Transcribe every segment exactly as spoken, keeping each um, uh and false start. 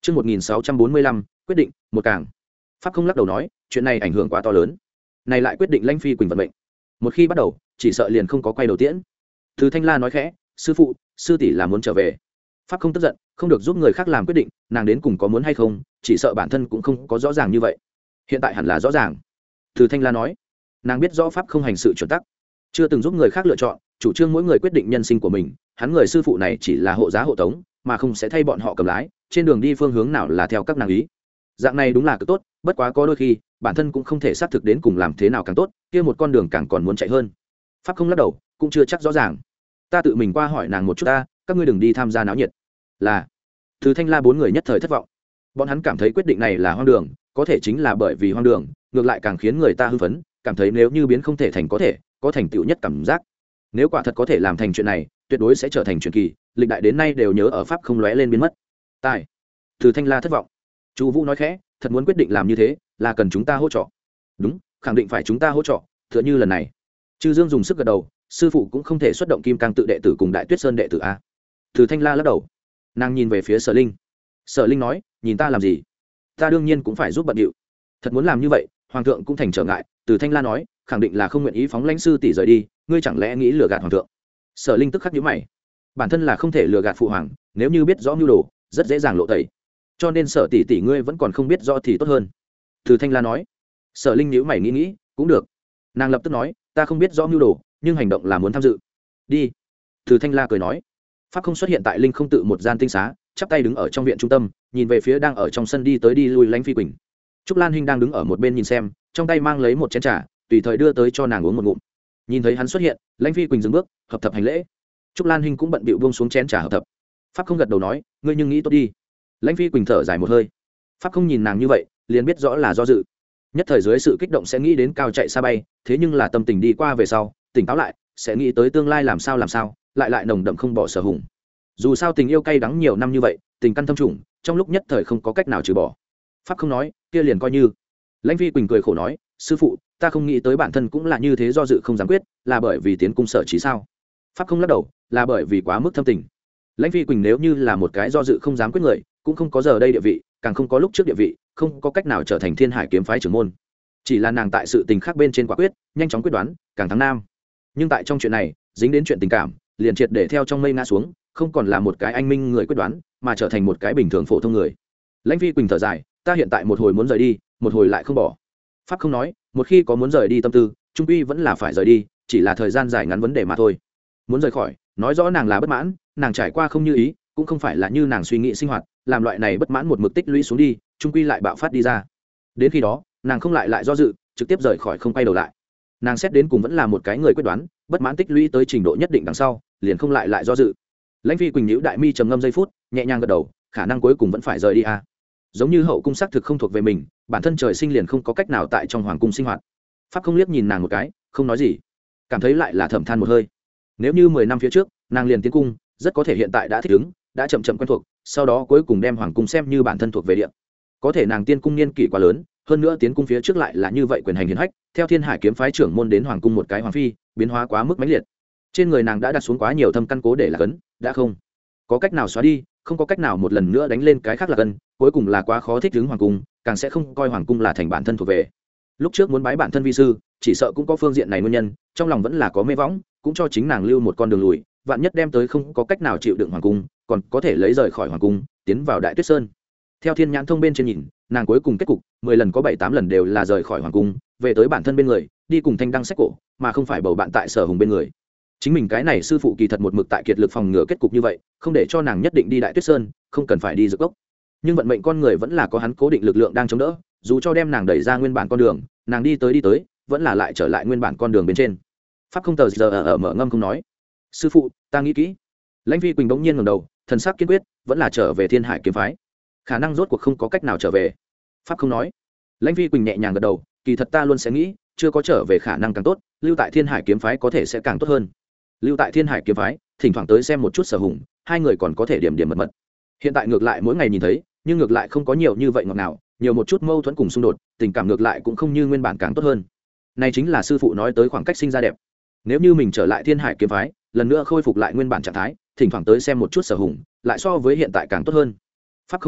Chương một nghìn sáu trăm bốn mươi lăm, quyết định, một càng. Pháp không lắc đầu nói, chuyện này ảnh hưởng quá to lớn. Này lại quyết định Lãnh Phi Quỳnh vận mệnh. Một khi bắt đầu, chỉ sợ liền không có quay đầu tiễn. Từ Thanh La nói khẽ, sư phụ, sư tỷ là muốn trở về. Pháp không tức giận, không được giúp người khác làm quyết định, nàng đến cùng có muốn hay không, chỉ sợ bản thân cũng không có rõ ràng như vậy. Hiện tại hẳn là rõ ràng. Từ Thanh La nói, nàng biết rõ Pháp không hành sự chuẩn tắc, chưa từng giúp người khác lựa chọn, chủ trương mỗi người quyết định nhân sinh của mình. Hắn người sư phụ này chỉ là hộ giá hộ tống, mà không sẽ thay bọn họ cầm lái, trên đường đi phương hướng nào là theo các nàng ý. Dạng này đúng là cực tốt, bất quá có đôi khi bản thân cũng không thể xác thực đến cùng làm thế nào càng tốt, kia một con đường càng còn muốn chạy hơn. Pháp không lắc đầu, cũng chưa chắc rõ ràng. Ta tự mình qua hỏi nàng một chút ta, các ngươi đừng đi tham gia náo nhiệt. Là. Từ Thanh La bốn người nhất thời thất vọng. Bọn hắn cảm thấy quyết định này là hoang đường, có thể chính là bởi vì hoang đường, ngược lại càng khiến người ta hưng phấn, cảm thấy nếu như biến không thể thành có thể, có thành tựu nhất cảm giác. Nếu quả thật có thể làm thành chuyện này, tuyệt đối sẽ trở thành truyền kỳ, lịch đại đến nay đều nhớ ở Pháp không lóe lên biến mất. Tài. Từ Thanh La thất vọng. Chu Vũ nói khẽ, thật muốn quyết định làm như thế, là cần chúng ta hỗ trợ. Đúng, khẳng định phải chúng ta hỗ trợ, tựa như lần này. Trư Dương dùng sức gật đầu, sư phụ cũng không thể xuất động Kim Cang tự đệ tử cùng Đại Tuyết Sơn đệ tử a. Từ Thanh La lắc đầu. Nàng nhìn về phía Sở Linh. Sở Linh nói, nhìn ta làm gì? Ta đương nhiên cũng phải giúp bận điệu. Thật muốn làm như vậy, hoàng thượng cũng thành trở ngại. Từ Thanh La nói, khẳng định là không nguyện ý phóng lãnh sư tỷ rời đi, ngươi chẳng lẽ nghĩ lừa gạt hoàng thượng? Sở Linh tức khắc nhíu mày. Bản thân là không thể lừa gạt phụ hoàng, nếu như biết rõ mưu đồ, rất dễ dàng lộ tẩy. Cho nên Sở tỷ tỷ ngươi vẫn còn không biết rõ thì tốt hơn. Từ Thanh La nói. Sở Linh nhíu mày nghĩ nghĩ, cũng được. Nàng lập tức nói, ta không biết rõ mưu đồ, nhưng hành động là muốn tham dự. Đi. Từ Thanh La cười nói. Pháp không xuất hiện tại linh không tự một gian tinh xá, chắp tay đứng ở trong viện trung tâm, nhìn về phía đang ở trong sân đi tới đi lui Lãnh Phi Quỳnh. Trúc Lan Hinh đang đứng ở một bên nhìn xem, trong tay mang lấy một chén trà, tùy thời đưa tới cho nàng uống một ngụm. Nhìn thấy hắn xuất hiện, Lãnh Phi Quỳnh dừng bước, hợp thập hành lễ. Trúc Lan Hinh cũng bận bịu buông xuống chén trà hợp thập. Pháp không gật đầu nói, ngươi nhưng nghĩ tốt đi. Lãnh Phi Quỳnh thở dài một hơi. Pháp không nhìn nàng như vậy, liền biết rõ là do dự. Nhất thời dưới sự kích động sẽ nghĩ đến cao chạy xa bay, thế nhưng là tâm tình đi qua về sau, tỉnh táo lại, sẽ nghĩ tới tương lai làm sao làm sao, lại lại nồng đậm không bỏ sở hùng. Dù sao tình yêu cay đắng nhiều năm như vậy, tình căn thâm trùng, trong lúc nhất thời không có cách nào trừ bỏ. Pháp không nói, kia liền coi như. Lãnh Phi Quỳnh cười khổ nói, sư phụ, ta không nghĩ tới bản thân cũng là như thế, do dự không dám quyết, là bởi vì tiến cung sở trí sao? Pháp không lắc đầu, là bởi vì quá mức thâm tình. Lãnh Phi Quỳnh nếu như là một cái do dự không dám quyết người, cũng không có giờ đây địa vị, càng không có lúc trước địa vị, không có cách nào trở thành Thiên Hải kiếm phái trưởng môn. Chỉ là nàng tại sự tình khác bên trên quả quyết, nhanh chóng quyết đoán, càng thắng nam. Nhưng tại trong chuyện này, dính đến chuyện tình cảm, liền triệt để theo trong mây ngã xuống, không còn là một cái anh minh người quyết đoán, mà trở thành một cái bình thường phổ thông người. Lãnh Phi Quỳnh thở dài, ta hiện tại một hồi muốn rời đi, một hồi lại không bỏ. Pháp không nói, một khi có muốn rời đi tâm tư, trung quy vẫn là phải rời đi, chỉ là thời gian dài ngắn vấn đề mà thôi. Muốn rời khỏi, nói rõ nàng là bất mãn, nàng trải qua không như ý, cũng không phải là như nàng suy nghĩ sinh hoạt, làm loại này bất mãn một mực tích lũy xuống đi, trung quy lại bạo phát đi ra. Đến khi đó, nàng không lại lại do dự, trực tiếp rời khỏi không quay đầu lại. Nàng xét đến cùng vẫn là một cái người quyết đoán, bất mãn tích lũy tới trình độ nhất định đằng sau, liền không lại lại do dự. Lãnh Phi Quỳnh nhíu đại mi trầm ngâm giây phút, nhẹ nhàng gật đầu, khả năng cuối cùng vẫn phải rời đi à? Giống như hậu cung xác thực không thuộc về mình, bản thân trời sinh liền không có cách nào tại trong hoàng cung sinh hoạt. Pháp không liếc nhìn nàng một cái, không nói gì, cảm thấy lại là thầm than một hơi. Nếu như mười năm phía trước, nàng liền tiến cung, rất có thể hiện tại đã thích ứng, đã chậm chậm quen thuộc, sau đó cuối cùng đem hoàng cung xem như bản thân thuộc về địa. Có thể nàng tiên cung niên kỷ quá lớn, hơn nữa tiến cung phía trước lại là như vậy quyền hành hiển hách, theo Thiên Hải kiếm phái trưởng môn đến hoàng cung một cái hoàng phi, biến hóa quá mức mãnh liệt. Trên người nàng đã đặt xuống quá nhiều thâm căn cố để là cấn, đã không có cách nào xóa đi, không có cách nào một lần nữa đánh lên cái khác là cân, cuối cùng là quá khó thích ứng hoàng cung, càng sẽ không coi hoàng cung là thành bản thân thuộc về. Lúc trước muốn bái bản thân vi sư, chỉ sợ cũng có phương diện này nguyên nhân, trong lòng vẫn là có mê võng, cũng cho chính nàng lưu một con đường lùi, vạn nhất đem tới không có cách nào chịu đựng hoàng cung, còn có thể lấy rời khỏi hoàng cung, tiến vào Đại Tuyết Sơn. Theo Thiên Nhãn thông bên trên nhìn, nàng cuối cùng kết cục, mười lần có bảy tám lần đều là rời khỏi hoàng cung, về tới bản thân bên người, đi cùng Thanh Đăng sách cổ, mà không phải bầu bạn tại Sở Hùng bên người. Chính mình cái này sư phụ kỳ thật một mực tại kiệt lực phòng ngừa kết cục như vậy, không để cho nàng nhất định đi Đại Tuyết Sơn, không cần phải đi Dược Cốc. Nhưng vận mệnh con người vẫn là có hắn cố định lực lượng đang chống đỡ, dù cho đem nàng đẩy ra nguyên bản con đường, nàng đi tới đi tới, vẫn là lại trở lại nguyên bản con đường bên trên. Pháp không tờ giờ ở, ở mở ngâm không nói. Sư phụ, ta nghĩ kỹ. Lãnh Phi Quỳnh bỗng nhiên ngẩng đầu, thần sắc kiên quyết, vẫn là trở về Thiên Hải kiếm phái. Khả năng rốt cuộc không có cách nào trở về. Pháp không nói. Lãnh Phi Quỳnh nhẹ nhàng gật đầu, kỳ thật ta luôn sẽ nghĩ, chưa có trở về khả năng càng tốt, lưu tại Thiên Hải kiếm phái có thể sẽ càng tốt hơn. Lưu tại Thiên Hải kiếm phái, thỉnh thoảng tới xem một chút Sở Hùng, hai người còn có thể điểm điểm mật mật. Hiện tại ngược lại mỗi ngày nhìn thấy, nhưng ngược lại không có nhiều như vậy ngọt nào, nhiều một chút mâu thuẫn cùng xung đột, tình cảm ngược lại cũng không như nguyên bản càng tốt hơn. Này chính là sư phụ nói tới khoảng cách sinh ra đẹp. Nếu như mình trở lại Thiên Hải kiếm phái, lần nữa khôi phục lại nguyên bản trạng thái, thỉnh thoảng tới xem một chút Sở Hùng, lại so với hiện tại càng tốt hơn. Pháp không nói,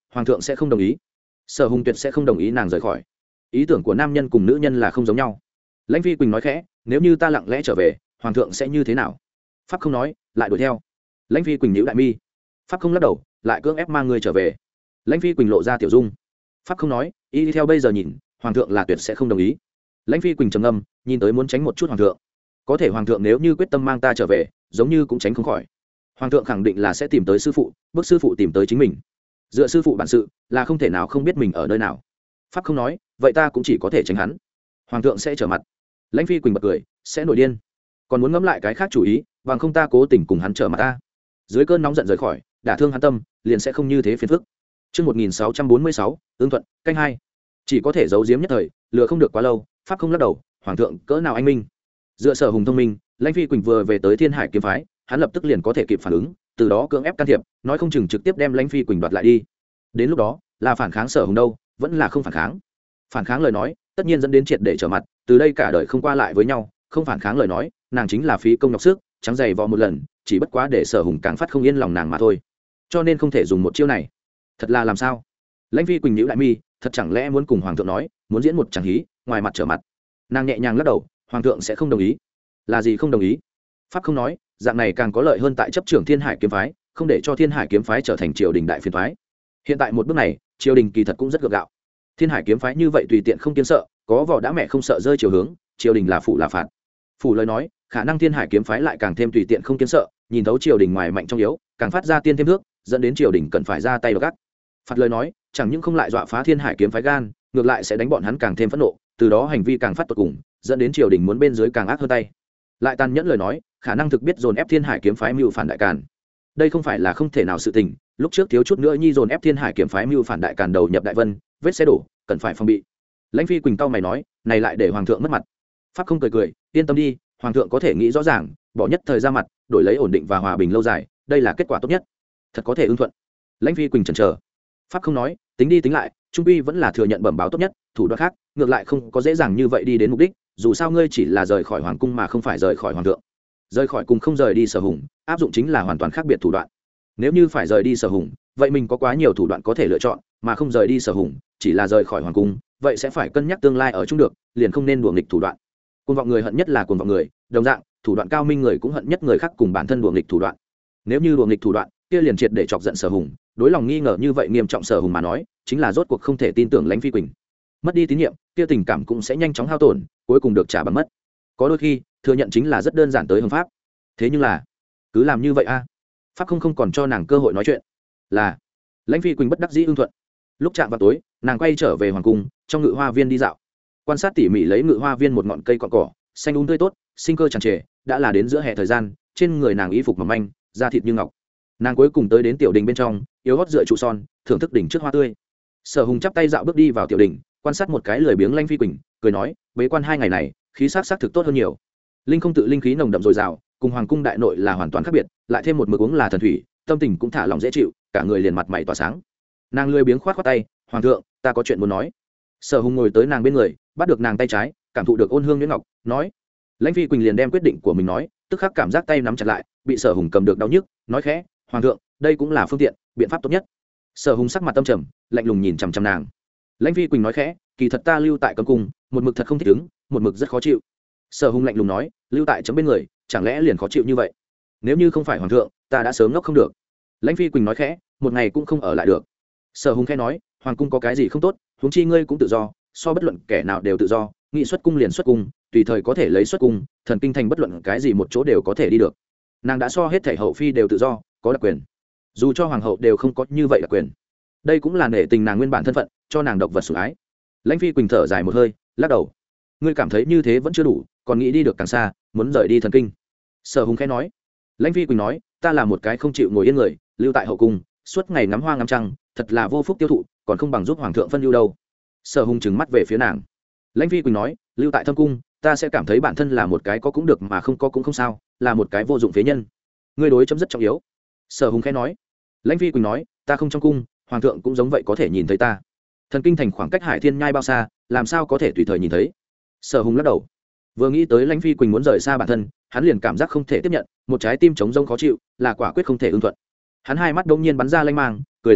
hoàng thượng sẽ không đồng ý. Sở Hùng tuyệt sẽ không đồng ý nàng rời khỏi. Ý tưởng của nam nhân cùng nữ nhân là không giống nhau. Lãnh Phi Quỳnh nói khẽ, nếu như ta lặng lẽ trở về, hoàng thượng sẽ như thế nào? Pháp không nói, lại đuổi theo. Lãnh Phi Quỳnh nhíu đại mi. Pháp không lắc đầu, lại cưỡng ép mang người trở về. Lãnh Phi Quỳnh lộ ra tiểu dung. Pháp không nói, y đi theo bây giờ nhìn, hoàng thượng là tuyệt sẽ không đồng ý. Lãnh Phi Quỳnh trầm ngâm, nhìn tới muốn tránh một chút hoàng thượng. Có thể hoàng thượng nếu như quyết tâm mang ta trở về, giống như cũng tránh không khỏi. Hoàng thượng khẳng định là sẽ tìm tới sư phụ, bước sư phụ tìm tới chính mình. Dựa sư phụ bản sự, là không thể nào không biết mình ở nơi nào. Pháp không nói, vậy ta cũng chỉ có thể tránh hắn. Hoàng thượng sẽ trở mặt. Lãnh Phi Quỳnh bật cười, sẽ nổi điên. Còn muốn ngẫm lại cái khác chủ ý, bằng không ta cố tình cùng hắn trở mặt ta. Dưới cơn nóng giận rời khỏi, đả thương hắn tâm, liền sẽ không như thế phiền phức. Chương một nghìn sáu trăm bốn mươi sáu, ương thuận, canh hai. Chỉ có thể giấu giếm nhất thời, lừa không được quá lâu. Pháp không lắc đầu, hoàng thượng cỡ nào anh minh. Dựa Sở Hùng thông minh, Lãnh Phi Quỳnh vừa về tới Thiên Hải kiếm phái, hắn lập tức liền có thể kịp phản ứng, từ đó cưỡng ép can thiệp, nói không chừng trực tiếp đem Lãnh Phi Quỳnh đoạt lại đi. Đến lúc đó, là phản kháng Sở Hùng đâu, vẫn là không phản kháng. Phản kháng lời nói, tất nhiên dẫn đến triệt để trở mặt, từ đây cả đời không qua lại với nhau. Không phản kháng lời nói, nàng chính là phí công nhọc sức, trắng dày vò một lần, chỉ bất quá để Sở Hùng càng phát không yên lòng nàng mà thôi. Cho nên không thể dùng một chiêu này. Thật là làm sao? Lãnh Phi Quỳnh nhíu lại mi, thật chẳng lẽ muốn cùng hoàng thượng nói, muốn diễn một tràng hí, ngoài mặt trở mặt. Nàng nhẹ nhàng lắc đầu, hoàng thượng sẽ không đồng ý. Là gì không đồng ý? Pháp không nói, dạng này càng có lợi hơn tại chấp trưởng Thiên Hải kiếm phái, không để cho Thiên Hải kiếm phái trở thành triều đình đại phiền toái. Hiện tại một bước này, triều đình kỳ thật cũng rất gượng gạo. Thiên Hải kiếm phái như vậy tùy tiện không kiên sợ, có vỏ đã mẹ không sợ rơi chiều hướng, triều đình là phụ là phạt. Phủ lời nói, khả năng Thiên Hải kiếm phái lại càng thêm tùy tiện không kiên sợ, nhìn thấu triều đình ngoài mạnh trong yếu, càng phát ra tiên thêm nước, dẫn đến triều đình cần phải ra tay độc ác. Phạt lời nói, chẳng những không lại dọa phá Thiên Hải kiếm phái gan, ngược lại sẽ đánh bọn hắn càng thêm phẫn nộ, từ đó hành vi càng phát tột cùng, dẫn đến triều đình muốn bên dưới càng ác hơn tay. Lại tàn nhẫn lời nói, khả năng thực biết dồn ép Thiên Hải kiếm phái mưu phản đại càn. Đây không phải là không thể nào sự tình, lúc trước thiếu chút nữa nhi dồn ép Thiên Hải kiếm phái mưu phản đại càn đầu nhập đại vân, vết xe đổ, cần phải phòng bị. Lãnh Phi Quỳnh cau mày nói, này lại để hoàng thượng mất mặt. Pháp không cười cười, yên tâm đi, hoàng thượng có thể nghĩ rõ ràng, bỏ nhất thời ra mặt, đổi lấy ổn định và hòa bình lâu dài, đây là kết quả tốt nhất. Thật có thể ưng thuận. Lãnh Phi Quỳnh chần chờ. Pháp không nói, tính đi tính lại, trung quy vẫn là thừa nhận bẩm báo tốt nhất, thủ đoạn khác, ngược lại không có dễ dàng như vậy đi đến mục đích, dù sao ngươi chỉ là rời khỏi hoàng cung mà không phải rời khỏi hoàng thượng. Rời khỏi cùng không rời đi Sở Hùng, áp dụng chính là hoàn toàn khác biệt thủ đoạn. Nếu như phải rời đi Sở Hùng, vậy mình có quá nhiều thủ đoạn có thể lựa chọn, mà không rời đi Sở Hùng, chỉ là rời khỏi hoàng cung, vậy sẽ phải cân nhắc tương lai ở chung được, liền không nên đùa nghịch thủ đoạn. Cuồng vọng người hận nhất là cuồng vọng người, đồng dạng, thủ đoạn cao minh người cũng hận nhất người khác cùng bản thân đùa nghịch thủ đoạn. Nếu như đùa nghịch thủ đoạn, kia liền triệt để chọc giận Sở Hùng, đối lòng nghi ngờ như vậy nghiêm trọng Sở Hùng mà nói, chính là rốt cuộc không thể tin tưởng Lãnh Phi Quỳnh. Mất đi tín nhiệm, kia tình cảm cũng sẽ nhanh chóng hao tổn, cuối cùng được trả bằng mất. Có đôi khi, thừa nhận chính là rất đơn giản tới hưng pháp. Thế nhưng là, cứ làm như vậy a. Pháp không không còn cho nàng cơ hội nói chuyện. Là, Lãnh Phi Quỳnh bất đắc dĩ ưng thuận. Lúc chạm vào tối, nàng quay trở về hoàng cung, trong ngự hoa viên đi dạo, quan sát tỉ mỉ lấy ngự hoa viên một ngọn cây cọn cỏ, xanh um tươi tốt, sinh cơ tràn trề, đã là đến giữa hè thời gian, trên người nàng y phục mỏng manh, da thịt như ngọc. Nàng cuối cùng tới đến tiểu đình bên trong, yếu hót dựa trụ son, thưởng thức đỉnh trước hoa tươi. Sở Hùng chắp tay dạo bước đi vào tiểu đình, quan sát một cái lười biếng Lãnh Phi Quỳnh, cười nói, bế quan hai ngày này, khí sắc sắc thực tốt hơn nhiều. Linh không tự linh khí nồng đậm dồi dào, cùng hoàng cung đại nội là hoàn toàn khác biệt, lại thêm một mực uống là thần thủy, tâm tình cũng thả lòng dễ chịu, cả người liền mặt mày tỏa sáng. Nàng lười biếng khoát khoát tay, hoàng thượng, ta có chuyện muốn nói. Sở Hùng ngồi tới nàng bên người, bắt được nàng tay trái, cảm thụ được ôn hương nhuyễn ngọc, nói. Lãnh Phi Quỳnh liền đem quyết định của mình nói, tức khắc cảm giác tay nắm chặt lại, bị Sở Hùng cầm được đau nhức, nói khẽ, hoàng thượng, đây cũng là phương tiện, biện pháp tốt nhất. Sở Hùng sắc mặt tâm trầm, lạnh lùng nhìn chằm chằm nàng. Lãnh Phi Quỳnh nói khẽ, kỳ thật ta lưu tại cấm cung, một mực thật không thích ứng, một mực rất khó chịu. Sở Hùng lạnh lùng nói, lưu tại chấm bên người, chẳng lẽ liền khó chịu như vậy? Nếu như không phải hoàng thượng, ta đã sớm ngốc không được. Lãnh Phi Quỳnh nói khẽ, một ngày cũng không ở lại được. Sở Hùng khẽ nói, hoàng cung có cái gì không tốt, huống chi ngươi cũng tự do, so bất luận kẻ nào đều tự do, nghị xuất cung liền xuất cung, tùy thời có thể lấy xuất cung, thần kinh thành bất luận cái gì một chỗ đều có thể đi được. Nàng đã so hết thảy hậu phi đều tự do, có đặc quyền. Dù cho hoàng hậu đều không có như vậy đặc quyền. Đây cũng là nể tình nàng nguyên bản thân phận, cho nàng độc vật sủng ái. Lãnh Phi Quỳnh thở dài một hơi, lắc đầu. Ngươi cảm thấy như thế vẫn chưa đủ, còn nghĩ đi được càng xa, muốn rời đi thần kinh. Sở Hùng khẽ nói. Lãnh Phi Quỳnh nói, ta là một cái không chịu ngồi yên người, lưu tại hậu cung, suốt ngày ngắm hoa ngắm trăng, thật là vô phúc tiêu thụ, còn không bằng giúp hoàng thượng phân ưu đâu. Sở Hùng trừng mắt về phía nàng. Lãnh Phi Quỳnh nói, lưu tại thâm cung, ta sẽ cảm thấy bản thân là một cái có cũng được mà không có cũng không sao, là một cái vô dụng phế nhân. Ngươi đối chấm rất trọng yếu. Sở Hùng khẽ nói. Lãnh Phi Quỳnh nói, ta không trong cung, hoàng thượng cũng giống vậy có thể nhìn thấy ta. Thần kinh thành khoảng cách Hải Thiên Nhai bao xa, làm sao có thể tùy thời nhìn thấy? Sở Hùng lắc đầu. Vừa nghĩ tới Lãnh Phi Quỳnh muốn rời xa bản thân, hắn liền cảm giác không thể tiếp nhận, một trái tim trống rỗng khó chịu, là quả quyết không thể ưng thuận. Hắn hai mắt đột nhiên bắn ra lanh mang, cười lạnh nói,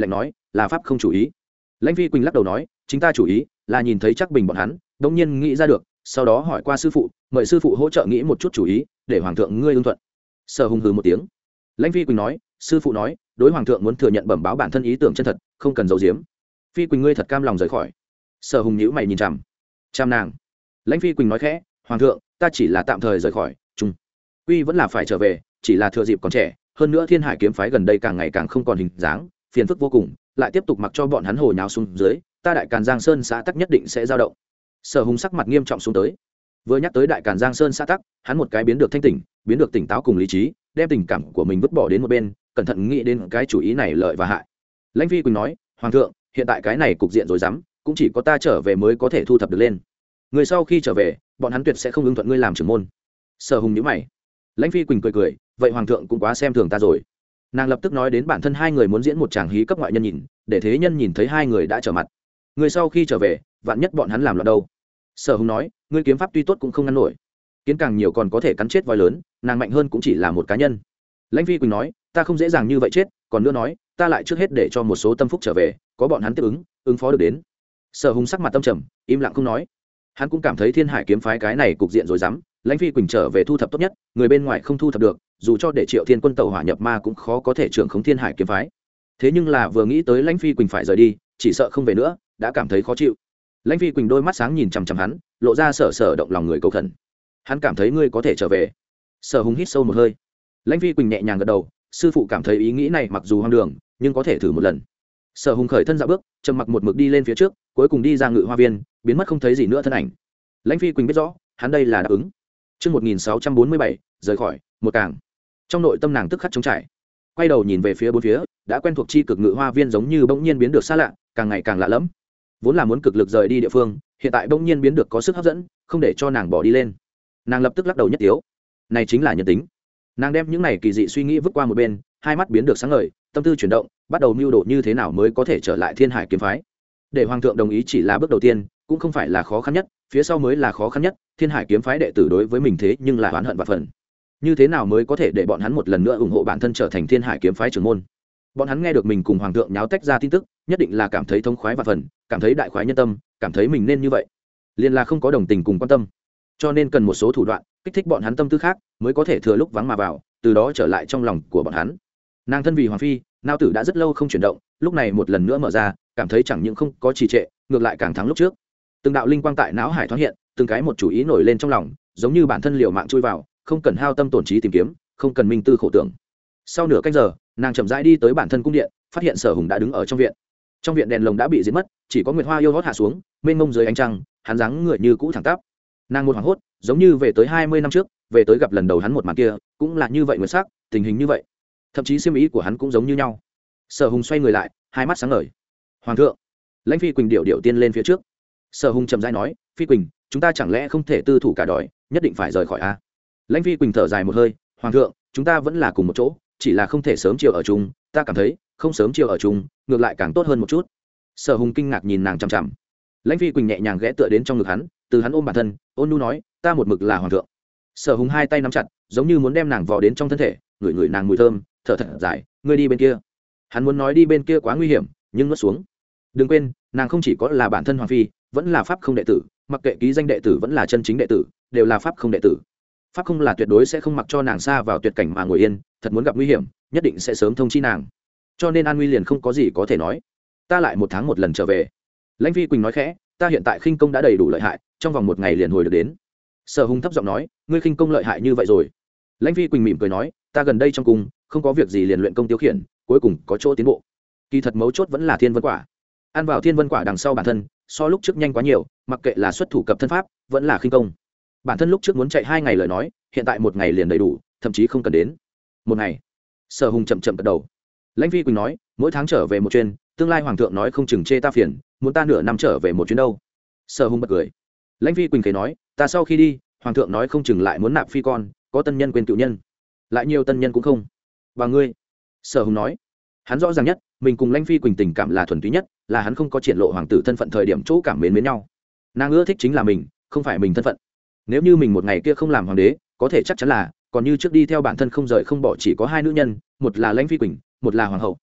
là pháp không chủ ý. Lãnh Phi Quỳnh lắc đầu nói, chính ta chủ ý là nhìn thấy chắc bình bọn hắn đống nhiên nghĩ ra được, sau đó hỏi qua sư phụ, mời sư phụ hỗ trợ nghĩ một chút chủ ý để hoàng thượng ngươi ưng thuận. Sở Hùng hừ một tiếng. Lãnh Phi Quỳnh nói, sư phụ nói đối hoàng thượng muốn thừa nhận bẩm báo bản thân ý tưởng chân thật, không cần giấu giếm. Phi Quỳnh ngươi thật cam lòng rời khỏi? Sở Hùng nhíu mày nhìn chằm chằm nàng. Lãnh Phi Quỳnh nói khẽ, hoàng thượng ta chỉ là tạm thời rời khỏi, chung quy vẫn là phải trở về, chỉ là thừa dịp còn trẻ, hơn nữa Thiên Hải kiếm phái gần đây càng ngày càng không còn hình dáng, phiền phức vô cùng, lại tiếp tục mặc cho bọn hắn hồ nháo xuống dưới, ta Đại Càn Giang Sơn xã tắc nhất định sẽ dao động. Sở Hùng sắc mặt nghiêm trọng xuống tới. Vừa nhắc tới Đại Càn Giang Sơn xã tắc, hắn một cái biến được thanh tỉnh, biến được tỉnh táo cùng lý trí, đem tình cảm của mình vứt bỏ đến một bên, cẩn thận nghĩ đến cái chủ ý này lợi và hại. Lãnh Phi Quỳnh nói, hoàng thượng hiện tại cái này cục diện rồi dám, cũng chỉ có ta trở về mới có thể thu thập được lên. Người sau khi trở về, bọn hắn tuyệt sẽ không ưng thuận ngươi làm trưởng môn. Sở Hùng nhíu mày. Lãnh Phi Quỳnh cười cười, vậy hoàng thượng cũng quá xem thường ta rồi. Nàng lập tức nói đến bản thân hai người muốn diễn một tràng hí cấp ngoại nhân nhìn, để thế nhân nhìn thấy hai người đã trở mặt. Người sau khi trở về, vạn nhất bọn hắn làm loạn đâu? Sở Hùng nói, ngươi kiếm pháp tuy tốt cũng không ngăn nổi, kiến càng nhiều còn có thể cắn chết voi lớn, nàng mạnh hơn cũng chỉ là một cá nhân. Lãnh Phi Quỳnh nói, ta không dễ dàng như vậy chết, còn nữa nói, ta lại trước hết để cho một số tâm phúc trở về, có bọn hắn tiếp ứng, ứng phó được đến. Sở Hùng sắc mặt tâm trầm, im lặng không nói. Hắn cũng cảm thấy Thiên Hải kiếm phái cái này cục diện rồi dám, Lãnh Phi Quỳnh trở về thu thập tốt nhất, người bên ngoài không thu thập được, dù cho để Triệu Thiên Quân tẩu hỏa nhập ma cũng khó có thể trưởng khống Thiên Hải kiếm phái. Thế nhưng là vừa nghĩ tới Lãnh Phi Quỳnh phải rời đi, chỉ sợ không về nữa, đã cảm thấy khó chịu. Lãnh Phi Quỳnh đôi mắt sáng nhìn chằm chằm hắn, lộ ra sở sở động lòng người cầu khẩn. Hắn cảm thấy ngươi có thể trở về. Sở Hùng hít sâu một hơi. Lãnh Phi Quỳnh nhẹ nhàng gật đầu, sư phụ cảm thấy ý nghĩ này mặc dù hoang đường, nhưng có thể thử một lần. Sở Hùng khởi thân dạo bước, trầm mặc một mực đi lên phía trước, cuối cùng đi ra Ngự Hoa viên, biến mất không thấy gì nữa thân ảnh. Lãnh Phi Quỳnh biết rõ, hắn đây là đáp ứng. Chương một nghìn sáu trăm bốn mươi bảy, rời khỏi, một càng. Trong nội tâm nàng tức khắc trống trải. Quay đầu nhìn về phía bốn phía, đã quen thuộc chi cực Ngự Hoa viên giống như bỗng nhiên biến được xa lạ, càng ngày càng lạ lẫm. Vốn là muốn cực lực rời đi địa phương, hiện tại bỗng nhiên biến được có sức hấp dẫn, không để cho nàng bỏ đi lên. Nàng lập tức lắc đầu nhất tiếu. Này chính là nhân tính. Nàng đem những này kỳ dị suy nghĩ vứt qua một bên, hai mắt biến được sáng ngời, tâm tư chuyển động, bắt đầu mưu đồ như thế nào mới có thể trở lại Thiên Hải kiếm phái. Để hoàng thượng đồng ý chỉ là bước đầu tiên, cũng không phải là khó khăn nhất, phía sau mới là khó khăn nhất. Thiên Hải kiếm phái đệ tử đối với mình thế nhưng lại oán hận và phần. Như thế nào mới có thể để bọn hắn một lần nữa ủng hộ bản thân trở thành Thiên Hải kiếm phái trưởng môn? Bọn hắn nghe được mình cùng hoàng thượng nháo tách ra tin tức, nhất định là cảm thấy thông khoái và phần, cảm thấy đại khoái nhân tâm, cảm thấy mình nên như vậy. Liên là không có đồng tình cùng quan tâm, cho nên cần một số thủ đoạn kích thích bọn hắn tâm tư khác, mới có thể thừa lúc vắng mà vào, từ đó trở lại trong lòng của bọn hắn. Nàng thân vì hoàng phi, nao tử đã rất lâu không chuyển động, lúc này một lần nữa mở ra, cảm thấy chẳng những không có trì trệ, ngược lại càng thắng lúc trước. Từng đạo linh quang tại não hải thoáng hiện, từng cái một chủ ý nổi lên trong lòng, giống như bản thân liều mạng chui vào, không cần hao tâm tổn trí tìm kiếm, không cần minh tư khổ tưởng. Sau nửa canh giờ, nàng chậm rãi đi tới bản thân cung điện, phát hiện Sở Hùng đã đứng ở trong viện. Trong viện đèn lồng đã bị diệt mất, chỉ có nguyệt hoa yêu hót hạ xuống, mênh mông dưới ánh trăng, hắn dáng người như cũ thẳng tắp. Nàng một hoảng hốt, giống như về tới hai mươi năm trước, về tới gặp lần đầu hắn một màn kia, cũng là như vậy nguyệt sắc, tình hình như vậy, thậm chí xiêm ý của hắn cũng giống như nhau. Sở Hùng xoay người lại, hai mắt sáng ngời. Hoàng thượng. Lãnh Phi Quỳnh điệu điệu tiên lên phía trước. Sở Hùng chậm rãi nói, Phi Quỳnh, chúng ta chẳng lẽ không thể tư thủ cả đòi, nhất định phải rời khỏi a? Lãnh Phi Quỳnh thở dài một hơi, hoàng thượng, chúng ta vẫn là cùng một chỗ, chỉ là không thể sớm chiều ở chung, ta cảm thấy không sớm chiều ở chung ngược lại càng tốt hơn một chút. Sở Hùng kinh ngạc nhìn nàng chằm chằm. Lãnh Phi Quỳnh nhẹ nhàng ghé tựa đến trong ngực hắn, từ hắn ôm bản thân, ôn nhu nói, ta một mực là hoàng thượng. Sở Hùng hai tay nắm chặt, giống như muốn đem nàng vò đến trong thân thể, ngửi ngửi nàng mùi thơm, thở thật dài, ngươi đi bên kia. Hắn muốn nói đi bên kia quá nguy hiểm, nhưng nuốt xuống. Đừng quên, nàng không chỉ có là bản thân hoàng phi, vẫn là pháp không đệ tử, mặc kệ ký danh đệ tử vẫn là chân chính đệ tử, đều là pháp không đệ tử. Pháp không là tuyệt đối sẽ không mặc cho nàng xa vào tuyệt cảnh mà ngồi yên, thật muốn gặp nguy hiểm, nhất định sẽ sớm thông chi nàng. Cho nên an nguy liền không có gì có thể nói. Ta lại một tháng một lần trở về. Lãnh Phi Quỳnh nói khẽ, ta hiện tại khinh công đã đầy đủ lợi hại, trong vòng một ngày liền hồi được đến. Sở Hùng thấp giọng nói, ngươi khinh công lợi hại như vậy rồi? Lãnh Phi Quỳnh mỉm cười nói, ta gần đây trong cung không có việc gì liền luyện công tiêu khiển, cuối cùng có chỗ tiến bộ. Kỳ thật mấu chốt vẫn là thiên vân quả. Ăn vào thiên vân quả đằng sau bản thân, so lúc trước nhanh quá nhiều, mặc kệ là xuất thủ cập thân pháp, vẫn là khinh công. Bản thân lúc trước muốn chạy hai ngày lời nói, hiện tại một ngày liền đầy đủ, thậm chí không cần đến một ngày. Sở Hùng chậm chậm gật đầu. Lãnh Phi Quỳnh nói, mỗi tháng trở về một chuyến, tương lai hoàng thượng nói không chừng chê ta phiền, muốn ta nửa năm trở về một chuyến đâu. Sở Hùng bật cười. Lãnh Phi Quỳnh kể nói, ta sau khi đi, hoàng thượng nói không chừng lại muốn nạp phi con, có tân nhân quên cựu nhân, lại nhiều tân nhân cũng không. Và ngươi? Sở Hùng nói, hắn rõ ràng nhất, mình cùng Lãnh Phi Quỳnh tình cảm là thuần túy nhất, là hắn không có triển lộ hoàng tử thân phận thời điểm chỗ cảm mến mến nhau. Nàng ưa thích chính là mình, không phải mình thân phận. Nếu như mình một ngày kia không làm hoàng đế, có thể chắc chắn là còn như trước đi theo bản thân không rời không bỏ, chỉ có hai nữ nhân, một là Lãnh Phi Quỳnh, một là hoàng hậu.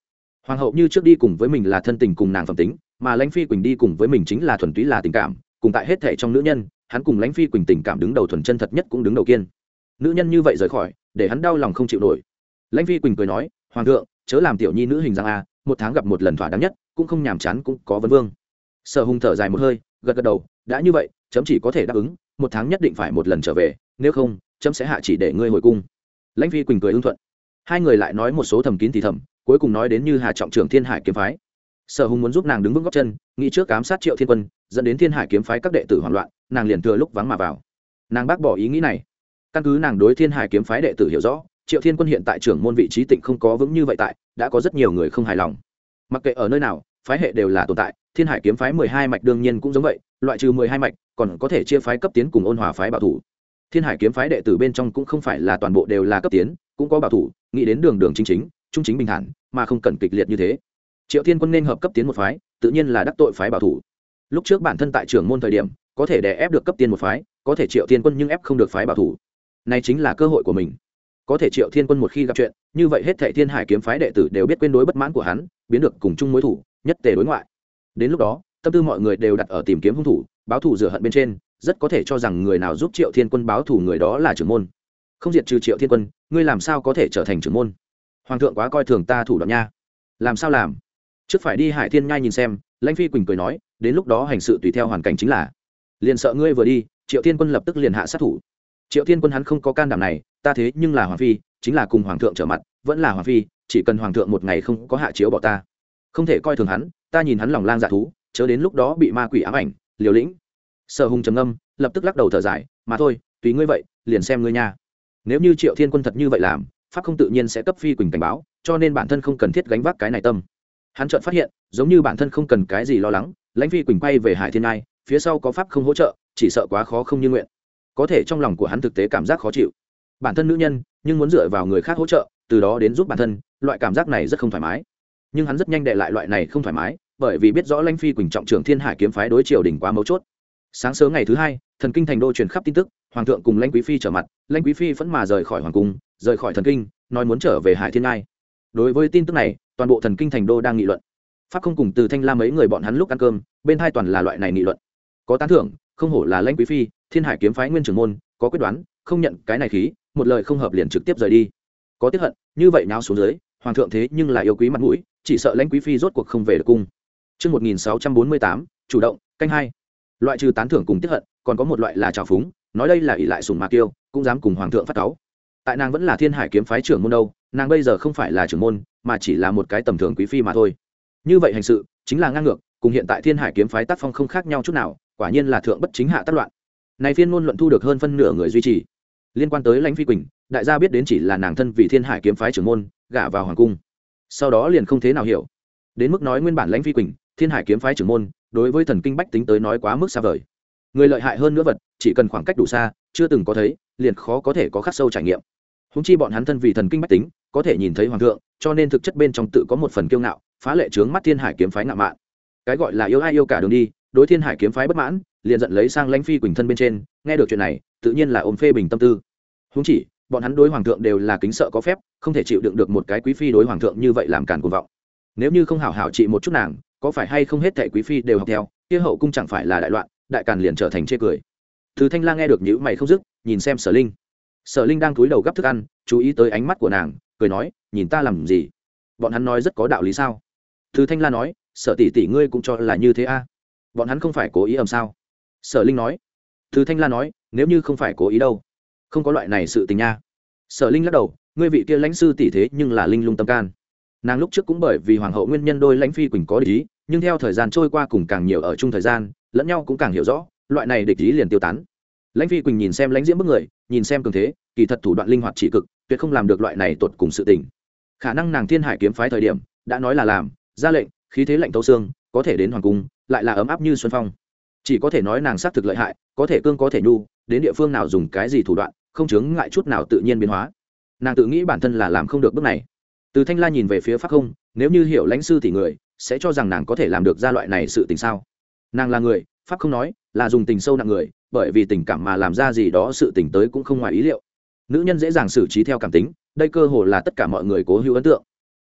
Hoàng hậu như trước đi cùng với mình là thân tình cùng nàng phẩm tính, mà lãnh phi quỳnh đi cùng với mình chính là thuần túy là tình cảm, cùng tại hết thảy trong nữ nhân, hắn cùng lãnh phi quỳnh tình cảm đứng đầu thuần chân thật nhất cũng đứng đầu kiên. Nữ nhân như vậy rời khỏi, để hắn đau lòng không chịu nổi. Lãnh phi quỳnh cười nói, hoàng thượng chớ làm tiểu nhi nữ hình dáng a, một tháng gặp một lần thỏa đáng nhất, cũng không nhàm chán cũng có vấn vương. Sở Hùng thở dài một hơi, gật gật đầu, đã như vậy chấm chỉ có thể đáp ứng, một tháng nhất định phải một lần trở về, nếu không chấm sẽ hạ chỉ để ngươi hồi cung. Lãnh phi quỳnh cười ưng thuận. Hai người lại nói một số thầm kín thì thầm, cuối cùng nói đến như Hà trọng trưởng Thiên Hải kiếm phái. Sở Hùng muốn giúp nàng đứng vững gót chân, nghĩ trước ám sát Triệu Thiên Quân, dẫn đến Thiên Hải kiếm phái các đệ tử hoảng loạn, nàng liền thừa lúc vắng mà vào. Nàng bác bỏ ý nghĩ này. Căn cứ nàng đối Thiên Hải kiếm phái đệ tử hiểu rõ, Triệu Thiên Quân hiện tại trưởng môn vị trí tịnh không có vững như vậy tại, đã có rất nhiều người không hài lòng. Mặc kệ ở nơi nào, phái hệ đều là tồn tại, Thiên Hải kiếm phái mười hai mạch đương nhiên cũng giống vậy, loại trừ mười hai mạch, còn có thể chia phái cấp tiến cùng Ôn Hòa phái bảo thủ. Thiên Hải kiếm phái đệ tử bên trong cũng không phải là toàn bộ đều là cấp tiến, cũng có bảo thủ, nghĩ đến đường đường chính chính, trung chính bình thản, mà không cần kịch liệt như thế. Triệu Thiên Quân nên hợp cấp tiến một phái, tự nhiên là đắc tội phái bảo thủ. Lúc trước bản thân tại trưởng môn thời điểm, có thể đè ép được cấp tiến một phái, có thể Triệu Thiên Quân nhưng ép không được phái bảo thủ. Này chính là cơ hội của mình. Có thể Triệu Thiên Quân một khi gặp chuyện, như vậy hết thảy Thiên Hải kiếm phái đệ tử đều biết quên đối bất mãn của hắn, biến được cùng chung mối thủ, nhất tề đối ngoại. Đến lúc đó, tâm tư mọi người đều đặt ở tìm kiếm hung thủ, báo thù rửa hận bên trên, rất có thể cho rằng người nào giúp Triệu Thiên Quân báo thù người đó là trưởng môn. Không diệt trừ Triệu Thiên Quân, ngươi làm sao có thể trở thành trưởng môn? Hoàng thượng quá coi thường ta thủ đoạn nha. Làm sao làm? Trước phải đi Hải Thiên Nhai nhìn xem, Lãnh Phi Quỳnh cười nói, đến lúc đó hành sự tùy theo hoàn cảnh chính là. Liền sợ ngươi vừa đi, Triệu Thiên Quân lập tức liền hạ sát thủ. Triệu Thiên Quân hắn không có can đảm này, ta thế nhưng là hoàng phi, chính là cùng hoàng thượng trở mặt, vẫn là hoàng phi, chỉ cần hoàng thượng một ngày không có hạ chiếu bỏ ta, không thể coi thường hắn, ta nhìn hắn lòng lang dạ thú, chớ đến lúc đó bị ma quỷ ám ảnh, liều lĩnh. Sở Hùng trầm ngâm, lập tức lắc đầu thở dài, mà thôi, tùy ngươi vậy, liền xem ngươi nha. Nếu như Triệu Thiên Quân thật như vậy làm, pháp không tự nhiên sẽ cấp Phi Quỳnh cảnh báo, cho nên bản thân không cần thiết gánh vác cái này tâm. Hắn chợt phát hiện, giống như bản thân không cần cái gì lo lắng, Lãnh Phi Quỳnh quay về Hải Thiên Ngai, phía sau có pháp không hỗ trợ, chỉ sợ quá khó không như nguyện. Có thể trong lòng của hắn thực tế cảm giác khó chịu. Bản thân nữ nhân, nhưng muốn dựa vào người khác hỗ trợ, từ đó đến giúp bản thân, loại cảm giác này rất không thoải mái. Nhưng hắn rất nhanh đệ lại loại này không thoải mái, bởi vì biết rõ Lãnh Phi Quỳnh trọng trưởng Thiên Hải kiếm phái đối triều đình quá mấu chốt. Sáng sớm ngày thứ hai, thần kinh thành đô truyền khắp tin tức, hoàng thượng cùng Lãnh Quý phi trở mặt, Lãnh Quý phi phẫn mà rời khỏi hoàng cung, rời khỏi thần kinh, nói muốn trở về Hải Thiên Ngai. Đối với tin tức này, toàn bộ thần kinh thành đô đang nghị luận. Pháp không cùng Từ Thanh La mấy người bọn hắn lúc ăn cơm, bên hai toàn là loại này nghị luận. Có tán thưởng, không hổ là Lãnh Quý phi, Thiên Hải kiếm phái nguyên trưởng môn, có quyết đoán, không nhận cái này khí, một lời không hợp liền trực tiếp rời đi. Có tiếc hận, như vậy nháo xuống dưới, hoàng thượng thế nhưng là yêu quý mặt mũi, chỉ sợ Lãnh Quý phi rốt cuộc không về được cung. Chương một nghìn sáu trăm bốn mươi tám, chủ động, canh hai. Loại trừ tán thưởng cùng tiếc hận, còn có một loại là trào phúng, nói đây là ỷ lại sủng mà kiêu, cũng dám cùng hoàng thượng phát cáu. Tại nàng vẫn là Thiên Hải kiếm phái trưởng môn đâu, nàng bây giờ không phải là trưởng môn, mà chỉ là một cái tầm thường quý phi mà thôi. Như vậy hành sự, chính là ngang ngược, cùng hiện tại Thiên Hải kiếm phái tác phong không khác nhau chút nào, quả nhiên là thượng bất chính hạ tác loạn. Này phiên ngôn luận thu được hơn phân nửa người duy trì. Liên quan tới Lãnh Phi Quỳnh, đại gia biết đến chỉ là nàng thân vì Thiên Hải kiếm phái trưởng môn, gả vào hoàng cung. Sau đó liền không thế nào hiểu. Đến mức nói nguyên bản Lãnh Phi Quỳnh, Thiên Hải kiếm phái trưởng môn, đối với thần kinh bách tính tới nói quá mức xa vời. Người lợi hại hơn nữa vật, chỉ cần khoảng cách đủ xa, chưa từng có thấy, liền khó có thể có khắc sâu trải nghiệm. Huống chi bọn hắn thân vì thần kinh bách tính, có thể nhìn thấy hoàng thượng, cho nên thực chất bên trong tự có một phần kiêu ngạo, phá lệ trướng mắt Thiên Hải kiếm phái ngạo mạn. Cái gọi là yêu ai yêu cả đường đi, đối Thiên Hải kiếm phái bất mãn, liền giận lấy sang Lãnh Phi Quỳnh thân bên trên, nghe được chuyện này, tự nhiên là ôm phê bình tâm tư. Huống chỉ, bọn hắn đối hoàng thượng đều là kính sợ có phép, không thể chịu đựng được một cái quý phi đối hoàng thượng như vậy làm càn cuồng vọng. Nếu như không hảo hảo trị một chút nàng, có phải hay không hết thảy quý phi đều học theo, kia hậu cung chẳng phải là đại loạn, đại càn liền trở thành chê cười. Từ Thanh La nghe được nhíu mày không dứt, nhìn xem Sở Linh. Sở Linh đang cúi đầu gắp thức ăn, chú ý tới ánh mắt của nàng, cười nói, nhìn ta làm gì? Bọn hắn nói rất có đạo lý sao? Từ Thanh La nói, Sở tỷ tỷ ngươi cũng cho là như thế a? À? Bọn hắn không phải cố ý ầm sao? Sở Linh nói. Từ Thanh La nói, nếu như không phải cố ý đâu, không có loại này sự tình nha. Sở Linh lắc đầu, ngươi vị kia lãnh sư tỷ thế nhưng là linh lung tâm can. Nàng lúc trước cũng bởi vì hoàng hậu nguyên nhân đôi Lãnh Phi Quỳnh có địch ý, nhưng theo thời gian trôi qua cùng càng nhiều ở chung thời gian, lẫn nhau cũng càng hiểu rõ, loại này địch ý liền tiêu tán. Lãnh Phi Quỳnh nhìn xem Lãnh Diễm bức người, nhìn xem cường thế, kỳ thật thủ đoạn linh hoạt chỉ cực, tuyệt không làm được loại này tuột cùng sự tình. Khả năng nàng Thiên Hải kiếm phái thời điểm đã nói là làm, ra lệnh, khí thế lạnh tấu xương, có thể đến hoàng cung, lại là ấm áp như xuân phong. Chỉ có thể nói nàng xác thực lợi hại, có thể cương có thể nhu, đến địa phương nào dùng cái gì thủ đoạn, không chướng ngại chút nào tự nhiên biến hóa. Nàng tự nghĩ bản thân là làm không được bước này. Từ Thanh La nhìn về phía Pháp Không, nếu như hiểu lãnh sư tỷ người, sẽ cho rằng nàng có thể làm được ra loại này sự tình sao? Nàng là người, Pháp Không nói, là dùng tình sâu nặng người, bởi vì tình cảm mà làm ra gì đó sự tình tới cũng không ngoài ý liệu. Nữ nhân dễ dàng xử trí theo cảm tính, đây cơ hồ là tất cả mọi người cố hữu ấn tượng.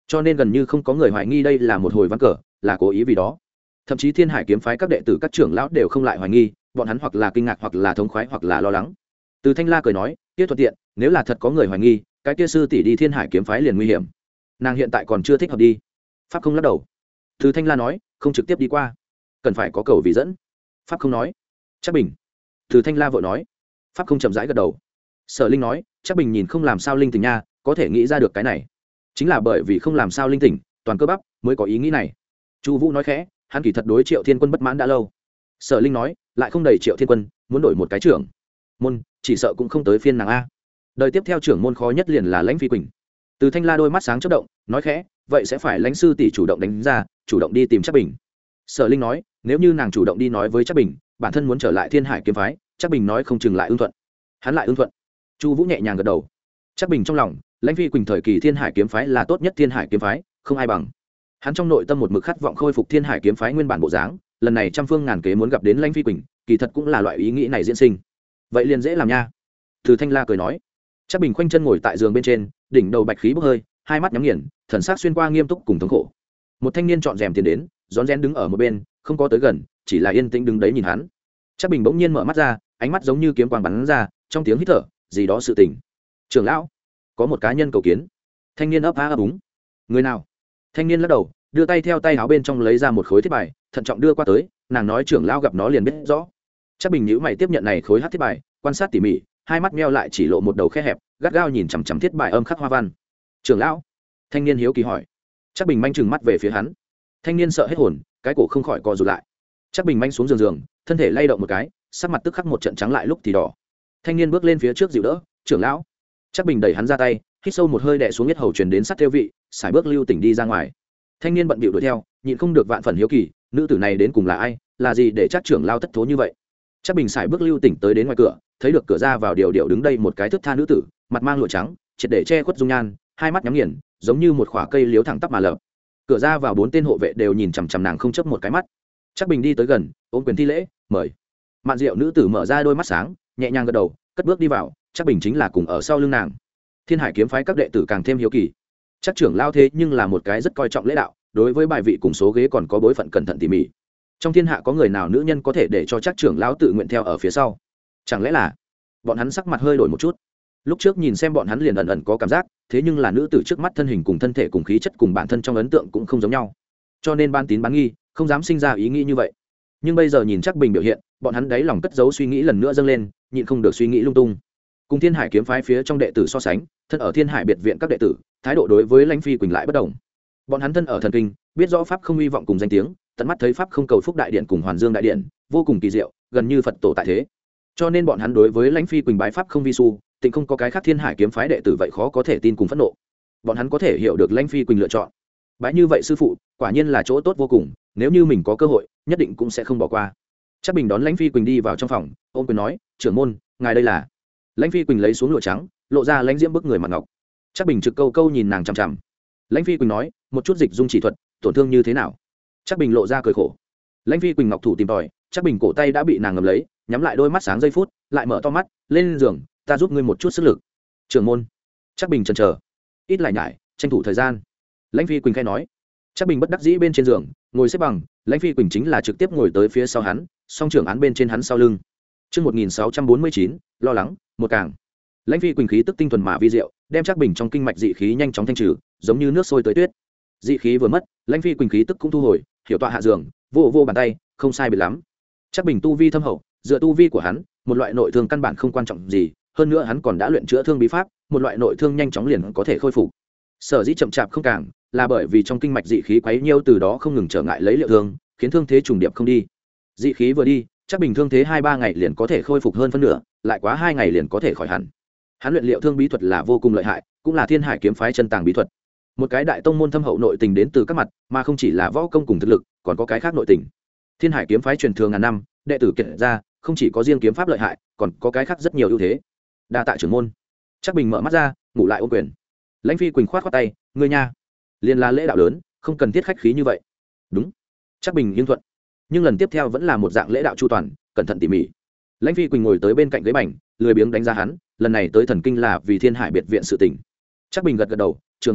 cho nên gần như không có người hoài nghi đây là một hồi ván cờ, là cố ý vì đó. Thậm chí Thiên Hải kiếm phái các đệ tử các trưởng lão đều không lại hoài nghi, bọn hắn hoặc là kinh ngạc hoặc là thống khoái hoặc là lo lắng. Từ Thanh La cười nói, "Kia thuận tiện, nếu là thật có người hoài nghi, cái kia sư tỷ đi Thiên Hải kiếm phái liền nguy hiểm. Nàng hiện tại còn chưa thích hợp đi." Pháp không lắc đầu. Từ Thanh La nói, "Không trực tiếp đi qua, cần phải có cầu vị dẫn." Pháp không nói. "Chắc Bình." Từ Thanh La vội nói. Pháp không chậm rãi gật đầu. Sở Linh nói, "Chắc Bình nhìn không làm sao linh tỉnh nha, có thể nghĩ ra được cái này. Chính là bởi vì không làm sao linh tỉnh, toàn cơ bắp mới có ý nghĩ này." Chu Vũ nói khẽ, hắn kỳ thật đối Triệu Thiên Quân bất mãn đã lâu. Sở Linh nói, lại không đầy Triệu Thiên Quân, muốn đổi một cái trưởng môn, chỉ sợ cũng không tới phiên nàng a. Đời tiếp theo trưởng môn khó nhất liền là Lãnh Phi Quỳnh. Từ Thanh La đôi mắt sáng chớp động, nói khẽ, vậy sẽ phải Lãnh sư tỷ chủ động đánh ra, chủ động đi tìm Trác Bình. Sở Linh nói, nếu như nàng chủ động đi nói với Trác Bình, bản thân muốn trở lại Thiên Hải kiếm phái, Trác Bình nói không chừng lại ưng thuận. Hắn lại ưng thuận. Chu Vũ nhẹ nhàng gật đầu. Trác Bình trong lòng, Lãnh Phi Quỳnh thời kỳ Thiên Hải kiếm phái là tốt nhất Thiên Hải kiếm phái, không ai bằng. Hắn trong nội tâm một mực khát vọng khôi phục Thiên Hải kiếm phái nguyên bản bộ dáng, lần này trăm phương ngàn kế muốn gặp đến Lãnh Phi Quỳnh, kỳ thật cũng là loại ý nghĩ này diễn sinh. Vậy liền dễ làm nha. Từ Thanh La cười nói. Trác Bình khoanh chân ngồi tại giường bên trên, đỉnh đầu bạch khí bốc hơi, hai mắt nhắm nghiền, thần sắc xuyên qua nghiêm túc cùng thống khổ. Một thanh niên trọn rèm tiền đến, rón rén đứng ở một bên, không có tới gần, chỉ là yên tĩnh đứng đấy nhìn hắn. Trác Bình bỗng nhiên mở mắt ra, ánh mắt giống như kiếm quang bắn ra, trong tiếng hít thở, gì đó sự tình. "Trưởng lão, có một cá nhân cầu kiến." Thanh niên ấp a ấp úng. "Người nào?" Thanh niên lắc đầu, đưa tay theo tay áo bên trong lấy ra một khối thiết bài, thận trọng đưa qua tới, nàng nói trưởng lão gặp nó liền biết rõ. Trác Bình nhíu mày tiếp nhận này khối hắc thiết bài, quan sát tỉ mỉ, hai mắt meo lại chỉ lộ một đầu khe hẹp, gắt gao nhìn chằm chằm thiết bài âm khắc hoa văn. "Trưởng lão?" Thanh niên hiếu kỳ hỏi. Trác Bình manh trừng mắt về phía hắn. Thanh niên sợ hết hồn, cái cổ không khỏi co rụt lại. Trác Bình manh xuống giường giường, thân thể lay động một cái, sắc mặt tức khắc một trận trắng lại lúc thì đỏ. Thanh niên bước lên phía trước dịu đỡ, "Trưởng lão." Trác Bình đẩy hắn ra tay, hít sâu một hơi đè xuống huyết hầu truyền đến sát theo vị, sải bước lưu tỉnh đi ra ngoài. Thanh niên bận bịu đuổi theo, nhịn không được vạn phần hiếu kỳ, nữ tử này đến cùng là ai, là gì để Trác trưởng lão thất thố như vậy. Trác Bình sải bước lưu tỉnh tới đến ngoài cửa, thấy được cửa ra vào điều điều đứng đây một cái thước tha nữ tử, mặt mang lụa trắng, triệt để che khuất dung nhan, hai mắt nhắm nghiền, giống như một khỏa cây liếu thẳng tắp mà lở. Cửa ra vào bốn tên hộ vệ đều nhìn chằm chằm nàng không chớp một cái mắt. Trác Bình đi tới gần, ôm quyền thi lễ, "Mời." Mạn Diệu nữ tử mở ra đôi mắt sáng, nhẹ nhàng gật đầu, cất bước đi vào. Trác Bình chính là cùng ở sau lưng nàng. Thiên Hải kiếm phái các đệ tử càng thêm hiếu kỳ. Trác trưởng lao thế nhưng là một cái rất coi trọng lễ đạo, đối với bài vị cùng số ghế còn có bối phận cẩn thận tỉ mỉ. Trong thiên hạ có người nào nữ nhân có thể để cho Trác trưởng lão tự nguyện theo ở phía sau? Chẳng lẽ là? Bọn hắn sắc mặt hơi đổi một chút. Lúc trước nhìn xem bọn hắn liền ẩn ẩn có cảm giác, thế nhưng là nữ tử trước mắt thân hình cùng thân thể cùng khí chất cùng bản thân trong ấn tượng cũng không giống nhau. Cho nên ban tín bán nghi, không dám sinh ra ý nghĩ như vậy. Nhưng bây giờ nhìn Trác Bình biểu hiện, bọn hắn đáy lòng cất giấu suy nghĩ lần nữa dâng lên, nhịn không được suy nghĩ lung tung. Cùng Thiên Hải kiếm phái phía trong đệ tử so sánh, thân ở Thiên Hải biệt viện các đệ tử, thái độ đối với Lãnh Phi Quỳnh lại bất đồng. Bọn hắn thân ở thần kinh, biết rõ pháp không hy vọng cùng danh tiếng, tận mắt thấy pháp không cầu phúc đại điện cùng Hoàn Dương đại điện, vô cùng kỳ diệu, gần như Phật tổ tại thế. Cho nên bọn hắn đối với Lãnh Phi Quỳnh bái pháp không vi su, tình không có cái khác Thiên Hải kiếm phái đệ tử vậy khó có thể tin cùng phẫn nộ. Bọn hắn có thể hiểu được Lãnh Phi Quỳnh lựa chọn. Bái như vậy sư phụ, quả nhiên là chỗ tốt vô cùng, nếu như mình có cơ hội, nhất định cũng sẽ không bỏ qua. Trác Bình đón Lãnh Phi Quỳnh đi vào trong phòng, ôm quyền nói, "Trưởng môn, ngài đây là?" Lãnh Phi Quỳnh lấy xuống lụa trắng, lộ ra lãnh diễm bức người mặt ngọc. Trác Bình trực câu câu nhìn nàng chằm chằm. Lãnh Phi Quỳnh nói, "Một chút dịch dung chỉ thuật, tổn thương như thế nào?" Trác Bình lộ ra cười khổ. Lãnh Phi Quỳnh ngọc thủ tìm tòi, Trác Bình cổ tay đã bị nàng ngầm lấy, nhắm lại đôi mắt sáng giây phút, lại mở to mắt, lên giường, "Ta giúp ngươi một chút sức lực." "Trưởng môn." Trác Bình chần chờ, ít lại nhải, tranh thủ thời gian. Lãnh Phi Quỳnh khẽ nói. Trác Bình bất đắc dĩ bên trên giường, ngồi xếp bằng, Lãnh Phi Quỳnh chính là trực tiếp ngồi tới phía sau hắn, song trưởng án bên trên hắn sau lưng. Chương một nghìn sáu trăm bốn mươi chín, lo lắng, một càng. Lãnh Phi Quỳnh khí tức tinh thuần mà vi diệu, đem Trác Bình trong kinh mạch dị khí nhanh chóng thanh trừ, giống như nước sôi tới tuyết. Dị khí vừa mất, Lãnh Phi Quỳnh khí tức cũng thu hồi, hiểu tọa hạ giường, vô vô bàn tay, không sai biệt lắm. Trác Bình tu vi thâm hậu, dựa tu vi của hắn, một loại nội thương căn bản không quan trọng gì, hơn nữa hắn còn đã luyện chữa thương bí pháp, một loại nội thương nhanh chóng liền có thể khôi phục. Sở dĩ chậm chạp không càng, là bởi vì trong kinh mạch dị khí quấy nhiêu từ đó không ngừng trở ngại lấy liệu thương, khiến thương thế trùng điệp không đi. Dị khí vừa đi, Trác Bình thương thế hai ba ngày liền có thể khôi phục hơn phân nửa, lại quá hai ngày liền có thể khỏi hẳn. Hắn luyện liệu thương bí thuật là vô cùng lợi hại, cũng là Thiên Hải kiếm phái chân tàng bí thuật. Một cái đại tông môn thâm hậu nội tình đến từ các mặt, mà không chỉ là võ công cùng thực lực, còn có cái khác nội tình. Thiên Hải kiếm phái truyền thừa ngàn năm, đệ tử kiệt ra, không chỉ có riêng kiếm pháp lợi hại, còn có cái khác rất nhiều ưu thế. Đa tạ trưởng môn. Trác Bình mở mắt ra, ngủ lại ôm quyền. Lãnh Phi Quỳnh khoát khoát tay, "Ngươi nha, liền là lễ đạo lớn, không cần thiết khách khí như vậy." "Đúng." Trác Bình nghiêm thuận. Nhưng lần tiếp theo vẫn là một dạng lễ đạo chu toàn, cẩn thận tỉ mỉ. Lãnh Phi Quỳnh ngồi tới bên cạnh ghế bành, lười biếng đánh giá hắn, lần này tới thần kinh là vì Thiên Hải biệt viện sự tình. Trác Bình gật gật đầu, "Trưởng môn,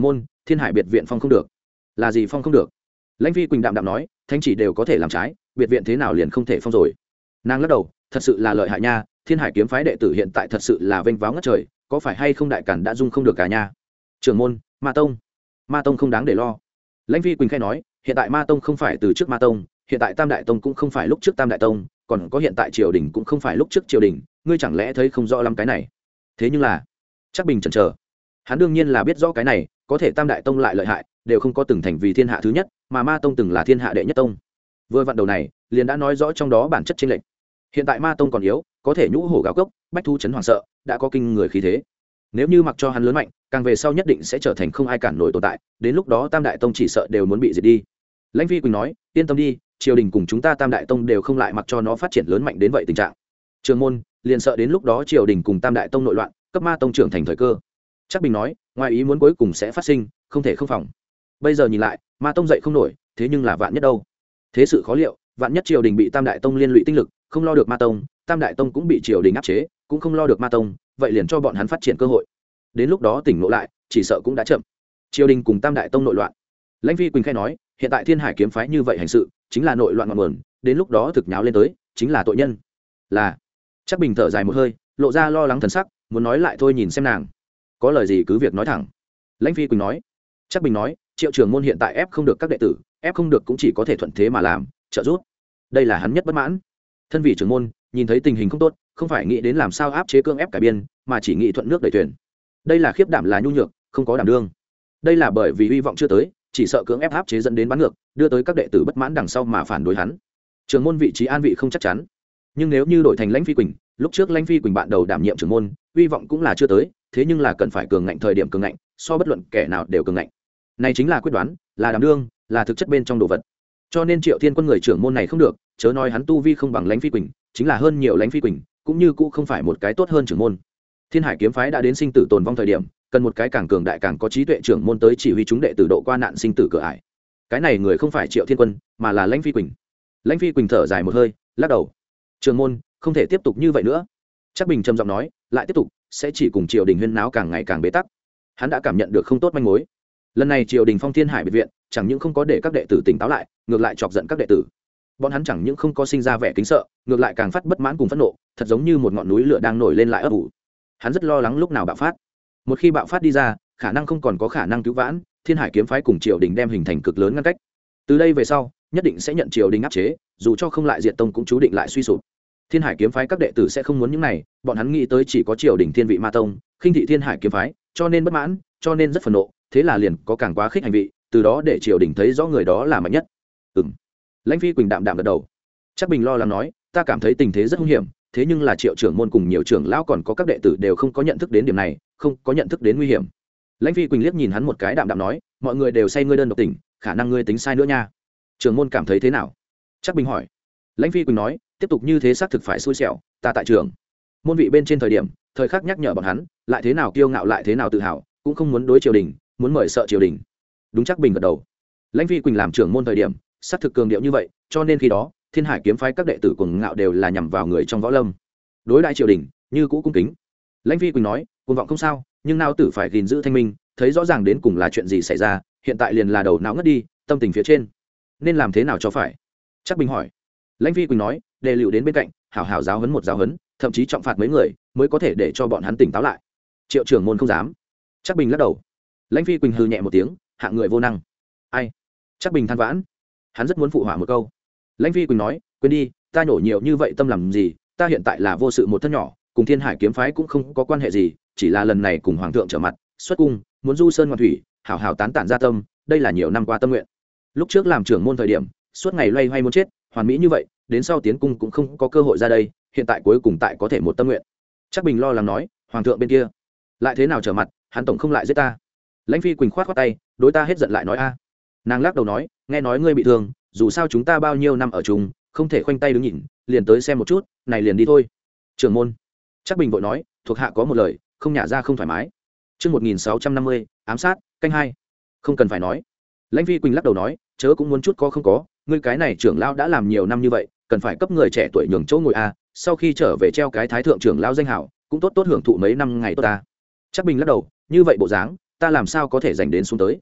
thiên hải biệt viện phong không được. Là gì phong không được? Lãnh Phi Quỳnh đạm đạm nói, thánh chỉ đều có thể làm trái, biệt viện thế nào liền không thể phong rồi? Nàng lắc đầu, thật sự là lợi hại nha, thiên hải kiếm phái đệ tử hiện tại thật sự là vênh váo ngất trời, có phải hay không đại cản đã dung không được cả nha? Trưởng môn, Ma tông. Ma tông không đáng để lo. Lãnh Phi Quỳnh khai nói, hiện tại Ma tông không phải từ trước Ma tông, hiện tại Tam đại tông cũng không phải lúc trước Tam đại tông, còn có hiện tại triều đình cũng không phải lúc trước triều đình, ngươi chẳng lẽ thấy không rõ lắm cái này? Thế nhưng là, chắc Bình chần chờ. Hắn đương nhiên là biết rõ cái này, có thể Tam đại tông lại lợi hại, đều không có từng thành vì thiên hạ thứ nhất, mà Ma tông từng là thiên hạ đệ nhất tông. Vừa vặn đầu này, liền đã nói rõ trong đó bản chất chênh lệch. Hiện tại Ma tông còn yếu, có thể nhũ hổ gào cốc, bách thu chấn hoàng sợ, đã có kinh người khí thế. Nếu như mặc cho hắn lớn mạnh, càng về sau nhất định sẽ trở thành không ai cản nổi tồn tại, đến lúc đó Tam đại tông chỉ sợ đều muốn bị diệt đi. Lãnh Phi Quỳnh nói, yên tâm đi, triều đình cùng chúng ta Tam đại tông đều không lại mặc cho nó phát triển lớn mạnh đến vậy tình trạng. Trường môn liền sợ đến lúc đó triều đình cùng Tam đại tông nội loạn, cấp Ma tông trưởng thành thời cơ. Chắc Bình nói, ngoài ý muốn cuối cùng sẽ phát sinh, không thể không phòng. Bây giờ nhìn lại, Ma tông dậy không nổi, thế nhưng là vạn nhất đâu? Thế sự khó liệu, vạn nhất triều đình bị Tam đại tông liên lụy tinh lực, không lo được Ma tông, Tam đại tông cũng bị triều đình áp chế, cũng không lo được Ma tông, vậy liền cho bọn hắn phát triển cơ hội. Đến lúc đó tỉnh ngộ lại, chỉ sợ cũng đã chậm. Triều đình cùng Tam đại tông nội loạn. Lãnh Phi Quỳnh khai nói, hiện tại thiên hải kiếm phái như vậy hành sự, chính là nội loạn ngọn nguồn, đến lúc đó thực nháo lên tới, chính là tội nhân. Là. Chắc Bình thở dài một hơi, lộ ra lo lắng thần sắc, muốn nói lại thôi nhìn xem nàng. Có lời gì cứ việc nói thẳng. Lãnh Phi Quỳnh nói. Chắc Bình nói, Triệu trưởng môn hiện tại ép không được các đệ tử, ép không được cũng chỉ có thể thuận thế mà làm, trợ giúp. Đây là hắn nhất bất mãn. Thân vị trưởng môn, nhìn thấy tình hình không tốt, không phải nghĩ đến làm sao áp chế cương ép cải biên, mà chỉ nghĩ thuận nước đẩy thuyền. Đây là khiếp đảm là nhu nhược, không có đảm đương. Đây là bởi vì hy vọng chưa tới, chỉ sợ cưỡng ép áp chế dẫn đến bắn ngược, đưa tới các đệ tử bất mãn đằng sau mà phản đối hắn. Trưởng môn vị trí an vị không chắc chắn, nhưng nếu như đổi thành Lãnh Phi Quỳnh, lúc trước Lãnh Phi Quỳnh bạn đầu đảm nhiệm trưởng môn, hy vọng cũng là chưa tới, thế nhưng là cần phải cường ngạnh thời điểm cường ngạnh, so bất luận kẻ nào đều cường ngạnh. Này chính là quyết đoán, là đảm đương, là thực chất bên trong đồ vật. Cho nên Triệu Thiên Quân người trưởng môn này không được, chớ nói hắn tu vi không bằng Lãnh Phi Quỳnh, chính là hơn nhiều Lãnh Phi Quỳnh, cũng như cũ không phải một cái tốt hơn trưởng môn. Thiên Hải kiếm phái đã đến sinh tử tồn vong thời điểm, cần một cái càng cường đại càng có trí tuệ trưởng môn tới chỉ huy chúng đệ tử độ qua nạn sinh tử cửa ải. Cái này người không phải Triệu Thiên Quân, mà là Lãnh Phi Quỳnh. Lãnh Phi Quỳnh thở dài một hơi, lắc đầu. Trưởng môn, không thể tiếp tục như vậy nữa. Chắc Bình trầm giọng nói, lại tiếp tục sẽ chỉ cùng triều đình huyên náo càng ngày càng bế tắc. Hắn đã cảm nhận được không tốt manh mối. Lần này triều đình phong Thiên Hải biệt viện, chẳng những không có để các đệ tử tỉnh táo lại, ngược lại chọc giận các đệ tử. Bọn hắn chẳng những không có sinh ra vẻ kính sợ, ngược lại càng phát bất mãn cùng phẫn nộ, thật giống như một ngọn núi lửa đang nổi lên lại ấp ủ. Hắn rất lo lắng lúc nào bạo phát. Một khi bạo phát đi ra, khả năng không còn có khả năng cứu vãn, Thiên Hải kiếm phái cùng triều đình đem hình thành cực lớn ngăn cách. Từ đây về sau, nhất định sẽ nhận triều đình áp chế, dù cho không lại diệt tông cũng chú định lại suy sụp. Thiên Hải kiếm phái các đệ tử sẽ không muốn những này, bọn hắn nghĩ tới chỉ có triều đình thiên vị Ma tông, khinh thị Thiên Hải kiếm phái, cho nên bất mãn, cho nên rất phẫn nộ, thế là liền có càng quá khích hành vị, từ đó để triều đình thấy rõ người đó là mạnh nhất. Ừm. Lãnh Phi Quỳnh đạm đạm gật đầu. Chắc Bình lo lắng nói, ta cảm thấy tình thế rất nguy hiểm, thế nhưng là Triệu trưởng môn cùng nhiều trưởng lão còn có các đệ tử đều không có nhận thức đến điểm này, không có nhận thức đến nguy hiểm. Lãnh Phi Quỳnh liếc nhìn hắn một cái đạm đạm nói, mọi người đều say ngươi đơn độc tỉnh, khả năng ngươi tính sai nữa nha. Trưởng môn cảm thấy thế nào? Chắc Bình hỏi. Lãnh Phi Quỳnh nói, tiếp tục như thế xác thực phải xui xẻo, ta tại trường môn vị bên trên thời điểm, thời khắc nhắc nhở bọn hắn, lại thế nào kiêu ngạo lại thế nào tự hào, cũng không muốn đối triều đình, muốn mời sợ triều đình. Đúng. Chắc Bình gật đầu. Lãnh Phi Quỳnh làm trưởng môn thời điểm, xác thực cường điệu như vậy, cho nên khi đó, Thiên Hải kiếm phái các đệ tử cuồng ngạo đều là nhằm vào người trong võ lâm. Đối đại triều đình, như cũ cung kính. Lãnh Phi Quỳnh nói, cuồng vọng không sao, nhưng nao tử phải gìn giữ thanh minh, thấy rõ ràng đến cùng là chuyện gì xảy ra, hiện tại liền là đầu não ngất đi, tâm tình phía trên, nên làm thế nào cho phải? Chắc Bình hỏi. Lãnh Phi Quỳnh nói, đề liệu đến bên cạnh, hảo hảo giáo huấn một giáo huấn, thậm chí trọng phạt mấy người, mới có thể để cho bọn hắn tỉnh táo lại. Triệu trưởng môn không dám. Chắc Bình lắc đầu. Lãnh Phi Quỳnh hừ nhẹ một tiếng, hạng người vô năng. Ai? Chắc Bình than vãn. Hắn rất muốn phụ họa một câu. Lãnh Phi Quỳnh nói, quên đi, ta nhổ nhiều như vậy tâm làm gì, ta hiện tại là vô sự một thân nhỏ, cùng Thiên Hải kiếm phái cũng không có quan hệ gì, chỉ là lần này cùng hoàng thượng trở mặt, xuất cung, muốn du sơn ngoạn thủy, hảo hảo tán tản gia tâm, đây là nhiều năm qua tâm nguyện. Lúc trước làm trưởng môn thời điểm, suốt ngày loay hoay muốn chết, hoàn mỹ như vậy, đến sau tiến cung cũng không có cơ hội ra đây, hiện tại cuối cùng tại có thể một tâm nguyện. Chắc Bình lo lắng nói, hoàng thượng bên kia lại thế nào trở mặt, hắn tổng không lại giết ta. Lãnh Phi Quỳnh khoát khoát tay, đối ta hết giận lại nói a. Nàng lắc đầu nói, nghe nói ngươi bị thương, dù sao chúng ta bao nhiêu năm ở chung, không thể khoanh tay đứng nhìn, liền tới xem một chút, này liền đi thôi. Trưởng môn. Chắc Bình vội nói, thuộc hạ có một lời, không nhả ra không thoải mái. Chương một nghìn sáu trăm năm mươi, ám sát, canh hai. Không cần phải nói. Lãnh Phi Quỳnh lắc đầu nói, chớ cũng muốn chút có không có, ngươi cái này trưởng lão đã làm nhiều năm như vậy, cần phải cấp người trẻ tuổi nhường chỗ ngồi a, sau khi trở về treo cái thái thượng trưởng lão danh hảo, cũng tốt tốt hưởng thụ mấy năm ngày tốt ta. Chắc Bình lắc đầu, như vậy bộ dáng, ta làm sao có thể dành đến xuống tới.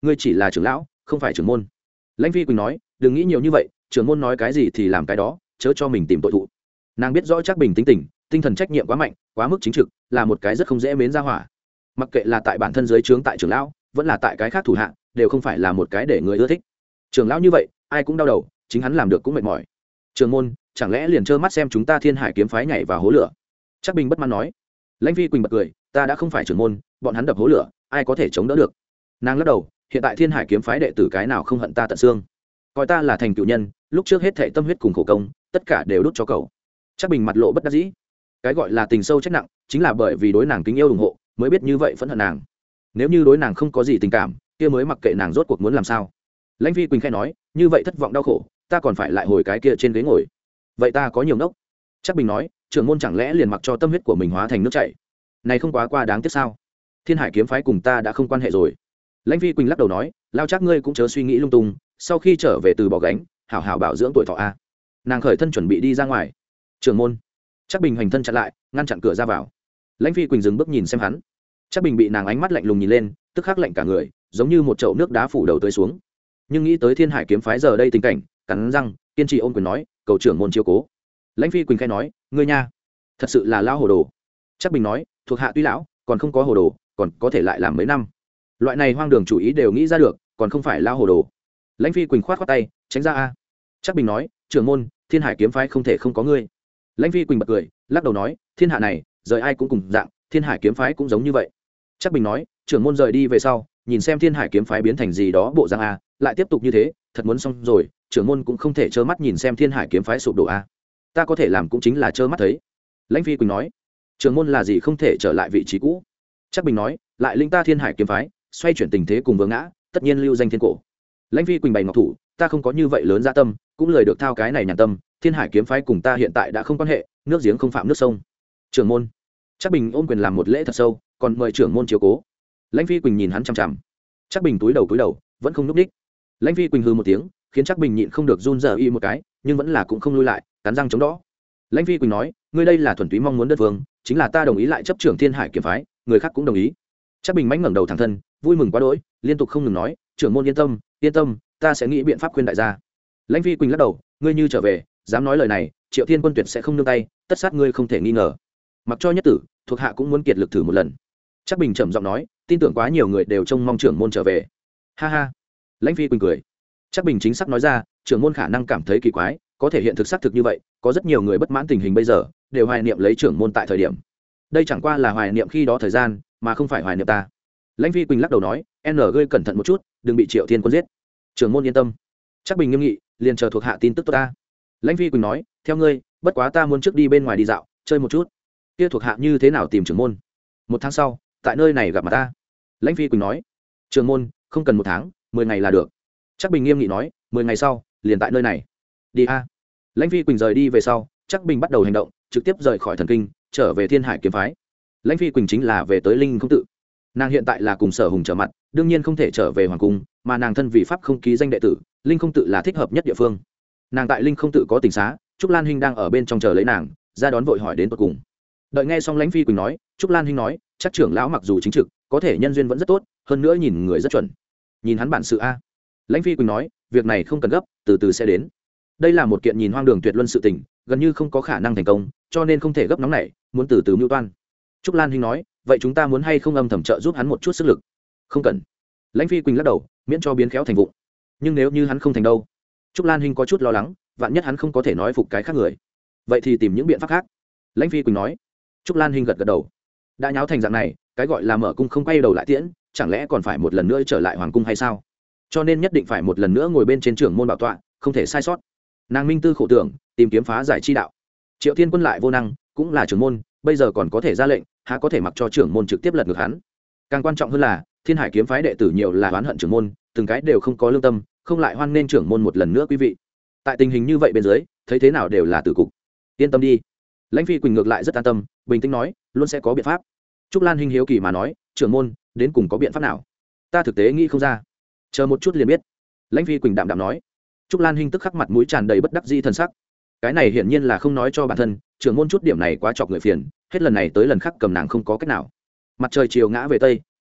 ngươi chỉ là trưởng lão không phải trưởng môn. Lãnh Phi Quỳnh nói, đừng nghĩ nhiều như vậy, trưởng môn nói cái gì thì làm cái đó, chớ cho mình tìm tội thụ. Nàng biết rõ Trác Bình tính tình, tinh thần trách nhiệm quá mạnh, quá mức chính trực, là một cái rất không dễ mến ra hỏa. Mặc kệ là tại bản thân dưới trướng tại trưởng lão, vẫn là tại cái khác thủ hạ, đều không phải là một cái để người ưa thích. Trưởng lão như vậy, ai cũng đau đầu, chính hắn làm được cũng mệt mỏi. Trưởng môn, chẳng lẽ liền trơ mắt xem chúng ta Thiên Hải kiếm phái nhảy vào hố lửa? Trác Bình bất mãn nói. Lãnh Phi Quỳnh bật cười, ta đã không phải trưởng môn, bọn hắn đập hố lửa, ai có thể chống đỡ được? Nàng lắc đầu, hiện tại Thiên Hải kiếm phái đệ tử cái nào không hận ta tận xương, coi ta là thành cựu nhân, lúc trước hết thảy tâm huyết cùng khổ công, tất cả đều đút cho cậu. Trác Bình mặt lộ bất đắc dĩ. Cái gọi là tình sâu trách nặng, chính là bởi vì đối nàng kính yêu ủng hộ, mới biết như vậy phẫn hận nàng. Nếu như đối nàng không có gì tình cảm, kia mới mặc kệ nàng rốt cuộc muốn làm sao. Lãnh Phi Quỳnh khẽ nói, như vậy thất vọng đau khổ, ta còn phải lại hồi cái kia trên ghế ngồi. Vậy ta có nhiều nốc. Trác Bình nói, trưởng môn chẳng lẽ liền mặc cho tâm huyết của mình hóa thành nước chảy, này không quá qua đáng tiếc sao? Thiên Hải kiếm phái cùng ta đã không quan hệ rồi. Lãnh Phi Quỳnh lắc đầu nói, lao Trác ngươi cũng chớ suy nghĩ lung tung, sau khi trở về từ bỏ gánh, hảo hảo bảo dưỡng tuổi thọ a. Nàng khởi thân chuẩn bị đi ra ngoài. Trưởng môn. Trác Bình hoành thân chặn lại, ngăn chặn cửa ra vào. Lãnh Phi Quỳnh dừng bước nhìn xem hắn. Trác Bình bị nàng ánh mắt lạnh lùng nhìn lên, tức khắc lạnh cả người, giống như một chậu nước đá phủ đầu tưới xuống. Nhưng nghĩ tới Thiên Hải kiếm phái giờ đây tình cảnh, cắn răng, kiên trì ôm quyền nói, cầu trưởng môn chiếu cố. Lãnh Phi Quỳnh khẽ nói, ngươi nha, thật sự là lão hồ đồ. Trác Bình nói, thuộc hạ tuy lão, còn không có hồ đồ, còn có thể lại làm mấy năm. Loại này hoang đường chủ ý đều nghĩ ra được, còn không phải lão hồ đồ. Lãnh Phi Quỳnh khoát khoát tay, tránh ra a. Trác Bình nói, trưởng môn, Thiên Hải kiếm phái không thể không có ngươi. Lãnh Phi Quỳnh bật cười, lắc đầu nói, thiên hạ này, rời ai cũng cùng dạng, Thiên Hải kiếm phái cũng giống như vậy. Trác Bình nói, trưởng môn rời đi về sau, nhìn xem Thiên Hải kiếm phái biến thành gì đó bộ dạng a, lại tiếp tục như thế, thật muốn xong rồi, trưởng môn cũng không thể trơ mắt nhìn xem Thiên Hải kiếm phái sụp đổ a. Ta có thể làm cũng chính là trơ mắt thấy. Lãnh Phi Quỳnh nói, trưởng môn là gì không thể trở lại vị trí cũ. Trác Bình nói, lại linh ta Thiên Hải kiếm phái, xoay chuyển tình thế cùng vương ngã, tất nhiên lưu danh thiên cổ. Lãnh Phi Quỳnh bày ngọc thủ, ta không có như vậy lớn dạ tâm, cũng lời được thao cái này nhàn tâm, Thiên Hải kiếm phái cùng ta hiện tại đã không quan hệ, nước giếng không phạm nước sông. Trưởng môn. Trác Bình ôm quyền làm một lễ thật sâu, còn mời trưởng môn chiếu cố. Lãnh Phi Quỳnh nhìn hắn chằm chằm. Trác Bình túi đầu túi đầu, vẫn không nhúc nhích. Lãnh Phi Quỳnh hừ một tiếng, khiến Trác Bình nhịn không được run rẩy y một cái, nhưng vẫn là cũng không lui lại, cắn răng chống đỡ. Lãnh Phi Quỳnh nói, ngươi đây là thuần túy mong muốn đất vương, chính là ta đồng ý lại chấp trưởng Thiên Hải kiếm phái, người khác cũng đồng ý. Trác Bình mãnh ngẩng đầu thẳng thân, vui mừng quá đỗi, liên tục không ngừng nói, trưởng môn yên tâm, yên tâm, ta sẽ nghĩ biện pháp khuyên đại gia. Lãnh Phi Quỳnh lắc đầu, ngươi như trở về, dám nói lời này, Triệu Thiên Quân tuyệt sẽ không nương tay, tất sát ngươi không thể nghi ngờ. Mặc cho nhất tử, thuộc hạ cũng muốn kiệt lực thử một lần. Trác Bình trầm giọng nói, tin tưởng quá nhiều người đều trông mong trưởng môn trở về. Ha ha. Lãnh Phi Quỳnh cười. Trác Bình chính xác nói ra, trưởng môn khả năng cảm thấy kỳ quái, có thể hiện thực xác thực như vậy, có rất nhiều người bất mãn tình hình bây giờ, đều hoài niệm lấy trưởng môn tại thời điểm. Đây chẳng qua là hoài niệm khi đó thời gian, mà không phải hoài niệm ta. Lãnh Phi Quỳnh lắc đầu nói, n ngươi cẩn thận một chút, đừng bị Triệu Thiên Quân giết. Trưởng môn yên tâm. Trác Bình nghiêm nghị, liền chờ thuộc hạ tin tức tốt ta. Lãnh Phi Quỳnh nói, theo ngươi, bất quá ta muốn trước đi bên ngoài đi dạo, chơi một chút. Kia thuộc hạ như thế nào tìm trưởng môn? Một tháng sau, tại nơi này gặp mặt ta. Lãnh Phi Quỳnh nói, trưởng môn, không cần một tháng, mười ngày là được. Trác Bình nghiêm nghị nói, mười ngày sau, liền tại nơi này. Đi a. Lãnh Phi Quỳnh rời đi về sau, Trác Bình bắt đầu hành động, trực tiếp rời khỏi thần kinh, trở về Thiên Hải kiếm phái. Lãnh Phi Quỳnh chính là về tới Linh Không Tự. Nàng hiện tại là cùng Sở Hùng trở mặt, đương nhiên không thể trở về hoàng cung, mà nàng thân vì pháp không ký danh đệ tử, Linh Không Tự là thích hợp nhất địa phương. Nàng tại Linh Không Tự có tình xá, Trúc Lan Hinh đang ở bên trong chờ lấy nàng, ra đón vội hỏi đến tận cùng. Đợi nghe xong Lãnh Phi Quỳnh nói, Trúc Lan Hinh nói, chắc trưởng lão mặc dù chính trực, có thể nhân duyên vẫn rất tốt, hơn nữa nhìn người rất chuẩn. Nhìn hắn bản sự a. Lãnh Phi Quỳnh nói, việc này không cần gấp, từ từ sẽ đến. Đây là một kiện nhìn hoang đường tuyệt luân sự tình, gần như không có khả năng thành công, cho nên không thể gấp nóng nảy, muốn từ từ mưu toan. Trúc Lan Hinh nói, vậy chúng ta muốn hay không âm thầm trợ giúp hắn một chút sức lực? Không cần. Lãnh Phi Quỳnh lắc đầu, miễn cho biến khéo thành vụng. Nhưng nếu như hắn không thành đâu? Trúc Lan Hinh có chút lo lắng, vạn nhất hắn không có thể nói phục cái khác người, vậy thì tìm những biện pháp khác. Lãnh Phi Quỳnh nói. Trúc Lan Hinh gật gật đầu. Đã nháo thành dạng này, cái gọi là mở cung không quay đầu lại tiễn, chẳng lẽ còn phải một lần nữa trở lại hoàng cung hay sao? Cho nên nhất định phải một lần nữa ngồi bên trên trưởng môn bảo tọa, không thể sai sót. Nàng minh tư khổ tưởng, tìm kiếm phá giải chi đạo. Triệu Thiên Quân lại vô năng, cũng là trưởng môn, bây giờ còn có thể ra lệnh, há có thể mặc cho trưởng môn trực tiếp lật ngược hắn? Càng quan trọng hơn là, Thiên Hải kiếm phái đệ tử nhiều là oán hận trưởng môn, từng cái đều không có lương tâm, không lại hoan nên trưởng môn một lần nữa quý vị. Tại tình hình như vậy bên dưới, thấy thế nào đều là tử cục. Yên tâm đi. Lãnh Phi Quỳnh ngược lại rất an tâm, bình tĩnh nói, luôn sẽ có biện pháp. Trúc Lan Hinh hiếu kỳ mà nói, trưởng môn, đến cùng có biện pháp nào? Ta thực tế nghĩ không ra. Chờ một chút liền biết. Lãnh Phi Quỳnh đạm đạm nói. Trúc Lan Hinh tức khắc mặt mũi tràn đầy bất đắc dĩ thần sắc. Cái này hiển nhiên là không nói cho bản thân, trưởng môn chút điểm này quá chọc người phiền, hết lần này tới lần khác cầm nàng không có cách nào. Mặt trời chiều ngã về tây,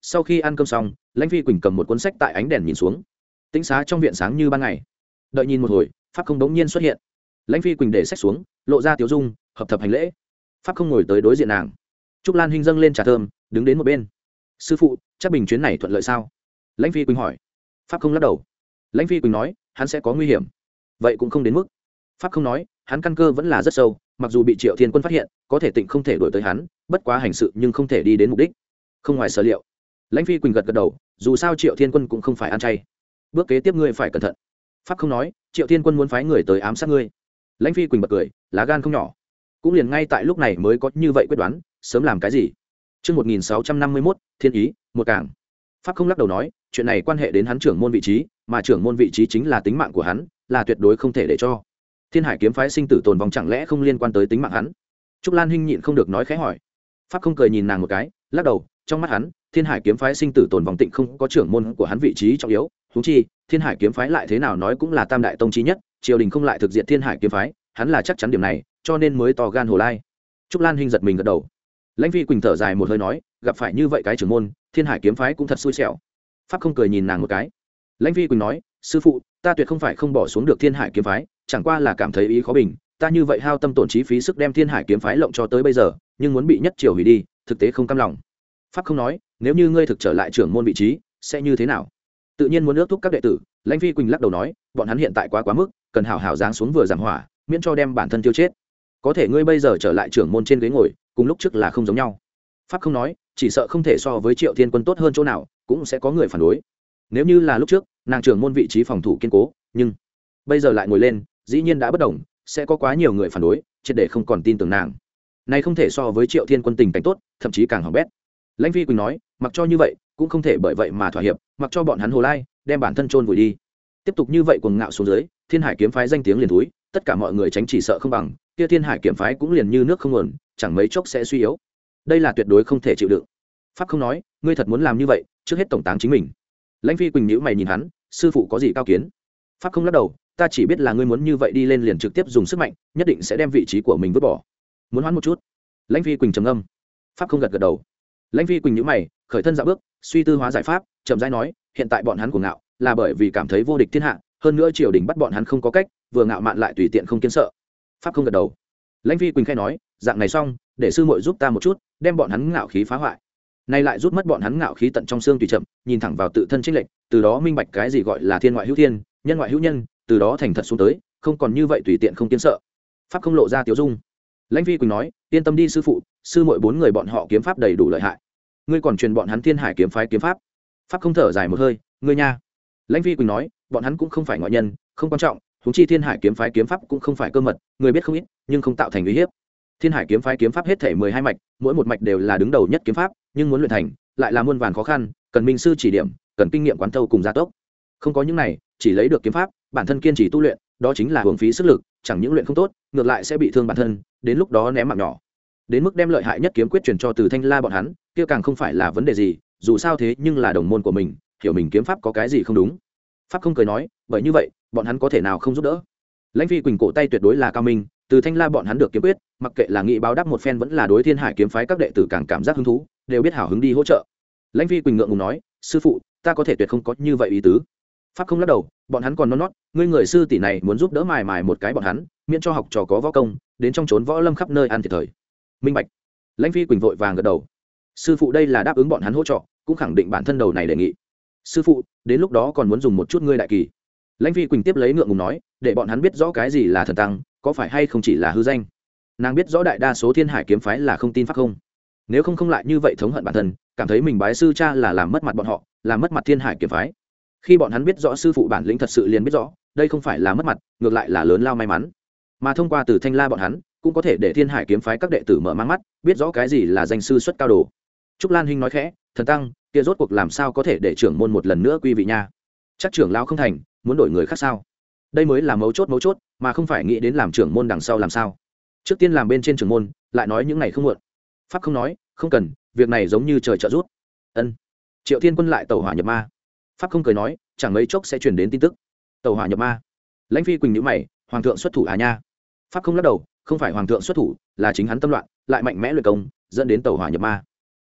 sau khi ăn cơm xong lãnh phi quỳnh cầm một cuốn sách tại ánh đèn nhìn xuống. Tĩnh xá trong viện sáng như ban ngày. Đợi nhìn một hồi pháp không đống nhiên xuất hiện. Lãnh phi quỳnh để sách xuống lộ ra tiếu dung hợp thập hành lễ. Pháp không ngồi tới đối diện nàng. Trúc Lan Hinh dâng lên trà thơm đứng đến một bên. Sư phụ, chắc bình chuyến này thuận lợi sao? Lãnh phi quỳnh hỏi. Pháp không lắc đầu. Lãnh phi quỳnh nói hắn sẽ có nguy hiểm. Vậy cũng không đến mức. Pháp không nói hắn căn cơ vẫn là rất sâu, mặc dù bị Triệu Thiên Quân phát hiện có thể tịnh không thể đuổi tới hắn, bất quá hành sự nhưng không thể đi đến mục đích. Không ngoài sở liệu. Lãnh phi quỳnh gật gật đầu, dù sao Triệu Thiên Quân cũng không phải ăn chay. Bước kế tiếp ngươi phải cẩn thận. Pháp không nói Triệu Thiên Quân muốn phái người tới ám sát ngươi. Lãnh phi quỳnh bật cười, lá gan không nhỏ. Cũng liền ngay tại lúc này mới có như vậy quyết đoán, sớm làm cái gì? Chương một nghìn sáu trăm năm mươi mốt, Thiên ý, một cảng. Pháp không lắc đầu nói, chuyện này quan hệ đến hắn trưởng môn vị trí, mà trưởng môn vị trí chính là tính mạng của hắn, là tuyệt đối không thể để cho. Thiên Hải kiếm phái sinh tử tồn vong chẳng lẽ không liên quan tới tính mạng hắn? Trúc Lan Hinh nhịn không được nói khẽ hỏi. Pháp không cười nhìn nàng một cái, lắc đầu, trong mắt hắn, Thiên Hải kiếm phái sinh tử tồn vong tịnh không có trưởng môn của hắn vị trí trọng yếu, huống chi, Thiên Hải kiếm phái lại thế nào nói cũng là tam đại tông chí nhất, triều đình không lại thực diện Thiên Hải kiếm phái, hắn là chắc chắn điểm này, cho nên mới to gan hồ lai. Trúc Lan Hinh giật mình gật đầu. Lãnh phi quỳnh thở dài một hơi nói, gặp phải như vậy cái trưởng môn, Thiên Hải kiếm phái cũng thật xui xẻo. Pháp không cười nhìn nàng một cái. Lãnh phi quỳnh nói, sư phụ, ta tuyệt không phải không bỏ xuống được Thiên Hải kiếm phái, chẳng qua là cảm thấy ý khó bình, ta như vậy hao tâm tổn trí phí sức đem Thiên Hải kiếm phái lộng cho tới bây giờ, nhưng muốn bị nhất triều hủy đi, thực tế không cam lòng. Pháp không nói, nếu như ngươi thực trở lại trưởng môn vị trí, sẽ như thế nào? Tự nhiên muốn ước thúc các đệ tử. Lãnh phi quỳnh lắc đầu nói, bọn hắn hiện tại quá quá mức, cần hảo hảo giáng xuống vừa giảm hỏa, miễn cho đem bản thân tiêu chết. Có thể ngươi bây giờ trở lại trưởng môn trên ghế ngồi, cùng lúc trước là không giống nhau. Pháp không nói, chỉ sợ không thể so với Triệu Thiên Quân tốt hơn chỗ nào, cũng sẽ có người phản đối. Nếu như là lúc trước, nàng trưởng môn vị trí phòng thủ kiên cố, nhưng bây giờ lại ngồi lên, dĩ nhiên đã bất đồng, sẽ có quá nhiều người phản đối, triệt để không còn tin tưởng nàng. Này không thể so với Triệu Thiên Quân tình cảnh tốt, thậm chí càng hỏng bét. Lãnh phi quỳnh nói, mặc cho như vậy, cũng không thể bởi vậy mà thỏa hiệp, mặc cho bọn hắn hồ lai, đem bản thân chôn vùi đi. Tiếp tục như vậy cuồng ngạo xuống dưới, Thiên Hải kiếm phái danh tiếng liền thúi, tất cả mọi người tránh chỉ sợ không bằng, kia Thiên Hải kiếm phái cũng liền như nước không nguồn, chẳng mấy chốc sẽ suy yếu. Đây là tuyệt đối không thể chịu đựng. Pháp không nói, ngươi thật muốn làm như vậy, trước hết tổng táng chính mình. Lãnh phi quỳnh nhíu mày nhìn hắn, sư phụ có gì cao kiến? Pháp không lắc đầu, ta chỉ biết là ngươi muốn như vậy đi lên liền trực tiếp dùng sức mạnh, nhất định sẽ đem vị trí của mình vứt bỏ. Muốn hoãn một chút. Lãnh phi quỳnh trầm ngâm. Pháp không gật gật đầu. Lãnh phi quỳnh nhíu mày, khởi thân dạo bước, suy tư hóa giải pháp, chậm rãi nói, hiện tại bọn hắn cuồng ngạo, là bởi vì cảm thấy vô địch thiên hạ, hơn nữa triều đình bắt bọn hắn không có cách, vừa ngạo mạn lại tùy tiện không kiến sợ. Pháp không gật đầu. Lãnh phi quỳnh khẽ nói, dạng này xong, để sư muội giúp ta một chút, đem bọn hắn ngạo khí phá hoại. Nay lại rút mất bọn hắn ngạo khí tận trong xương tùy chậm, nhìn thẳng vào tự thân chênh lệch, từ đó minh bạch cái gì gọi là thiên ngoại hữu thiên, nhân ngoại hữu nhân, từ đó thành thật xuống tới, không còn như vậy tùy tiện không kiến sợ. Pháp không lộ ra tiểu dung. Lãnh phi quỳnh nói, yên tâm đi sư phụ, sư muội bốn người bọn họ kiếm pháp đầy đủ lợi hại, ngươi còn truyền bọn hắn Thiên Hải kiếm phái kiếm pháp. Pháp không thở dài một hơi, ngươi nha. Lãnh phi quỳnh nói, bọn hắn cũng không phải ngoại nhân, không quan trọng, huống chi Thiên Hải kiếm phái kiếm pháp cũng không phải cơ mật, người biết không ít, nhưng không tạo thành uy hiếp. Thiên Hải kiếm phái kiếm pháp hết thể mười hai mạch, mỗi một mạch đều là đứng đầu nhất kiếm pháp, nhưng muốn luyện thành, lại là muôn vàn khó khăn, cần minh sư chỉ điểm, cần kinh nghiệm quán thâu cùng gia tốc. Không có những này, chỉ lấy được kiếm pháp, bản thân kiên trì tu luyện, đó chính là hưởng phí sức lực, chẳng những luyện không tốt, ngược lại sẽ bị thương bản thân, đến lúc đó ném mạng nhỏ. Đến mức đem lợi hại nhất kiếm quyết truyền cho Từ Thanh La bọn hắn, kia càng không phải là vấn đề gì, dù sao thế nhưng là đồng môn của mình, hiểu mình kiếm pháp có cái gì không đúng. Pháp không cười nói, bởi như vậy, bọn hắn có thể nào không giúp đỡ. Lãnh phi quỳnh cổ tay tuyệt đối là cao minh, Từ Thanh La bọn hắn được kiếm quyết, mặc kệ là nghị báo đáp một phen vẫn là đối Thiên Hải kiếm phái các đệ tử càng cảm giác hứng thú, đều biết hảo hứng đi hỗ trợ. Lãnh phi quỳnh ngượng ngùng nói, sư phụ, ta có thể tuyệt không có như vậy ý tứ. Pháp không lắc đầu, bọn hắn còn non nót, ngươi người sư tỷ này muốn giúp đỡ mài mài một cái bọn hắn, miễn cho học trò có võ công, đến trong trốn võ lâm khắp nơi ăn thiệt thời. Minh bạch. Lãnh phi quỳnh vội vàng gật đầu. Sư phụ đây là đáp ứng bọn hắn hỗ trợ, cũng khẳng định bản thân đầu này đề nghị. Sư phụ, đến lúc đó còn muốn dùng một chút ngươi đại kỳ. Lãnh phi quỳnh tiếp lấy ngượng ngùng nói, để bọn hắn biết rõ cái gì là thần tăng, có phải hay không chỉ là hư danh. Nàng biết rõ đại đa số Thiên Hải kiếm phái là không tin pháp không, nếu không không lại như vậy thống hận bản thân, cảm thấy mình bái sư cha là làm mất mặt bọn họ, làm mất mặt Thiên Hải kiếm phái. Khi bọn hắn biết rõ sư phụ bản lĩnh thật sự liền biết rõ, đây không phải là mất mặt, ngược lại là lớn lao may mắn. Mà thông qua Từ Thanh La bọn hắn, cũng có thể để Thiên Hải kiếm phái các đệ tử mở mang mắt, biết rõ cái gì là danh sư xuất cao đồ. Trúc Lan Hinh nói khẽ, thần tăng, kia rốt cuộc làm sao có thể để trưởng môn một lần nữa quy vị nha? Chắc trưởng lão không thành, muốn đổi người khác sao? Đây mới là mấu chốt mấu chốt, mà không phải nghĩ đến làm trưởng môn đằng sau làm sao. Trước tiên làm bên trên trưởng môn, lại nói những này không muộn. Pháp không nói, không cần, việc này giống như trời trợ rút. Ân. Triệu Thiên Quân lại tẩu hỏa nhập ma. Pháp không cười nói, chẳng mấy chốc sẽ truyền đến tin tức. Tẩu hỏa nhập ma. Lãnh phi quỳnh nhíu mày, hoàng thượng xuất thủ à nha? Pháp không lắc đầu, không phải hoàng thượng xuất thủ, là chính hắn tâm loạn, lại mạnh mẽ luyện công, dẫn đến tẩu hỏa nhập ma.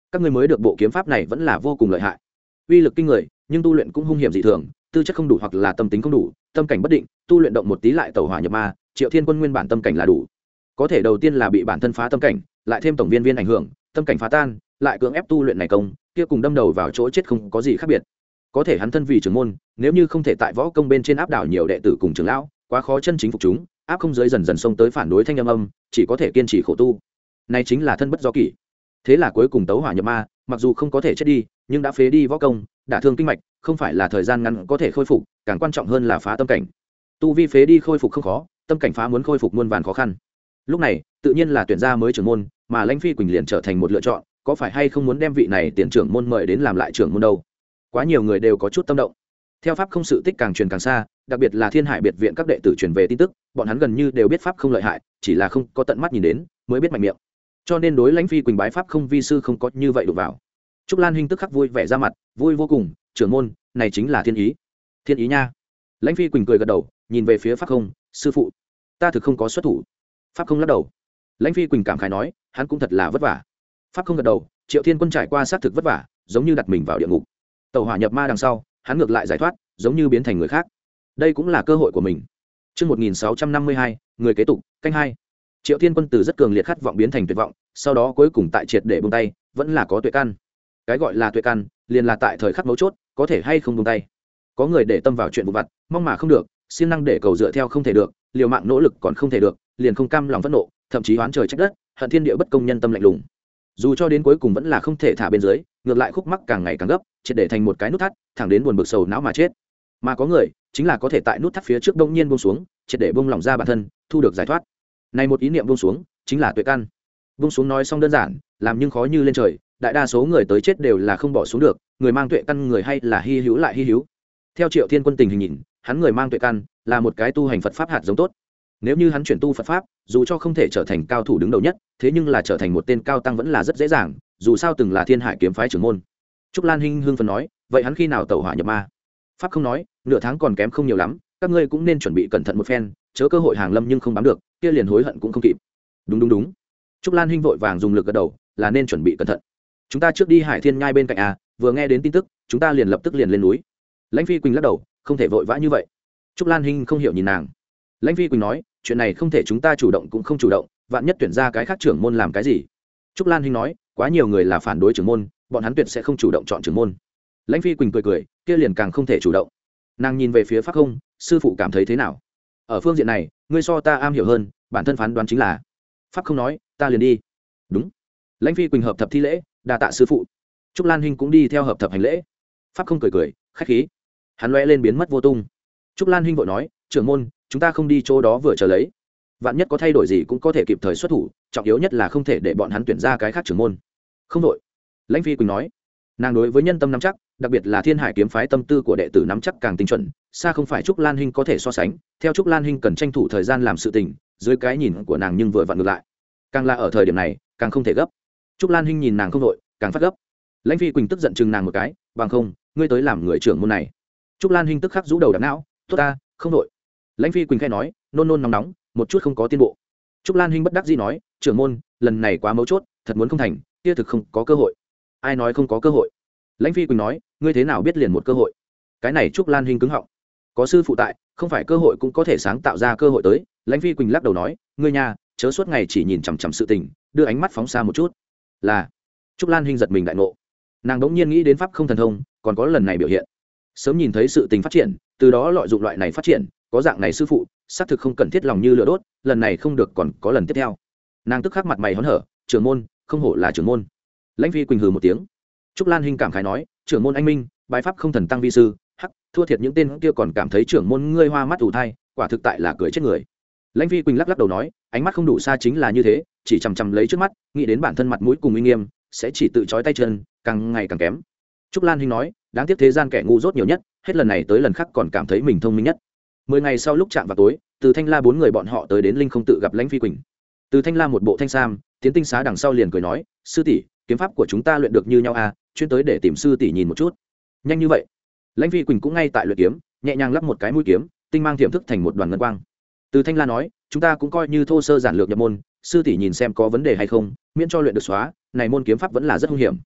các ngươi mới được bộ kiếm pháp này vẫn là vô cùng lợi hại, uy lực kinh người, nhưng tu luyện cũng hung hiểm dị thường, tư chất không đủ hoặc là tâm tính không đủ, tâm cảnh bất định, tu luyện động một tí lại tẩu hỏa nhập ma. Triệu Thiên Quân nguyên bản tâm cảnh là đủ, có thể đầu tiên là bị bản thân phá tâm cảnh, lại thêm tổng viên viên ảnh hưởng, tâm cảnh phá tan, lại cưỡng ép tu luyện này công, kia cùng đâm đầu vào chỗ chết không có gì khác biệt. Có thể hắn thân vì trưởng môn, nếu như không thể tại võ công bên trên áp đảo nhiều đệ tử cùng trưởng lão, quá khó chân chính phục chúng, áp không giới dần dần xông tới phản đối thanh âm âm, chỉ có thể kiên trì khổ tu. Này chính là thân bất do kỷ. Thế là cuối cùng tấu hỏa nhập ma, mặc dù không có thể chết đi, nhưng đã phế đi võ công, đả thương kinh mạch, không phải là thời gian ngắn có thể khôi phục, càng quan trọng hơn là phá tâm cảnh. Tu vi phế đi khôi phục không khó, tâm cảnh phá muốn khôi phục muôn vàn khó khăn. Lúc này, tự nhiên là tuyển ra mới trưởng môn, mà Lãnh Phi Quỳnh liền trở thành một lựa chọn, có phải hay không muốn đem vị này tiền trưởng môn mời đến làm lại trưởng môn đâu? Quá nhiều người đều có chút tâm động. Theo pháp không sự tích càng truyền càng xa, đặc biệt là Thiên Hải biệt viện các đệ tử truyền về tin tức, bọn hắn gần như đều biết pháp không lợi hại, chỉ là không có tận mắt nhìn đến, mới biết mạnh miệng. Cho nên đối Lãnh Phi Quỳnh bái pháp không vi sư không có như vậy đụng vào. Trúc Lan Hinh tức khắc vui vẻ ra mặt, vui vô cùng, trưởng môn, này chính là thiên ý. Thiên ý nha. Lãnh Phi Quỳnh cười gật đầu, nhìn về phía pháp không, sư phụ, ta thực không có xuất thủ. Pháp không lắc đầu. Lãnh Phi Quỳnh cảm khái nói, hắn cũng thật là vất vả. Pháp không gật đầu, Triệu Thiên Quân trải qua sát thực vất vả, giống như đặt mình vào địa ngục. Tẩu hỏa nhập ma đằng sau, hắn ngược lại giải thoát, giống như biến thành người khác. Đây cũng là cơ hội của mình. Chương một nghìn sáu trăm năm mươi hai, người kế tục, canh hai. Triệu Thiên Quân từ rất cường liệt khát vọng biến thành tuyệt vọng, sau đó cuối cùng tại triệt để buông tay, vẫn là có tuệ căn. Cái gọi là tuệ căn, liền là tại thời khắc mấu chốt, có thể hay không buông tay. Có người để tâm vào chuyện vụ vặt, mong mà không được, siêng năng để cầu dựa theo không thể được, liều mạng nỗ lực còn không thể được, liền không cam lòng phẫn nộ, thậm chí oán trời trách đất, hận thiên địa bất công nhân tâm lạnh lùng. Dù cho đến cuối cùng vẫn là không thể thả bên dưới, ngược lại khúc mắc càng ngày càng gấp, triệt để thành một cái nút thắt, thẳng đến buồn bực sầu não mà chết. Mà có người, chính là có thể tại nút thắt phía trước đông nhiên buông xuống, triệt để buông lỏng ra bản thân, thu được giải thoát. Này một ý niệm buông xuống, chính là tuệ căn. Buông xuống nói xong đơn giản, làm nhưng khó như lên trời, đại đa số người tới chết đều là không bỏ xuống được, người mang tuệ căn người hay là hy hữu lại hy hữu. Theo Triệu Thiên Quân tình hình nhìn, hắn người mang tuệ căn, là một cái tu hành Phật pháp hạt giống tốt. Nếu như hắn chuyển tu Phật pháp, dù cho không thể trở thành cao thủ đứng đầu nhất, thế nhưng là trở thành một tên cao tăng vẫn là rất dễ dàng, dù sao từng là Thiên Hải kiếm phái trưởng môn. Trúc Lan Hinh hưng phấn nói, vậy hắn khi nào tẩu hỏa nhập ma? Pháp không nói, nửa tháng còn kém không nhiều lắm, các ngươi cũng nên chuẩn bị cẩn thận một phen, chớ cơ hội hàng lâm nhưng không bám được, kia liền hối hận cũng không kịp. Đúng đúng đúng. Trúc Lan Hinh vội vàng dùng lực gật đầu, là nên chuẩn bị cẩn thận. Chúng ta trước đi Hải Thiên Nhai bên cạnh à, vừa nghe đến tin tức, chúng ta liền lập tức liền lên núi. Lãnh Phi Quỳnh lắc đầu, không thể vội vã như vậy. Trúc Lan Hinh không hiểu nhìn nàng. Lãnh Phi Quỳnh nói, chuyện này không thể chúng ta chủ động cũng không chủ động, vạn nhất tuyển ra cái khác trưởng môn làm cái gì. Trúc Lan Hinh nói, quá nhiều người là phản đối trưởng môn, bọn hắn tuyệt sẽ không chủ động chọn trưởng môn. Lãnh Phi Quỳnh cười cười, kia liền càng không thể chủ động. Nàng nhìn về phía Pháp Không, sư phụ cảm thấy thế nào? Ở phương diện này, ngươi so ta am hiểu hơn, bản thân phán đoán chính là. Pháp Không nói, ta liền đi. Đúng. Lãnh Phi Quỳnh hợp thập thi lễ, đa tạ sư phụ. Trúc Lan Hinh cũng đi theo hợp thập hành lễ. Pháp Không cười cười, khách khí. Hắn lóe lên biến mất vô tung. Trúc Lan Hinh vội nói, trưởng môn, chúng ta không đi chỗ đó vừa chờ lấy, vạn nhất có thay đổi gì cũng có thể kịp thời xuất thủ, trọng yếu nhất là không thể để bọn hắn tuyển ra cái khác trưởng môn. Không đội. Lãnh Phi Quỳnh nói, nàng đối với nhân tâm nắm chắc, đặc biệt là Thiên Hải kiếm phái tâm tư của đệ tử nắm chắc càng tinh chuẩn, xa không phải Trúc Lan Hinh có thể so sánh. Theo Trúc Lan Hinh cần tranh thủ thời gian làm sự tình, dưới cái nhìn của nàng nhưng vừa vặn ngược lại, càng là ở thời điểm này càng không thể gấp. Trúc Lan Hinh nhìn nàng không đội, càng phát gấp. Lãnh Phi Quỳnh tức giận chừng nàng một cái, bằng không ngươi tới làm người trưởng môn này. Trúc Lan Hinh tức khắc rũ đầu đập não, tốt ta, không đội. Lãnh Phi Quỳnh khẽ nói, nôn nôn nóng nóng, một chút không có tiến bộ. Trúc Lan Hinh bất đắc dĩ nói, trưởng môn, lần này quá mấu chốt, thật muốn không thành, kia thực không có cơ hội. Ai nói không có cơ hội? Lãnh Phi Quỳnh nói, ngươi thế nào biết liền một cơ hội? Cái này Trúc Lan Hinh cứng họng. Có sư phụ tại, không phải cơ hội cũng có thể sáng tạo ra cơ hội tới. Lãnh Phi Quỳnh lắc đầu nói, ngươi nhà, chớ suốt ngày chỉ nhìn chằm chằm sự tình, đưa ánh mắt phóng xa một chút. Là. Trúc Lan Hinh giật mình đại ngộ. Nàng đống nhiên nghĩ đến pháp không thần thông, còn có lần này biểu hiện. Sớm nhìn thấy sự tình phát triển, từ đó lợi dụng loại này phát triển, có dạng này sư phụ, xác thực không cần thiết lòng như lửa đốt, lần này không được còn có lần tiếp theo. Nàng tức khắc mặt mày hớn hở, trưởng môn, không hổ là trưởng môn. Lãnh Phi Quỳnh hừ một tiếng. Trúc Lan Hinh cảm khái nói, trưởng môn anh minh, bái pháp không thần tăng vi sư, hắc, thua thiệt những tên kia còn cảm thấy trưởng môn ngươi hoa mắt ủ thai, quả thực tại là cười chết người. Lãnh Phi Quỳnh lắc lắc đầu nói, ánh mắt không đủ xa chính là như thế, chỉ chằm chằm lấy trước mắt, nghĩ đến bản thân mặt mũi cùng uy nghiêm, sẽ chỉ tự chói tay chân, càng ngày càng kém. Trúc Lan Hinh nói, đáng tiếc thế gian kẻ ngu dốt nhiều nhất, hết lần này tới lần khác còn cảm thấy mình thông minh nhất. Mười ngày sau lúc chạm vào tối, từ Thanh La bốn người bọn họ tới đến Linh Không tự gặp Lãnh Phi Quỳnh. Từ Thanh La một bộ thanh sam, tiến tinh xá đằng sau liền cười nói, sư tỷ, kiếm pháp của chúng ta luyện được như nhau à, chuyên tới để tìm sư tỷ nhìn một chút. Nhanh như vậy? Lãnh Phi Quỳnh cũng ngay tại luyện kiếm, nhẹ nhàng lắp một cái mũi kiếm, tinh mang tiềm thức thành một đoàn ngân quang. Từ Thanh La nói, chúng ta cũng coi như thô sơ giản lược nhập môn, sư tỷ nhìn xem có vấn đề hay không, miễn cho luyện được xóa, này môn kiếm pháp vẫn là rất hung hiểm.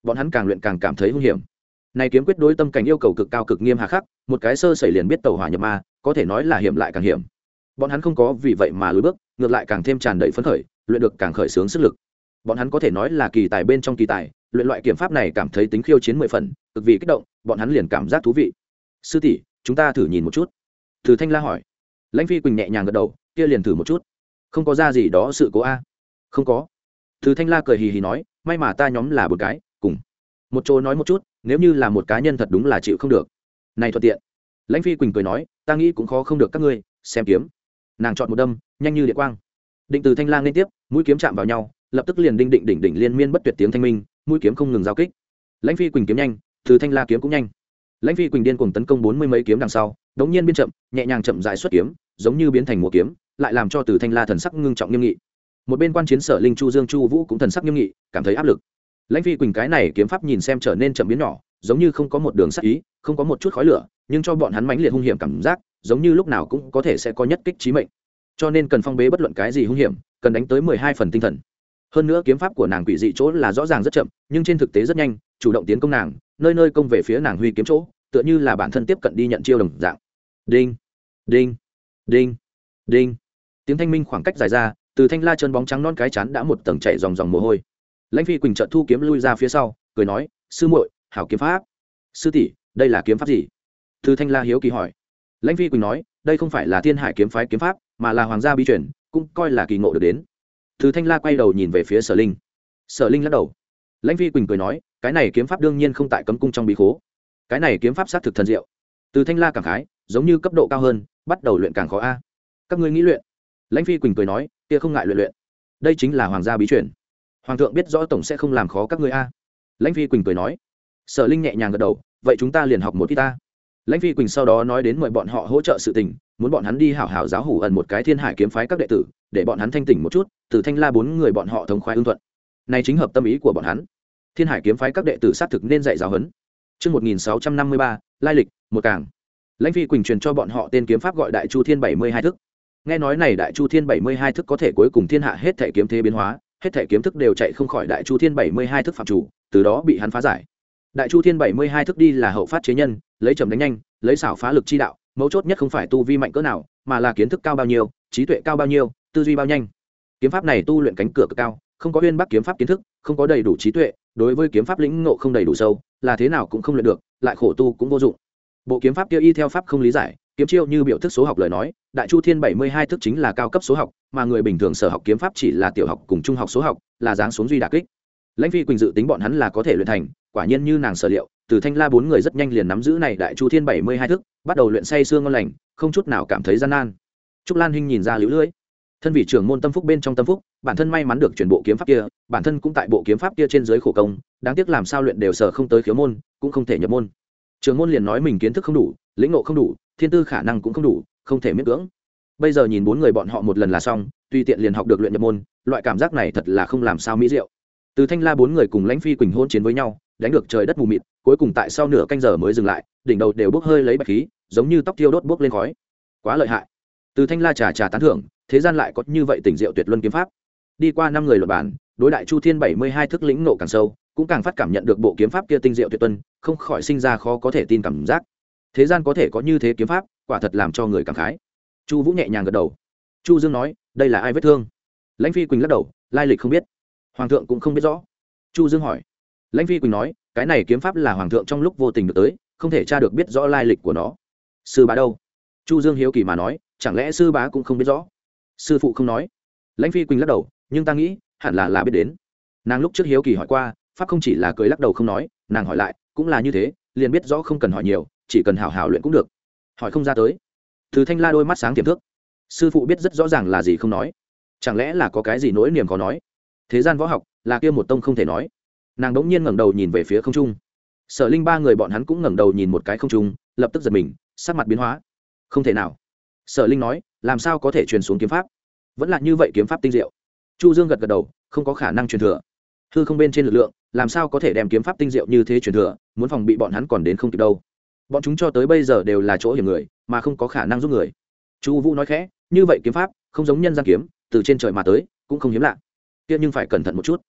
bọn hắn càng luyện càng cảm thấy hung hiểm. Này kiếm quyết đối tâm cảnh yêu cầu cực cao cực nghiêm hà khắc, một cái sơ sẩy liền biết tẩu hỏa nhập ma, có thể nói là hiểm lại càng hiểm. Bọn hắn không có vì vậy mà lùi bước, ngược lại càng thêm tràn đầy phấn khởi, luyện được càng khởi sướng sức lực. Bọn hắn có thể nói là kỳ tài bên trong kỳ tài, luyện loại kiếm pháp này cảm thấy tính khiêu chiến mười phần, cực vì kích động, bọn hắn liền cảm giác thú vị. Sư tỷ, chúng ta thử nhìn một chút. Từ Thanh La hỏi. Lãnh Phi Quỳnh nhẹ nhàng gật đầu, kia liền thử một chút. Không có ra gì đó sự cố a. Không có. Từ Thanh La cười hì hì nói, may mà ta nhóm là một cái, cùng một chỗ nói một chút, nếu như là một cá nhân thật đúng là chịu không được. Này thuận tiện. Lãnh Phi Quỳnh cười nói, ta nghĩ cũng khó không được các ngươi, xem kiếm. Nàng chọn một đâm, nhanh như điện quang. Định Từ Thanh La liên tiếp, mũi kiếm chạm vào nhau, lập tức liền đinh định đỉnh đỉnh liên miên bất tuyệt tiếng thanh minh, mũi kiếm không ngừng giao kích. Lãnh Phi Quỳnh kiếm nhanh, Từ Thanh La kiếm cũng nhanh. Lãnh Phi Quỳnh điên cuồng tấn công bốn mươi mấy kiếm đằng sau, đống nhiên biên chậm, nhẹ nhàng chậm rãi xuất kiếm, giống như biến thành múa kiếm, lại làm cho Từ Thanh La thần sắc ngưng trọng nghiêm nghị. Một bên quan chiến Sở Linh Chu Dương Chu Vũ cũng thần sắc nghiêm nghị, cảm thấy áp lực. Lãnh Phi Quỳnh cái này kiếm pháp nhìn xem trở nên chậm biến nhỏ, giống như không có một đường sắc ý, không có một chút khói lửa, nhưng cho bọn hắn mãnh liệt hung hiểm cảm giác, giống như lúc nào cũng có thể sẽ có nhất kích chí mệnh. Cho nên cần phong bế bất luận cái gì hung hiểm, cần đánh tới mười hai phần tinh thần. Hơn nữa kiếm pháp của nàng quỷ dị chỗ là rõ ràng rất chậm, nhưng trên thực tế rất nhanh, chủ động tiến công nàng, nơi nơi công về phía nàng huy kiếm chỗ, tựa như là bản thân tiếp cận đi nhận chiêu đồng dạng. Đinh, đinh, đinh, đinh. Tiếng thanh minh khoảng cách dài ra, Từ Thanh La chân bóng trắng non cái chán đã một tầng chảy dòng dòng mồ hôi. Lãnh Phi Quỳnh chợt thu kiếm lui ra phía sau, cười nói, sư muội, hảo kiếm pháp. Sư tỷ, đây là kiếm pháp gì? Từ Thanh La hiếu kỳ hỏi. Lãnh Phi Quỳnh nói, đây không phải là Thiên Hải kiếm phái kiếm pháp, mà là hoàng gia bí truyền, cũng coi là kỳ ngộ được đến. Từ Thanh La quay đầu nhìn về phía Sở Linh. Sở Linh lắc đầu. Lãnh Phi Quỳnh cười nói, cái này kiếm pháp đương nhiên không tại cấm cung trong bí khố. Cái này kiếm pháp sát thực thần diệu. Từ Thanh La cảm khái, giống như cấp độ cao hơn, bắt đầu luyện càng khó a. Các ngươi nghĩ luyện? Lãnh Phi Quỳnh cười nói, kia không ngại luyện luyện. Đây chính là hoàng gia bí truyền. Hoàng thượng biết rõ tổng sẽ không làm khó các ngươi a. Lãnh Phi Quỳnh cười nói. Sở Linh nhẹ nhàng gật đầu, vậy chúng ta liền học một ít ta. Lãnh Phi Quỳnh sau đó nói đến mời bọn họ hỗ trợ sự tình, muốn bọn hắn đi hảo hảo giáo hủ ẩn một cái Thiên Hải kiếm phái các đệ tử, để bọn hắn thanh tỉnh một chút, Từ Thanh La bốn người bọn họ thống khoái ưng thuận. Này chính hợp tâm ý của bọn hắn. Thiên Hải kiếm phái các đệ tử sát thực nên dạy giáo huấn. Chương một nghìn sáu trăm năm mươi ba, lai lịch, một càng. Lãnh Phi Quỳnh truyền cho bọn họ tên kiếm pháp gọi Đại Chu Thiên bảy mươi hai thức. Nghe nói này Đại Chu Thiên bảy mươi hai thức có thể cuối cùng thiên hạ hết thể kiếm thế biến hóa, hết thể kiếm thức đều chạy không khỏi Đại Chu Thiên bảy mươi hai thức phạm chủ, từ đó bị hắn phá giải. Đại Chu Thiên bảy mươi hai thức đi là hậu phát chế nhân, lấy chậm đánh nhanh, lấy xảo phá lực chi đạo, mấu chốt nhất không phải tu vi mạnh cỡ nào, mà là kiến thức cao bao nhiêu, trí tuệ cao bao nhiêu, tư duy bao nhanh. Kiếm pháp này tu luyện cánh cửa cực cao, không có uyên bác kiếm pháp kiến thức, không có đầy đủ trí tuệ, đối với kiếm pháp lĩnh ngộ không đầy đủ sâu, là thế nào cũng không luyện được, lại khổ tu cũng vô dụng. Bộ kiếm pháp kia y theo pháp không lý giải, kiếm chiêu như biểu thức số học lời nói, Đại Chu Thiên bảy mươi hai thức chính là cao cấp số học, mà người bình thường sở học kiếm pháp chỉ là tiểu học cùng trung học số học, là dáng xuống duy đả kích. Lãnh Phi Quỳnh dự tính bọn hắn là có thể luyện thành, quả nhiên như nàng sở liệu, Từ Thanh La bốn người rất nhanh liền nắm giữ này Đại Chu Thiên bảy mươi hai thức, bắt đầu luyện say sương ngon lành, không chút nào cảm thấy gian nan. Trúc Lan Hinh nhìn ra liễu lưỡi, thân vị trưởng môn tâm phúc bên trong tâm phúc, bản thân may mắn được chuyển bộ kiếm pháp kia, bản thân cũng tại bộ kiếm pháp kia trên dưới khổ công, đáng tiếc làm sao luyện đều sở không tới khiếu môn, cũng không thể nhập môn. Trưởng môn liền nói mình kiến thức không đủ, lĩnh ngộ không đủ, thiên tư khả năng cũng không đủ, không thể miễn cưỡng. Bây giờ nhìn bốn người bọn họ một lần là xong, tùy tiện liền học được luyện nhập môn, loại cảm giác này thật là không làm sao mỹ diệu. Từ Thanh La bốn người cùng Lãnh Phi Quỳnh hôn chiến với nhau, đánh được trời đất mù mịt, cuối cùng tại sau nửa canh giờ mới dừng lại, đỉnh đầu đều bốc hơi lấy bạch khí, giống như tóc thiêu đốt bốc lên khói. Quá lợi hại. Từ Thanh La trà trà tán thưởng, thế gian lại có như vậy tỉnh diệu tuyệt luân kiếm pháp. Đi qua năm người luận bàn, đối Đại Chu Thiên bảy mươi hai thức lĩnh nộ càng sâu, cũng càng phát cảm nhận được bộ kiếm pháp kia tinh diệu tuyệt tuân, không khỏi sinh ra khó có thể tin cảm giác. Thế gian có thể có như thế kiếm pháp, quả thật làm cho người cảm khái. Chu Vũ nhẹ nhàng gật đầu. Chu Dương nói, đây là ai vết thương? Lãnh Phi Quỳnh lắc đầu, lai lịch không biết, hoàng thượng cũng không biết rõ. Chu Dương hỏi. Lãnh Phi Quỳnh nói, cái này kiếm pháp là hoàng thượng trong lúc vô tình được tới, không thể tra được biết rõ lai lịch của nó. Sư bá đâu? Chu Dương hiếu kỳ mà nói, chẳng lẽ sư bá cũng không biết rõ? Sư phụ không nói. Lãnh Phi Quỳnh lắc đầu, nhưng ta nghĩ hẳn là là biết đến. Nàng lúc trước hiếu kỳ hỏi qua, pháp không chỉ là cười lắc đầu không nói, nàng hỏi lại cũng là như thế, liền biết rõ không cần hỏi nhiều, chỉ cần hảo hảo luyện cũng được. Hỏi không ra tới. Từ Thanh La đôi mắt sáng tiềm thức. Sư phụ biết rất rõ ràng là gì không nói, chẳng lẽ là có cái gì nỗi niềm khó nói? Thế gian võ học là kia một tông không thể nói. Nàng đống nhiên ngẩng đầu nhìn về phía không trung. Sở Linh ba người bọn hắn cũng ngẩng đầu nhìn một cái không trung, lập tức giật mình, sắc mặt biến hóa. Không thể nào. Sở Linh nói, làm sao có thể truyền xuống kiếm pháp? Vẫn là như vậy kiếm pháp tinh diệu. Chu Dương gật gật đầu, không có khả năng truyền thừa. Hư không bên trên lực lượng, làm sao có thể đem kiếm pháp tinh diệu như thế truyền thừa, muốn phòng bị bọn hắn còn đến không kịp đâu. Bọn chúng cho tới bây giờ đều là chỗ hiểm người, mà không có khả năng giúp người. Chu Vũ nói khẽ, như vậy kiếm pháp, không giống nhân gian kiếm, từ trên trời mà tới, cũng không hiếm lạ. Kia nhưng phải cẩn thận một chút.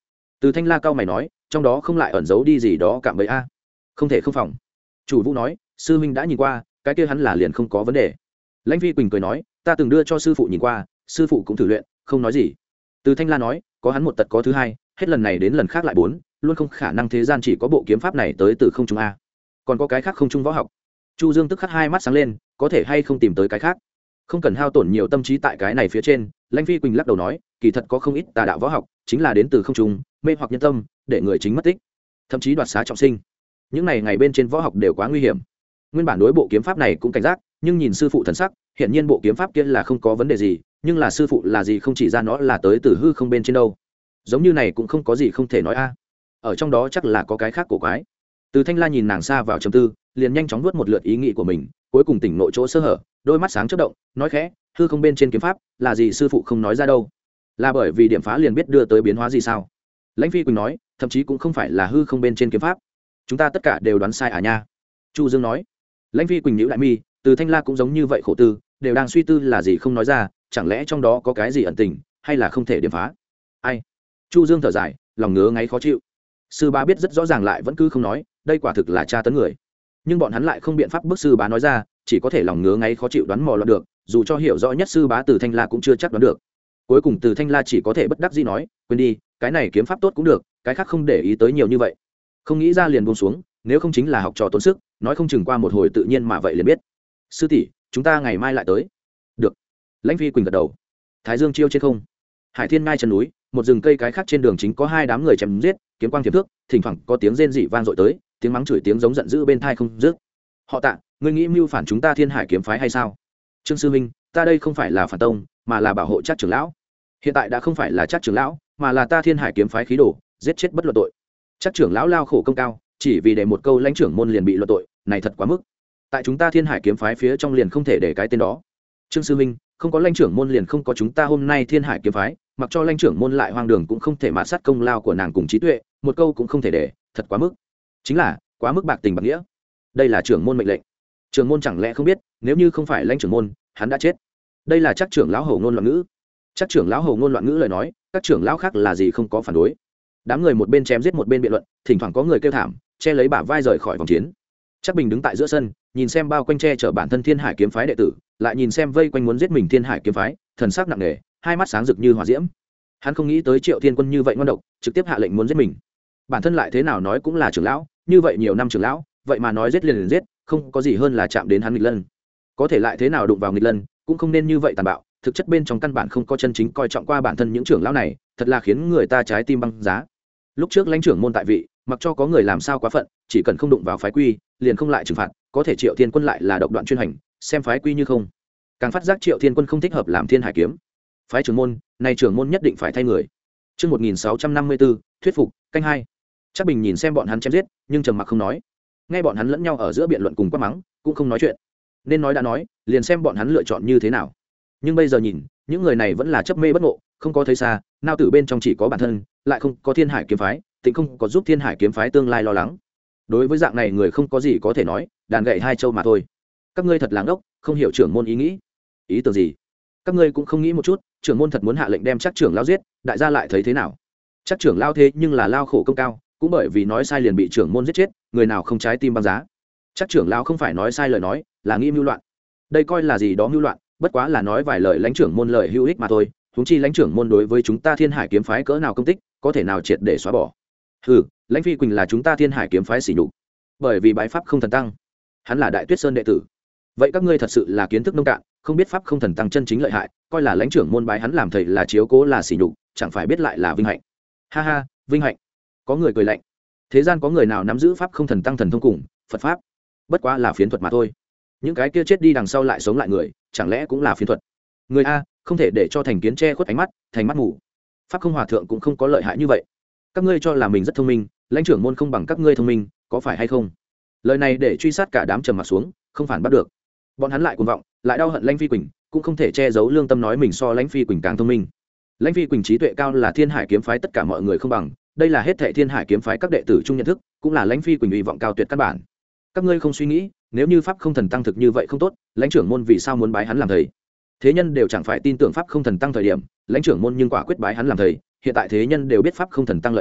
Từ Thanh La cao mày nói, trong đó không lại ẩn giấu đi gì đó cạm bẫy a. Không thể không phòng. Chủ Vũ nói, sư huynh đã nhìn qua, cái kia hắn là liền không có vấn đề. Lãnh Phi Quỳnh cười nói, ta từng đưa cho sư phụ nhìn qua, sư phụ cũng thử luyện, không nói gì. Từ Thanh La nói, có hắn một tật có thứ hai, hết lần này đến lần khác lại bốn, luôn không khả năng thế gian chỉ có bộ kiếm pháp này tới từ không trung a. Còn có cái khác không trung võ học. Chu Dương tức khắc hai mắt sáng lên, có thể hay không tìm tới cái khác. Không cần hao tổn nhiều tâm trí tại cái này phía trên. Lãnh Phi Quỳnh lắc đầu nói, kỳ thật có không ít tà đạo võ học, chính là đến từ không trung, mê hoặc nhân tâm, để người chính mất tích, thậm chí đoạt xá trọng sinh. Những này ngày bên trên võ học đều quá nguy hiểm. Nguyên bản đối bộ kiếm pháp này cũng cảnh giác, nhưng nhìn sư phụ thần sắc, hiện nhiên bộ kiếm pháp kia là không có vấn đề gì, nhưng là sư phụ là gì không chỉ ra nó là tới từ hư không bên trên đâu. Giống như này cũng không có gì không thể nói a. Ở trong đó chắc là có cái khác cổ quái. Từ Thanh La nhìn nàng xa vào trầm tư, liền nhanh chóng nuốt một lượt ý nghĩ của mình, cuối cùng tỉnh nội chỗ sơ hở, đôi mắt sáng chớp động, nói khẽ, hư không bên trên kiếm pháp, là gì sư phụ không nói ra đâu? Là bởi vì điểm phá liền biết đưa tới biến hóa gì sao? Lãnh Phi Quỳnh nói, thậm chí cũng không phải là hư không bên trên kiếm pháp. Chúng ta tất cả đều đoán sai à nha. Chu Dương nói. Lãnh Phi Quỳnh nhíu lại mi, Từ Thanh La cũng giống như vậy khổ tư, đều đang suy tư là gì không nói ra, chẳng lẽ trong đó có cái gì ẩn tình, hay là không thể điểm phá? Ai? Chu Dương thở dài, lòng ngứa ngáy khó chịu. Sư bá biết rất rõ ràng lại vẫn cứ không nói, đây quả thực là tra tấn người. Nhưng bọn hắn lại không biện pháp bức sư bá nói ra, chỉ có thể lòng ngứa ngáy khó chịu đoán mò loạn được, dù cho hiểu rõ nhất sư bá Từ Thanh La cũng chưa chắc đoán được. Cuối cùng Từ Thanh La chỉ có thể bất đắc dĩ nói, quên đi, cái này kiếm pháp tốt cũng được, cái khác không để ý tới nhiều như vậy. Không nghĩ ra liền buông xuống, nếu không chính là học trò tốn sức, nói không chừng qua một hồi tự nhiên mà vậy liền biết. Sư tỷ, chúng ta ngày mai lại tới. Được. Lãnh Phi Quỳnh gật đầu. Thái Dương chiêu trên không, Hải Thiên ngai chân núi, một rừng cây cái khác trên đường chính có hai đám người chém giết, kiếm quang tiềm thước, thỉnh thoảng có tiếng rên rỉ vang dội tới, tiếng mắng chửi tiếng giống giận dữ bên tai không dứt. Họ Tạ, ngươi nghĩ mưu phản chúng ta Thiên Hải kiếm phái hay sao? Trương sư huynh, ta đây không phải là phản tông, mà là bảo hộ Trác trưởng lão. Hiện tại đã không phải là Trác trưởng lão, mà là ta Thiên Hải kiếm phái khí đồ, giết chết bất luận tội. Trác trưởng lão lao khổ công cao, chỉ vì để một câu lãnh trưởng môn liền bị luận tội, này thật quá mức. Tại chúng ta Thiên Hải kiếm phái phía trong liền không thể để cái tên đó. Trương sư huynh, không có lãnh trưởng môn liền không có chúng ta hôm nay Thiên Hải kiếm phái, mặc cho lãnh trưởng môn lại hoang đường cũng không thể mạt sát công lao của nàng cùng trí tuệ, một câu cũng không thể để, thật quá mức. Chính là quá mức bạc tình bạc nghĩa. Đây là trưởng môn mệnh lệnh. Trưởng môn chẳng lẽ không biết, nếu như không phải lãnh trưởng môn, hắn đã chết. Đây là Trác trưởng lão hầu ngôn loạn ngữ. Trác trưởng lão hầu ngôn loạn ngữ lời nói, các trưởng lão khác là gì không có phản đối. Đám người một bên chém giết một bên biện luận, thỉnh thoảng có người kêu thảm, che lấy bả vai rời khỏi vòng chiến. Trác Bình đứng tại giữa sân, nhìn xem bao quanh che chở bản thân Thiên Hải kiếm phái đệ tử, lại nhìn xem vây quanh muốn giết mình Thiên Hải kiếm phái, thần sắc nặng nề, hai mắt sáng rực như hỏa diễm. Hắn không nghĩ tới Triệu Thiên Quân như vậy ngon độc, trực tiếp hạ lệnh muốn giết mình. Bản thân lại thế nào nói cũng là trưởng lão, như vậy nhiều năm trưởng lão, vậy mà nói giết liền liền giết, không có gì hơn là chạm đến hắn nghịch lân. Có thể lại thế nào đụng vào nghịch lân, cũng không nên như vậy tàn bạo, thực chất bên trong căn bản không có chân chính coi trọng qua bản thân những trưởng lão này, thật là khiến người ta trái tim băng giá. Lúc trước lãnh trưởng môn tại vị, mặc cho có người làm sao quá phận, chỉ cần không đụng vào phái quy, liền không lại trừng phạt, có thể Triệu Thiên Quân lại là độc đoạn chuyên hành, xem phái quy như không. Càng phát giác Triệu Thiên Quân không thích hợp làm Thiên Hải kiếm phái trưởng môn, này trưởng môn nhất định phải thay người. Chương một nghìn sáu trăm năm mươi tư, thuyết phục, canh hai. Trác Bình nhìn xem bọn hắn chém giết, nhưng trầm mặc không nói. Nghe bọn hắn lẫn nhau ở giữa biện luận cùng quát mắng, cũng không nói chuyện. Nên nói đã nói, liền xem bọn hắn lựa chọn như thế nào. Nhưng bây giờ nhìn, những người này vẫn là chấp mê bất ngộ, không có thấy xa, nao tử bên trong chỉ có bản thân, lại không có Thiên Hải kiếm phái, tịnh không có giúp Thiên Hải kiếm phái tương lai lo lắng. Đối với dạng này người không có gì có thể nói, đàn gậy hai châu mà thôi. Các ngươi thật láng ốc, không hiểu trưởng môn ý nghĩ. Ý tưởng gì? Các ngươi cũng không nghĩ một chút, trưởng môn thật muốn hạ lệnh đem Trác trưởng lão giết, đại gia lại thấy thế nào? Trác trưởng lão thế nhưng là lao khổ công cao, cũng bởi vì nói sai liền bị trưởng môn giết chết, người nào không trái tim băng giá. Trác trưởng lão không phải nói sai lời nói, là nghi mưu loạn. Đây coi là gì đó mưu loạn, bất quá là nói vài lời lãnh trưởng môn lời hữu ích mà thôi, huống chi lãnh trưởng môn đối với chúng ta Thiên Hải kiếm phái cỡ nào công tích, có thể nào triệt để xóa bỏ. Hừ, lãnh Phi Quỳnh là chúng ta Thiên Hải kiếm phái sỉ nhục, bởi vì bái pháp không thần tăng, hắn là Đại Tuyết Sơn đệ tử. Vậy các ngươi thật sự là kiến thức nông cạn, không biết pháp không thần tăng chân chính lợi hại, coi là lãnh trưởng môn bái hắn làm thầy là chiếu cố là sỉ nhục, chẳng phải biết lại là vinh hạnh. Ha ha, vinh hạnh. Có người cười lạnh. Thế gian có người nào nắm giữ pháp không thần tăng thần thông cùng Phật pháp, bất quá là phiến thuật mà thôi. Những cái kia chết đi đằng sau lại sống lại người, chẳng lẽ cũng là phiến thuật? Người a, không thể để cho thành kiến che khuất ánh mắt, thành mắt mù. Pháp không hòa thượng cũng không có lợi hại như vậy. Các ngươi cho là mình rất thông minh, lãnh trưởng môn không bằng các ngươi thông minh, có phải hay không? Lời này để truy sát cả đám trầm mặt xuống, không phản bắt được. Bọn hắn lại cuồng vọng, lại đau hận lãnh Phi Quỳnh, cũng không thể che giấu lương tâm nói mình so lãnh Phi Quỳnh càng thông minh. Lãnh Phi Quỳnh trí tuệ cao là Thiên Hải kiếm phái tất cả mọi người không bằng, đây là hết thảy Thiên Hải kiếm phái các đệ tử chung nhận thức, cũng là lãnh Phi Quỳnh uy vọng cao tuyệt căn bản. Các ngươi không suy nghĩ, nếu như pháp không thần tăng thực như vậy không tốt, lãnh trưởng môn vì sao muốn bái hắn làm thầy? Thế nhân đều chẳng phải tin tưởng pháp không thần tăng thời điểm, lãnh trưởng môn nhưng quả quyết bái hắn làm thầy, hiện tại thế nhân đều biết pháp không thần tăng lợi hại,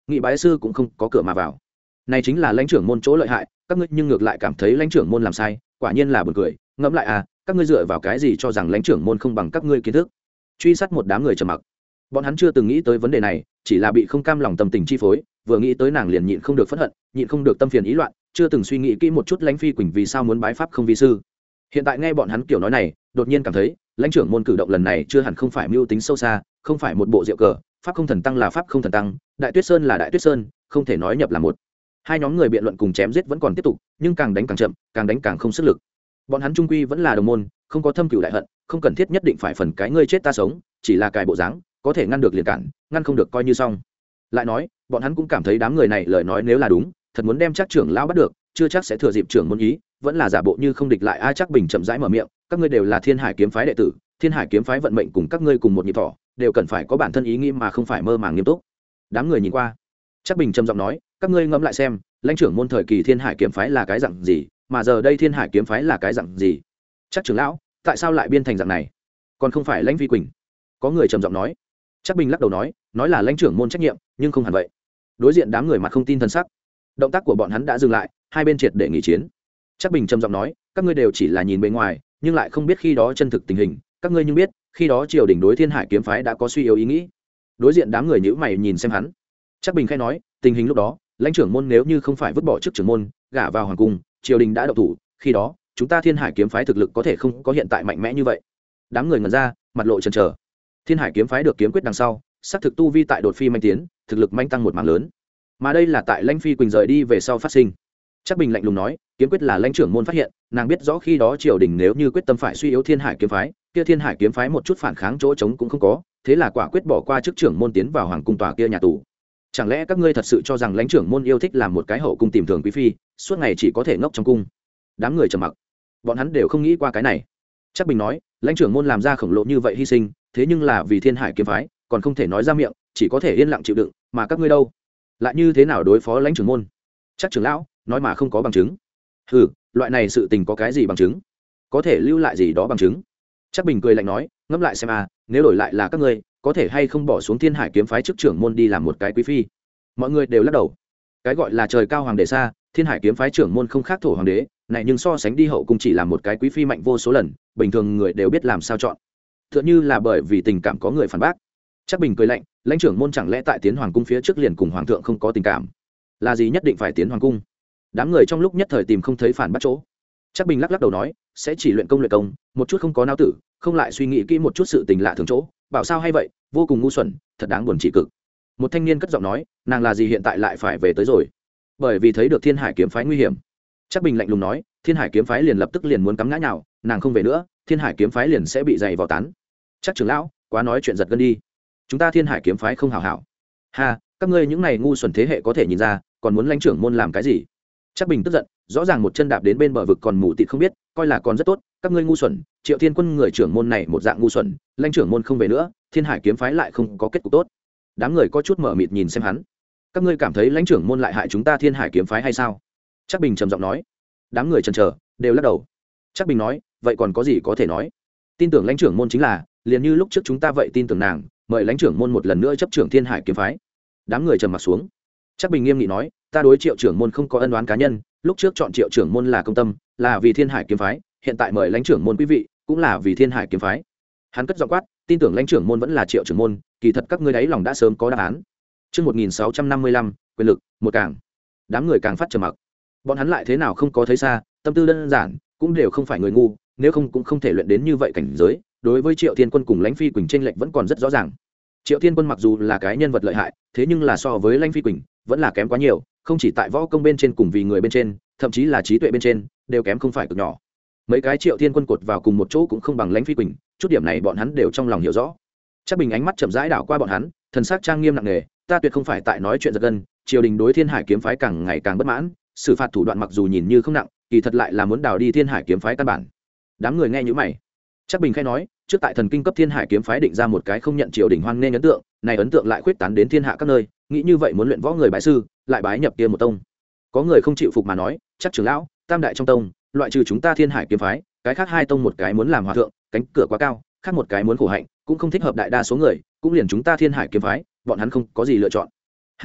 nghị bái sư cũng không có cửa mà vào. Này chính là lãnh trưởng môn chỗ lợi hại, các ngươi nhưng ngược lại cảm thấy lãnh trưởng môn làm sai, quả nhiên là buồn cười. Ngẫm lại à, các ngươi dựa vào cái gì cho rằng lãnh trưởng môn không bằng các ngươi kiến thức? Truy sát một đám người trầm mặc. Bọn hắn chưa từng nghĩ tới vấn đề này, chỉ là bị không cam lòng tâm tình chi phối, vừa nghĩ tới nàng liền nhịn không được phẫn hận, nhịn không được tâm phiền ý loạn, chưa từng suy nghĩ kỹ một chút lãnh phi quỳnh vì sao muốn bái pháp không vi sư. Hiện tại nghe bọn hắn kiểu nói này, đột nhiên cảm thấy lãnh trưởng môn cử động lần này chưa hẳn không phải mưu tính sâu xa, không phải một bộ rượu cờ, pháp không thần tăng là pháp không thần tăng, đại tuyết sơn là đại tuyết sơn, không thể nói nhập là một. Hai nhóm người biện luận cùng chém giết vẫn còn tiếp tục, nhưng càng đánh càng chậm, càng đánh càng không sức lực. Bọn hắn trung quy vẫn là đồng môn, không có thâm cửu đại hận, không cần thiết nhất định phải phần cái ngươi chết ta sống, chỉ là cài bộ dáng, có thể ngăn được liền cản, ngăn không được coi như xong. Lại nói, bọn hắn cũng cảm thấy đám người này lời nói nếu là đúng, thật muốn đem chắc trưởng lão bắt được, chưa chắc sẽ thừa dịp trưởng môn ý, vẫn là giả bộ như không địch lại. A Chắc Bình chậm rãi mở miệng, các ngươi đều là Thiên Hải kiếm phái đệ tử, Thiên Hải kiếm phái vận mệnh cùng các ngươi cùng một nhịp thỏ, đều cần phải có bản thân ý nghĩ mà không phải mơ màng nghiêm túc. Đám người nhìn qua, Chắc Bình trầm giọng nói, các ngươi ngẫm lại xem, lãnh trưởng môn thời kỳ Thiên Hải kiếm phái là cái dạng gì, mà giờ đây Thiên Hải kiếm phái là cái dạng gì? Chắc trưởng lão, tại sao lại biên thành dạng này? Còn không phải lãnh vi quỳnh? Có người trầm giọng nói. Chắc Bình lắc đầu nói, nói là lãnh trưởng môn trách nhiệm, nhưng không hẳn vậy. Đối diện đám người mặt không tin thần sắc, động tác của bọn hắn đã dừng lại, hai bên triệt để nghỉ chiến. Chắc Bình trầm giọng nói, các ngươi đều chỉ là nhìn bề ngoài, nhưng lại không biết khi đó chân thực tình hình, các ngươi nhưng biết, khi đó triều đình đối Thiên Hải kiếm phái đã có suy yếu ý nghĩ. Đối diện đám người nhíu mày nhìn xem hắn. Chắc Bình khẽ nói, tình hình lúc đó, lãnh trưởng môn nếu như không phải vứt bỏ chức trưởng môn, gả vào hoàng cung, triều đình đã động thủ, khi đó, chúng ta Thiên Hải kiếm phái thực lực có thể không có hiện tại mạnh mẽ như vậy. Đám người ngẩn ra, mặt lộ chần chờ. Thiên Hải kiếm phái được kiếm quyết đằng sau, xác thực tu vi tại đột phi manh tiến, thực lực manh tăng một mảng lớn. Mà đây là tại lãnh phi quỳnh rời đi về sau phát sinh. Chắc Bình lạnh lùng nói, kiếm quyết là lãnh trưởng môn phát hiện, nàng biết rõ khi đó triều đình nếu như quyết tâm phải suy yếu Thiên Hải kiếm phái, kia Thiên Hải kiếm phái một chút phản kháng chỗ trống cũng không có, thế là quả quyết bỏ qua chức trưởng môn tiến vào hoàng cung tòa kia nhà tù. Chẳng lẽ các ngươi thật sự cho rằng lãnh trưởng môn yêu thích làm một cái hậu cung tìm thường quý phi, suốt ngày chỉ có thể ngốc trong cung? Đám người trầm mặc, bọn hắn đều không nghĩ qua cái này. Chắc Bình nói, lãnh trưởng môn làm ra khổng lồ như vậy hy sinh, thế nhưng là vì Thiên Hải kiếm phái, còn không thể nói ra miệng, chỉ có thể yên lặng chịu đựng, mà các ngươi đâu, lại như thế nào đối phó lãnh trưởng môn? Chắc trưởng lão nói mà không có bằng chứng. Hừ, loại này sự tình có cái gì bằng chứng? Có thể lưu lại gì đó bằng chứng? Chắc Bình cười lạnh nói, ngẫm lại xem à, nếu đổi lại là các ngươi, có thể hay không bỏ xuống Thiên Hải kiếm phái chức trưởng môn đi làm một cái quý phi? Mọi người đều lắc đầu. Cái gọi là trời cao hoàng đế xa, Thiên Hải kiếm phái trưởng môn không khác thổ hoàng đế, này nhưng so sánh đi hậu cung chỉ làm một cái quý phi mạnh vô số lần, bình thường người đều biết làm sao chọn. Tựa như là bởi vì tình cảm có người phản bác. Chắc Bình cười lạnh, lãnh trưởng môn chẳng lẽ tại tiến hoàng cung phía trước liền cùng hoàng thượng không có tình cảm, là gì nhất định phải tiến hoàng cung? Đám người trong lúc nhất thời tìm không thấy phản bác chỗ. Chắc Bình lắc lắc đầu nói, sẽ chỉ luyện công luyện công, một chút không có não tử, không lại suy nghĩ kỹ một chút sự tình lạ thường chỗ, bảo sao hay vậy, vô cùng ngu xuẩn, thật đáng buồn chỉ cực. Một thanh niên cất giọng nói, nàng là gì hiện tại lại phải về tới rồi? Bởi vì thấy được Thiên Hải kiếm phái nguy hiểm. Chắc Bình lạnh lùng nói, Thiên Hải kiếm phái liền lập tức liền muốn cắm ngã nhào, nàng không về nữa, Thiên Hải kiếm phái liền sẽ bị dày vào tán. Chắc trưởng lão, quá nói chuyện giật gân đi. Chúng ta Thiên Hải kiếm phái không hảo hảo. Ha, các ngươi những này ngu xuẩn thế hệ có thể nhìn ra, còn muốn lãnh trưởng môn làm cái gì? Chắc Bình tức giận, rõ ràng một chân đạp đến bên bờ vực còn mù tịt không biết, coi là còn rất tốt, các ngươi ngu xuẩn, Triệu Thiên Quân người trưởng môn này một dạng ngu xuẩn, lãnh trưởng môn không về nữa, Thiên Hải kiếm phái lại không có kết cục tốt. Đám người có chút mở mịt nhìn xem hắn. Các ngươi cảm thấy lãnh trưởng môn lại hại chúng ta Thiên Hải kiếm phái hay sao? Chắc Bình trầm giọng nói. Đám người chần chờ, đều lắc đầu. Chắc Bình nói, vậy còn có gì có thể nói? Tin tưởng lãnh trưởng môn chính là, liền như lúc trước chúng ta vậy tin tưởng nàng, mời lãnh trưởng môn một lần nữa chấp trưởng Thiên Hải kiếm phái. Đám người trầm mặt xuống. Chắc Bình nghiêm nghị nói, ta đối Triệu trưởng môn không có ân oán cá nhân, lúc trước chọn Triệu trưởng môn là công tâm, là vì Thiên Hải kiếm phái, hiện tại mời lãnh trưởng môn quý vị, cũng là vì Thiên Hải kiếm phái. Hắn cất giọng quát, tin tưởng lãnh trưởng môn vẫn là Triệu trưởng môn, kỳ thật các ngươi đấy lòng đã sớm có đáp án. Chương một nghìn sáu trăm năm mươi lăm, quyền lực, một càng. Đám người càng phát trầm mặc. Bọn hắn lại thế nào không có thấy xa, tâm tư đơn giản, cũng đều không phải người ngu, nếu không cũng không thể luyện đến như vậy cảnh giới. Đối với Triệu Thiên Quân cùng Lãnh Phi Quỳnh chênh lệch vẫn còn rất rõ ràng. Triệu Thiên Quân mặc dù là cái nhân vật lợi hại, thế nhưng là so với Lãnh Phi Quỳnh vẫn là kém quá nhiều, không chỉ tại võ công bên trên cùng vì người bên trên, thậm chí là trí tuệ bên trên, đều kém không phải cực nhỏ. Mấy cái Triệu Thiên Quân cột vào cùng một chỗ cũng không bằng Lãnh Phi Quỳnh, chút điểm này bọn hắn đều trong lòng hiểu rõ. Chắc Bình ánh mắt chậm rãi đảo qua bọn hắn, thần sắc trang nghiêm nặng nề, ta tuyệt không phải tại nói chuyện giật gân, triều đình đối Thiên Hải kiếm phái càng ngày càng bất mãn, xử phạt thủ đoạn mặc dù nhìn như không nặng, kỳ thật lại là muốn đào đi Thiên Hải kiếm phái căn bản. Đám người nghe như mày. Chắc Bình khai nói, trước tại thần kinh cấp Thiên Hải kiếm phái định ra một cái không nhận triều đình hoan nghênh ấn tượng, này ấn tượng lại khuyết tán đến thiên hạ các nơi, nghĩ như vậy muốn luyện võ người bái sư, lại bái nhập kia một tông. Có người không chịu phục mà nói, chắc trưởng lão, tam đại trong tông, loại trừ chúng ta Thiên Hải kiếm phái, cái khác hai tông một cái muốn làm hòa thượng, cánh cửa quá cao, khác một cái muốn khổ hạnh, cũng không thích hợp đại đa số người, cũng liền chúng ta Thiên Hải kiếm phái, bọn hắn không có gì lựa chọn. Ha,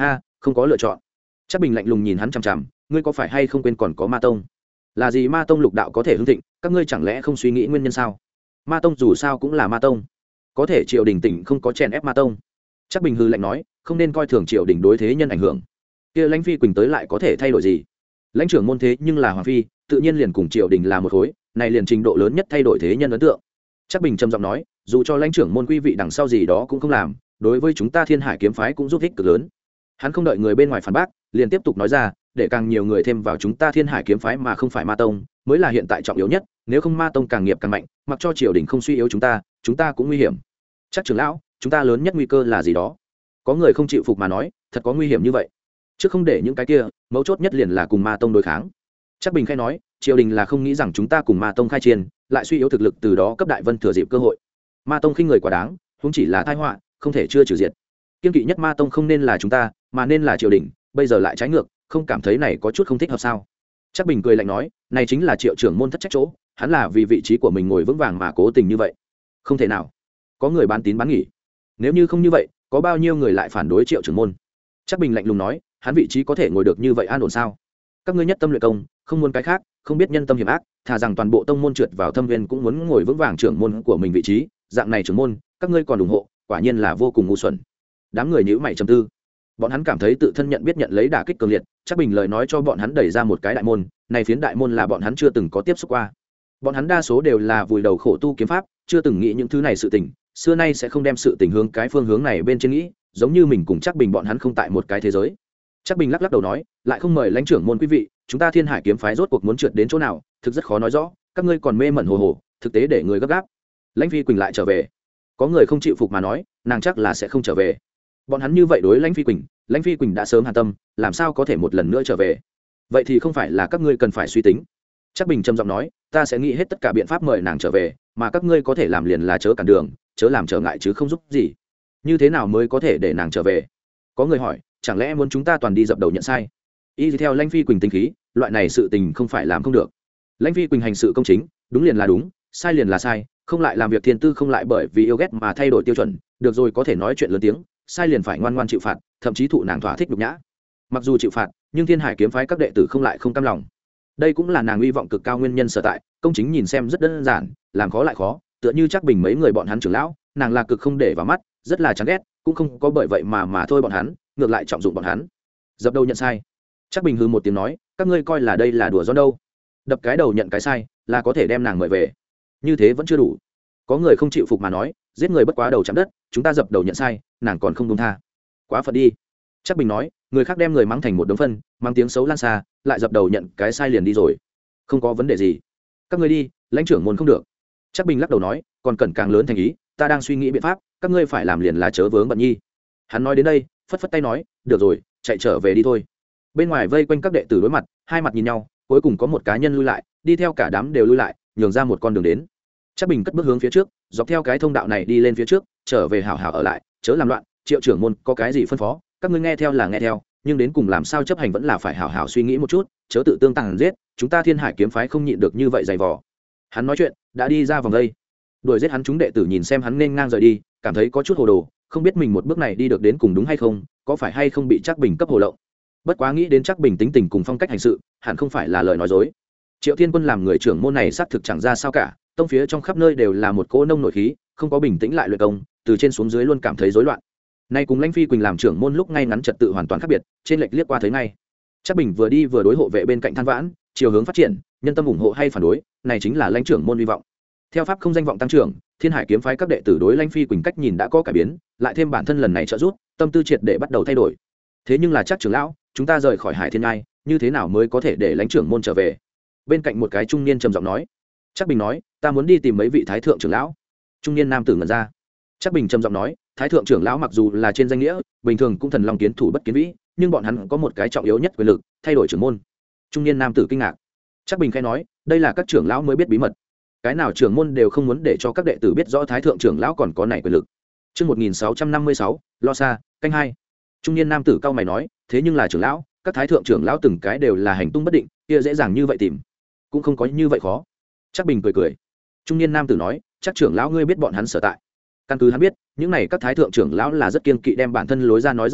không có lựa chọn. Chắc Bình lạnh lùng nhìn hắn chằm chằm, ngươi có phải hay không quên còn có ma tông? Là gì ma tông lục đạo có thể hưng thịnh, các ngươi chẳng lẽ không suy nghĩ nguyên nhân sao? Ma tông dù sao cũng là ma tông, có thể triều đình tỉnh không có chèn ép ma tông. Chắc Bình hư lạnh nói, không nên coi thường triều đình đối thế nhân ảnh hưởng. Kia lãnh phi quỳnh tới lại có thể thay đổi gì? Lãnh trưởng môn thế nhưng là hoàng phi, tự nhiên liền cùng triều đình là một khối, này liền trình độ lớn nhất thay đổi thế nhân ấn tượng. Chắc Bình trầm giọng nói, dù cho lãnh trưởng môn quý vị đằng sau gì đó cũng không làm, đối với chúng ta Thiên Hải kiếm phái cũng giúp ích cực lớn. Hắn không đợi người bên ngoài phản bác, liền tiếp tục nói ra, để càng nhiều người thêm vào chúng ta Thiên Hải kiếm phái mà không phải ma tông, mới là hiện tại trọng yếu nhất, nếu không ma tông càng nghiệp càng mạnh, mặc cho triều đình không suy yếu chúng ta, chúng ta cũng nguy hiểm. Chắc trưởng lão, chúng ta lớn nhất nguy cơ là gì đó? Có người không chịu phục mà nói, thật có nguy hiểm như vậy? Chứ không để những cái kia, mấu chốt nhất liền là cùng ma tông đối kháng. Chắc Bình khai nói, triều đình là không nghĩ rằng chúng ta cùng ma tông khai chiến, lại suy yếu thực lực, từ đó cấp đại vân thừa dịp cơ hội. Ma tông khinh người quá đáng, huống chỉ là tai họa, không thể chưa trừ diệt. Kiên kỵ nhất ma tông không nên là chúng ta, mà nên là triều đình, bây giờ lại trái ngược, không cảm thấy này có chút không thích hợp sao? Chắc Bình cười lạnh nói, này chính là Triệu trưởng môn thất trách chỗ, hắn là vì vị trí của mình ngồi vững vàng mà cố tình như vậy. Không thể nào. Có người bán tín bán nghi. Nếu như không như vậy, có bao nhiêu người lại phản đối Triệu trưởng môn? Chắc Bình lạnh lùng nói, hắn vị trí có thể ngồi được như vậy an ổn sao? Các ngươi nhất tâm luyện công, không muốn cái khác, không biết nhân tâm hiểm ác, thà rằng toàn bộ tông môn trượt vào thâm viên cũng muốn ngồi vững vàng trưởng môn của mình vị trí, dạng này trưởng môn, các ngươi còn ủng hộ, quả nhiên là vô cùng ngu xuẩn. Đám người nhíu mày trầm tư. Bọn hắn cảm thấy tự thân nhận biết nhận lấy đả kích cường liệt, Chắc Bình lời nói cho bọn hắn đẩy ra một cái đại môn, này phiến đại môn là bọn hắn chưa từng có tiếp xúc qua. Bọn hắn đa số đều là vùi đầu khổ tu kiếm pháp, chưa từng nghĩ những thứ này sự tình, xưa nay sẽ không đem sự tình hướng cái phương hướng này bên trên nghĩ, giống như mình cùng Chắc Bình bọn hắn không tại một cái thế giới. Chắc Bình lắc lắc đầu nói, lại không mời lãnh trưởng môn quý vị, chúng ta Thiên Hải kiếm phái rốt cuộc muốn trượt đến chỗ nào, thực rất khó nói rõ, các ngươi còn mê mẩn hồ hồ, thực tế để người gấp gáp. Lãnh Phi Quỳnh lại trở về. Có người không chịu phục mà nói, nàng chắc là sẽ không trở về. Bọn hắn như vậy đối Lãnh Phi Quỳnh, Lãnh Phi Quỳnh đã sớm hàn tâm, làm sao có thể một lần nữa trở về? Vậy thì không phải là các ngươi cần phải suy tính. Chắc Bình trầm giọng nói, ta sẽ nghĩ hết tất cả biện pháp mời nàng trở về, mà các ngươi có thể làm liền là chớ cản đường, chớ làm trở ngại chứ không giúp gì. Như thế nào mới có thể để nàng trở về? Có người hỏi, chẳng lẽ muốn chúng ta toàn đi dập đầu nhận sai? Y theo Lãnh Phi Quỳnh tính khí, loại này sự tình không phải làm không được. Lãnh Phi Quỳnh hành sự công chính, đúng liền là đúng, sai liền là sai, không lại làm việc thiên tư, không lại bởi vì yêu ghét mà thay đổi tiêu chuẩn, được rồi, có thể nói chuyện lớn tiếng, sai liền phải ngoan ngoan chịu phạt, thậm chí thụ nàng thỏa thích nhục nhã. Mặc dù chịu phạt, nhưng Thiên Hải kiếm phái các đệ tử không lại không cam lòng. Đây cũng là nàng hy vọng cực cao nguyên nhân sở tại. Công chính nhìn xem rất đơn giản, làm khó lại khó, tựa như Chắc Bình mấy người bọn hắn trưởng lão, nàng là cực không để vào mắt, rất là chán ghét, cũng không có bởi vậy mà mà thôi bọn hắn, ngược lại trọng dụng bọn hắn. Dập đầu nhận sai. Chắc Bình hừ một tiếng nói, các ngươi coi là đây là đùa giỡn đâu? Đập cái đầu nhận cái sai, là có thể đem nàng mời về. Như thế vẫn chưa đủ. Có người không chịu phục mà nói, giết người bất quá đầu chạm đất, chúng ta dập đầu nhận sai, nàng còn không buông tha. Quá phận đi. Chắc Bình nói, người khác đem người mắng thành một đống phân, mang tiếng xấu lan xa, lại dập đầu nhận cái sai liền đi rồi, không có vấn đề gì. Các ngươi đi, lãnh trưởng môn không được. Chắc Bình lắc đầu nói, còn cần càng lớn thành ý, ta đang suy nghĩ biện pháp, các ngươi phải làm liền là chớ vướng bận nhi. Hắn nói đến đây, phất phất tay nói, được rồi, chạy trở về đi thôi. Bên ngoài vây quanh các đệ tử đối mặt, hai mặt nhìn nhau, cuối cùng có một cá nhân lui lại, đi theo cả đám đều lui lại, nhường ra một con đường đến. Chắc Bình cất bước hướng phía trước, dọc theo cái thông đạo này đi lên phía trước, trở về hảo hảo ở lại, chớ làm loạn. Triệu trưởng môn có cái gì phân phó, các ngươi nghe theo là nghe theo, nhưng đến cùng làm sao chấp hành vẫn là phải hảo hảo suy nghĩ một chút, chớ tự tương tàn giết, chúng ta Thiên Hải kiếm phái không nhịn được như vậy dày vò. Hắn nói chuyện, đã đi ra vòng đây. Đuổi giết hắn chúng đệ tử nhìn xem hắn nên ngang rời đi, cảm thấy có chút hồ đồ, không biết mình một bước này đi được đến cùng đúng hay không, có phải hay không bị Chắc Bình cấp hồ lộng. Bất quá nghĩ đến Chắc Bình tính tình cùng phong cách hành sự, hẳn không phải là lời nói dối. Triệu Thiên Quân làm người trưởng môn này xác thực chẳng ra sao cả, tông phía trong khắp nơi đều là một cỗ nông nổi khí, không có bình tĩnh lại luyện công, từ trên xuống dưới luôn cảm thấy rối loạn. Nay cùng Lãnh Phi Quỳnh làm trưởng môn lúc ngay ngắn trật tự hoàn toàn khác biệt, trên lệch liếc qua thấy ngay. Chắc Bình vừa đi vừa đối hộ vệ bên cạnh than vãn, chiều hướng phát triển, nhân tâm ủng hộ hay phản đối, này chính là lãnh trưởng môn hy vọng. Theo pháp không danh vọng tăng trưởng, Thiên Hải kiếm phái các đệ tử đối Lãnh Phi Quỳnh cách nhìn đã có cải biến, lại thêm bản thân lần này trợ giúp, tâm tư triệt để bắt đầu thay đổi. Thế nhưng là Chắc trưởng lão, chúng ta rời khỏi Hải Thiên Ngai, như thế nào mới có thể để lãnh trưởng môn trở về? Bên cạnh một cái trung niên trầm giọng nói. Chắc Bình nói, ta muốn đi tìm mấy vị thái thượng trưởng lão. Trung niên nam tử ngẩn ra. Chắc Bình trầm giọng nói, thái thượng trưởng lão mặc dù là trên danh nghĩa, bình thường cũng thần long kiến thủ bất kiến vĩ, nhưng bọn hắn có một cái trọng yếu nhất quyền lực, thay đổi trưởng môn. Trung niên nam tử kinh ngạc. Chắc Bình khẽ nói, đây là các trưởng lão mới biết bí mật. Cái nào trưởng môn đều không muốn để cho các đệ tử biết rõ thái thượng trưởng lão còn có này quyền lực. Chương một nghìn sáu trăm năm mươi sáu, lo xa, canh hai. Trung niên nam tử cao mày nói, thế nhưng là trưởng lão, các thái thượng trưởng lão từng cái đều là hành tung bất định, kia dễ dàng như vậy tìm, cũng không có như vậy khó. Chắc Bình cười cười. Trung niên nam tử nói, chắc trưởng lão ngươi biết bọn hắn sở tại. Căn cứ hắn biết, những này các thái thượng trưởng lão là rất kiên kỵ đem bản thân lối ra nói ra được,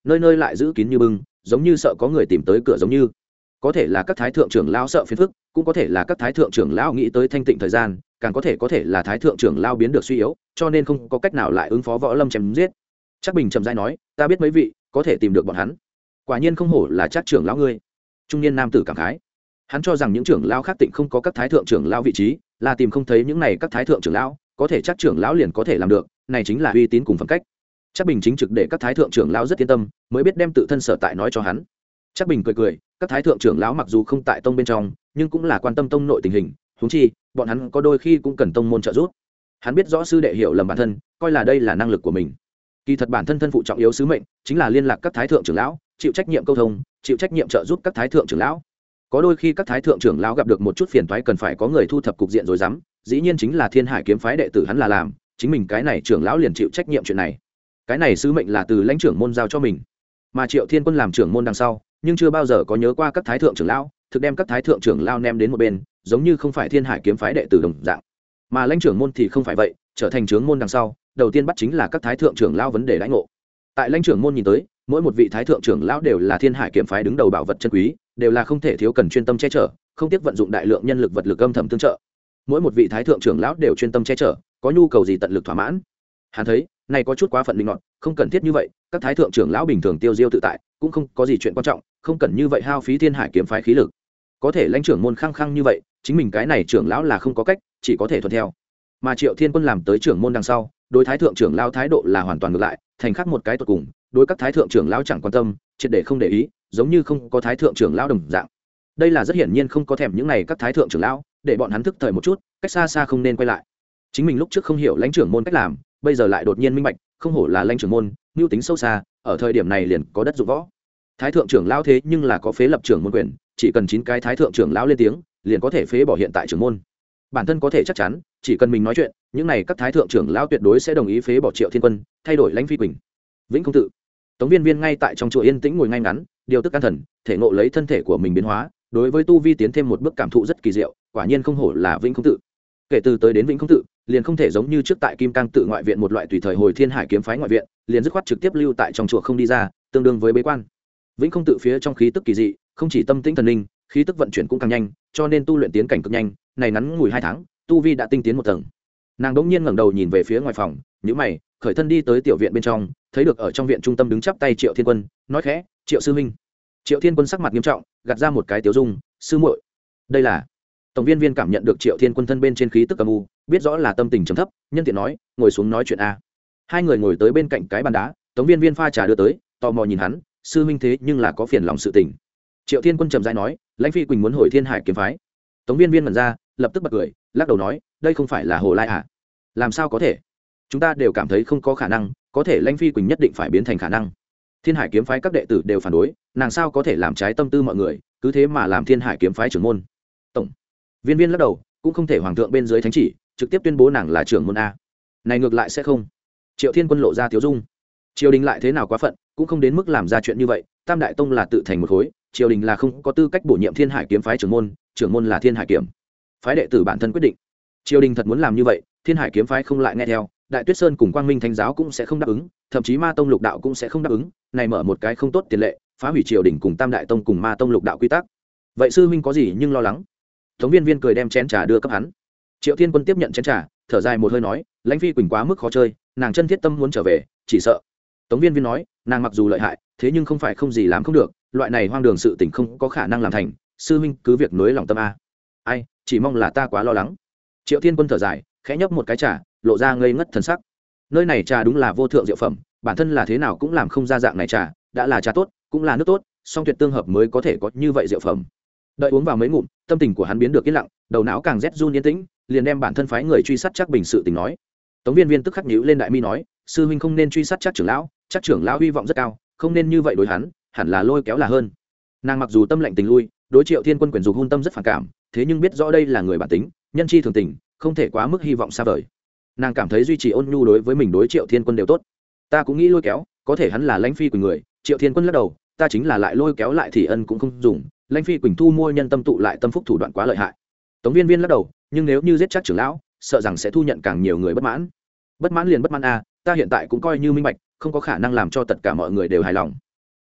nơi nơi lại giữ kín như bưng, giống như sợ có người tìm tới cửa giống như. Có thể là các thái thượng trưởng lão sợ phiền phức, cũng có thể là các thái thượng trưởng lão nghĩ tới thanh tịnh thời gian, càng có thể có thể là thái thượng trưởng lão biến được suy yếu, cho nên không có cách nào lại ứng phó Võ Lâm chém giết. Trác Bình chậm rãi nói, ta biết mấy vị có thể tìm được bọn hắn. Quả nhiên không hổ là Trác trưởng lão ngươi. Trung niên nam tử cảm khái. Hắn cho rằng những trưởng lão khác tịnh không có các thái thượng trưởng lão vị trí, là tìm không thấy những này các thái thượng trưởng lão, có thể Trác trưởng lão liền có thể làm được, này chính là uy tín cùng phẩm cách. Trác Bình chính trực để các thái thượng trưởng lão rất yên tâm, mới biết đem tự thân sở tại nói cho hắn. Trác Bình cười cười, các thái thượng trưởng lão mặc dù không tại tông bên trong, nhưng cũng là quan tâm tông nội tình hình, huống chi, bọn hắn có đôi khi cũng cần tông môn trợ giúp. Hắn biết rõ sư đệ hiểu lầm bản thân, coi là đây là năng lực của mình. Kỳ thật bản thân thân phụ trọng yếu sứ mệnh, chính là liên lạc các thái thượng trưởng lão, chịu trách nhiệm câu thông, chịu trách nhiệm trợ giúp các thái thượng trưởng lão. Có đôi khi các thái thượng trưởng lão gặp được một chút phiền toái cần phải có người thu thập cục diện rối rắm, dĩ nhiên chính là Thiên Hải kiếm phái đệ tử hắn là làm, chính mình cái này trưởng lão liền chịu trách nhiệm chuyện này. Cái này sứ mệnh là từ lãnh trưởng môn giao cho mình, mà Triệu Thiên Quân làm trưởng môn đằng sau, nhưng chưa bao giờ có nhớ qua các thái thượng trưởng lão, thực đem các thái thượng trưởng lão ném đến một bên, giống như không phải Thiên Hải kiếm phái đệ tử đồng dạng. Mà lãnh trưởng môn thì không phải vậy, trở thành trưởng môn đằng sau, đầu tiên bắt chính là các thái thượng trưởng lão vấn đề lãnh ngộ. Tại lãnh trưởng môn nhìn tới, mỗi một vị thái thượng trưởng lão đều là Thiên Hải kiếm phái đứng đầu bảo vật chân quý, đều là không thể thiếu cần chuyên tâm che chở, không tiếc vận dụng đại lượng nhân lực vật lực âm thầm tương trợ. Mỗi một vị thái thượng trưởng lão đều chuyên tâm che chở, có nhu cầu gì tận lực thỏa mãn. Hắn thấy, này có chút quá phận linh loạn, không cần thiết như vậy, các thái thượng trưởng lão bình thường tiêu diêu tự tại, cũng không có gì chuyện quan trọng, không cần như vậy hao phí Thiên Hải kiếm phái khí lực. Có thể lãnh trưởng môn khăng khăng như vậy, chính mình cái này trưởng lão là không có cách, chỉ có thể thuận theo. Mà Triệu Thiên Quân làm tới trưởng môn đằng sau, đối thái thượng trưởng lão thái độ là hoàn toàn ngược lại, thành khác một cái tột cùng, đối các thái thượng trưởng lão chẳng quan tâm, triệt để không để ý, giống như không có thái thượng trưởng lão đồng dạng. Đây là rất hiển nhiên không có thèm những này các thái thượng trưởng lão, để bọn hắn thức thời một chút, cách xa xa không nên quay lại. Chính mình lúc trước không hiểu lãnh trưởng môn cách làm, bây giờ lại đột nhiên minh bạch, không hổ là lãnh trưởng môn, mưu tính sâu xa, ở thời điểm này liền có đất dụng võ. Thái thượng trưởng lão thế nhưng là có phế lập trưởng môn quyền, chỉ cần chín cái thái thượng trưởng lão lên tiếng, liền có thể phế bỏ hiện tại trưởng môn. Bản thân có thể chắc chắn, chỉ cần mình nói chuyện, những này các thái thượng trưởng lão tuyệt đối sẽ đồng ý phế bỏ Triệu Thiên Quân, thay đổi lãnh Phi Quỳnh. Vĩnh Không Tự. Tống Viên Viên ngay tại trong chùa yên tĩnh ngồi ngay ngắn, điều tức căn thần, thể ngộ lấy thân thể của mình biến hóa, đối với tu vi tiến thêm một bước cảm thụ rất kỳ diệu, quả nhiên không hổ là Vĩnh Không Tự. Kể từ tới đến Vĩnh Không Tự, liền không thể giống như trước tại Kim Cang tự ngoại viện một loại tùy thời hồi Thiên Hải kiếm phái ngoại viện, liền dứt khoát trực tiếp lưu tại trong chùa không đi ra, tương đương với bế quan. Vĩnh Không Tự phía trong khí tức kỳ dị, không chỉ tâm tĩnh thần linh, khí tức vận chuyển cũng càng nhanh, cho nên tu luyện tiến cảnh cực nhanh, này ngắn ngủi hai tháng, tu vi đã tinh tiến một tầng. Nàng đống nhiên ngẩng đầu nhìn về phía ngoài phòng, nhíu mày, khởi thân đi tới tiểu viện bên trong, thấy được ở trong viện trung tâm đứng chắp tay Triệu Thiên Quân, nói khẽ, "Triệu sư huynh." Triệu Thiên Quân sắc mặt nghiêm trọng, gạt ra một cái tiếu dung, "Sư muội." Đây là Tổng Viên Viên cảm nhận được Triệu Thiên Quân thân bên trên khí tức âm u, biết rõ là tâm tình trầm thấp, nhân tiện nói, "Ngồi xuống nói chuyện a." Hai người ngồi tới bên cạnh cái bàn đá, Tống Viên Viên pha trà đưa tới, tò mò nhìn hắn, "Sư huynh thế nhưng là có phiền lòng sự tình." Triệu Thiên Quân trầm rãi nói, "Lãnh Phi Quỳnh muốn hồi Thiên Hải kiếm phái." Tống Viên Viên mẩn ra, lập tức bật cười, lắc đầu nói, "Đây không phải là Hồ Lai à? Làm sao có thể? Chúng ta đều cảm thấy không có khả năng, có thể Lãnh Phi Quỳnh nhất định phải biến thành khả năng. Thiên Hải kiếm phái các đệ tử đều phản đối, nàng sao có thể làm trái tâm tư mọi người, cứ thế mà làm Thiên Hải kiếm phái trưởng môn." Tổng Viên Viên lắc đầu, cũng không thể hoàng thượng bên dưới thánh chỉ, trực tiếp tuyên bố nàng là trưởng môn a. Này ngược lại sẽ không. Triệu Thiên Quân lộ ra tiếu dung. Triều đình lại thế nào quá phận, cũng không đến mức làm ra chuyện như vậy, Tam Đại Tông là tự thành một khối, triều đình là không có tư cách bổ nhiệm Thiên Hải kiếm phái trưởng môn, trưởng môn là Thiên Hải kiếm phái đệ tử bản thân quyết định. Triều đình thật muốn làm như vậy, Thiên Hải kiếm phái không lại nghe theo, Đại Tuyết Sơn cùng Quang Minh Thánh giáo cũng sẽ không đáp ứng, thậm chí Ma Tông Lục Đạo cũng sẽ không đáp ứng, này mở một cái không tốt tiền lệ, phá hủy triều đình cùng Tam Đại Tông cùng Ma Tông Lục Đạo quy tắc. Vậy sư huynh có gì nhưng lo lắng? Tống Viên Viên cười đem chén trà đưa cấp hắn. Triệu Thiên Quân tiếp nhận chén trà, thở dài một hơi nói, Lãnh Phi Quỳnh quá mức khó chơi, nàng chân thiết tâm muốn trở về, chỉ sợ. Tống Viên Viên nói, nàng mặc dù lợi hại, thế nhưng không phải không gì làm không được, loại này hoang đường sự tình không có khả năng làm thành, sư huynh cứ việc nối lòng tâm a. Ai, chỉ mong là ta quá lo lắng. Triệu Thiên Quân thở dài, khẽ nhấp một cái trà, lộ ra ngây ngất thần sắc. Nơi này trà đúng là vô thượng diệu phẩm, bản thân là thế nào cũng làm không ra dạng này trà, đã là trà tốt, cũng là nước tốt, song tuyệt tương hợp mới có thể có như vậy diệu phẩm. Đợi uống vào mấy ngụm, tâm tình của hắn biến được yên lặng, đầu não càng rét run yên tĩnh, liền đem bản thân phái người truy sát Trác Bình sự tình nói. Tống Viên Viên tức khắc nhíu lên đại mi nói, sư huynh không nên truy sát Trác trưởng lão, Trác trưởng lão hy vọng rất cao, không nên như vậy đối hắn, hẳn là lôi kéo là hơn. Nàng mặc dù tâm lạnh tình lui, đối Triệu Thiên Quân quyền dục hôn tâm rất phản cảm, thế nhưng biết rõ đây là người bản tính, nhân chi thường tình, không thể quá mức hy vọng xa vời. Nàng cảm thấy duy trì ôn nhu đối với mình đối Triệu Thiên Quân đều tốt. Ta cũng nghĩ lôi kéo, có thể hắn là Lãnh Phi Quỳnh người. Triệu Thiên Quân lắc đầu, ta chính là lại lôi kéo lại thì ân cũng không dùng, Lãnh Phi Quỳnh thu mua nhân tâm tụ lại tâm phúc thủ đoạn quá lợi hại. Tống Viên Viên lắc đầu, nhưng nếu như giết Trác trưởng lão, sợ rằng sẽ thu nhận càng nhiều người bất mãn. Bất mãn liền bất mãn a, ta hiện tại cũng coi như minh bạch, không có khả năng làm cho tất cả mọi người đều hài lòng.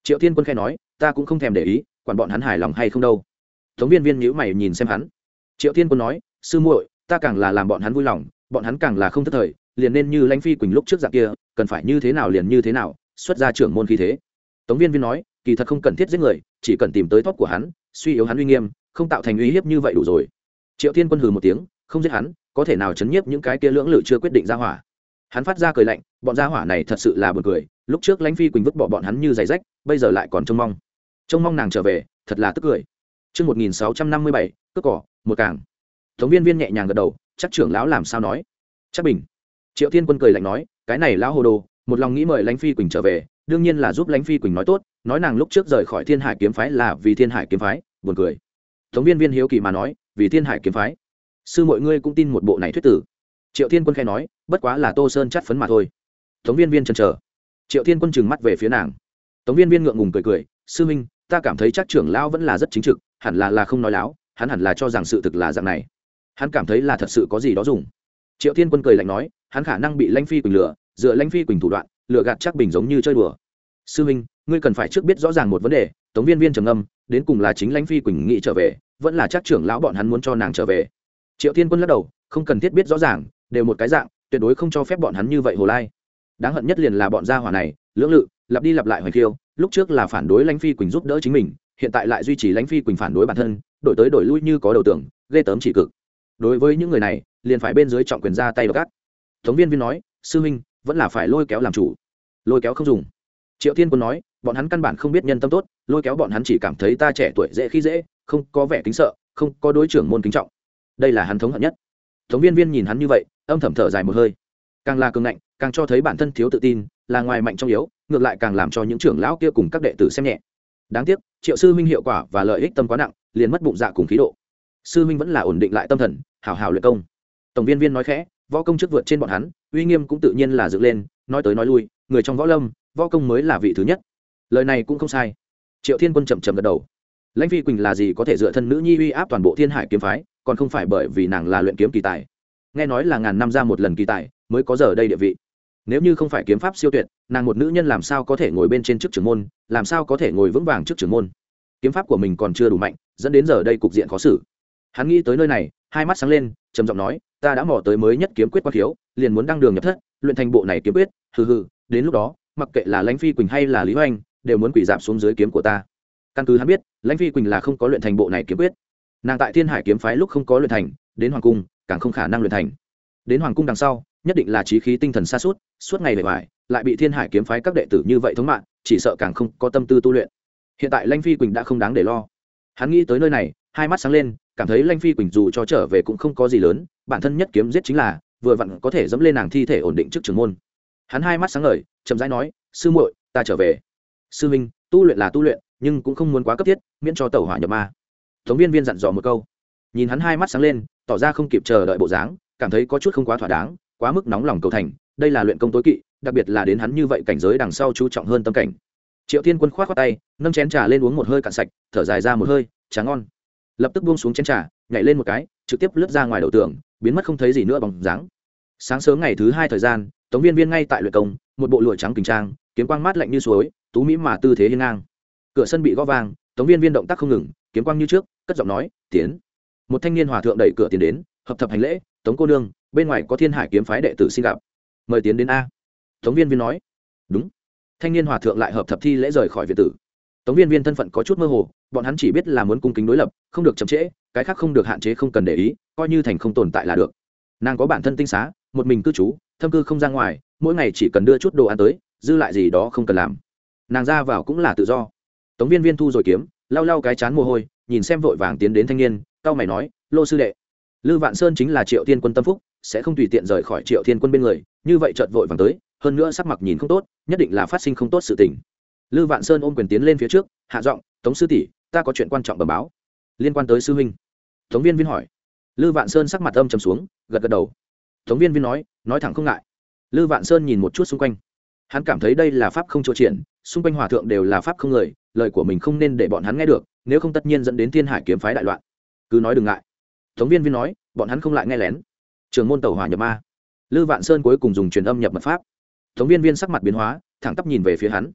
Triệu Thiên Quân khẽ nói, ta cũng không thèm để ý, quản bọn hắn hài lòng hay không đâu. Tống Viên Viên nhíu mày nhìn xem hắn. Triệu Thiên Quân nói, sư muội, ta càng là làm bọn hắn vui lòng, bọn hắn càng là không thất thời, liền nên như Lãnh Phi Quỳnh lúc trước dạng kia, cần phải như thế nào liền như thế nào, xuất ra trưởng môn khí thế. Tống Viên Viên nói, kỳ thật không cần thiết giết người, chỉ cần tìm tới tóc của hắn, suy yếu hắn uy nghiêm, không tạo thành uy hiếp như vậy đủ rồi. Triệu Thiên Quân hừ một tiếng, không giết hắn, có thể nào chấn nhiếp những cái kia lưỡng lự chưa quyết định ra hỏa. Hắn phát ra cười lạnh, bọn gia hỏa này thật sự là buồn cười, lúc trước Lãnh Phi Quỳnh vứt bỏ bọn hắn như giày rách, bây giờ lại còn trông mong trông mong nàng trở về, thật là tức cười. Chương một nghìn sáu trăm năm mươi bảy, cướp cỏ, một càng. Tống Viên Viên nhẹ nhàng gật đầu, chắc trưởng lão làm sao nói? Chắc bình. Triệu Thiên Quân cười lạnh nói, cái này lão hồ đồ, một lòng nghĩ mời Lãnh Phi Quỳnh trở về, đương nhiên là giúp Lãnh Phi Quỳnh nói tốt, nói nàng lúc trước rời khỏi Thiên Hải kiếm phái là vì Thiên Hải kiếm phái, buồn cười. Tống Viên Viên hiếu kỳ mà nói, vì Thiên Hải kiếm phái. Sư mọi ngươi cũng tin một bộ này thuyết tử. Triệu Thiên Quân khẽ nói, bất quá là Tô Sơn chắt phấn mà thôi. Tống Viên Viên chần chờ. Triệu Thiên Quân trừng mắt về phía nàng. Tống Viên Viên ngượng ngùng cười cười, sư minh, ta cảm thấy chắc trưởng lão vẫn là rất chính trực, hẳn là là không nói láo, hắn hẳn là cho rằng sự thực là dạng này. Hắn cảm thấy là thật sự có gì đó dùng. Triệu Thiên Quân cười lạnh nói, hắn khả năng bị Lãnh Phi Quỳnh lừa, dựa Lãnh Phi Quỳnh thủ đoạn, lừa gạt chắc bình giống như chơi đùa. Sư minh, ngươi cần phải trước biết rõ ràng một vấn đề. Tống Viên Viên trầm ngâm, đến cùng là chính Lãnh Phi Quỳnh nghĩ trở về, vẫn là chắc trưởng lão bọn hắn muốn cho nàng trở về. Triệu Thiên Quân lắc đầu, không cần thiết biết rõ ràng, đều một cái dạng, tuyệt đối không cho phép bọn hắn như vậy hồ lai. Đáng hận nhất liền là bọn gia hỏa này, lưỡng lự, lặp đi lặp lại hoài khiêu, lúc trước là phản đối Lãnh Phi Quỳnh giúp đỡ chính mình, hiện tại lại duy trì Lãnh Phi Quỳnh phản đối bản thân, đổi tới đổi lui như có đầu tưởng, ghê tởm chỉ cực. Đối với những người này, liền phải bên dưới trọng quyền ra tay gắt. Tống Viên Viên nói, sư huynh, vẫn là phải lôi kéo làm chủ. Lôi kéo không dùng. Triệu Thiên Quân nói, bọn hắn căn bản không biết nhân tâm tốt, lôi kéo bọn hắn chỉ cảm thấy ta trẻ tuổi dễ khi dễ, không có vẻ kính sợ, không có đối trưởng môn kính trọng. Đây là hắn thống hận nhất. Tống Viên Viên nhìn hắn như vậy, âm thầm thở dài một hơi. Càng là cường ngạnh, càng cho thấy bản thân thiếu tự tin, là ngoài mạnh trong yếu, ngược lại càng làm cho những trưởng lão kia cùng các đệ tử xem nhẹ. Đáng tiếc, Triệu sư huynh hiệu quả và lợi ích tâm quá nặng, liền mất bụng dạ cùng khí độ. Sư huynh vẫn là ổn định lại tâm thần, hảo hảo luyện công. Tổng Viên Viên nói khẽ, võ công trước vượt trên bọn hắn, uy nghiêm cũng tự nhiên là dựng lên, nói tới nói lui, người trong võ lâm, võ công mới là vị thứ nhất. Lời này cũng không sai. Triệu Thiên Quân chậm chậm gật đầu. Lãnh Phi Quỳnh là gì có thể dựa thân nữ nhi uy áp toàn bộ Thiên Hải kiếm phái, còn không phải bởi vì nàng là luyện kiếm kỳ tài. Nghe nói là ngàn năm ra một lần kỳ tài, mới có giờ đây địa vị. Nếu như không phải kiếm pháp siêu tuyệt, nàng một nữ nhân làm sao có thể ngồi bên trên trước trưởng môn, làm sao có thể ngồi vững vàng trước trưởng môn. Kiếm pháp của mình còn chưa đủ mạnh, dẫn đến giờ đây cục diện khó xử. Hắn nghĩ tới nơi này, hai mắt sáng lên, trầm giọng nói, ta đã mò tới mới nhất kiếm quyết qua khiếu, liền muốn đăng đường nhập thất, luyện thành bộ này kiếm quyết, hừ hừ, đến lúc đó, mặc kệ là Lãnh Phi Quỳnh hay là Lý Hoành, đều muốn quỳ rạp xuống dưới kiếm của ta. Căn cứ hắn biết, Lãnh Phi Quỳnh là không có luyện thành bộ này kiếm quyết. Nàng tại Thiên Hải kiếm phái lúc không có luyện thành, đến hoàng cung, càng không khả năng luyện thành. Đến hoàng cung đằng sau, nhất định là trí khí tinh thần sa sút, suốt ngày bề ngoài, lại bị Thiên Hải kiếm phái các đệ tử như vậy thống mạn, chỉ sợ càng không có tâm tư tu luyện. Hiện tại Lãnh Phi Quỳnh đã không đáng để lo. Hắn nghĩ tới nơi này, hai mắt sáng lên, cảm thấy Lãnh Phi Quỳnh dù cho trở về cũng không có gì lớn, bản thân nhất kiếm giết chính là, vừa vặn có thể dẫm lên nàng thi thể ổn định trước trưởng môn. Hắn hai mắt sáng ngời, chậm rãi nói, sư muội, ta trở về. Sư minh, tu luyện là tu luyện, nhưng cũng không muốn quá cấp thiết, miễn cho tẩu hỏa nhập ma. Tống Viên Viên dặn dò một câu. Nhìn hắn hai mắt sáng lên, tỏ ra không kịp chờ đợi bộ dáng, cảm thấy có chút không quá thỏa đáng, quá mức nóng lòng cầu thành, đây là luyện công tối kỵ, đặc biệt là đến hắn như vậy cảnh giới đằng sau chú trọng hơn tâm cảnh. Triệu Thiên Quân khoát khoát tay, nâng chén trà lên uống một hơi cạn sạch, thở dài ra một hơi, trà ngon. Lập tức buông xuống chén trà, nhảy lên một cái, trực tiếp lướt ra ngoài đầu tường, biến mất không thấy gì nữa bóng dáng. Sáng sớm ngày thứ hai thời gian, Tống Viên Viên ngay tại luyện công, một bộ lụa trắng kình trang, kiếm quang mát lạnh như suối, tú mỹ mà tư thế hiên ngang. Cửa sân bị gõ vang, Tống Viên Viên động tác không ngừng, kiếm quang như trước, cất giọng nói, "Tiến." Một thanh niên hòa thượng đẩy cửa tiến đến, hợp thập hành lễ, "Tống cô nương, bên ngoài có Thiên Hải kiếm phái đệ tử xin gặp." "Mời tiến đến a." Tống Viên Viên nói. "Đúng." Thanh niên hòa thượng lại hợp thập thi lễ rời khỏi viện tử. Tống Viên Viên thân phận có chút mơ hồ, bọn hắn chỉ biết là muốn cung kính đối lập, không được chậm trễ, cái khác không được hạn chế không cần để ý, coi như thành không tồn tại là được. Nàng có bản thân tinh xá, một mình cư trú, thâm cư không ra ngoài, mỗi ngày chỉ cần đưa chút đồ ăn tới, dư lại gì đó không cần làm. Nàng ra vào cũng là tự do. Tống Viên Viên thu rồi kiếm, lau lau cái chán mồ hôi, nhìn xem vội vàng tiến đến thanh niên, cau mày nói, "Lô sư đệ." Lư Vạn Sơn chính là Triệu Thiên Quân tâm phúc, sẽ không tùy tiện rời khỏi Triệu Thiên Quân bên người, như vậy chợt vội vàng tới, hơn nữa sắc mặt nhìn không tốt, nhất định là phát sinh không tốt sự tình. Lư Vạn Sơn ôm quyền tiến lên phía trước, hạ giọng, "Tống sư tỷ, ta có chuyện quan trọng bẩm báo." "Liên quan tới sư huynh?" Tống Viên Viên hỏi. Lư Vạn Sơn sắc mặt âm trầm xuống, gật gật đầu. Tống Viên Viên nói, nói thẳng không ngại. Lư Vạn Sơn nhìn một chút xung quanh, hắn cảm thấy đây là pháp không chỗ triển, xung quanh hòa thượng đều là pháp không người, lời của mình không nên để bọn hắn nghe được, nếu không tất nhiên dẫn đến Thiên Hải kiếm phái đại loạn. Cứ nói đừng ngại. Tống Viên Viên nói, bọn hắn không lại nghe lén. Trường môn tẩu hỏa nhập ma. Lư Vạn Sơn cuối cùng dùng truyền âm nhập mật pháp. Tống Viên Viên sắc mặt biến hóa, thẳng tắp nhìn về phía hắn.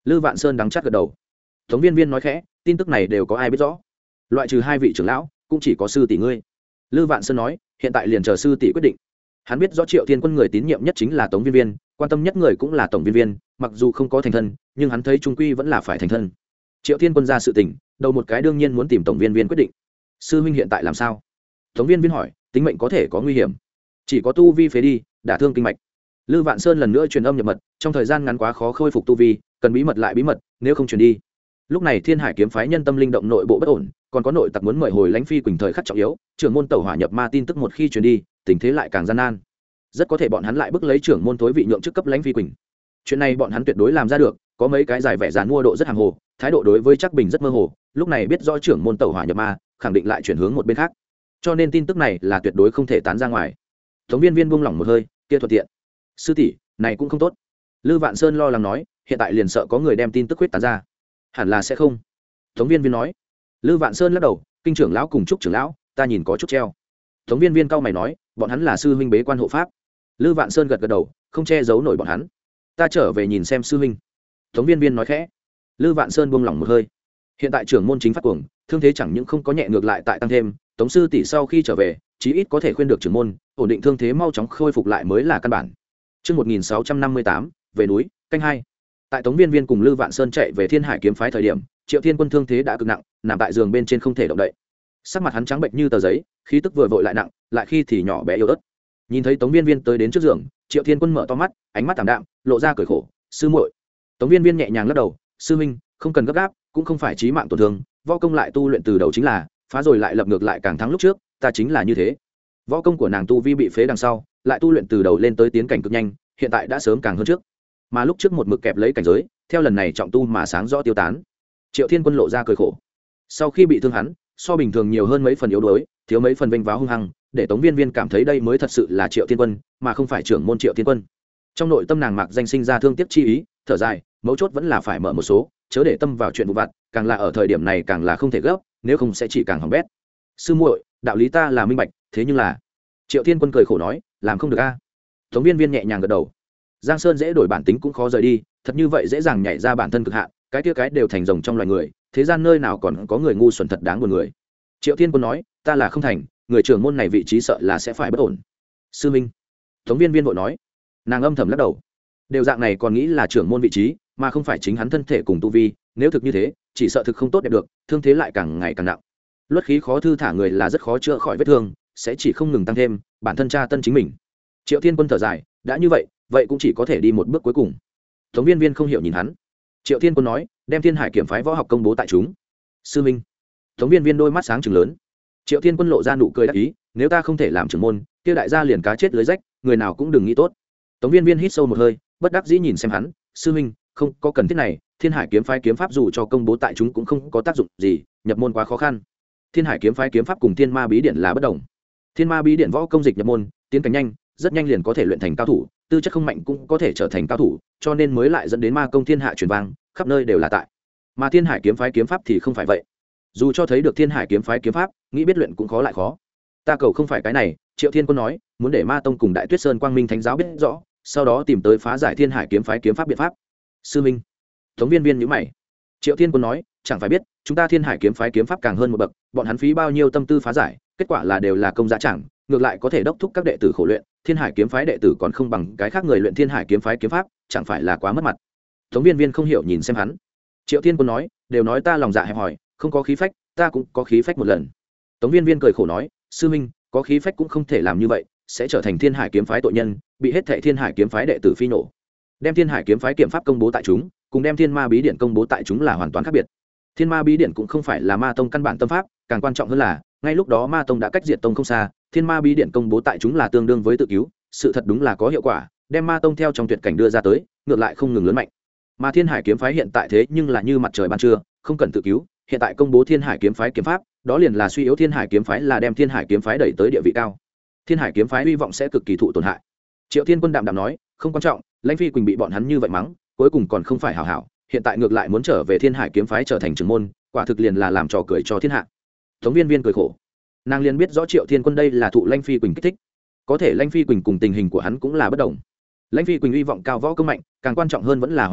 Lư Vạn Sơn đắng chát gật đầu. Tống Viên Viên nói khẽ, tin tức này đều có ai biết rõ? Loại trừ hai vị trưởng lão, cũng chỉ có sư tỷ ngươi. Lư Vạn Sơn nói, hiện tại liền chờ sư tỷ quyết định. Hắn biết rõ Triệu Thiên Quân người tín nhiệm nhất chính là Tống Viên Viên, quan tâm nhất người cũng là Tổng Viên Viên, mặc dù không có thành thân, nhưng hắn thấy trung quy vẫn là phải thành thân. Triệu Thiên Quân ra sự tình, đầu một cái đương nhiên muốn tìm Tổng Viên Viên quyết định. Sư huynh hiện tại làm sao? Tống Viên Viên hỏi, tính mệnh có thể có nguy hiểm, chỉ có tu vi phế đi, đả thương kinh mạch. Lư Vạn Sơn lần nữa truyền âm nhập mật, trong thời gian ngắn quá khó khôi phục tu vi, cần bí mật lại bí mật, nếu không truyền đi. Lúc này Thiên Hải kiếm phái nhân tâm linh động nội bộ bất ổn, còn có nội tặc muốn mời hồi Lãnh Phi Quỳnh thời khắc trọng yếu, trưởng môn tẩu hỏa nhập ma tin tức một khi truyền đi, tình thế lại càng gian nan. Rất có thể bọn hắn lại bức lấy trưởng môn thối vị nhượng chức cấp Lãnh Phi Quỳnh. Chuyện này bọn hắn tuyệt đối làm ra được, có mấy cái giải vẻ dàn mua độ rất hàng hồ, thái độ đối với Trác Bình rất mơ hồ, lúc này biết rõ trưởng môn tẩu hỏa nhập ma, khẳng định lại chuyển hướng một bên khác. Cho nên tin tức này là tuyệt đối không thể tán ra ngoài. Tống Viên Viên buông lỏng một hơi, kia thuận tiện. Sư tỷ, này cũng không tốt. Lư Vạn Sơn lo lắng nói, hiện tại liền sợ có người đem tin tức huyết tán ra. Hẳn là sẽ không. Tống Viên Viên nói. Lư Vạn Sơn lắc đầu, kinh trưởng lão cùng trúc trưởng lão, ta nhìn có chút treo. Tống Viên Viên cau mày nói, bọn hắn là sư huynh bế quan hộ pháp. Lư Vạn Sơn gật gật đầu, không che giấu nổi bọn hắn. Ta trở về nhìn xem sư huynh. Tống Viên Viên nói khẽ. Lư Vạn Sơn buông lỏng một hơi. Hiện tại trưởng môn chính phát cuồng, thương thế chẳng những không có nhẹ ngược lại tại tăng thêm, Tống sư tỷ sau khi trở về, chí ít có thể khuyên được trưởng môn, ổn định thương thế mau chóng khôi phục lại mới là căn bản. Chương một nghìn sáu trăm năm mươi tám, về núi, canh hai. Tại Tống Viên Viên cùng Lư Vạn Sơn chạy về Thiên Hải kiếm phái thời điểm, Triệu Thiên Quân thương thế đã cực nặng, nằm tại giường bên trên không thể động đậy. Sắc mặt hắn trắng bệnh như tờ giấy, khí tức vừa vội lại nặng, lại khi thì nhỏ bé yếu ớt. Nhìn thấy Tống Viên Viên tới đến trước giường, Triệu Thiên Quân mở to mắt, ánh mắt thảm đạm, lộ ra cười khổ, "Sư muội." Tống Viên Viên nhẹ nhàng lắc đầu, "Sư huynh, không cần gấp gáp, cũng không phải chí mạng tổn thương, võ công lại tu luyện từ đầu chính là, phá rồi lại lập ngược lại càng thắng lúc trước, ta chính là như thế." Võ công của nàng tu vi bị phế đằng sau, lại tu luyện từ đầu lên tới tiến cảnh cực nhanh, hiện tại đã sớm càng hơn trước. Mà lúc trước một mực kẹp lấy cảnh giới, theo lần này trọng tu mà sáng rõ tiêu tán. Triệu Thiên Quân lộ ra cười khổ. Sau khi bị thương hắn, so bình thường nhiều hơn mấy phần yếu đuối, thiếu mấy phần vênh váo hung hăng, để Tống Viên Viên cảm thấy đây mới thật sự là Triệu Thiên Quân, mà không phải trưởng môn Triệu Thiên Quân. Trong nội tâm nàng mạc danh sinh ra thương tiếc chi ý, thở dài, mấu chốt vẫn là phải mở một số, chớ để tâm vào chuyện vụ vặt, càng là ở thời điểm này càng là không thể gấp, nếu không sẽ chỉ càng hỏng bét. Sư muội, đạo lý ta là minh bạch, thế nhưng là, Triệu Thiên Quân cười khổ nói, làm không được a. Tống Viên Viên nhẹ nhàng gật đầu. Giang Sơn dễ đổi bản tính cũng khó rời đi, thật như vậy dễ dàng nhảy ra bản thân cực hạn, cái kia cái đều thành rồng trong loài người, thế gian nơi nào còn có người ngu xuẩn thật đáng buồn người. Triệu Thiên Quân nói, ta là không thành, người trưởng môn này vị trí sợ là sẽ phải bất ổn. Sư minh. Tống Viên Viên vội nói. Nàng âm thầm lắc đầu. Đều dạng này còn nghĩ là trưởng môn vị trí, mà không phải chính hắn thân thể cùng tu vi, nếu thực như thế, chỉ sợ thực không tốt đẹp được, thương thế lại càng ngày càng nặng. Luất khí khó thư thả người là rất khó chữa khỏi vết thương, sẽ chỉ không ngừng tăng thêm, bản thân tra tân chính mình. Triệu Thiên Quân thở dài, đã như vậy, vậy cũng chỉ có thể đi một bước cuối cùng. Tống Viên Viên không hiểu nhìn hắn. Triệu Thiên Quân nói, đem Thiên Hải kiếm phái võ học công bố tại chúng. Sư minh. Tống Viên Viên đôi mắt sáng trừng lớn. Triệu Thiên Quân lộ ra nụ cười đắc ý, nếu ta không thể làm trưởng môn, kia đại gia liền cá chết lưới rách, người nào cũng đừng nghĩ tốt. Tống Viên Viên hít sâu một hơi, bất đắc dĩ nhìn xem hắn, sư minh, không có cần thiết này, Thiên Hải kiếm phái kiếm pháp dù cho công bố tại chúng cũng không có tác dụng gì, nhập môn quá khó khăn. Thiên Hải kiếm phái kiếm pháp cùng Thiên Ma bí điển là bất đồng. Thiên Ma bí điển võ công dịch nhập môn, tiến cảnh nhanh, rất nhanh liền có thể luyện thành cao thủ, tư chất không mạnh cũng có thể trở thành cao thủ, cho nên mới lại dẫn đến ma công thiên hạ truyền vang, khắp nơi đều là tại. Mà Thiên Hải kiếm phái kiếm pháp thì không phải vậy. Dù cho thấy được Thiên Hải kiếm phái kiếm pháp, nghĩ biết luyện cũng khó lại khó. Ta cầu không phải cái này, Triệu Thiên Quân nói, muốn để Ma tông cùng Đại Tuyết Sơn Quang Minh Thánh giáo biết rõ, sau đó tìm tới phá giải Thiên Hải kiếm phái kiếm pháp biện pháp. Sư minh. Tống Viên Viên nhíu mày. Triệu Thiên Quân nói, chẳng phải biết, chúng ta Thiên Hải kiếm phái kiếm pháp càng hơn một bậc, bọn hắn phí bao nhiêu tâm tư phá giải, kết quả là đều là công giá chẳng, ngược lại có thể đốc thúc các đệ tử khổ luyện, Thiên Hải kiếm phái đệ tử còn không bằng cái khác người luyện Thiên Hải kiếm phái kiếm pháp, chẳng phải là quá mất mặt. Tống Viên Viên không hiểu nhìn xem hắn. Triệu Thiên Quân nói, đều nói ta lòng dạ hẹp hòi, không có khí phách, ta cũng có khí phách một lần. Tống Viên Viên cười khổ nói, sư minh, có khí phách cũng không thể làm như vậy, sẽ trở thành Thiên Hải kiếm phái tội nhân, bị hết thảy Thiên Hải kiếm phái đệ tử phi nổ. Đem Thiên Hải kiếm phái kiếm pháp công bố tại chúng, cùng đem Thiên Ma bí điển công bố tại chúng là hoàn toàn khác biệt. Thiên Ma bí điển cũng không phải là Ma tông căn bản tâm pháp, càng quan trọng hơn là, ngay lúc đó Ma tông đã cách diệt tông không xa, Thiên Ma bí điển công bố tại chúng là tương đương với tự cứu, sự thật đúng là có hiệu quả, đem Ma tông theo trong tuyệt cảnh đưa ra tới, ngược lại không ngừng lớn mạnh. Mà Thiên Hải kiếm phái hiện tại thế nhưng là như mặt trời ban trưa, không cần tự cứu, hiện tại công bố Thiên Hải kiếm phái kiếm pháp, đó liền là suy yếu Thiên Hải kiếm phái, là đem Thiên Hải kiếm phái đẩy tới địa vị cao. Thiên Hải kiếm phái hy vọng sẽ cực kỳ thụ tổn hại. Triệu Thiên Quân đạm đạm nói, không quan trọng, Lãnh Phi Quỳnh bị bọn hắn như vậy mắng, cuối cùng còn không phải hảo hảo, hiện tại ngược lại muốn trở về Thiên Hải kiếm phái trở thành trưởng môn, quả thực liền là làm trò cười cho thiên hạ. Tống Viên Viên cười khổ. Nàng liền biết rõ Triệu Thiên Quân đây là thụ Lãnh Phi Quỳnh kích thích, có thể Lãnh Phi Quỳnh cùng tình hình của hắn cũng là bất đồng. Lãnh Phi Quỳnh hy vọng cao võ công mạnh, càng quan trọng hơn vẫn là Hoàng phi,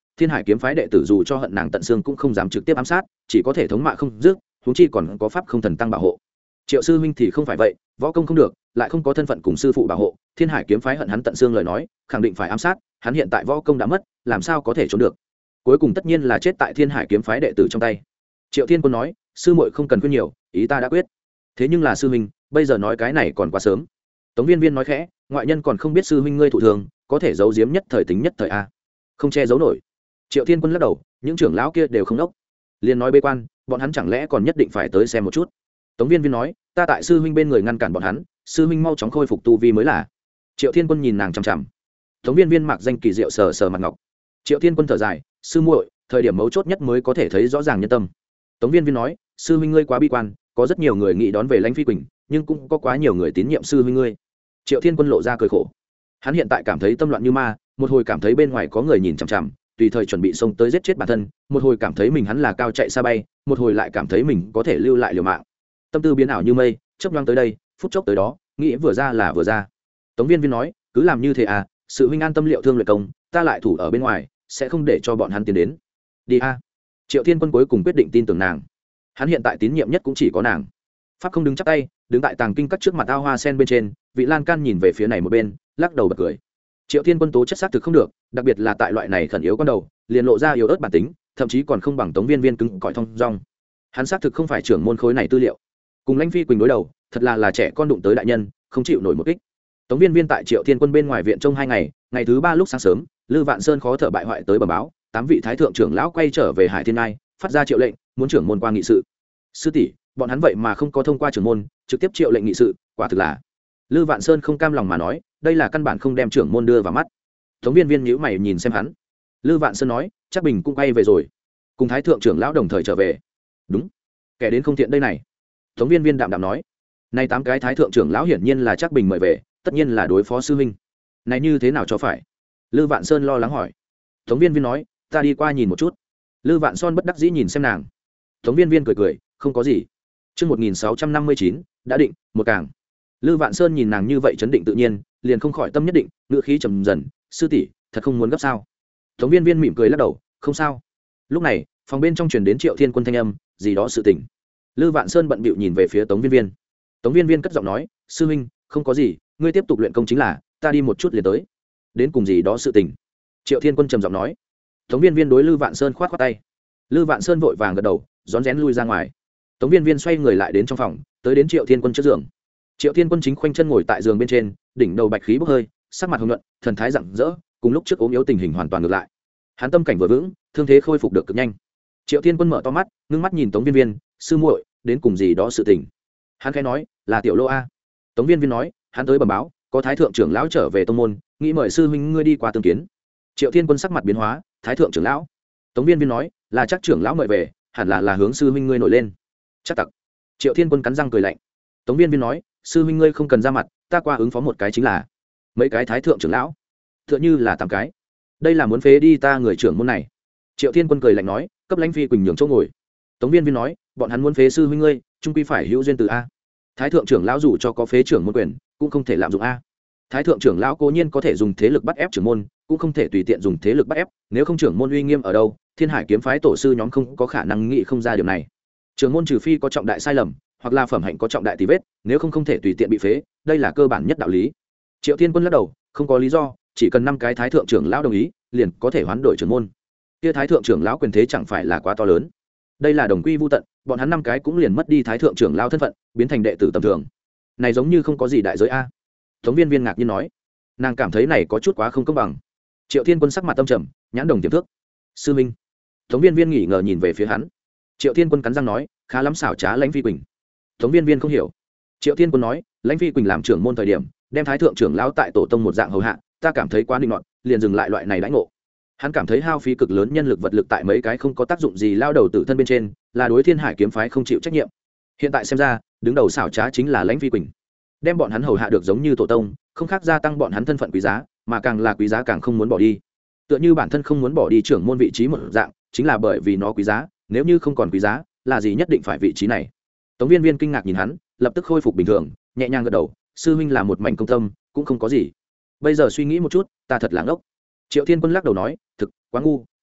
thiên hải kiếm phái đệ tử dù cho hận nàng tận xương cũng không dám trực tiếp ám sát, chỉ có thể thống mạ không dứt, huống chi còn có pháp không thần tăng bảo hộ. Triệu sư huynh thì không phải vậy, võ công không được, lại không có thân phận cùng sư phụ bảo hộ, thiên hải kiếm phái hận hắn tận xương lời nói, khẳng định phải ám sát, hắn hiện tại võ công đã mất, làm sao có thể trốn được. Cuối cùng tất nhiên là chết tại thiên hải kiếm phái đệ tử trong tay. Triệu Thiên Quân nói, sư muội không cần khuyên nhiều, ý ta đã quyết. Thế nhưng là sư huynh, bây giờ nói cái này còn quá sớm. Tống Viên Viên nói khẽ, ngoại nhân còn không biết sư huynh ngươi thụ thường, có thể giấu giếm nhất thời tính nhất thời a. Không che giấu nổi. Triệu Thiên Quân lắc đầu, những trưởng lão kia đều không đốc. Liên nói bế quan, bọn hắn chẳng lẽ còn nhất định phải tới xem một chút. Tống Viên Viên nói, ta tại sư huynh bên người ngăn cản bọn hắn, sư huynh mau chóng khôi phục tu vi mới là. Triệu Thiên Quân nhìn nàng chằm chằm. Tống Viên Viên mặc danh kỳ diệu sờ sờ mặt ngọc. Triệu Thiên Quân thở dài, sư muội, thời điểm mấu chốt nhất mới có thể thấy rõ ràng nhân tâm. Tống Viên Viên nói, sư huynh ngươi quá bi quan, có rất nhiều người nghĩ đón về Lãnh Phi Quỳnh, nhưng cũng có quá nhiều người tín nhiệm sư huynh ngươi. Triệu Thiên Quân lộ ra cười khổ. Hắn hiện tại cảm thấy tâm loạn như ma, một hồi cảm thấy bên ngoài có người nhìn chằm chằm, tùy thời chuẩn bị xông tới giết chết bản thân, một hồi cảm thấy mình hắn là cao chạy xa bay, một hồi lại cảm thấy mình có thể lưu lại liều mạng. Tâm tư biến ảo như mây, chớp nhoáng tới đây, phút chốc tới đó, nghĩ vừa ra là vừa ra. Tống Viên Viên nói, cứ làm như thế à, sự huynh an tâm liệu thương luyện công, ta lại thủ ở bên ngoài, sẽ không để cho bọn hắn tiến đến. Đi a. Triệu Thiên Quân cuối cùng quyết định tin tưởng nàng. Hắn hiện tại tín nhiệm nhất cũng chỉ có nàng. Pháp không đứng chắp tay, đứng tại tàng kinh các trước mặt ao hoa sen bên trên, vị lan can nhìn về phía này một bên, lắc đầu bật cười. Triệu Thiên Quân tố chất xác thực không được, đặc biệt là tại loại này khẩn yếu con đầu, liền lộ ra yếu ớt bản tính, thậm chí còn không bằng Tống Viên Viên cứng cỏi thông dong. Hắn xác thực không phải trưởng môn khối này tư liệu. Cùng Lãnh Phi Quỳnh đối đầu, thật là là trẻ con đụng tới đại nhân, không chịu nổi một kích. Tống Viên Viên tại Triệu Thiên Quân bên ngoài viện trong hai ngày, ngày thứ ba lúc sáng sớm, Lư Vạn Sơn khó thở bại hoại tới bẩm báo, tám vị thái thượng trưởng lão quay trở về Hải Thiên Ngai, phát ra triệu lệnh, muốn trưởng môn qua nghị sự. Sư tỷ, bọn hắn vậy mà không có thông qua trưởng môn, trực tiếp triệu lệnh nghị sự, quả thực là. Lư Vạn Sơn không cam lòng mà nói, đây là căn bản không đem trưởng môn đưa vào mắt. Tống Viên Viên nhíu mày nhìn xem hắn. Lư Vạn Sơn nói, chắc Bình cũng quay về rồi, cùng thái thượng trưởng lão đồng thời trở về. Đúng, kẻ đến không thiện đây này. Tống Viên Viên đạm đạm nói, nay tám cái thái thượng trưởng lão hiển nhiên là chắc Bình mời về, tất nhiên là đối phó sư huynh. Này như thế nào cho phải? Lư Vạn Sơn lo lắng hỏi. Tống Viên Viên nói, ta đi qua nhìn một chút. Lư Vạn Son bất đắc dĩ nhìn xem nàng. Tống Viên Viên cười cười, không có gì. Chương một nghìn sáu trăm năm mươi chín, đã định, một càng. Lư Vạn Sơn nhìn nàng như vậy chấn định tự nhiên, liền không khỏi tâm nhất định, ngữ khí trầm dần, sư tỷ, thật không muốn gấp sao? Tống Viên Viên mỉm cười lắc đầu, không sao. Lúc này, phòng bên trong truyền đến Triệu Thiên Quân thanh âm, gì đó sự tình. Lư Vạn Sơn bận bịu nhìn về phía Tống Viên Viên. Tống Viên Viên cất giọng nói, sư huynh, không có gì, ngươi tiếp tục luyện công chính là, ta đi một chút liền tới. Đến cùng gì đó sự tình. Triệu Thiên Quân trầm giọng nói. Tống Viên Viên đối Lư Vạn Sơn khoát khoát tay. Lư Vạn Sơn vội vàng gật đầu, rón rén lui ra ngoài. Tống Viên Viên xoay người lại đến trong phòng, tới đến Triệu Thiên Quân trước giường. Triệu Thiên Quân chính khoanh chân ngồi tại giường bên trên, đỉnh đầu bạch khí bốc hơi, sắc mặt hồng nhuận, thần thái rạng rỡ, cùng lúc trước ốm yếu tình hình hoàn toàn ngược lại. Hắn tâm cảnh vừa vững, thương thế khôi phục được cực nhanh. Triệu Thiên Quân mở to mắt, ngưng mắt nhìn Tống Viên Viên, sư muội, đến cùng gì đó sự tình. Hắn khẽ nói, là Tiểu Lô a. Tống Viên Viên nói, hắn tới bẩm báo, có thái thượng trưởng lão trở về tông môn, nghĩ mời sư huynh ngươi đi qua tương kiến. Triệu Thiên Quân sắc mặt biến hóa, thái thượng trưởng lão. Tống Viên Viên nói, là chắc trưởng lão mời về, hẳn là là hướng sư huynh ngươi nổi lên. Chắc tặc. Triệu Thiên Quân cắn răng cười lạnh. Tống Viên Viên nói, sư huynh ngươi không cần ra mặt, ta qua ứng phó một cái chính là. Mấy cái thái thượng trưởng lão, tựa như là tám cái. Đây là muốn phế đi ta người trưởng môn này. Triệu Thiên Quân cười lạnh nói, cấp Lãnh Phi Quỳnh nhường chỗ ngồi. Tống Viên Viên nói, bọn hắn muốn phế sư huynh ngươi, chung quy phải hữu duyên từ a. Thái thượng trưởng lão dù cho có phế trưởng môn quyền, cũng không thể lạm dụng a. Thái thượng trưởng lão cố nhiên có thể dùng thế lực bắt ép trưởng môn, cũng không thể tùy tiện dùng thế lực bắt ép, nếu không trưởng môn uy nghiêm ở đâu, Thiên Hải kiếm phái tổ sư nhóm không có khả năng nghĩ không ra điều này. Trưởng môn trừ phi có trọng đại sai lầm, hoặc là phẩm hạnh có trọng đại tì vết, nếu không không thể tùy tiện bị phế, đây là cơ bản nhất đạo lý. Triệu Thiên Quân lắc đầu, không có lý do, chỉ cần năm cái thái thượng trưởng lão đồng ý, liền có thể hoán đổi trưởng môn. Kia thái thượng trưởng lão quyền thế chẳng phải là quá to lớn. Đây là đồng quy vu tận, bọn hắn năm cái cũng liền mất đi thái thượng trưởng lão thân phận, biến thành đệ tử tầm thường. Này giống như không có gì đại giới a. Tống Viên Viên ngạc nhiên nói, nàng cảm thấy này có chút quá không công bằng. Triệu Thiên Quân sắc mặt tâm trầm, nhãn đồng tiềm thước. Sư minh. Tống Viên Viên nghỉ ngờ nhìn về phía hắn. Triệu Thiên Quân cắn răng nói, khá lắm xảo trá Lãnh Phi Quỳnh. Tống Viên Viên không hiểu. Triệu Thiên Quân nói, Lãnh Phi Quỳnh làm trưởng môn thời điểm, đem thái thượng trưởng lão tại tổ tông một dạng hầu hạ, ta cảm thấy quá định nọt, liền dừng lại loại này đãi ngộ. Hắn cảm thấy hao phí cực lớn nhân lực vật lực tại mấy cái không có tác dụng gì lao đầu tự thân bên trên, là đối Thiên Hải kiếm phái không chịu trách nhiệm. Hiện tại xem ra, đứng đầu xảo trá chính là Lãnh Phi Quỳnh. Đem bọn hắn hầu hạ được giống như tổ tông, không khác gia tăng bọn hắn thân phận quý giá, mà càng là quý giá càng không muốn bỏ đi. Tựa như bản thân không muốn bỏ đi trưởng môn vị trí một dạng, chính là bởi vì nó quý giá, nếu như không còn quý giá, là gì nhất định phải vị trí này. Tống Viên Viên kinh ngạc nhìn hắn, lập tức khôi phục bình thường, nhẹ nhàng gật đầu, sư huynh là một mảnh công tâm, cũng không có gì. Bây giờ suy nghĩ một chút, ta thật là ngốc. Triệu Thiên Quân lắc đầu nói, thực quá ngu,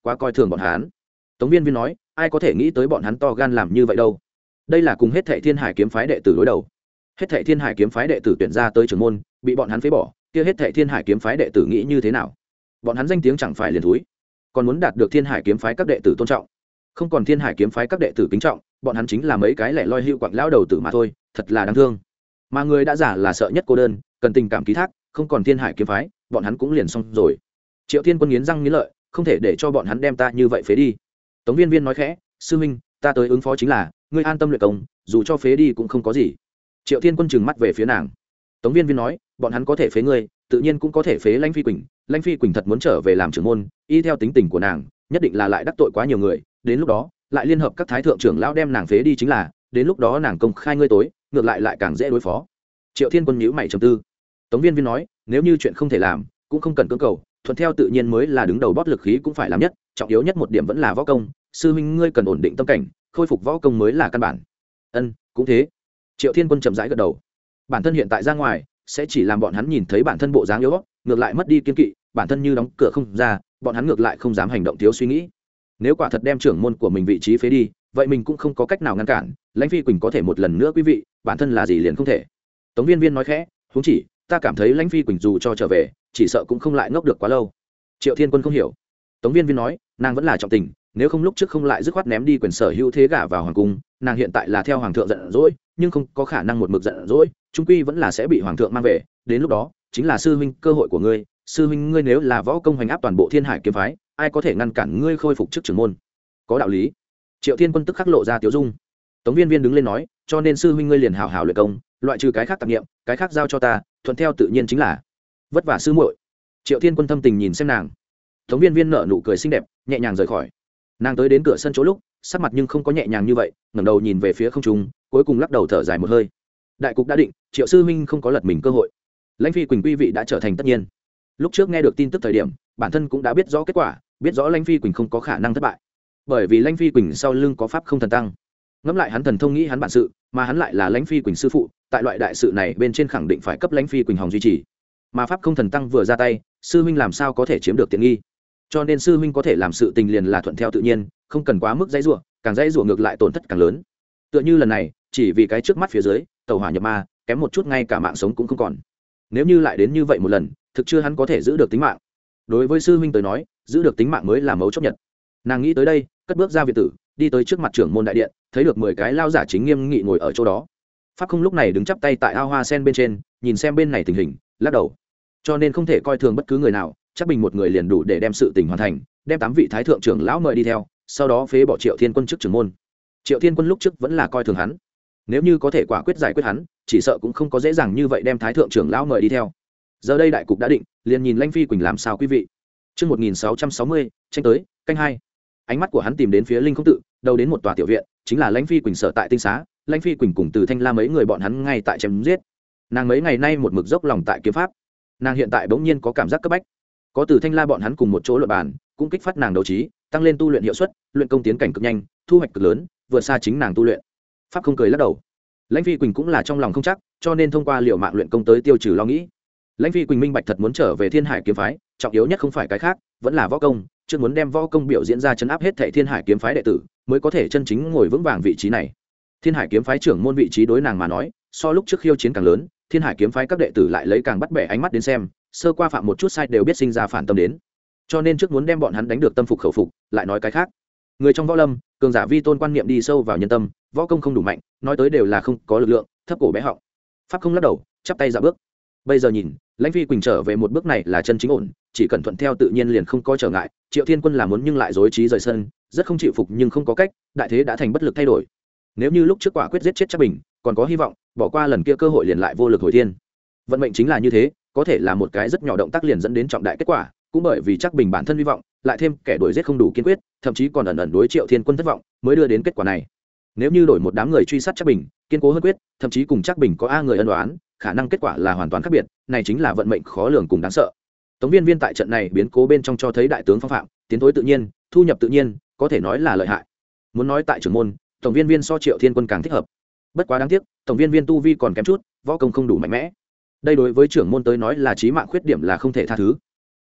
quá coi thường bọn hắn. Tống Viên Viên nói, ai có thể nghĩ tới bọn hắn to gan làm như vậy đâu. Đây là cùng hết thệ Thiên Hải kiếm phái đệ tử đối đầu. Hết thệ Thiên Hải kiếm phái đệ tử tuyển ra tới trưởng môn, bị bọn hắn phế bỏ, kia hết thệ Thiên Hải kiếm phái đệ tử nghĩ như thế nào? Bọn hắn danh tiếng chẳng phải liền thúi, còn muốn đạt được Thiên Hải kiếm phái các đệ tử tôn trọng. Không còn Thiên Hải kiếm phái các đệ tử kính trọng, bọn hắn chính là mấy cái lẻ loi hưu quặng lão đầu tử mà thôi, thật là đáng thương. Mà người đã giả là sợ nhất cô đơn, cần tình cảm ký thác, không còn Thiên Hải kiếm phái, bọn hắn cũng liền xong rồi. Triệu Thiên Quân nghiến răng nghiến lợi, không thể để cho bọn hắn đem ta như vậy phế đi. Tống Viên Viên nói khẽ, sư huynh, ta tới ứng phó chính là, ngươi an tâm luyện công, dù cho phế đi cũng không có gì. Triệu Thiên Quân trừng mắt về phía nàng. Tống Viên Viên nói, bọn hắn có thể phế ngươi, tự nhiên cũng có thể phế Lãnh Phi Quỳnh. Lãnh Phi Quỳnh thật muốn trở về làm trưởng môn, y theo tính tình của nàng, nhất định là lại đắc tội quá nhiều người, đến lúc đó, lại liên hợp các thái thượng trưởng lão đem nàng phế đi chính là, đến lúc đó nàng công khai ngươi tối, ngược lại lại càng dễ đối phó. Triệu Thiên Quân nhíu mày trầm tư. Tống Viên Viên nói, nếu như chuyện không thể làm, cũng không cần cưỡng cầu, thuận theo tự nhiên mới là đứng đầu bóp lực khí cũng phải làm nhất, trọng yếu nhất một điểm vẫn là võ công, sư huynh ngươi cần ổn định tâm cảnh, khôi phục võ công mới là căn bản. Ân, cũng thế. Triệu Thiên Quân chậm rãi gật đầu. Bản thân hiện tại ra ngoài, sẽ chỉ làm bọn hắn nhìn thấy bản thân bộ dáng yếu, ngược lại mất đi kiên kỵ, bản thân như đóng cửa không ra, bọn hắn ngược lại không dám hành động thiếu suy nghĩ. Nếu quả thật đem trưởng môn của mình vị trí phế đi, vậy mình cũng không có cách nào ngăn cản, Lãnh Phi Quỳnh có thể một lần nữa quý vị, bản thân là gì liền không thể. Tống Viên Viên nói khẽ, huống chỉ, ta cảm thấy Lãnh Phi Quỳnh dù cho trở về, chỉ sợ cũng không lại ngốc được quá lâu. Triệu Thiên Quân không hiểu. Tống Viên Viên nói, nàng vẫn là trọng tình, nếu không lúc trước không lại dứt khoát ném đi quyền sở hữu thế gả vào hoàng cung, nàng hiện tại là theo hoàng thượng giận dỗi, nhưng không có khả năng một mực giận dỗi, trung quy vẫn là sẽ bị hoàng thượng mang về, đến lúc đó, chính là sư huynh cơ hội của ngươi, sư huynh ngươi nếu là võ công hoành áp toàn bộ Thiên Hải kiếm phái, ai có thể ngăn cản ngươi khôi phục chức trưởng môn? Có đạo lý. Triệu Thiên Quân tức khắc lộ ra tiếu dung. Tống Viên Viên đứng lên nói, cho nên sư huynh ngươi liền hào hào luyện công, loại trừ cái khác tạp niệm, cái khác giao cho ta, thuận theo tự nhiên chính là. Vất vả sư muội. Triệu Thiên Quân thâm tình nhìn xem nàng. Tống Viên Viên nở nụ cười xinh đẹp, nhẹ nhàng rời khỏi. Nàng tới đến cửa sân chỗ lúc, sắc mặt nhưng không có nhẹ nhàng như vậy, ngẩng đầu nhìn về phía không trung, cuối cùng lắc đầu thở dài một hơi. Đại cục đã định, Triệu sư huynh không có lật mình cơ hội. Lãnh Phi Quỳnh quý vị đã trở thành tất nhiên. Lúc trước nghe được tin tức thời điểm, bản thân cũng đã biết rõ kết quả, biết rõ Lãnh Phi Quỳnh không có khả năng thất bại. Bởi vì Lãnh Phi Quỳnh sau lưng có pháp không thần tăng. Ngẫm lại hắn thần thông nghĩ hắn bản sự, mà hắn lại là Lãnh Phi Quỳnh sư phụ, tại loại đại sự này bên trên khẳng định phải cấp Lãnh Phi Quỳnh hòng duy trì. Mà pháp không thần tăng vừa ra tay, sư huynh làm sao có thể chiếm được tiện nghi? Cho nên sư huynh có thể làm sự tình liền là thuận theo tự nhiên, không cần quá mức dãy rủa, càng dãy rủa ngược lại tổn thất càng lớn. Tựa như lần này, chỉ vì cái trước mắt phía dưới, tàu hỏa nhập ma, kém một chút ngay cả mạng sống cũng không còn. Nếu như lại đến như vậy một lần, thực chưa hắn có thể giữ được tính mạng. Đối với sư huynh tới nói, giữ được tính mạng mới là mấu chốt nhất. Nàng nghĩ tới đây, cất bước ra viện tử, đi tới trước mặt trưởng môn đại điện, thấy được mười cái lao giả chính nghiêm nghị ngồi ở chỗ đó. Pháp Không lúc này đứng chắp tay tại ao hoa sen bên trên, nhìn xem bên này tình hình, lắc đầu. Cho nên không thể coi thường bất cứ người nào, chắc bình một người liền đủ để đem sự tình hoàn thành, đem tám vị thái thượng trưởng lão mời đi theo, sau đó phế bỏ Triệu Thiên Quân trước trưởng môn. Triệu Thiên Quân lúc trước vẫn là coi thường hắn, nếu như có thể quả quyết giải quyết hắn, chỉ sợ cũng không có dễ dàng như vậy đem thái thượng trưởng lão mời đi theo. Giờ đây đại cục đã định, liền nhìn Lãnh Phi Quỳnh làm sao quý vị. Chương một nghìn sáu trăm sáu mươi, tranh tới, canh hai. Ánh mắt của hắn tìm đến phía Linh Không Tự, đầu đến một tòa tiểu viện, chính là Lãnh Phi Quỳnh sở tại tinh xá. Lãnh Phi Quỳnh cùng Từ Thanh La mấy người bọn hắn ngay tại chém giết. Nàng mấy ngày nay một mực dốc lòng tại kiếm pháp, nàng hiện tại bỗng nhiên có cảm giác cấp bách. Có Từ Thanh La bọn hắn cùng một chỗ luận bàn, cũng kích phát nàng đấu trí, tăng lên tu luyện hiệu suất, luyện công tiến cảnh cực nhanh, thu hoạch cực lớn, vượt xa chính nàng tu luyện. Pháp Không cười lắc đầu. Lãnh Phi Quỳnh cũng là trong lòng không chắc, cho nên thông qua liệu mạng luyện công tới tiêu trừ lo nghĩ. Lãnh Phi Quỳnh minh bạch thật muốn trở về Thiên Hải kiếm phái, trọng yếu nhất không phải cái khác, vẫn là võ công, chưa muốn đem võ công biểu diễn ra chấn áp hết thảy Thiên Hải kiếm phái đệ tử, mới có thể chân chính ngồi vững vàng vị trí này. Thiên Hải kiếm phái trưởng môn vị trí đối nàng mà nói, so lúc trước khiêu chiến càng lớn, Thiên Hải kiếm phái các đệ tử lại lấy càng bắt bẻ ánh mắt đến xem, sơ qua phạm một chút sai đều biết sinh ra phản tâm đến. Cho nên trước muốn đem bọn hắn đánh được tâm phục khẩu phục, lại nói cái khác. Người trong võ lâm, cường giả vi tôn quan niệm đi sâu vào nhân tâm, võ công không đủ mạnh, nói tới đều là không có lực lượng, thấp cổ bé họng. Pháp Không lắc đầu, chắp tay ra bước. Bây giờ nhìn, Lãnh Phi Quỳnh trở về một bước này là chân chính ổn, chỉ cần thuận theo tự nhiên liền không có trở ngại. Triệu Thiên Quân là muốn nhưng lại dối trí rời sân, rất không chịu phục nhưng không có cách, đại thế đã thành bất lực thay đổi. Nếu như lúc trước quả quyết giết chết Trác Bình, còn có hy vọng, bỏ qua lần kia cơ hội liền lại vô lực hồi thiên. Vận mệnh chính là như thế, có thể là một cái rất nhỏ động tác liền dẫn đến trọng đại kết quả, cũng bởi vì Trác Bình bản thân hy vọng, lại thêm kẻ đuổi giết không đủ kiên quyết, thậm chí còn ẩn ẩn đối Triệu Thiên Quân thất vọng, mới đưa đến kết quả này. Nếu như đổi một đám người truy sát Trác Bình, kiên cố hơn quyết, thậm chí cùng Trác Bình có a người ân oán, khả năng kết quả là hoàn toàn khác biệt, này chính là vận mệnh khó lường cùng đáng sợ. Tống Viên Viên tại trận này biến cố bên trong cho thấy đại tướng phong phạm, tiến thối tự nhiên, thu nhập tự nhiên, có thể nói là lợi hại. Muốn nói tại trưởng môn, Tổng Viên Viên so Triệu Thiên Quân càng thích hợp. Bất quá đáng tiếc, Tổng Viên Viên tu vi còn kém chút, võ công không đủ mạnh mẽ. Đây đối với trưởng môn tới nói là chí mạng khuyết điểm là không thể tha thứ.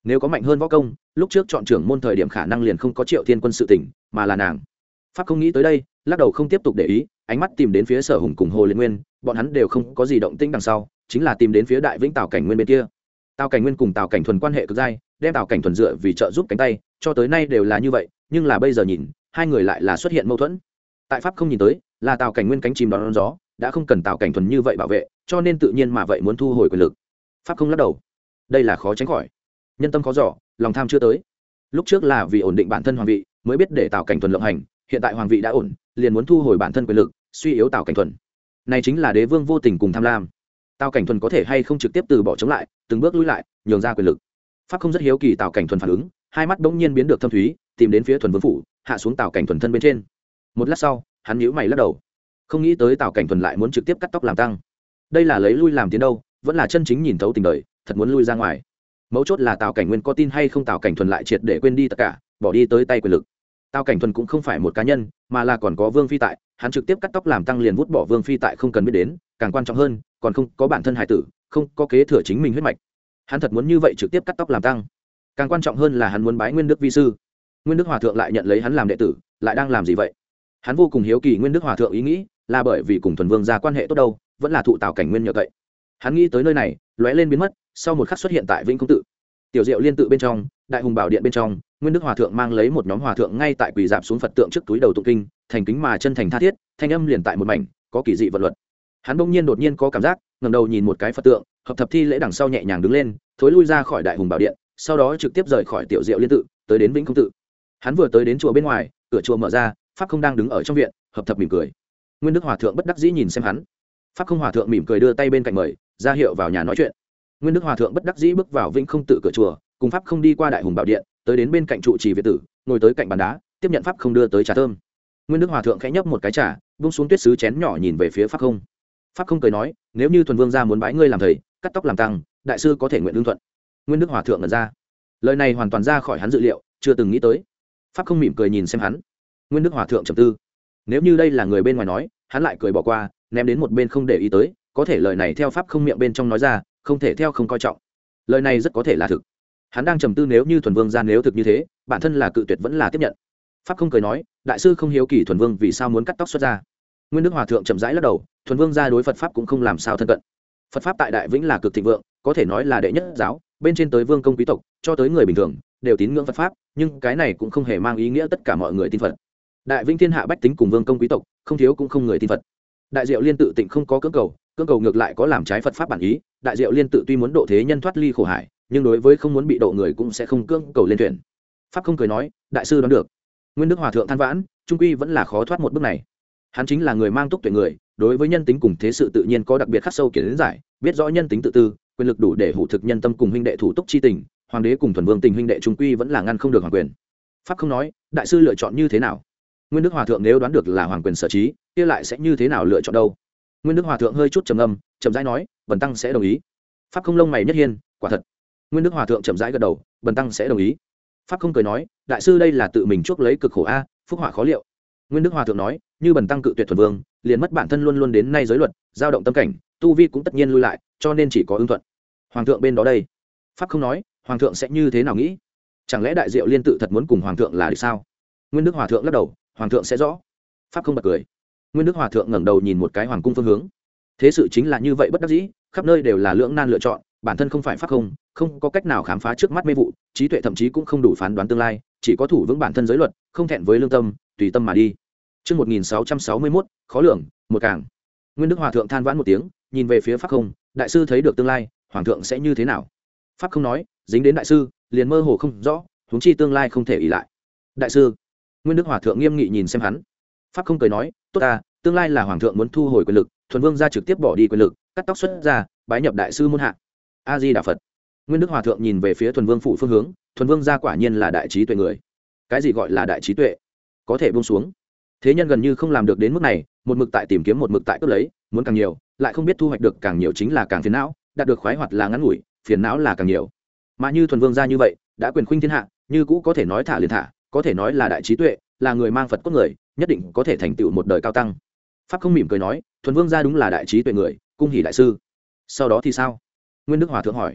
nếu có mạnh hơn võ công lúc trước chọn trưởng môn thời điểm khả năng liền không có Triệu Thiên Quân sự tỉnh mà là nàng. Pháp không nghĩ tới đây, lắc đầu không tiếp tục để ý, ánh mắt tìm đến phía Sở Hùng cùng Hồ Liên Nguyên, bọn hắn đều không có gì động tĩnh đằng sau, chính là tìm đến phía Đại Vĩnh Tào Cảnh Nguyên bên kia. Tào Cảnh Nguyên cùng Tào Cảnh Thuần quan hệ cực dai, đem Tào Cảnh Thuần dựa vì trợ giúp cánh tay, cho tới nay đều là như vậy, nhưng là bây giờ nhìn, hai người lại là xuất hiện mâu thuẫn. Tại Pháp không nhìn tới, là Tào Cảnh Nguyên cánh chim đón gió, đã không cần Tào Cảnh Thuần như vậy bảo vệ, cho nên tự nhiên mà vậy muốn thu hồi quyền lực. Pháp không lắc đầu, đây là khó tránh khỏi, nhân tâm khó dò, lòng tham chưa tới. Lúc trước là vì ổn định bản thân hoàng vị, mới biết để Tào Cảnh Thuần lộng hành, hiện tại hoàng vị đã ổn, liền muốn thu hồi bản thân quyền lực, suy yếu Tào Cảnh Thuần. Này chính là đế vương vô tình cùng tham lam. Tào Cảnh Thuần có thể hay không trực tiếp từ bỏ chống lại, từng bước lùi lại, nhường ra quyền lực. Pháp không rất hiếu kỳ Tào Cảnh Thuần phản ứng, hai mắt bỗng nhiên biến được thâm thúy, tìm đến phía Thuần Vương phủ, hạ xuống Tào Cảnh Thuần thân bên trên. Một lát sau, hắn nhíu mày lắc đầu, không nghĩ tới Tào Cảnh Thuần lại muốn trực tiếp cắt tóc làm tăng. Đây là lấy lui làm tiến đâu, vẫn là chân chính nhìn thấu tình đời, thật muốn lui ra ngoài. Mấu chốt là Tào Cảnh Nguyên có tin hay không Tào Cảnh Thuần lại triệt để quên đi tất cả, bỏ đi tới tay quyền lực. Tào Cảnh Thuần cũng không phải một cá nhân, mà là còn có Vương phi tại, hắn trực tiếp cắt tóc làm tăng liền vút bỏ Vương phi tại không cần biết đến, càng quan trọng hơn, còn không có bản thân hải tử, không có kế thừa chính mình huyết mạch. Hắn thật muốn như vậy trực tiếp cắt tóc làm tăng. Càng quan trọng hơn là hắn muốn bái Nguyên Đức vi sư. Nguyên Đức Hòa thượng lại nhận lấy hắn làm đệ tử, lại đang làm gì vậy? Hắn vô cùng hiếu kỳ Nguyên Đức Hòa thượng ý nghĩ, là bởi vì cùng Thuần Vương gia quan hệ tốt đâu, vẫn là thụ Tào Cảnh Nguyên nhờ cậy. Hắn nghĩ tới nơi này, lóe lên biến mất, sau một khắc xuất hiện tại Vĩnh Công tự. Tiểu Diệu Liên tự bên trong, Đại Hùng Bảo điện bên trong, Nguyên Đức Hòa thượng mang lấy một nhóm hòa thượng ngay tại quỳ dạp xuống Phật tượng trước túi đầu tụng kinh, thành kính mà chân thành tha thiết, thanh âm liền tại một mảnh, có kỳ dị vận luật. Hắn bỗng nhiên đột nhiên có cảm giác, ngẩng đầu nhìn một cái Phật tượng, hợp thập thi lễ đằng sau nhẹ nhàng đứng lên, thối lui ra khỏi Đại Hùng Bảo điện, sau đó trực tiếp rời khỏi Tiểu Diệu Liên tự, tới đến Vĩnh Công tự. Hắn vừa tới đến chùa bên ngoài, cửa chùa mở ra, Pháp Không đang đứng ở trong viện, hợp thập mỉm cười. Nguyên Đức Hòa thượng bất đắc dĩ nhìn xem hắn. Pháp Không Hòa thượng mỉm cười đưa tay bên cạnh mời, ra hiệu vào nhà nói chuyện. Nguyên Đức Hòa thượng bất đắc dĩ bước vào Vĩnh Không tự cửa chùa, cùng Pháp Không đi qua Đại Hùng Bảo điện, tới đến bên cạnh trụ trì viện tử, ngồi tới cạnh bàn đá, tiếp nhận Pháp Không đưa tới trà thơm. Nguyên Đức Hòa thượng khẽ nhấp một cái trà, buông xuống tuyết sứ chén nhỏ nhìn về phía Pháp Không. Pháp Không cười nói, nếu như Thuần Vương gia muốn bái ngươi làm thầy, cắt tóc làm tăng, đại sư có thể nguyện ưng thuận. Nguyên Đức Hòa thượng ngẩn ra, lời này hoàn toàn ra khỏi hắn dự liệu, chưa từng nghĩ tới. Pháp Không mỉm cười nhìn xem hắn. Nguyên Đức Hòa thượng trầm tư, nếu như đây là người bên ngoài nói, hắn lại cười bỏ qua, ném đến một bên không để ý tới, có thể lời này theo Pháp Không miệng bên trong nói ra, không thể theo không coi trọng. Lời này rất có thể là thực. Hắn đang trầm tư nếu như Thuần Vương gia nếu thực như thế, bản thân là cự tuyệt vẫn là tiếp nhận. Pháp Không cười nói, đại sư không hiếu kỳ Thuần Vương vì sao muốn cắt tóc xuất ra. Nguyên Đức Hòa thượng chậm rãi lắc đầu, Thuần Vương gia đối Phật pháp cũng không làm sao thân cận. Phật pháp tại Đại Vĩnh là cực thịnh vượng, có thể nói là đệ nhất giáo, bên trên tới vương công quý tộc, cho tới người bình thường đều tín ngưỡng Phật pháp, nhưng cái này cũng không hề mang ý nghĩa tất cả mọi người tin Phật. Đại Vĩnh thiên hạ bách tính cùng vương công quý tộc, không thiếu cũng không người tin Phật. Đại Diệu Liên tự tịnh không có cưỡng cầu, cưỡng cầu ngược lại có làm trái Phật pháp bản ý. Đại Diệu Liên tự tuy muốn độ thế nhân thoát ly khổ hải, nhưng đối với không muốn bị độ người cũng sẽ không cưỡng cầu lên thuyền. Pháp Không cười nói, đại sư đoán được. Nguyên Đức Hòa thượng than vãn, trung quy vẫn là khó thoát một bước này. Hắn chính là người mang túc tuệ người, đối với nhân tính cùng thế sự tự nhiên có đặc biệt khắc sâu kiến giải, biết rõ nhân tính tự tư, quyền lực đủ để hủ thực nhân tâm cùng huynh đệ thủ túc chi tình, hoàng đế cùng Thuần Vương tình huynh đệ trung quy vẫn là ngăn không được hoàng quyền. Pháp Không nói, đại sư lựa chọn như thế nào? Nguyên Đức Hòa thượng nếu đoán được là hoàng quyền sở trí, kia lại sẽ như thế nào lựa chọn đâu? Nguyên Đức Hòa thượng hơi chút trầm ngâm, chậm rãi nói, bần tăng sẽ đồng ý. Pháp Không lông mày nhất hiên, quả thật. Nguyên Đức Hòa thượng chậm rãi gật đầu, bần tăng sẽ đồng ý. Pháp Không cười nói, đại sư đây là tự mình chuốc lấy cực khổ a, phúc họa khó liệu. Nguyên Đức Hòa thượng nói, như bần tăng cự tuyệt Thuần Vương, liền mất bản thân luôn luôn đến nay giới luật, dao động tâm cảnh, tu vi cũng tất nhiên lui lại, cho nên chỉ có ưng thuận. Hoàng thượng bên đó đây. Pháp Không nói, hoàng thượng sẽ như thế nào nghĩ? Chẳng lẽ Đại Diệu Liên tự thật muốn cùng hoàng thượng là được sao? Nguyên Đức Hòa thượng lắc đầu, hoàng thượng sẽ rõ. Pháp Không bật cười. Nguyên Đức Hòa thượng ngẩng đầu nhìn một cái hoàng cung phương hướng. Thế sự chính là như vậy bất đắc dĩ, khắp nơi đều là lưỡng nan lựa chọn, bản thân không phải Pháp Không, không có cách nào khám phá trước mắt mê vụ, trí tuệ thậm chí cũng không đủ phán đoán tương lai, chỉ có thủ vững bản thân giới luật, không thẹn với lương tâm, tùy tâm mà đi. Chương một nghìn sáu trăm sáu mươi mốt, khó lường, một càng. Nguyên Đức Hòa thượng than vãn một tiếng, nhìn về phía Pháp Không, đại sư thấy được tương lai, hoàng thượng sẽ như thế nào? Pháp Không nói, dính đến đại sư, liền mơ hồ không rõ, huống chi tương lai không thể ỷ lại. Đại sư. Nguyên Đức Hòa thượng nghiêm nghị nhìn xem hắn. Pháp Không cười nói, tốt ta, tương lai là hoàng thượng muốn thu hồi quyền lực, Thuần Vương gia trực tiếp bỏ đi quyền lực, cắt tóc xuất ra, bái nhập đại sư môn hạ. A Di Đà Phật. Nguyên Đức Hòa thượng nhìn về phía Thuần Vương phủ phương hướng, Thuần Vương gia quả nhiên là đại trí tuệ người. Cái gì gọi là đại trí tuệ? Có thể buông xuống. Thế nhân gần như không làm được đến mức này, một mực tại tìm kiếm, một mực tại cướp lấy, muốn càng nhiều, lại không biết thu hoạch được càng nhiều chính là càng phiền não, đạt được khoái hoạt là ngắn ngủi, phiền não là càng nhiều. Mà như Thuần Vương gia như vậy, đã quyền khuynh thiên hạ, như cũ có thể nói thả liền thả, có thể nói là đại trí tuệ, là người mang Phật cốt người, nhất định có thể thành tựu một đời cao tăng. Pháp Không mỉm cười nói, Thuần Vương gia đúng là đại trí tuệ người, cung hỉ đại sư. Sau đó thì sao? Nguyên Đức Hòa thượng hỏi.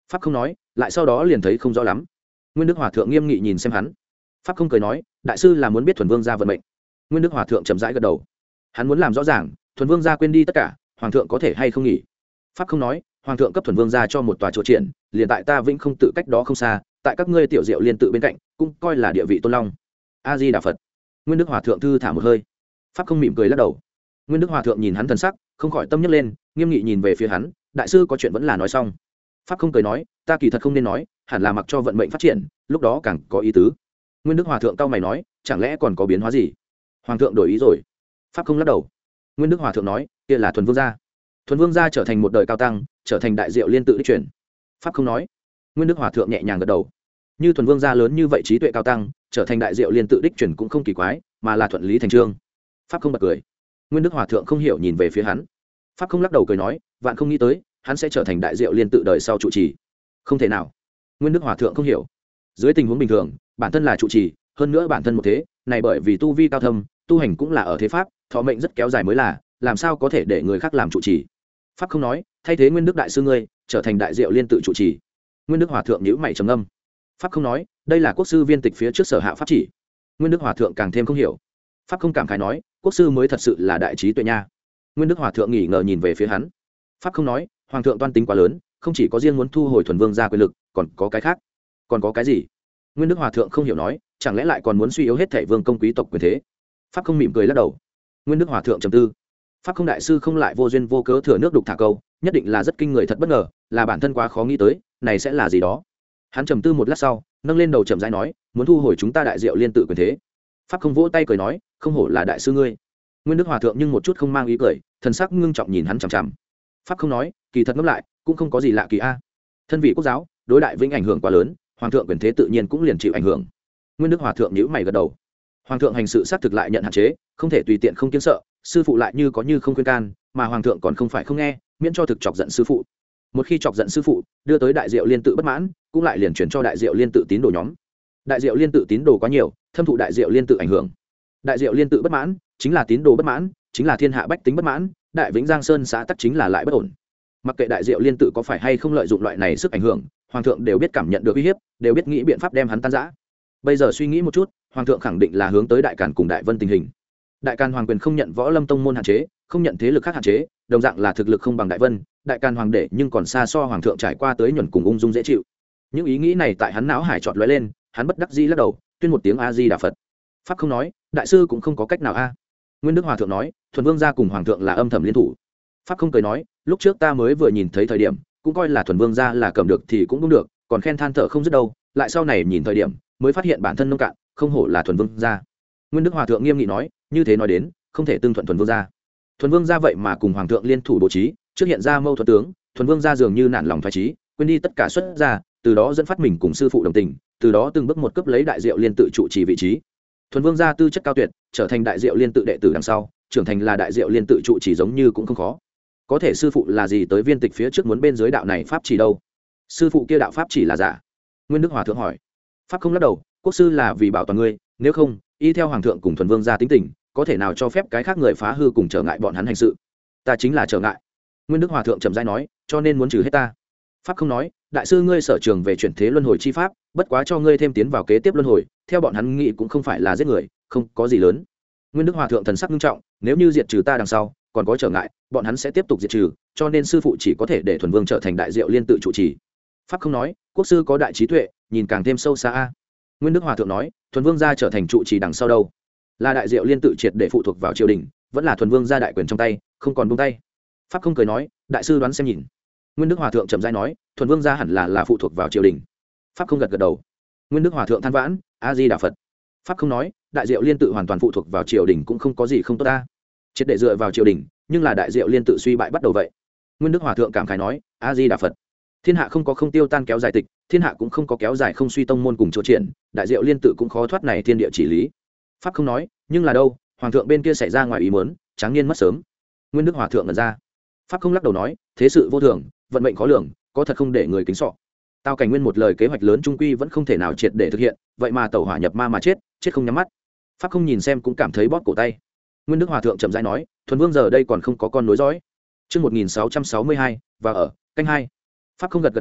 pháp không nói, lại sau đó liền thấy không rõ lắm. Nguyên Đức Hòa thượng nghiêm nghị nhìn xem hắn. Pháp không cười nói, đại sư là muốn biết thuần vương gia vận mệnh. Nguyên Đức Hòa thượng chậm rãi gật đầu. Hắn muốn làm rõ ràng, thuần vương gia quên đi tất cả, hoàng thượng có thể hay không nghỉ. Pháp không nói, hoàng thượng cấp thuần vương gia cho một tòa chùa triển, liền tại ta Vĩnh Không tự cách đó không xa, tại các ngươi tiểu diệu liên tự bên cạnh, cũng coi là địa vị tôn long. A Di Đà Phật. Nguyên Đức Hòa thượng thư thả một hơi. Pháp không mỉm cười lắc đầu. Nguyên Đức Hòa thượng nhìn hắn thần sắc, không khỏi tâm nhấc lên, nghiêm nghị nhìn về phía hắn, đại sư có chuyện vẫn là nói xong. Pháp không cười nói, ta kỳ thật không nên nói, hẳn là mặc cho vận mệnh phát triển, lúc đó càng có ý tứ. Nguyên Đức Hòa thượng cau mày nói, chẳng lẽ còn có biến hóa gì? Hoàng thượng đổi ý rồi. Pháp không lắc đầu. Nguyên Đức Hòa thượng nói, kia là thuần vương gia. Thuần vương gia trở thành một đời cao tăng, trở thành đại diệu liên tự đích truyền. Pháp không nói. Nguyên Đức Hòa thượng nhẹ nhàng gật đầu. Như thuần vương gia lớn như vậy trí tuệ cao tăng, trở thành đại diệu liên tự đích truyền cũng không kỳ quái, mà là thuận lý thành chương. Pháp không bật cười. Nguyên Đức Hòa thượng không hiểu nhìn về phía hắn. Pháp không lắc đầu cười nói, vạn không nghĩ tới hắn sẽ trở thành đại diệu liên tự đời sau trụ trì. Không thể nào. Nguyên Đức Hòa thượng không hiểu. Dưới tình huống bình thường, bản thân là trụ trì, hơn nữa bản thân một thế này bởi vì tu vi cao thâm, tu hành cũng là ở thế pháp, thọ mệnh rất kéo dài mới là, làm sao có thể để người khác làm trụ trì. Pháp không nói, thay thế Nguyên Đức đại sư ngươi trở thành đại diệu liên tự trụ trì. Nguyên Đức Hòa thượng nhíu mày trầm ngâm. Pháp không nói, đây là quốc sư viên tịch phía trước sở hạ pháp chỉ. Nguyên Đức Hòa thượng càng thêm không hiểu. Pháp không cảm khái nói, quốc sư mới thật sự là đại trí tuệ nha. Nguyên Đức Hòa thượng nghỉ ngờ nhìn về phía hắn. Pháp không nói, hoàng thượng toan tính quá lớn, không chỉ có riêng muốn thu hồi thuần vương gia quyền lực, còn có cái khác. Còn có cái gì? Nguyên Đức Hòa thượng không hiểu nói, chẳng lẽ lại còn muốn suy yếu hết thảy vương công quý tộc quyền thế? Pháp không mỉm cười lắc đầu. Nguyên Đức Hòa thượng trầm tư. Pháp không đại sư không lại vô duyên vô cớ thừa nước đục thả câu, nhất định là rất kinh người thật bất ngờ, là bản thân quá khó nghĩ tới, này sẽ là gì đó. Hắn trầm tư một lát sau, nâng lên đầu chậm rãi nói, muốn thu hồi chúng ta đại diệu liên tự quyền thế. Pháp không vỗ tay cười nói, không hổ là đại sư ngươi. Nguyên Đức Hòa thượng nhưng một chút không mang ý cười, thần sắc ngưng trọng nhìn hắn chằm chằm. Pháp không nói, kỳ thật ngẫm lại cũng không có gì lạ kỳ a. Thân vị quốc giáo đối đại vĩnh ảnh hưởng quá lớn, hoàng thượng quyền thế tự nhiên cũng liền chịu ảnh hưởng. Nguyên Đức Hòa thượng nhíu mày gật đầu. Hoàng thượng hành sự xác thực lại nhận hạn chế, không thể tùy tiện không kiêng sợ, sư phụ lại như có như không khuyên can, mà hoàng thượng còn không phải không nghe, miễn cho thực chọc giận sư phụ. Một khi chọc giận sư phụ, đưa tới đại diệu liên tự bất mãn, cũng lại liền chuyển cho đại diệu liên tự tín đồ nhóm. Đại diệu liên tự tín đồ quá nhiều, thâm thụ đại diệu liên tự ảnh hưởng. Đại diệu liên tự bất mãn, chính là tín đồ bất mãn, chính là thiên hạ bách tính bất mãn, đại vĩnh giang sơn xã tắc chính là lại bất ổn. Mặc kệ đại diệu liên tự có phải hay không lợi dụng loại này sức ảnh hưởng, hoàng thượng đều biết cảm nhận được uy hiếp, đều biết nghĩ biện pháp đem hắn tan rã. Bây giờ suy nghĩ một chút, hoàng thượng khẳng định là hướng tới đại càn cùng đại vân tình hình. Đại càn hoàng quyền không nhận võ lâm tông môn hạn chế, không nhận thế lực khác hạn chế, đồng dạng là thực lực không bằng đại vân, đại càn hoàng đệ nhưng còn xa so hoàng thượng trải qua tới nhuần cùng ung dung dễ chịu. Những ý nghĩ này tại hắn não hải chợt lóe lên, hắn bất đắc dĩ lắc đầu, tuyên một tiếng a di đà phật. Pháp không nói, đại sư cũng không có cách nào a. Nguyên Đức Hòa thượng nói, thuần vương gia cùng hoàng thượng là âm thầm liên thủ. Pháp không cười nói, lúc trước ta mới vừa nhìn thấy thời điểm, cũng coi là thuần vương gia là cầm được thì cũng đúng được, còn khen than thở không dứt đâu, lại sau này nhìn thời điểm, mới phát hiện bản thân nông cạn, không hổ là thuần vương gia. Nguyên Đức Hòa thượng nghiêm nghị nói, như thế nói đến, không thể tương thuận thuần vương gia. Thuần vương gia vậy mà cùng hoàng thượng liên thủ bố trí, trước hiện ra mâu thuẫn tướng, thuần vương gia dường như nản lòng thoái trí, quên đi tất cả xuất ra, từ đó dẫn phát mình cùng sư phụ đồng tình, từ đó từng bước một cấp lấy đại diệu liên tự trụ trì vị trí. Thuần vương gia tư chất cao tuyệt, trở thành đại diệu liên tự đệ tử đằng sau, trưởng thành là đại diệu liên tự trụ trì giống như cũng không khó. Có thể sư phụ là gì tới viên tịch phía trước muốn bên dưới đạo này pháp chỉ đâu? Sư phụ kia đạo pháp chỉ là giả. Nguyên Đức Hòa thượng hỏi. Pháp không lắc đầu, quốc sư là vì bảo toàn ngươi, nếu không, y theo hoàng thượng cùng thuần vương gia tính tình, có thể nào cho phép cái khác người phá hư cùng trở ngại bọn hắn hành sự? Ta chính là trở ngại. Nguyên Đức Hòa thượng trầm rãi nói, cho nên muốn trừ hết ta. Pháp không nói, đại sư ngươi sở trường về chuyển thế luân hồi chi pháp, bất quá cho ngươi thêm tiến vào kế tiếp luân hồi, theo bọn hắn nghĩ cũng không phải là giết người, không có gì lớn. Nguyên Đức Hòa thượng thần sắc nghiêm trọng, nếu như diệt trừ ta đằng sau, còn có trở ngại, bọn hắn sẽ tiếp tục diệt trừ, cho nên sư phụ chỉ có thể để thuần vương trở thành đại diệu liên tự trụ trì. Pháp không nói, quốc sư có đại trí tuệ, nhìn càng thêm sâu xa a. Nguyên Đức Hòa thượng nói, thuần vương gia trở thành trụ trì đằng sau đâu? Là đại diệu liên tự triệt để phụ thuộc vào triều đình, vẫn là thuần vương gia đại quyền trong tay, không còn buông tay. Pháp không cười nói, đại sư đoán xem nhìn. Nguyên Đức Hòa thượng chậm rãi nói, thuần vương gia hẳn là là phụ thuộc vào triều đình. Pháp không gật gật đầu. Nguyên Đức Hòa thượng than vãn, a di đà phật. Pháp không nói, đại diệu liên tự hoàn toàn phụ thuộc vào triều đình cũng không có gì không tốt ta. Triệt để dựa vào triều đình, nhưng là đại diệu liên tự suy bại bắt đầu vậy. Nguyên Đức Hòa thượng cảm khái nói, a di đà phật. Thiên hạ không có không tiêu tan kéo dài tịch, thiên hạ cũng không có kéo dài không suy tông môn cùng chỗ triển, đại diệu liên tự cũng khó thoát này thiên địa chỉ lý. Pháp không nói, nhưng là đâu, hoàng thượng bên kia xảy ra ngoài ý muốn, tráng niên mất sớm. Nguyên Đức Hòa thượng ngẩn ra. Pháp không lắc đầu nói, thế sự vô thường, vận mệnh khó lường, có thật không để người kính sọ. Tao Cảnh Nguyên một lời kế hoạch lớn trung quy vẫn không thể nào triệt để thực hiện, vậy mà tẩu hỏa nhập ma mà chết, chết không nhắm mắt. Pháp không nhìn xem cũng cảm thấy bóp cổ tay. Nguyên Đức Hòa thượng chậm rãi nói, thuần vương giờ đây còn không có con nối dõi. Chương một nghìn sáu trăm sáu mươi hai và ở canh hai. Pháp không gật gật đầu,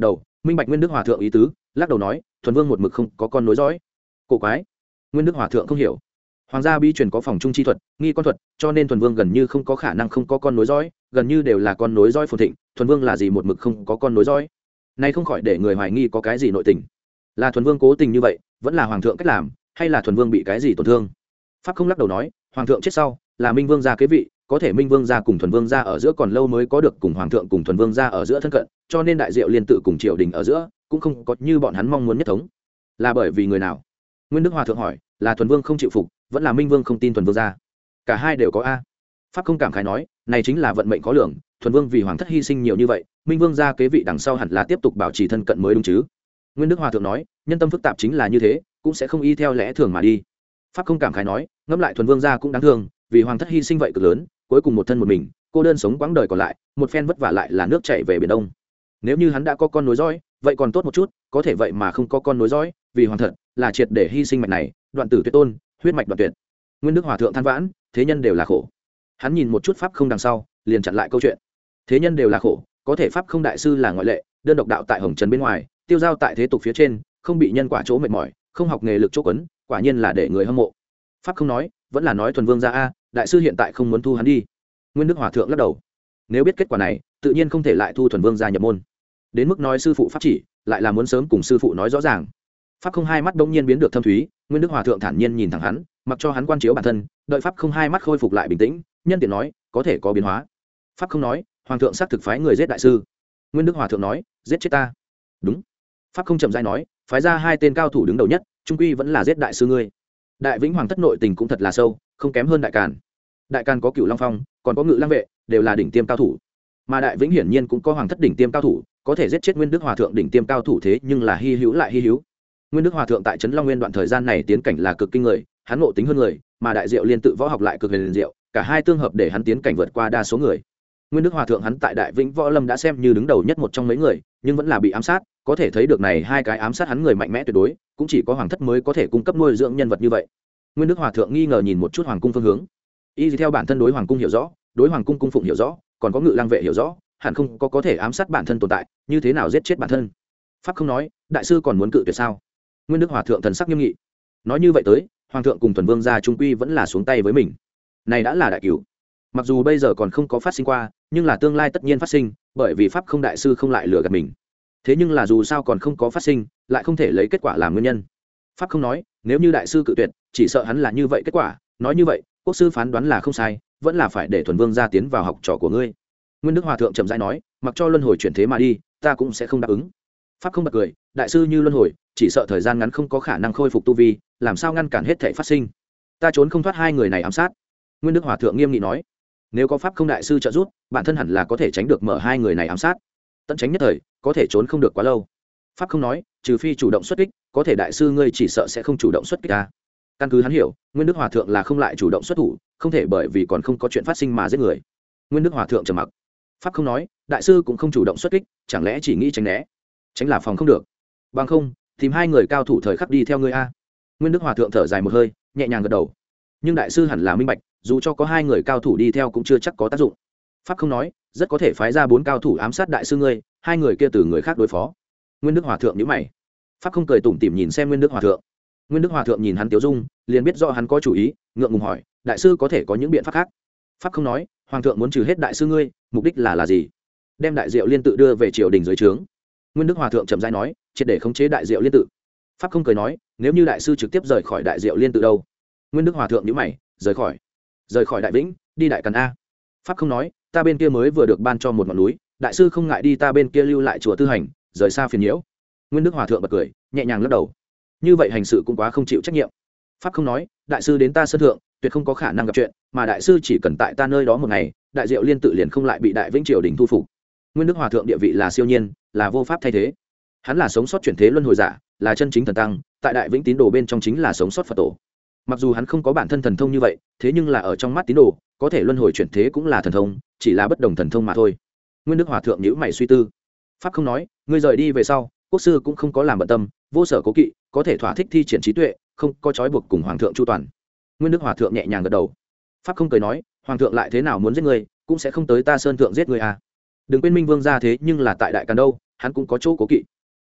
minh bạch nguyên đức hòa thượng ý tứ, lắc đầu nói thuần vương một mực không có con nối dõi. Cổ quái. Nguyên đức hòa thượng không hiểu. Hoàng gia bí truyền có phòng trung chi thuật, nghi con thuật, cho nên thuần vương gần như không có khả năng không có con nối dõi, gần như đều là con nối dõi phồn thịnh, thuần vương là gì một mực không có con nối dõi. Nay không khỏi để người hoài nghi có cái gì nội tình. Là thuần vương cố tình như vậy, vẫn là hoàng thượng cách làm, hay là thuần vương bị cái gì tổn thương? Pháp không lắc đầu nói, hoàng thượng chết sau, là minh vương gia kế vị, có thể minh vương gia cùng thuần vương gia ở giữa còn lâu mới có được cùng hoàng thượng cùng thuần vương gia ở giữa thân cận, cho nên đại diệu liên tự cùng triều đình ở giữa cũng không có như bọn hắn mong muốn nhất thống. Là bởi vì người nào? Nguyên đức hòa thượng hỏi, là thuần vương không chịu phục, vẫn là minh vương không tin thuần vương gia? Cả hai đều có a. Pháp không cảm khái nói, này chính là vận mệnh khó lường, thuần vương vì hoàng thất hy sinh nhiều như vậy, minh vương gia kế vị đằng sau hẳn là tiếp tục bảo trì thân cận mới đúng chứ. Nguyên đức hòa thượng nói, nhân tâm phức tạp chính là như thế, cũng sẽ không y theo lẽ thường mà đi. Pháp không cảm khái nói, ngẫm lại thuần vương gia cũng đáng thương, vì hoàng thất hy sinh vậy cực lớn, cuối cùng một thân một mình, cô đơn sống quãng đời còn lại, một phen vất vả lại là nước chảy về biển đông. Nếu như hắn đã có con nối dõi, vậy còn tốt một chút, có thể vậy mà không có con nối dõi, vì hoàng thật là triệt để hy sinh mạch này, đoạn tử tuyệt tôn, huyết mạch đoạn tuyệt. Nguyên đức hòa thượng than vãn, thế nhân đều là khổ. Hắn nhìn một chút pháp không đằng sau, liền chặn lại câu chuyện. Thế nhân đều là khổ, có thể pháp không đại sư là ngoại lệ, đơn độc đạo tại hồng trần bên ngoài, tiêu giao tại thế tục phía trên, không bị nhân quả chỗ mệt mỏi, không học nghề lực chỗ quấn, quả nhiên là để người hâm mộ. Pháp không nói, vẫn là nói thuần vương gia a, đại sư hiện tại không muốn thu hắn đi. Nguyên đức hòa thượng lắc đầu, nếu biết kết quả này, tự nhiên không thể lại thu thuần vương gia nhập môn. Đến mức nói sư phụ pháp chỉ, lại là muốn sớm cùng sư phụ nói rõ ràng. Pháp không hai mắt bỗng nhiên biến được thâm thúy, Nguyên đức hòa thượng thản nhiên nhìn thẳng hắn, mặc cho hắn quan chiếu bản thân, đợi pháp không hai mắt khôi phục lại bình tĩnh, nhân tiện nói, có thể có biến hóa. Pháp không nói, hoàng thượng xác thực phái người giết đại sư. Nguyên đức hòa thượng nói, giết chết ta. Đúng. Pháp không chậm rãi nói, phái ra hai tên cao thủ đứng đầu nhất, trung quy vẫn là giết đại sư ngươi. Đại vĩnh hoàng thất nội tình cũng thật là sâu, không kém hơn đại càn. Đại càn có Cửu Long Phong, còn có Ngự Lăng vệ, đều là đỉnh tiêm cao thủ. Mà đại vĩnh hiển nhiên cũng có hoàng thất đỉnh tiêm cao thủ, có thể giết chết Nguyên đức hòa thượng đỉnh tiêm cao thủ thế nhưng là hy hữu lại hy hữu. Nguyên đức hòa thượng tại trấn Long Nguyên đoạn thời gian này tiến cảnh là cực kinh người, hắn ngộ tính hơn người, mà đại diệu liên tự võ học lại cực huyền diệu, cả hai tương hợp để hắn tiến cảnh vượt qua đa số người. Nguyên đức hòa thượng hắn tại đại vĩnh võ lâm đã xem như đứng đầu nhất một trong mấy người, nhưng vẫn là bị ám sát, có thể thấy được này hai cái ám sát hắn người mạnh mẽ tuyệt đối, cũng chỉ có hoàng thất mới có thể cung cấp nuôi dưỡng nhân vật như vậy. Nguyên đức hòa thượng nghi ngờ nhìn một chút hoàng cung phương hướng, y theo bản thân đối hoàng cung hiểu rõ, đối hoàng cung cung phụng hiểu rõ, còn có Ngự Lăng vệ hiểu rõ, hẳn không có có thể ám sát bản thân tồn tại, như thế nào giết chết bản thân? Pháp không nói, đại sư còn muốn cự tuyệt sao? Nguyên đức hòa thượng thần sắc nghiêm nghị, nói như vậy tới, hoàng thượng cùng thuần vương gia trung quy vẫn là xuống tay với mình. Này đã là đại cửu, mặc dù bây giờ còn không có phát sinh qua, nhưng là tương lai tất nhiên phát sinh, bởi vì pháp không đại sư không lại lừa gạt mình. Thế nhưng là dù sao còn không có phát sinh, lại không thể lấy kết quả làm nguyên nhân. Pháp không nói, nếu như đại sư cự tuyệt, chỉ sợ hắn là như vậy kết quả, nói như vậy, quốc sư phán đoán là không sai, vẫn là phải để thuần vương gia tiến vào học trò của ngươi. Nguyên đức hòa thượng chậm rãi nói, mặc cho luân hồi chuyển thế mà đi, ta cũng sẽ không đáp ứng. Pháp không bật cười, đại sư như luân hồi, chỉ sợ thời gian ngắn không có khả năng khôi phục tu vi, làm sao ngăn cản hết thảy phát sinh? Ta trốn không thoát hai người này ám sát. Nguyên đức hòa thượng nghiêm nghị nói, nếu có pháp không đại sư trợ giúp, bản thân hẳn là có thể tránh được mở hai người này ám sát. Tận tránh nhất thời, có thể trốn không được quá lâu. Pháp không nói, trừ phi chủ động xuất kích, có thể đại sư ngươi chỉ sợ sẽ không chủ động xuất kích ta. Căn cứ hắn hiểu, Nguyên đức hòa thượng là không lại chủ động xuất thủ, không thể bởi vì còn không có chuyện phát sinh mà giết người. Nguyên đức hòa thượng trầm mặc. Pháp không nói, đại sư cũng không chủ động xuất kích, chẳng lẽ chỉ nghĩ tránh né? Tránh là phòng không được. Bằng không, tìm hai người cao thủ thời khắc đi theo ngươi a. Nguyên đức hòa thượng thở dài một hơi, nhẹ nhàng gật đầu. Nhưng đại sư hẳn là minh bạch, dù cho có hai người cao thủ đi theo cũng chưa chắc có tác dụng. Pháp không nói, rất có thể phái ra bốn cao thủ ám sát đại sư ngươi, hai người kia từ người khác đối phó. Nguyên đức hòa thượng nhíu mày. Pháp không cười tủm tỉm nhìn xem Nguyên đức hòa thượng. Nguyên đức hòa thượng nhìn hắn tiếu dung, liền biết rõ hắn có chủ ý, ngượng ngùng hỏi, đại sư có thể có những biện pháp khác? Pháp không nói, hoàng thượng muốn trừ hết đại sư ngươi, mục đích là là gì? Đem đại diệu liên tự đưa về triều đình dưới trướng. Nguyên đức hòa thượng chậm rãi nói, triệt để khống chế đại diệu liên tự. Pháp không cười nói, nếu như đại sư trực tiếp rời khỏi đại diệu liên tự đâu? Nguyên đức hòa thượng nhíu mày, rời khỏi rời khỏi đại vĩnh, đi đại càn a. Pháp không nói, ta bên kia mới vừa được ban cho một ngọn núi, đại sư không ngại đi ta bên kia lưu lại chùa tư hành, rời xa phiền nhiễu. Nguyên đức hòa thượng bật cười, nhẹ nhàng lắc đầu, như vậy hành sự cũng quá không chịu trách nhiệm. Pháp không nói, đại sư đến ta sân thượng, tuyệt không có khả năng gặp chuyện, mà đại sư chỉ cần tại ta nơi đó một ngày, đại diệu liên tự liền không lại bị đại vĩnh triều đình thu phục. Nguyên đức hòa thượng địa vị là siêu nhiên, là vô pháp thay thế. Hắn là sống sót chuyển thế luân hồi giả, là chân chính thần tăng, tại đại vĩnh tín đồ bên trong chính là sống sót Phật tổ. Mặc dù hắn không có bản thân thần thông như vậy, thế nhưng là ở trong mắt tín đồ, có thể luân hồi chuyển thế cũng là thần thông, chỉ là bất đồng thần thông mà thôi. Nguyên đức hòa thượng nhíu mày suy tư. Pháp không nói, ngươi rời đi về sau, quốc sư cũng không có làm bận tâm, vô sở cố kỵ, có thể thỏa thích thi triển trí tuệ, không có trói buộc cùng hoàng thượng chu toàn. Nguyên đức hòa thượng nhẹ nhàng gật đầu. Pháp không cười nói, hoàng thượng lại thế nào muốn giết ngươi, cũng sẽ không tới ta sơn thượng giết ngươi à. Đừng quên minh vương gia thế nhưng là tại đại càn đâu, hắn cũng có chỗ cố kỵ.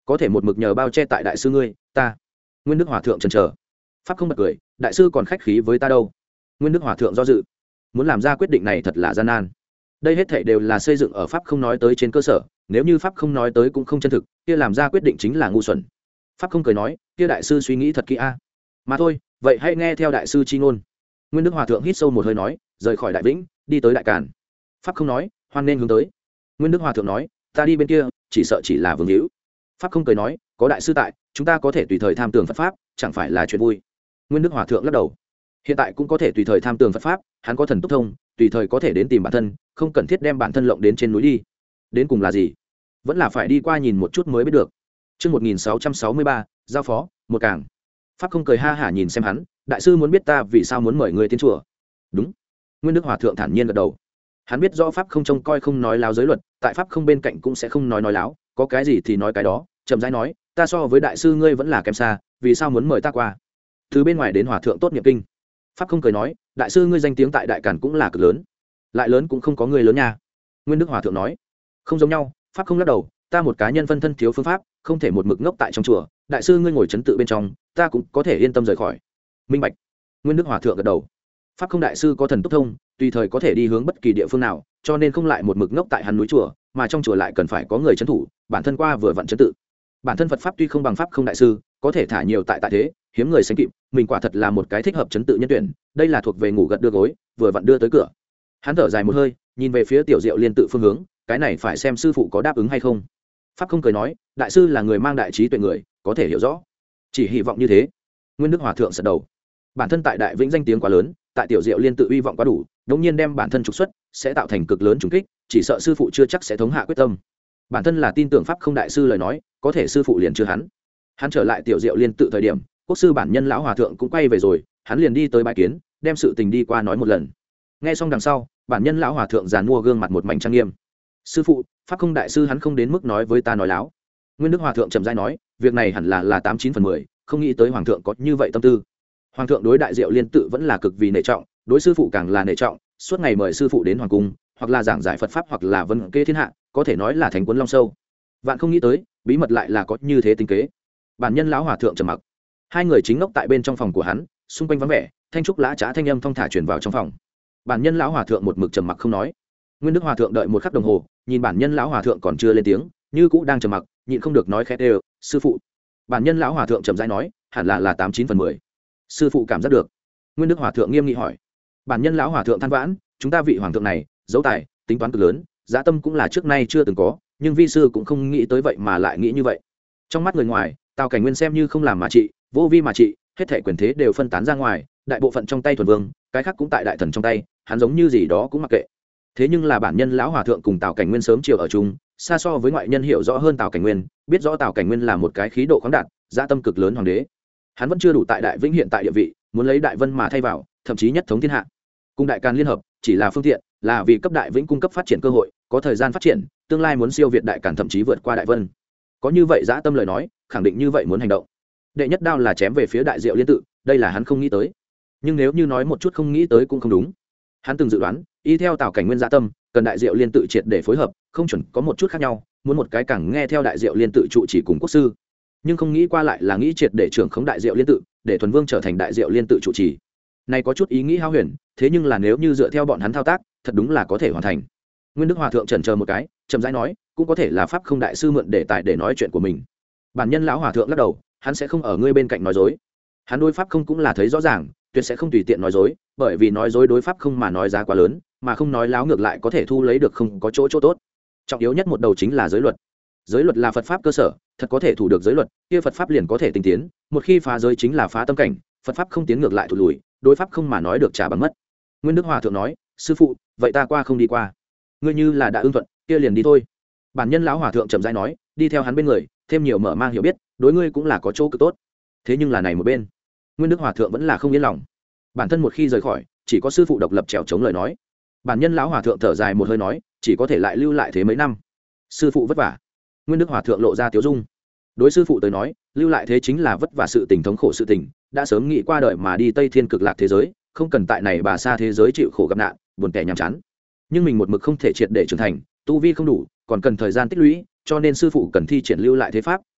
có thể một mực nhờ bao che tại đại sư ngươi ta. Nguyên Đức Hòa thượng chần chờ. Pháp không bật cười, đại sư còn khách khí với ta đâu. Nguyên Đức Hòa thượng do dự, muốn làm ra quyết định này thật là gian nan. Đây hết thảy đều là xây dựng ở pháp không nói tới trên cơ sở, nếu như pháp không nói tới cũng không chân thực, kia làm ra quyết định chính là ngu xuẩn. Pháp không cười nói, kia đại sư suy nghĩ thật kỹ a. Mà thôi, vậy hãy nghe theo đại sư chi ngôn. Nguyên Đức Hòa thượng hít sâu một hơi nói, rời khỏi Đại Vĩnh, đi tới Đại Càn. Pháp không nói, hoan nên hướng tới. Nguyên Đức Hòa thượng nói, ta đi bên kia, chỉ sợ chỉ là vương hữu. Pháp không cười nói, có đại sư tại, chúng ta có thể tùy thời tham tưởng Phật pháp, chẳng phải là chuyện vui. Nguyên Đức Hòa thượng lắc đầu, hiện tại cũng có thể tùy thời tham tưởng Phật pháp, hắn có thần túc thông, tùy thời có thể đến tìm bản thân, không cần thiết đem bản thân lộng đến trên núi đi. Đến cùng là gì? Vẫn là phải đi qua nhìn một chút mới biết được. Chương một nghìn sáu trăm sáu mươi ba, giao phó, một càng. Pháp không cười ha hả nhìn xem hắn, đại sư muốn biết ta vì sao muốn mời người tiến chùa? Đúng. Nguyên Đức Hòa thượng thản nhiên gật đầu. Hắn biết rõ pháp không trông coi không nói láo giới luật, tại pháp không bên cạnh cũng sẽ không nói nói láo, có cái gì thì nói cái đó, chậm rãi nói, ta so với đại sư ngươi vẫn là kém xa, vì sao muốn mời ta qua? Từ bên ngoài đến hòa thượng tốt nghiệp kinh. Pháp không cười nói, đại sư ngươi danh tiếng tại Đại Càn cũng là cực lớn, lại lớn cũng không có người lớn nha. Nguyên Đức Hòa thượng nói, không giống nhau. Pháp không lắc đầu, ta một cá nhân phân thân thiếu phương pháp, không thể một mực ngốc tại trong chùa, đại sư ngươi ngồi trấn tự bên trong, ta cũng có thể yên tâm rời khỏi. Minh bạch. Nguyên Đức Hòa thượng gật đầu. Pháp không đại sư có thần túc thông, tùy thời có thể đi hướng bất kỳ địa phương nào, cho nên không lại một mực ngốc tại hắn núi chùa, mà trong chùa lại cần phải có người trấn thủ, bản thân qua vừa vặn trấn tự. Bản thân Phật pháp tuy không bằng pháp không đại sư, có thể thả nhiều tại tại thế, hiếm người sánh kịp, mình quả thật là một cái thích hợp trấn tự nhân tuyển, đây là thuộc về ngủ gật đưa gối, vừa vặn đưa tới cửa. Hắn thở dài một hơi, nhìn về phía Tiểu Diệu Liên tự phương hướng, cái này phải xem sư phụ có đáp ứng hay không. Pháp không cười nói, đại sư là người mang đại trí tuệ người, có thể hiểu rõ, chỉ hy vọng như thế. Nguyên Đức Hòa thượng sật đầu, bản thân tại Đại Vĩnh danh tiếng quá lớn, tại Tiểu Diệu Liên tự uy vọng quá đủ, đống nhiên đem bản thân trục xuất, sẽ tạo thành cực lớn trùng kích, chỉ sợ sư phụ chưa chắc sẽ thống hạ quyết tâm. Bản thân là tin tưởng pháp không đại sư lời nói, có thể sư phụ liền chưa hắn. Hắn trở lại Tiểu Diệu Liên tự thời điểm, quốc sư bản nhân lão hòa thượng cũng quay về rồi, hắn liền đi tới bái kiến, đem sự tình đi qua nói một lần. Nghe xong đằng sau, bản nhân lão hòa thượng giàn mua gương mặt một mảnh trang nghiêm. Sư phụ, pháp không đại sư hắn không đến mức nói với ta nói láo. Nguyên Đức Hòa thượng trầm rãi nói, việc này hẳn là là tám chín phần mười, không nghĩ tới hoàng thượng có như vậy tâm tư. Hoàng thượng đối Đại Diệu Liên tự vẫn là cực vì nể trọng, đối sư phụ càng là nể trọng, suốt ngày mời sư phụ đến hoàng cung, hoặc là giảng giải Phật pháp, hoặc là vân kê thiên hạ, có thể nói là thánh cuốn long sâu. Vạn không nghĩ tới, bí mật lại là có như thế tính kế. Bản nhân lão hòa thượng trầm mặc. Hai người chính ngốc tại bên trong phòng của hắn, xung quanh vắng vẻ, thanh trúc lã chã thanh âm thong thả truyền vào trong phòng. Bản nhân lão hòa thượng một mực trầm mặc không nói. Nguyên Đức Hòa thượng đợi một khắc đồng hồ, nhìn bản nhân lão hòa thượng còn chưa lên tiếng, như cũ đang trầm mặc, nhịn không được nói khẽ đều, sư phụ. Bản nhân lão hòa thượng trầm rãi nói, hẳn là là tám chín phần mười. Sư phụ cảm giác được. Nguyên Đức Hòa thượng nghiêm nghị hỏi. Bản nhân lão hòa thượng than vãn, chúng ta vị hoàng thượng này, dấu tài, tính toán cực lớn, dạ tâm cũng là trước nay chưa từng có, nhưng vi sư cũng không nghĩ tới vậy mà lại nghĩ như vậy. Trong mắt người ngoài, Tào Cảnh Nguyên xem như không làm mà trị, vô vi mà trị, hết thảy quyền thế đều phân tán ra ngoài, đại bộ phận trong tay thuần vương, cái khác cũng tại đại thần trong tay, hắn giống như gì đó cũng mặc kệ. Thế nhưng là bản nhân lão hòa thượng cùng Tào Cảnh Nguyên sớm chiều ở chung, xa so với ngoại nhân hiểu rõ hơn Tào Cảnh Nguyên, biết rõ Tào Cảnh Nguyên là một cái khí độ khoáng đạt, dạ tâm cực lớn hoàng đế. Hắn vẫn chưa đủ tại Đại Vĩnh hiện tại địa vị, muốn lấy Đại Vân mà thay vào, thậm chí nhất thống thiên hạ. Cùng Đại Càn liên hợp, chỉ là phương tiện, là vì cấp Đại Vĩnh cung cấp phát triển cơ hội, có thời gian phát triển, tương lai muốn siêu việt Đại Càn thậm chí vượt qua Đại Vân. Có như vậy dạ tâm lời nói, khẳng định như vậy muốn hành động. Đệ nhất đao là chém về phía Đại Diệu Liên tự, đây là hắn không nghĩ tới. Nhưng nếu như nói một chút không nghĩ tới cũng không đúng. Hắn từng dự đoán, y theo Tào Cảnh Nguyên dạ tâm, cần Đại Diệu Liên tự triệt để phối hợp, không chuẩn có một chút khác nhau, muốn một cái càng nghe theo Đại Diệu Liên tự trụ chỉ cùng quốc sư. Nhưng không nghĩ qua lại là nghĩ triệt để trưởng khống Đại Diệu Liên tự, để thuần vương trở thành Đại Diệu Liên tự trụ trì. Này có chút ý nghĩ hao huyền, thế nhưng là nếu như dựa theo bọn hắn thao tác, thật đúng là có thể hoàn thành. Nguyên Đức Hòa thượng chần chờ một cái, chậm rãi nói, cũng có thể là pháp không đại sư mượn đề tài để nói chuyện của mình. Bản nhân lão hòa thượng lắc đầu, hắn sẽ không ở ngươi bên cạnh nói dối. Hắn đối pháp không cũng là thấy rõ ràng, tuyệt sẽ không tùy tiện nói dối, bởi vì nói dối đối pháp không mà nói giá quá lớn, mà không nói láo ngược lại có thể thu lấy được không có chỗ chỗ tốt. Trọng yếu nhất một đầu chính là giới luật. Giới luật là Phật pháp cơ sở, thật có thể thủ được giới luật, kia Phật pháp liền có thể tinh tiến, một khi phá giới chính là phá tâm cảnh, Phật pháp không tiến ngược lại thụt lùi, đối pháp không mà nói được trả bằng mất. Nguyên Đức Hòa thượng nói, sư phụ, vậy ta qua không đi qua? Ngươi như là đã ưng thuận, kia liền đi thôi. Bản nhân lão hòa thượng chậm rãi nói, đi theo hắn bên người, thêm nhiều mở mang hiểu biết, đối ngươi cũng là có chỗ cực tốt. Thế nhưng là này một bên, Nguyên Đức Hòa thượng vẫn là không yên lòng. Bản thân một khi rời khỏi, chỉ có sư phụ độc lập trèo chống lời nói. Bản nhân lão hòa thượng thở dài một hơi nói, chỉ có thể lại lưu lại thế mấy năm. Sư phụ vất vả. Nguyên Đức Hòa thượng lộ ra tiếu dung. Đối sư phụ tới nói, lưu lại thế chính là vất vả sự tình thống khổ sự tình, đã sớm nghĩ qua đời mà đi Tây Thiên cực lạc thế giới, không cần tại này bà xa thế giới chịu khổ gặp nạn, buồn tẻ nhàm chán. Nhưng mình một mực không thể triệt để trưởng thành, tu vi không đủ, còn cần thời gian tích lũy, cho nên sư phụ cần thi triển lưu lại thế pháp,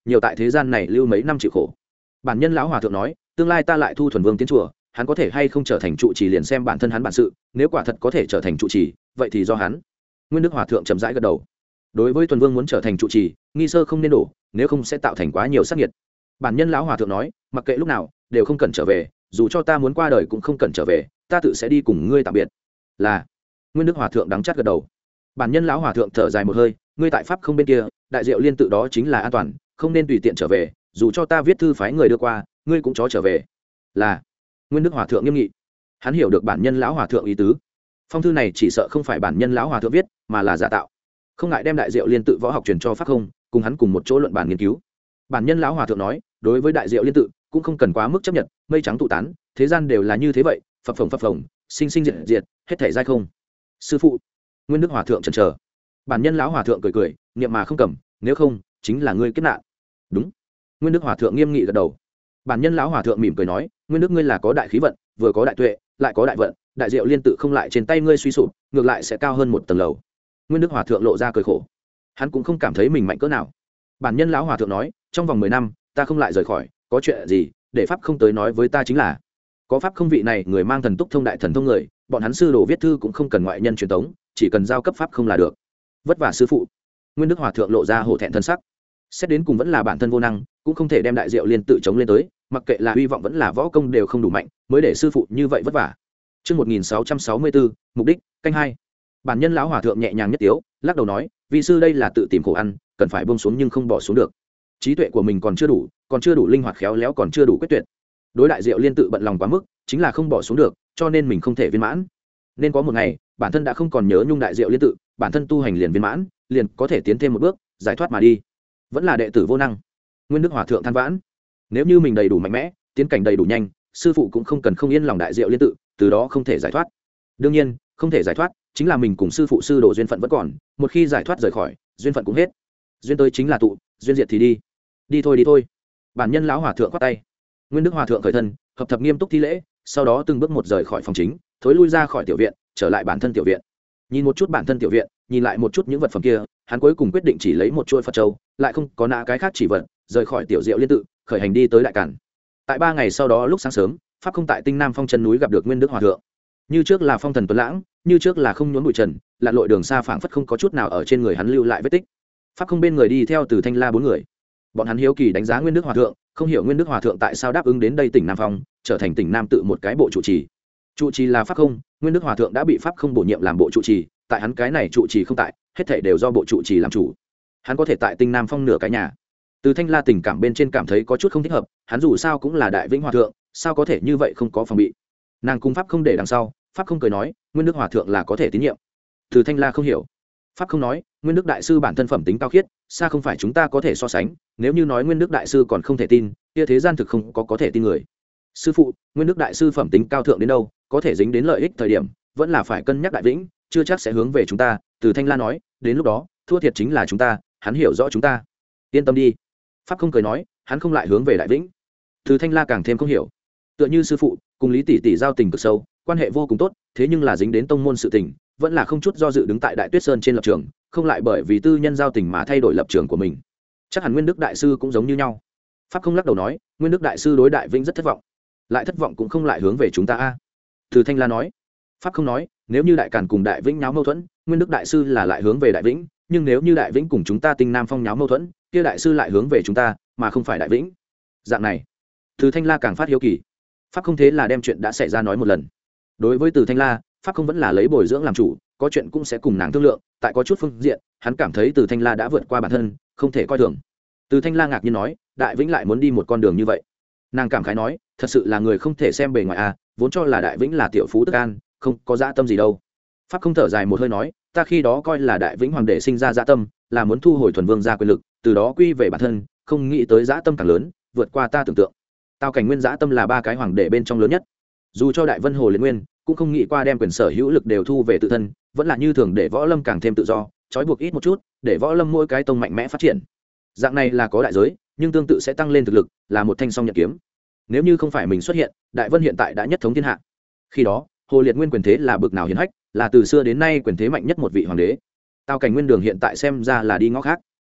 nhiều tại thế gian này lưu mấy năm chịu khổ. Bản nhân lão hòa thượng nói, tương lai ta lại thu thuần vương tiến chùa, hắn có thể hay không trở thành trụ trì liền xem bản thân hắn bản sự, nếu quả thật có thể trở thành trụ trì, vậy thì do hắn. Nguyên Đức hòa thượng chậm rãi gật đầu. Đối với thuần vương muốn trở thành trụ trì, nghi sơ không nên đổ, nếu không sẽ tạo thành quá nhiều sát nghiệt. Bản nhân lão hòa thượng nói, mặc kệ lúc nào đều không cần trở về, dù cho ta muốn qua đời cũng không cần trở về, ta tự sẽ đi cùng ngươi tạm biệt. Là. Nguyên Đức hòa thượng đắng chát gật đầu. Bản nhân lão hòa thượng thở dài một hơi, ngươi tại pháp không bên kia, đại diệu liên tự đó chính là an toàn, không nên tùy tiện trở về, dù cho ta viết thư phái người đưa qua, ngươi cũng chó trở về. Là. Nguyên Đức hòa thượng nghiêm nghị. Hắn hiểu được bản nhân lão hòa thượng ý tứ. Phong thư này chỉ sợ không phải bản nhân lão hòa thượng viết, mà là giả tạo. Không ngại đem đại diệu liên tự võ học truyền cho pháp không, cùng hắn cùng một chỗ luận bàn nghiên cứu. Bản nhân lão hòa thượng nói, đối với đại diệu liên tự cũng không cần quá mức chấp nhận, mây trắng tụ tán, thế gian đều là như thế vậy, phập phồng phập phồng, sinh sinh diệt diệt, hết thảy giai không. Sư phụ. Nguyên Đức hòa thượng chần chờ. Bản nhân lão hòa thượng cười cười, niệm mà không cầm, nếu không chính là ngươi kiếp nạn. Đúng. Nguyên Đức hòa thượng nghiêm nghị gật đầu. Bản nhân lão hòa thượng mỉm cười nói, Nguyên Đức ngươi là có đại khí vận, vừa có đại tuệ, lại có đại vận, đại diệu liên tự không lại trên tay ngươi suy sụp, ngược lại sẽ cao hơn một tầng lầu. Nguyên Đức hòa thượng lộ ra cười khổ. Hắn cũng không cảm thấy mình mạnh cỡ nào. Bản nhân lão hòa thượng nói, trong vòng mười năm ta không lại rời khỏi, có chuyện gì để pháp không tới nói với ta chính là. Có pháp không vị này người mang thần túc thông đại thần thông người, bọn hắn sư đồ viết thư cũng không cần ngoại nhân truyền tống, chỉ cần giao cấp pháp không là được. Vất vả sư phụ. Nguyên Đức hòa thượng lộ ra hổ thẹn thân sắc. Xét đến cùng vẫn là bản thân vô năng, cũng không thể đem đại diệu liên tự chống lên tới, mặc kệ là hy vọng vẫn là võ công đều không đủ mạnh, mới để sư phụ như vậy vất vả. Chương một nghìn sáu trăm sáu mươi bốn, mục đích, canh hai. Bản nhân lão hòa thượng nhẹ nhàng nhất tiếu, lắc đầu nói, vị sư đây là tự tìm khổ ăn, cần phải buông xuống nhưng không bỏ xuống được. Trí tuệ của mình còn chưa đủ, còn chưa đủ linh hoạt khéo léo, còn chưa đủ quyết tuyệt. Đối đại diệu liên tự bận lòng quá mức, chính là không bỏ xuống được, cho nên mình không thể viên mãn. Nên có một ngày, bản thân đã không còn nhớ nhung đại diệu liên tự, bản thân tu hành liền viên mãn, liền có thể tiến thêm một bước, giải thoát mà đi. Vẫn là đệ tử vô năng. Nguyên Đức hòa thượng than vãn. Nếu như mình đầy đủ mạnh mẽ, tiến cảnh đầy đủ nhanh, sư phụ cũng không cần không yên lòng đại diệu liên tự, từ đó không thể giải thoát. Đương nhiên, không thể giải thoát, chính là mình cùng sư phụ sư đồ duyên phận vẫn còn, một khi giải thoát rời khỏi, duyên phận cũng hết. Duyên tới chính là tụ, duyên diệt thì đi. Đi thôi đi thôi. Bản nhân lão hòa thượng quát tay. Nguyên Đức hòa thượng khởi thân, hợp thập nghiêm túc thi lễ, sau đó từng bước một rời khỏi phòng chính, thối lui ra khỏi tiểu viện, trở lại bản thân tiểu viện. Nhìn một chút bản thân tiểu viện, nhìn lại một chút những vật phẩm kia, hắn cuối cùng quyết định chỉ lấy một chuôi Phật châu, lại không có nã cái khác chỉ vật, rời khỏi tiểu diệu liên tự, khởi hành đi tới đại cản. Tại ba ngày sau đó lúc sáng sớm, pháp không tại Tinh Nam Phong chân núi gặp được Nguyên Đức hòa thượng. Như trước là phong thần tuấn lãng, như trước là không nhốn bụi trần, lặn lội đường xa phảng phất không có chút nào ở trên người hắn lưu lại vết tích. Pháp không bên người đi theo từ Thanh La bốn người. Bọn hắn hiếu kỳ đánh giá Nguyên Đức hòa thượng, không hiểu Nguyên Đức hòa thượng tại sao đáp ứng đến đây tỉnh Nam Phong, trở thành tỉnh Nam tự một cái bộ trụ trì. Trụ trì là pháp không, Nguyên Đức hòa thượng đã bị pháp không bổ nhiệm làm bộ trụ trì, tại hắn cái này trụ trì không tại, hết thảy đều do bộ trụ trì làm chủ. Hắn có thể tại Tinh Nam Phong nửa cái nhà. Từ Thanh La tình cảm bên trên cảm thấy có chút không thích hợp, hắn dù sao cũng là đại vĩnh hòa thượng, sao có thể như vậy không có phòng bị. Nàng cung pháp không để đằng sau, pháp không cười nói, Nguyên Đức hòa thượng là có thể tín nhiệm. Từ Thanh La không hiểu. Pháp không nói, Nguyên Đức đại sư bản thân phẩm tính cao khiết, xa không phải chúng ta có thể so sánh, nếu như nói Nguyên Đức đại sư còn không thể tin, kia thế gian thực không có có thể tin người. Sư phụ, Nguyên Đức đại sư phẩm tính cao thượng đến đâu, có thể dính đến lợi ích thời điểm, vẫn là phải cân nhắc đại vĩnh, chưa chắc sẽ hướng về chúng ta. Từ Thanh La nói, đến lúc đó, thua thiệt chính là chúng ta, hắn hiểu rõ chúng ta. Yên tâm đi. Pháp không cười nói, hắn không lại hướng về đại vĩnh. Từ Thanh La càng thêm không hiểu. Tựa như sư phụ, cùng Lý tỷ tỷ giao tình cực sâu, quan hệ vô cùng tốt, thế nhưng là dính đến tông môn sự tình, vẫn là không chút do dự đứng tại Đại Tuyết Sơn trên lập trường, không lại bởi vì tư nhân giao tình mà thay đổi lập trường của mình. Chắc hẳn Nguyên Đức đại sư cũng giống như nhau. Pháp không lắc đầu nói, Nguyên Đức đại sư đối đại vĩnh rất thất vọng, lại thất vọng cũng không lại hướng về chúng ta a. Từ Thanh La nói. Pháp không nói, nếu như đại càn cùng đại vĩnh nháo mâu thuẫn, Nguyên Đức đại sư là lại hướng về đại vĩnh, nhưng nếu như đại vĩnh cùng chúng ta Tinh Nam Phong nháo mâu thuẫn, kia đại sư lại hướng về chúng ta, mà không phải đại vĩnh. Dạng này, Từ Thanh La càng phát hiếu kỳ. Pháp không thế là đem chuyện đã xảy ra nói một lần. Đối với Từ Thanh La, Pháp không vẫn là lấy bồi dưỡng làm chủ, có chuyện cũng sẽ cùng nàng thương lượng, tại có chút phương diện, hắn cảm thấy Từ Thanh La đã vượt qua bản thân, không thể coi thường. Từ Thanh La ngạc nhiên nói, đại vĩnh lại muốn đi một con đường như vậy. Nàng cảm khái nói, thật sự là người không thể xem bề ngoài a, vốn cho là đại vĩnh là tiểu phú tức an, không có dã tâm gì đâu. Pháp không thở dài một hơi nói, ta khi đó coi là đại vĩnh hoàng đệ sinh ra dã tâm, là muốn thu hồi thuần vương gia quyền lực, từ đó quy về bản thân, không nghĩ tới dã tâm càng lớn, vượt qua ta tưởng tượng. Tào Cảnh Nguyên dã tâm là ba cái hoàng đệ bên trong lớn nhất, dù cho đại vân hồ liệt nguyên cũng không nghĩ qua đem quyền sở hữu lực đều thu về tự thân, vẫn là như thường để võ lâm càng thêm tự do, trói buộc ít một chút, để võ lâm mỗi cái tông mạnh mẽ phát triển. Dạng này là có đại giới, nhưng tương tự sẽ tăng lên thực lực, là một thanh song nhật kiếm. Nếu như không phải mình xuất hiện, đại vân hiện tại đã nhất thống thiên hạ. Khi đó hồ liệt nguyên quyền thế là bực nào hiển hách, là từ xưa đến nay quyền thế mạnh nhất một vị hoàng đế. Tào Cảnh Nguyên đường hiện tại xem ra là đi ngõ khác.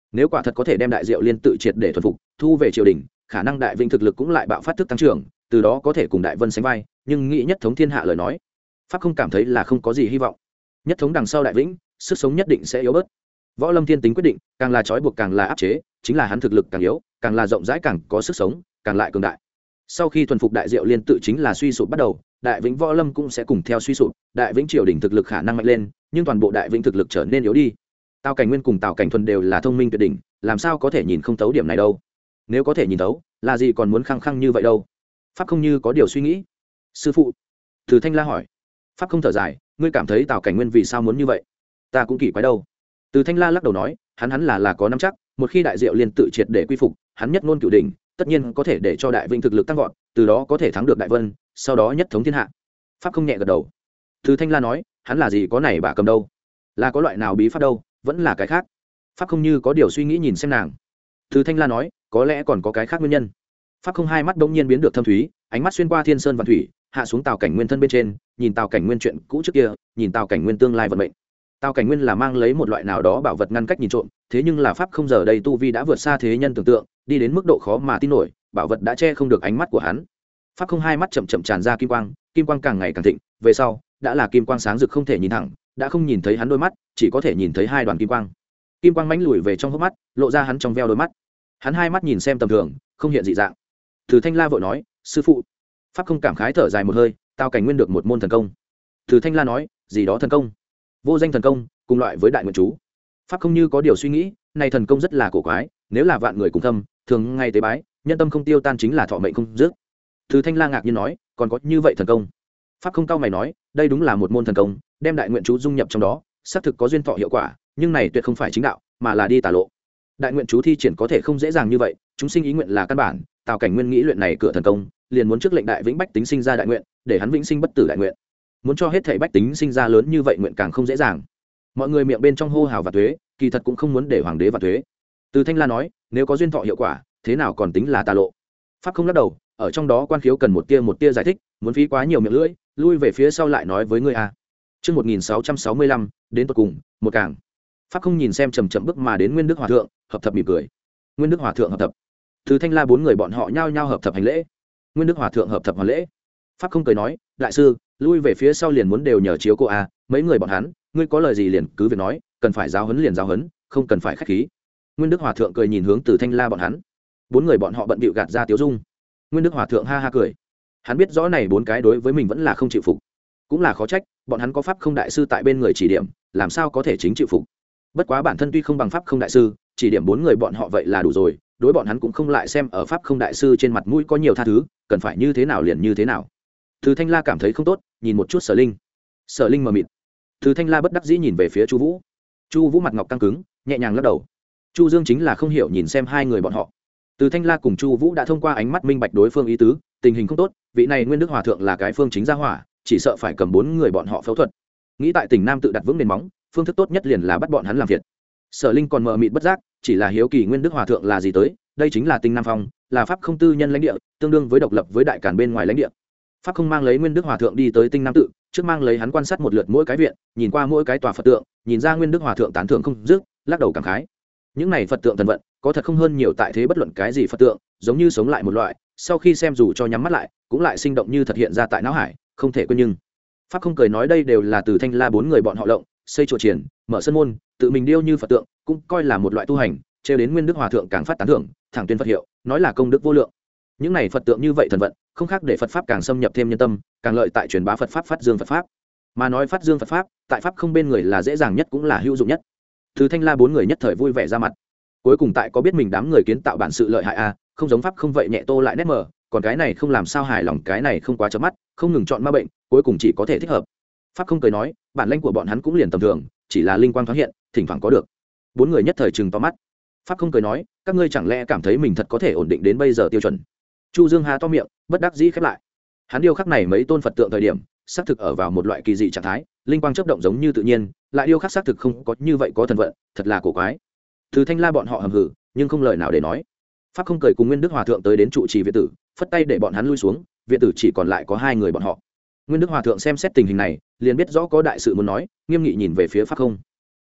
nếu quả thật có thể đem đại diệu liên tự triệt để thuần phục thu về triều đình, khả năng đại vĩnh thực lực cũng lại bạo phát thức tăng trưởng, từ đó có thể cùng đại vân sánh vai. Nhưng nghĩ nhất thống thiên hạ lời nói, pháp không cảm thấy là không có gì hy vọng. Nhất thống đằng sau đại vĩnh, sức sống nhất định sẽ yếu bớt. Võ Lâm thiên tính quyết định, càng là trói buộc càng là áp chế, chính là hắn thực lực càng yếu, càng là rộng rãi càng có sức sống, càng lại cường đại. Sau khi thuần phục đại diệu liên tự chính là suy sụp bắt đầu, đại vĩnh Võ Lâm cũng sẽ cùng theo suy sụp, đại vĩnh triều đình thực lực khả năng mạnh lên, nhưng toàn bộ đại vĩnh thực lực trở nên yếu đi. Tào Cảnh Nguyên cùng Tào Cảnh Thuần đều là thông minh tuyệt đỉnh, làm sao có thể nhìn không thấu điểm này đâu? Nếu có thể nhìn thấu, là gì còn muốn khăng khăng như vậy đâu? Pháp không như có điều suy nghĩ. Sư phụ, Từ Thanh La hỏi. Pháp không thở dài, ngươi cảm thấy Tào Cảnh Nguyên vì sao muốn như vậy? Ta cũng kỳ quái đâu. Từ Thanh La lắc đầu nói, hắn hắn là là có nắm chắc, một khi đại diệu liên tự triệt để quy phục, hắn nhất ngôn cửu đỉnh, tất nhiên có thể để cho đại vĩnh thực lực tăng vọt, từ đó có thể thắng được đại vân, sau đó nhất thống thiên hạ. Pháp không nhẹ gật đầu. Từ Thanh La nói, hắn là gì có này bà cầm đâu? Là có loại nào bí pháp đâu, vẫn là cái khác. Pháp không như có điều suy nghĩ nhìn xem nàng. Từ Thanh La nói, có lẽ còn có cái khác nguyên nhân. Pháp không hai mắt đông nhiên biến được thâm thúy, ánh mắt xuyên qua thiên sơn và thủy, hạ xuống Tào Cảnh Nguyên thân bên trên, nhìn Tào Cảnh Nguyên chuyện cũ trước kia, nhìn Tào Cảnh Nguyên tương lai vận mệnh. Tào Cảnh Nguyên là mang lấy một loại nào đó bảo vật ngăn cách nhìn trộm, thế nhưng là pháp không giờ đây tu vi đã vượt xa thế nhân tưởng tượng, đi đến mức độ khó mà tin nổi, bảo vật đã che không được ánh mắt của hắn. Pháp không hai mắt chậm chậm tràn ra kim quang, kim quang càng ngày càng thịnh, về sau đã là kim quang sáng rực không thể nhìn thẳng, đã không nhìn thấy hắn đôi mắt, chỉ có thể nhìn thấy hai đoàn kim quang. Kim quang mãnh lùi về trong hốc mắt, lộ ra hắn trong veo đôi mắt. Hắn hai mắt nhìn xem tầm thường, không hiện dị dạng. Từ Thanh La vội nói, sư phụ. Pháp không cảm khái thở dài một hơi, Tào Cảnh Nguyên được một môn thần công. Từ Thanh La nói, gì đó thần công? Vô danh thần công, cùng loại với đại nguyện chú. Pháp không như có điều suy nghĩ, này thần công rất là cổ quái, nếu là vạn người cùng thâm, thường ngay tế bái, nhân tâm không tiêu tan chính là thọ mệnh không dứt. Từ Thanh La ngạc nhiên nói, còn có như vậy thần công? Pháp không cao mày nói, đây đúng là một môn thần công, đem đại nguyện chú dung nhập trong đó, xác thực có duyên thọ hiệu quả, nhưng này tuyệt không phải chính đạo, mà là đi tà lộ. Đại nguyện chú thi triển có thể không dễ dàng như vậy, chúng sinh ý nguyện là căn bản. Tào Cảnh Nguyên nghĩ luyện này cửa thần công, liền muốn trước lệnh đại vĩnh bách tính sinh ra đại nguyện, để hắn vĩnh sinh bất tử đại nguyện. Muốn cho hết thảy bách tính sinh ra lớn như vậy nguyện càng không dễ dàng. Mọi người miệng bên trong hô hào và thuế, kỳ thật cũng không muốn để hoàng đế và thuế. Từ Thanh La nói, nếu có duyên thọ hiệu quả, thế nào còn tính là tà lộ? Pháp không lắc đầu, ở trong đó quan khiếu cần một tia một tia giải thích, muốn phí quá nhiều miệng lưỡi, lui về phía sau lại nói với ngươi a. Chương một nghìn sáu trăm sáu mươi lăm, đến tận cùng, một càng. Pháp không nhìn xem chậm chậm bước mà đến Nguyên Đức Hòa thượng, hợp thập mỉm cười. Nguyên Đức Hòa thượng hợp thập. Từ Thanh La bốn người bọn họ nhao nhao hợp thập hành lễ. Nguyên Đức Hòa thượng hợp thập hoàn lễ. Pháp không cười nói, đại sư, lui về phía sau liền muốn đều nhờ chiếu cô a, mấy người bọn hắn, ngươi có lời gì liền cứ việc nói, cần phải giáo huấn liền giáo huấn, không cần phải khách khí. Nguyên Đức Hòa thượng cười nhìn hướng Từ Thanh La bọn hắn. Bốn người bọn họ bận bịu gạt ra tiếu dung. Nguyên Đức Hòa thượng ha ha cười. Hắn biết rõ này bốn cái đối với mình vẫn là không chịu phục, cũng là khó trách, bọn hắn có pháp không đại sư tại bên người chỉ điểm, làm sao có thể chính chịu phục. Bất quá bản thân tuy không bằng pháp không đại sư, chỉ điểm bốn người bọn họ vậy là đủ rồi, đối bọn hắn cũng không lại xem ở pháp không đại sư trên mặt mũi có nhiều tha thứ, cần phải như thế nào liền như thế nào. Từ Thanh La cảm thấy không tốt, nhìn một chút Sở Linh. Sở Linh mờ mịt. Từ Thanh La bất đắc dĩ nhìn về phía Chu Vũ. Chu Vũ mặt ngọc căng cứng, nhẹ nhàng lắc đầu. Chu Dương chính là không hiểu nhìn xem hai người bọn họ. Từ Thanh La cùng Chu Vũ đã thông qua ánh mắt minh bạch đối phương ý tứ, tình hình không tốt, vị này Nguyên Đức Hòa thượng là cái phương chính gia hỏa, chỉ sợ phải cầm bốn người bọn họ phẫu thuật. Nghĩ tại tỉnh Nam tự đặt vững nền móng, phương thức tốt nhất liền là bắt bọn hắn làm việc. Sở Linh còn mờ mịt bất giác, chỉ là hiếu kỳ Nguyên Đức Hòa thượng là gì tới, đây chính là Tinh Nam Phong, là pháp không tư nhân lãnh địa, tương đương với độc lập với đại càn bên ngoài lãnh địa. Pháp không mang lấy Nguyên Đức Hòa thượng đi tới Tinh Nam tự, trước mang lấy hắn quan sát một lượt mỗi cái viện, nhìn qua mỗi cái tòa Phật tượng, nhìn ra Nguyên Đức Hòa thượng tán thưởng không dứt, lắc đầu cảm khái. Những này Phật tượng thần vận, có thật không hơn nhiều tại thế bất luận cái gì Phật tượng, giống như sống lại một loại, sau khi xem dù cho nhắm mắt lại, cũng lại sinh động như thật hiện ra tại não hải, không thể quên. Nhưng pháp không cười nói đây đều là từ Thanh La bốn người bọn họ lộng, xây chùa triển, mở sân môn, tự mình điêu như Phật tượng, cũng coi là một loại tu hành, trêu đến Nguyên Đức Hòa thượng càng phát tán thưởng, thẳng tuyên Phật hiệu, nói là công đức vô lượng. Những này Phật tượng như vậy thần vận, không khác để Phật pháp càng xâm nhập thêm nhân tâm, càng lợi tại truyền bá Phật pháp, phát dương Phật pháp. Mà nói phát dương Phật pháp, tại pháp không bên người là dễ dàng nhất cũng là hữu dụng nhất. Từ Thanh La bốn người nhất thời vui vẻ ra mặt. Cuối cùng tại có biết mình đám người kiến tạo bản sự lợi hại a, không giống pháp không vậy nhẹ tô lại nét mờ, còn cái này không làm sao hài lòng, cái này không quá chớp mắt, không ngừng chọn ma bệnh, cuối cùng chỉ có thể thích hợp. Pháp không cười nói, bản lĩnh của bọn hắn cũng liền tầm thường, chỉ là linh quang thoáng hiện, thỉnh thoảng có được. Bốn người nhất thời trừng to mắt. Pháp không cười nói, các ngươi chẳng lẽ cảm thấy mình thật có thể ổn định đến bây giờ tiêu chuẩn? Chu Dương há to miệng, bất đắc dĩ khép lại. Hắn điêu khắc này mấy tôn Phật tượng thời điểm, xác thực ở vào một loại kỳ dị trạng thái, linh quang chớp động giống như tự nhiên, lại điêu khắc xác thực không có như vậy có thần vận, thật là cổ quái. Từ Thanh La bọn họ hầm hừ, nhưng không lời nào để nói. Pháp không cười cùng Nguyên Đức Hòa thượng tới đến trụ trì viện tử, phất tay để bọn hắn lui xuống, viện tử chỉ còn lại có hai người bọn họ. Nguyên Đức Hòa thượng xem xét tình hình này, liền biết rõ có đại sự muốn nói, nghiêm nghị nhìn về phía Pháp không.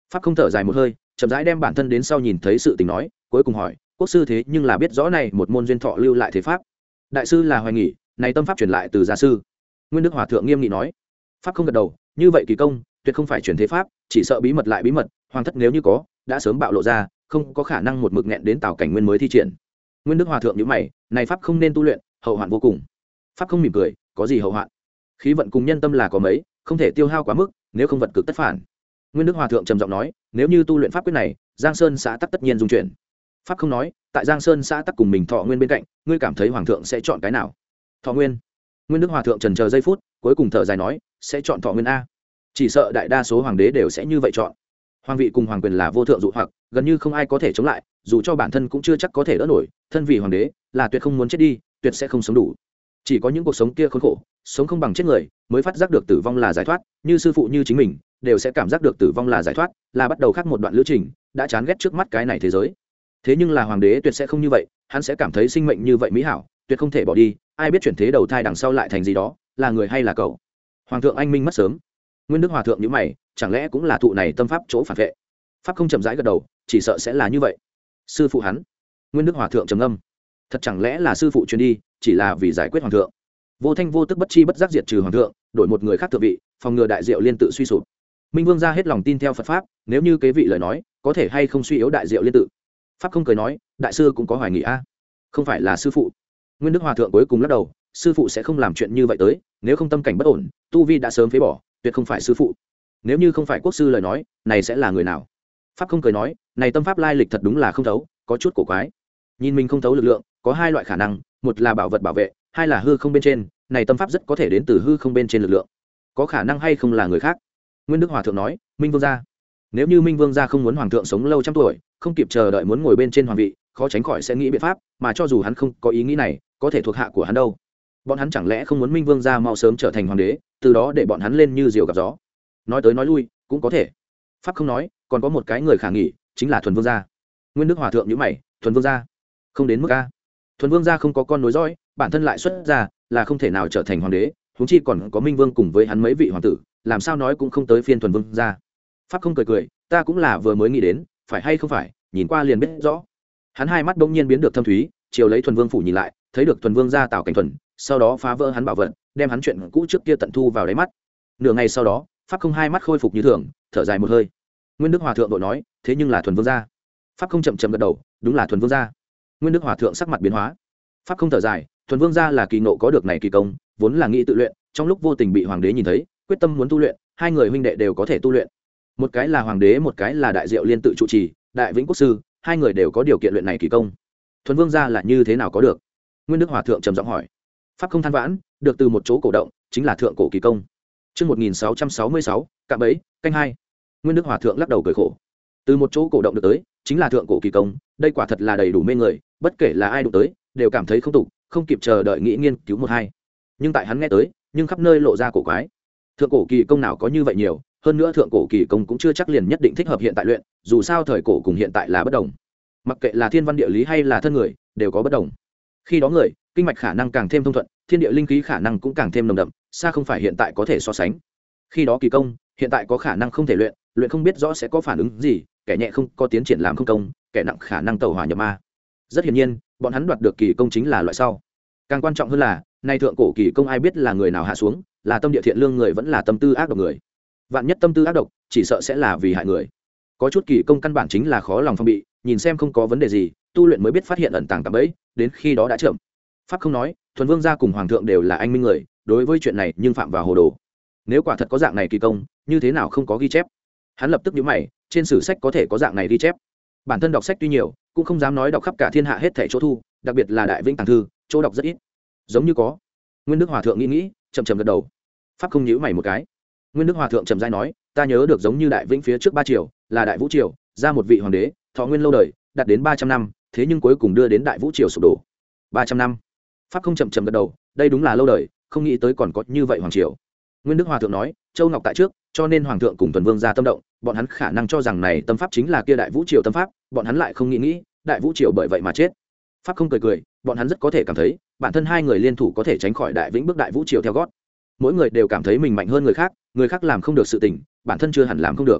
pháp không thở dài một hơi, chậm rãi đem bản thân đến sau nhìn thấy sự tình nói, cuối cùng hỏi, quốc sư thế nhưng là biết rõ này một môn duyên thọ lưu lại thế pháp. Đại sư là hoài nghỉ, này tâm pháp truyền lại từ gia sư. Nguyên Đức Hòa thượng nghiêm nghị nói. Pháp không gật đầu, như vậy kỳ công tuyệt không phải truyền thế pháp, chỉ sợ bí mật lại bí mật, hoàng thất nếu như có đã sớm bạo lộ ra, không có khả năng một mực nghẹn đến Tào Cảnh Nguyên mới thi triển. Nguyên Đức Hòa thượng nhíu mày, này pháp không nên tu luyện, hậu hoạn vô cùng. Pháp không mỉm cười, có gì hậu hoạn? Khí vận cùng nhân tâm là có mấy, không thể tiêu hao quá mức, nếu không vật cực tất phản. Nguyên Đức Hòa thượng trầm giọng nói, nếu như tu luyện pháp quyết này, Giang Sơn xã tắc tất nhiên dung chuyển. Pháp không nói, tại Giang Sơn xã tắc cùng mình Thọ Nguyên bên cạnh, ngươi cảm thấy hoàng thượng sẽ chọn cái nào? Thọ Nguyên. Nguyên Đức Hòa thượng trần chờ giây phút, cuối cùng thở dài nói, sẽ chọn Thọ Nguyên a. Chỉ sợ đại đa số hoàng đế đều sẽ như vậy chọn. Hoàng vị cùng hoàng quyền là vô thượng dụ hoặc, gần như không ai có thể chống lại, dù cho bản thân cũng chưa chắc có thể đỡ nổi, thân vì hoàng đế, là tuyệt không muốn chết đi, tuyệt sẽ không sống đủ. Chỉ có những cuộc sống kia khốn khổ, sống không bằng chết người, mới phát giác được tử vong là giải thoát, như sư phụ như chính mình, đều sẽ cảm giác được tử vong là giải thoát, là bắt đầu khác một đoạn lữ trình, đã chán ghét trước mắt cái này thế giới. Thế nhưng là hoàng đế tuyệt sẽ không như vậy, hắn sẽ cảm thấy sinh mệnh như vậy mỹ hảo, tuyệt không thể bỏ đi, ai biết chuyển thế đầu thai đằng sau lại thành gì đó, là người hay là cậu. Hoàng thượng anh minh mất sớm. Nguyên Đức Hòa thượng nhíu mày, chẳng lẽ cũng là thụ này tâm pháp chỗ phản vệ? Pháp không chậm rãi gật đầu, chỉ sợ sẽ là như vậy. Sư phụ hắn. Nguyên Đức Hòa thượng trầm ngâm. Thật chẳng lẽ là sư phụ truyền đi, chỉ là vì giải quyết hoàng thượng. Vô thanh vô tức bất chi bất giác diệt trừ hoàng thượng, đổi một người khác thượng vị, phòng ngừa đại diệu liên tự suy sụp. Minh Vương ra hết lòng tin theo Phật pháp, nếu như kế vị lời nói, có thể hay không suy yếu đại diệu liên tự. Pháp không cười nói, đại sư cũng có hoài nghị a. Không phải là sư phụ. Nguyên Đức Hòa thượng cuối cùng lắc đầu, sư phụ sẽ không làm chuyện như vậy tới, nếu không tâm cảnh bất ổn, tu vi đã sớm phế bỏ, tuyệt không phải sư phụ. Nếu như không phải quốc sư lời nói, này sẽ là người nào? Pháp không cười nói, này tâm pháp lai lịch thật đúng là không thấu, có chút cổ quái. Nhìn mình không thấu lực lượng, có hai loại khả năng, một là bảo vật bảo vệ, hai là hư không bên trên, này tâm pháp rất có thể đến từ hư không bên trên lực lượng. Có khả năng hay không là người khác? Nguyên Đức Hòa thượng nói, Minh Vương gia. Nếu như Minh Vương gia không muốn hoàng thượng sống lâu trăm tuổi, không kịp chờ đợi muốn ngồi bên trên hoàng vị, khó tránh khỏi sẽ nghĩ biện pháp, mà cho dù hắn không có ý nghĩ này, có thể thuộc hạ của hắn đâu. Bọn hắn chẳng lẽ không muốn Minh Vương gia mau sớm trở thành hoàng đế, từ đó để bọn hắn lên như diều gặp gió? Nói tới nói lui, cũng có thể. Pháp không nói, còn có một cái người khả nghĩ, chính là Thuần Vương gia. Nguyên Đức Hòa thượng nhíu mày, Thuần Vương gia? Không đến mức a. Thuần Vương gia không có con nối dõi, bản thân lại xuất gia, là không thể nào trở thành hoàng đế, huống chi còn có Minh Vương cùng với hắn mấy vị hoàng tử, làm sao nói cũng không tới phiên Thuần Vương gia. Pháp không cười cười, ta cũng là vừa mới nghĩ đến, phải hay không phải, nhìn qua liền biết rõ. Hắn hai mắt bỗng nhiên biến được thâm thúy, chiều lấy Thuần Vương phủ nhìn lại, thấy được Thuần Vương gia Tào Cảnh Thuần, sau đó phá vỡ hắn bảo vật, đem hắn chuyện cũ trước kia tận thu vào đáy mắt. Nửa ngày sau đó, Pháp không hai mắt khôi phục như thường, thở dài một hơi. Nguyên Đức Hòa thượng vội nói, thế nhưng là Thuần Vương gia. Pháp không chậm chậm gật đầu, đúng là Thuần Vương gia. Nguyên Đức Hòa thượng sắc mặt biến hóa. Pháp không thở dài, Thuần Vương gia là kỳ ngộ có được này kỳ công, vốn là nghĩ tự luyện, trong lúc vô tình bị hoàng đế nhìn thấy, quyết tâm muốn tu luyện, hai người huynh đệ đều có thể tu luyện. Một cái là hoàng đế, một cái là đại diệu liên tự trụ trì, đại vĩnh quốc sư, hai người đều có điều kiện luyện này kỳ công. Thuần Vương gia là như thế nào có được? Nguyên Đức Hòa thượng trầm giọng hỏi. Pháp không than vãn, được từ một chỗ cổ động, chính là thượng cổ kỳ công. Chương một nghìn sáu trăm sáu mươi sáu, cạm bẫy, canh hai. Nguyên Đức Hòa thượng lắc đầu cười khổ. Từ một chỗ cổ động được tới, chính là thượng cổ kỳ công, đây quả thật là đầy đủ mê người, bất kể là ai đụng tới, đều cảm thấy không tục, không kịp chờ đợi nghĩ nghiên cứu một hai. Nhưng tại hắn nghe tới, nhưng khắp nơi lộ ra cổ quái. Thượng cổ kỳ công nào có như vậy nhiều, hơn nữa thượng cổ kỳ công cũng chưa chắc liền nhất định thích hợp hiện tại luyện, dù sao thời cổ cùng hiện tại là bất đồng. Mặc kệ là thiên văn địa lý hay là thân người, đều có bất đồng. Khi đó người, kinh mạch khả năng càng thêm thông thuận, thiên địa linh khí khả năng cũng càng thêm nồng đậm, xa không phải hiện tại có thể so sánh. Khi đó kỳ công, hiện tại có khả năng không thể luyện, luyện không biết rõ sẽ có phản ứng gì, kẻ nhẹ không có tiến triển làm không công, kẻ nặng khả năng tẩu hỏa nhập ma. Rất hiển nhiên, bọn hắn đoạt được kỳ công chính là loại sau. Càng quan trọng hơn là, nay thượng cổ kỳ công ai biết là người nào hạ xuống, là tâm địa thiện lương người vẫn là tâm tư ác độc người. Vạn nhất tâm tư ác độc, chỉ sợ sẽ là vì hại người. Có chút kỳ công căn bản chính là khó lòng phòng bị, nhìn xem không có vấn đề gì, tu luyện mới biết phát hiện ẩn tàng cạm bẫy, đến khi đó đã chậm. Pháp không nói, Thuần Vương gia cùng hoàng thượng đều là anh minh người, đối với chuyện này nhưng phạm vào hồ đồ. Nếu quả thật có dạng này kỳ công, như thế nào không có ghi chép? Hắn lập tức nhíu mày, trên sử sách có thể có dạng này ghi chép. Bản thân đọc sách tuy nhiều, cũng không dám nói đọc khắp cả thiên hạ hết thảy chỗ thu, đặc biệt là đại vĩnh tàng thư, chỗ đọc rất ít. Giống như có. Nguyên Đức Hòa thượng nghĩ nghĩ, chậm chậm gật đầu. Pháp không nhíu mày một cái. Nguyên Đức Hòa thượng trầm rãi nói, ta nhớ được giống như đại vĩnh phía trước ba triều, là đại vũ triều, ra một vị hoàng đế, thọ nguyên lâu đời, đạt đến ba trăm năm, thế nhưng cuối cùng đưa đến đại vũ triều sụp đổ. ba trăm năm. Pháp không chậm chậm gật đầu, đây đúng là lâu đời, không nghĩ tới còn có như vậy hoàng triều. Nguyên Đức Hòa thượng nói, Châu Ngọc tại trước, cho nên hoàng thượng cùng Thuần Vương gia tâm động, bọn hắn khả năng cho rằng này tâm pháp chính là kia đại vũ triều tâm pháp, bọn hắn lại không nghĩ nghĩ, đại vũ triều bởi vậy mà chết. Pháp không cười cười, bọn hắn rất có thể cảm thấy, bản thân hai người liên thủ có thể tránh khỏi đại vĩnh bước đại vũ triều theo gót. Mỗi người đều cảm thấy mình mạnh hơn người khác, người khác làm không được sự tình, bản thân chưa hẳn làm không được.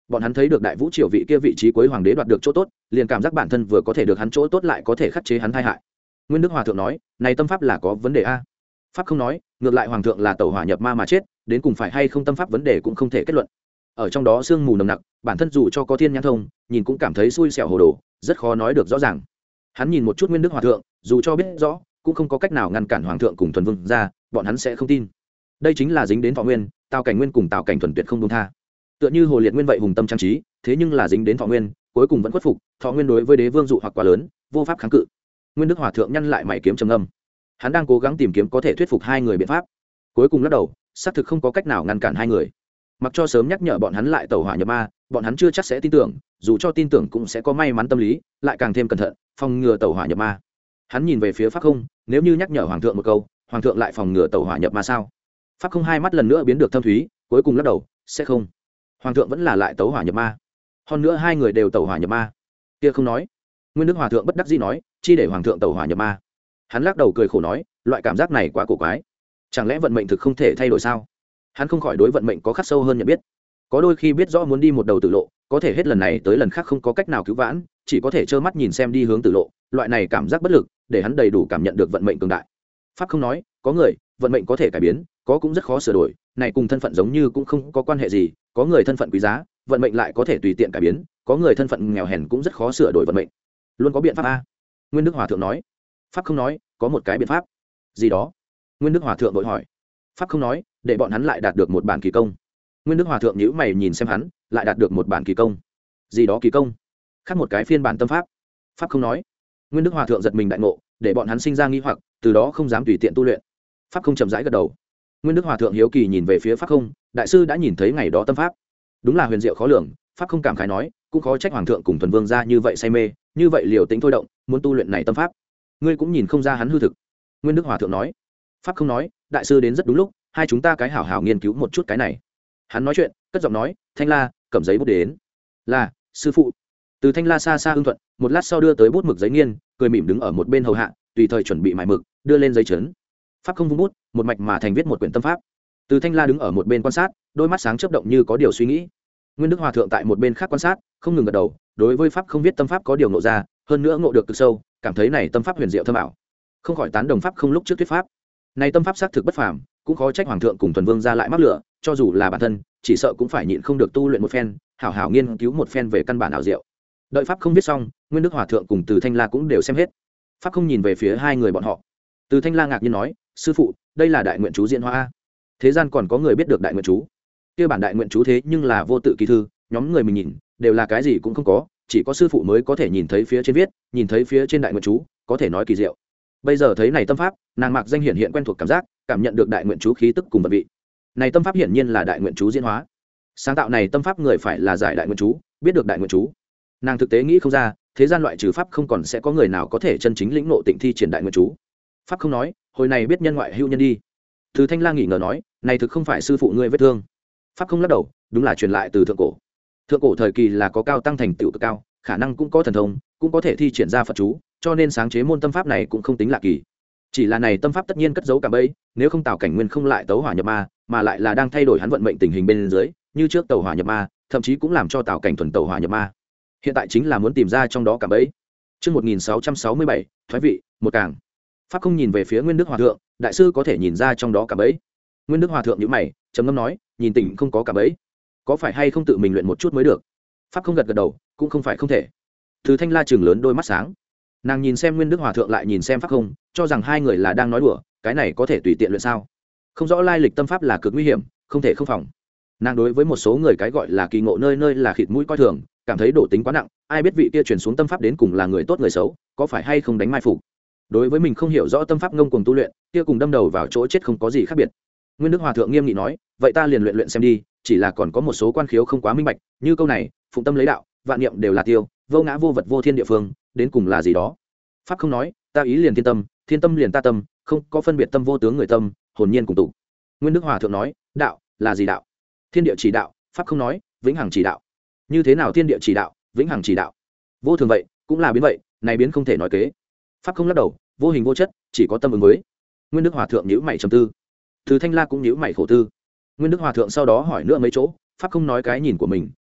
bọn hắn thấy được đại vũ triều vị kia vị trí cuối hoàng đế đoạt được chỗ tốt, liền cảm giác bản thân vừa có thể được hắn chỗ tốt lại có thể khắc chế hắn tai hại. Nguyên Đức Hòa thượng nói, này tâm pháp là có vấn đề a? Pháp không nói, ngược lại hoàng thượng là tẩu hỏa nhập ma mà chết, đến cùng phải hay không tâm pháp vấn đề cũng không thể kết luận. Ở trong đó sương mù nồng nặc, bản thân dù cho có thiên nhãn thông, nhìn cũng cảm thấy xui xẻo hồ đồ, rất khó nói được rõ ràng. Hắn nhìn một chút Nguyên Đức Hòa thượng, dù cho biết rõ, cũng không có cách nào ngăn cản hoàng thượng cùng thuần vương ra, bọn hắn sẽ không tin. Đây chính là dính đến Thọ Nguyên, Tào Cảnh Nguyên cùng Tào Cảnh thuần tuyệt không buông tha. Tựa như Hồ Liệt Nguyên vậy hùng tâm trang trí, thế nhưng là dính đến Thọ Nguyên, cuối cùng vẫn khuất phục. Thọ Nguyên đối với đế vương dụ hoặc quá lớn, vô pháp kháng cự. Nguyên Đức Hòa thượng nhăn lại mày kiếm trầm ngâm. Hắn đang cố gắng tìm kiếm có thể thuyết phục hai người biện pháp. Cuối cùng lắc đầu, xác thực không có cách nào ngăn cản hai người. Mặc cho sớm nhắc nhở bọn hắn lại tẩu hỏa nhập ma, bọn hắn chưa chắc sẽ tin tưởng, dù cho tin tưởng cũng sẽ có may mắn tâm lý, lại càng thêm cẩn thận, phòng ngừa tẩu hỏa nhập ma. Hắn nhìn về phía Pháp Không, nếu như nhắc nhở hoàng thượng một câu, hoàng thượng lại phòng ngừa tẩu hỏa nhập ma sao? Pháp Không hai mắt lần nữa biến được thâm thúy, cuối cùng lắc đầu, sẽ không. Hoàng thượng vẫn là lại tẩu hỏa nhập ma. Hơn nữa hai người đều tẩu hỏa nhập ma. Kia không nói. Nguyên Đức Hòa thượng bất đắc dĩ nói, chi để hoàng thượng tẩu hỏa nhập ma. Hắn lắc đầu cười khổ nói, loại cảm giác này quá cổ quái. Chẳng lẽ vận mệnh thực không thể thay đổi sao? Hắn không khỏi đối vận mệnh có khắc sâu hơn nhận biết. Có đôi khi biết rõ muốn đi một đầu tử lộ, có thể hết lần này tới lần khác không có cách nào cứu vãn, chỉ có thể trơ mắt nhìn xem đi hướng tử lộ, loại này cảm giác bất lực, để hắn đầy đủ cảm nhận được vận mệnh cường đại. Pháp không nói, có người, vận mệnh có thể cải biến, có cũng rất khó sửa đổi, này cùng thân phận giống như cũng không có quan hệ gì, có người thân phận quý giá, vận mệnh lại có thể tùy tiện cải biến, có người thân phận nghèo hèn cũng rất khó sửa đổi vận mệnh. Luôn có biện pháp a. Nguyên Đức Hòa thượng nói. Pháp không nói, có một cái biện pháp. Gì đó? Nguyên Đức Hòa thượng vội hỏi. Pháp không nói, để bọn hắn lại đạt được một bản kỳ công. Nguyên Đức Hòa thượng nhíu mày nhìn xem hắn, lại đạt được một bản kỳ công. Gì đó kỳ công? Khác một cái phiên bản tâm pháp. Pháp không nói. Nguyên Đức Hòa thượng giật mình đại ngộ, để bọn hắn sinh ra nghi hoặc, từ đó không dám tùy tiện tu luyện. Pháp không chậm rãi gật đầu. Nguyên Đức Hòa thượng hiếu kỳ nhìn về phía Pháp không, đại sư đã nhìn thấy ngày đó tâm pháp. Đúng là huyền diệu khó lường, Pháp không cảm khái nói, cũng khó trách hoàng thượng cùng thuần vương gia như vậy say mê, như vậy liều tính thôi động, muốn tu luyện này tâm pháp. Ngươi cũng nhìn không ra hắn hư thực. Nguyên Đức Hòa thượng nói. Pháp không nói, đại sư đến rất đúng lúc, hai chúng ta cái hảo hảo nghiên cứu một chút cái này. Hắn nói chuyện, cất giọng nói, Thanh La, cầm giấy bút đến. Là, sư phụ. Từ Thanh La xa xa hưng thuận, một lát sau đưa tới bút mực giấy nghiên, cười mỉm đứng ở một bên hầu hạ, tùy thời chuẩn bị mài mực, đưa lên giấy chấn. Pháp không vung bút, một mạch mà thành viết một quyển tâm pháp. Từ Thanh La đứng ở một bên quan sát, đôi mắt sáng chớp động như có điều suy nghĩ. Nguyên Đức Hòa thượng tại một bên khác quan sát, không ngừng gật đầu, đối với pháp không viết tâm pháp có điều ngộ ra, hơn nữa ngộ được cực sâu, cảm thấy này tâm pháp huyền diệu thâm ảo, không khỏi tán đồng pháp không lúc trước thuyết pháp. Này tâm pháp xác thực bất phàm, cũng khó trách hoàng thượng cùng thuần vương ra lại mắc lửa, cho dù là bản thân, chỉ sợ cũng phải nhịn không được tu luyện một phen, hảo hảo nghiên cứu một phen về căn bản ảo diệu. Đợi pháp không viết xong, Nguyên Đức Hòa thượng cùng Từ Thanh La cũng đều xem hết. Pháp không nhìn về phía hai người bọn họ. Từ Thanh La ngạc nhiên nói, sư phụ, đây là đại nguyện chú diễn hóa. Thế gian còn có người biết được đại nguyện chú? Kia bản đại nguyện chú thế nhưng là vô tự kỳ thư, nhóm người mình nhìn đều là cái gì cũng không có, chỉ có sư phụ mới có thể nhìn thấy phía trên viết, nhìn thấy phía trên đại nguyện chú, có thể nói kỳ diệu. Bây giờ thấy này tâm pháp, nàng mạc danh hiển hiện quen thuộc cảm giác, cảm nhận được đại nguyện chú khí tức cùng vật vị. Này tâm pháp hiển nhiên là đại nguyện chú diễn hóa. Sáng tạo này tâm pháp người phải là giải đại nguyện chú, biết được đại nguyện chú. Nàng thực tế nghĩ không ra, thế gian loại trừ pháp không còn sẽ có người nào có thể chân chính lĩnh ngộ tịnh thi triển đại nguyện chú. Pháp không nói, hồi này biết nhân ngoại hữu nhân đi. Từ Thanh La nghỉ ngờ nói, này thực không phải sư phụ ngươi vết thương. Pháp không lắc đầu, đúng là truyền lại từ thượng cổ. Thượng cổ thời kỳ là có cao tăng thành tựu cực cao, khả năng cũng có thần thông, cũng có thể thi triển ra Phật chú, cho nên sáng chế môn tâm pháp này cũng không tính lạ kỳ. Chỉ là này tâm pháp tất nhiên cất giấu cả bẫy, nếu không Tào Cảnh Nguyên không lại tấu hỏa nhập ma, mà lại là đang thay đổi hắn vận mệnh tình hình bên dưới, như trước tẩu hỏa nhập ma, thậm chí cũng làm cho Tào Cảnh thuần tẩu hỏa nhập ma. Hiện tại chính là muốn tìm ra trong đó cả bẫy. Chương một nghìn sáu trăm sáu mươi bảy, thoái vị, một càng. Pháp không nhìn về phía Nguyên Đức Hòa thượng, đại sư có thể nhìn ra trong đó cả bẫy. Nguyên Đức Hòa thượng nhíu mày, trầm ngâm nói, nhìn tỉnh không có cả bẫy, có phải hay không tự mình luyện một chút mới được? Pháp không gật gật đầu, cũng không phải không thể. Từ Thanh La chừng lớn đôi mắt sáng, nàng nhìn xem Nguyên Đức Hòa thượng lại nhìn xem Pháp không, cho rằng hai người là đang nói đùa, cái này có thể tùy tiện luyện sao? Không rõ lai lịch tâm pháp là cực nguy hiểm, không thể không phòng. Nàng đối với một số người cái gọi là kỳ ngộ nơi nơi là khịt mũi coi thường, cảm thấy độ tính quá nặng, ai biết vị kia truyền xuống tâm pháp đến cùng là người tốt người xấu, có phải hay không đánh mai phục. Đối với mình không hiểu rõ tâm pháp ngông cuồng tu luyện, kia cùng đâm đầu vào chỗ chết không có gì khác biệt. Nguyên Đức Hòa thượng nghiêm nghị nói, vậy ta liền luyện luyện xem đi, chỉ là còn có một số quan khiếu không quá minh bạch, như câu này, phụng tâm lấy đạo, vạn niệm đều là tiêu, vô ngã vô vật vô thiên địa phương, đến cùng là gì đó? Pháp không nói, ta ý liền thiên tâm, thiên tâm liền ta tâm, không có phân biệt tâm vô tướng người tâm, hồn nhiên cùng tụ. Nguyên Đức Hòa thượng nói, đạo là gì đạo? Thiên địa chỉ đạo. Pháp không nói, vĩnh hằng chỉ đạo. Như thế nào thiên địa chỉ đạo, vĩnh hằng chỉ đạo? Vô thường vậy, cũng là biến vậy, này biến không thể nói kế. Pháp không lắc đầu, vô hình vô chất, chỉ có tâm ứng với. Nguyên Đức Hòa thượng nhíu mày trầm tư. Từ Thanh La cũng nhíu mày khổ tư. Nguyên Đức Hòa thượng sau đó hỏi nữa mấy chỗ, Pháp không nói cái nhìn của mình,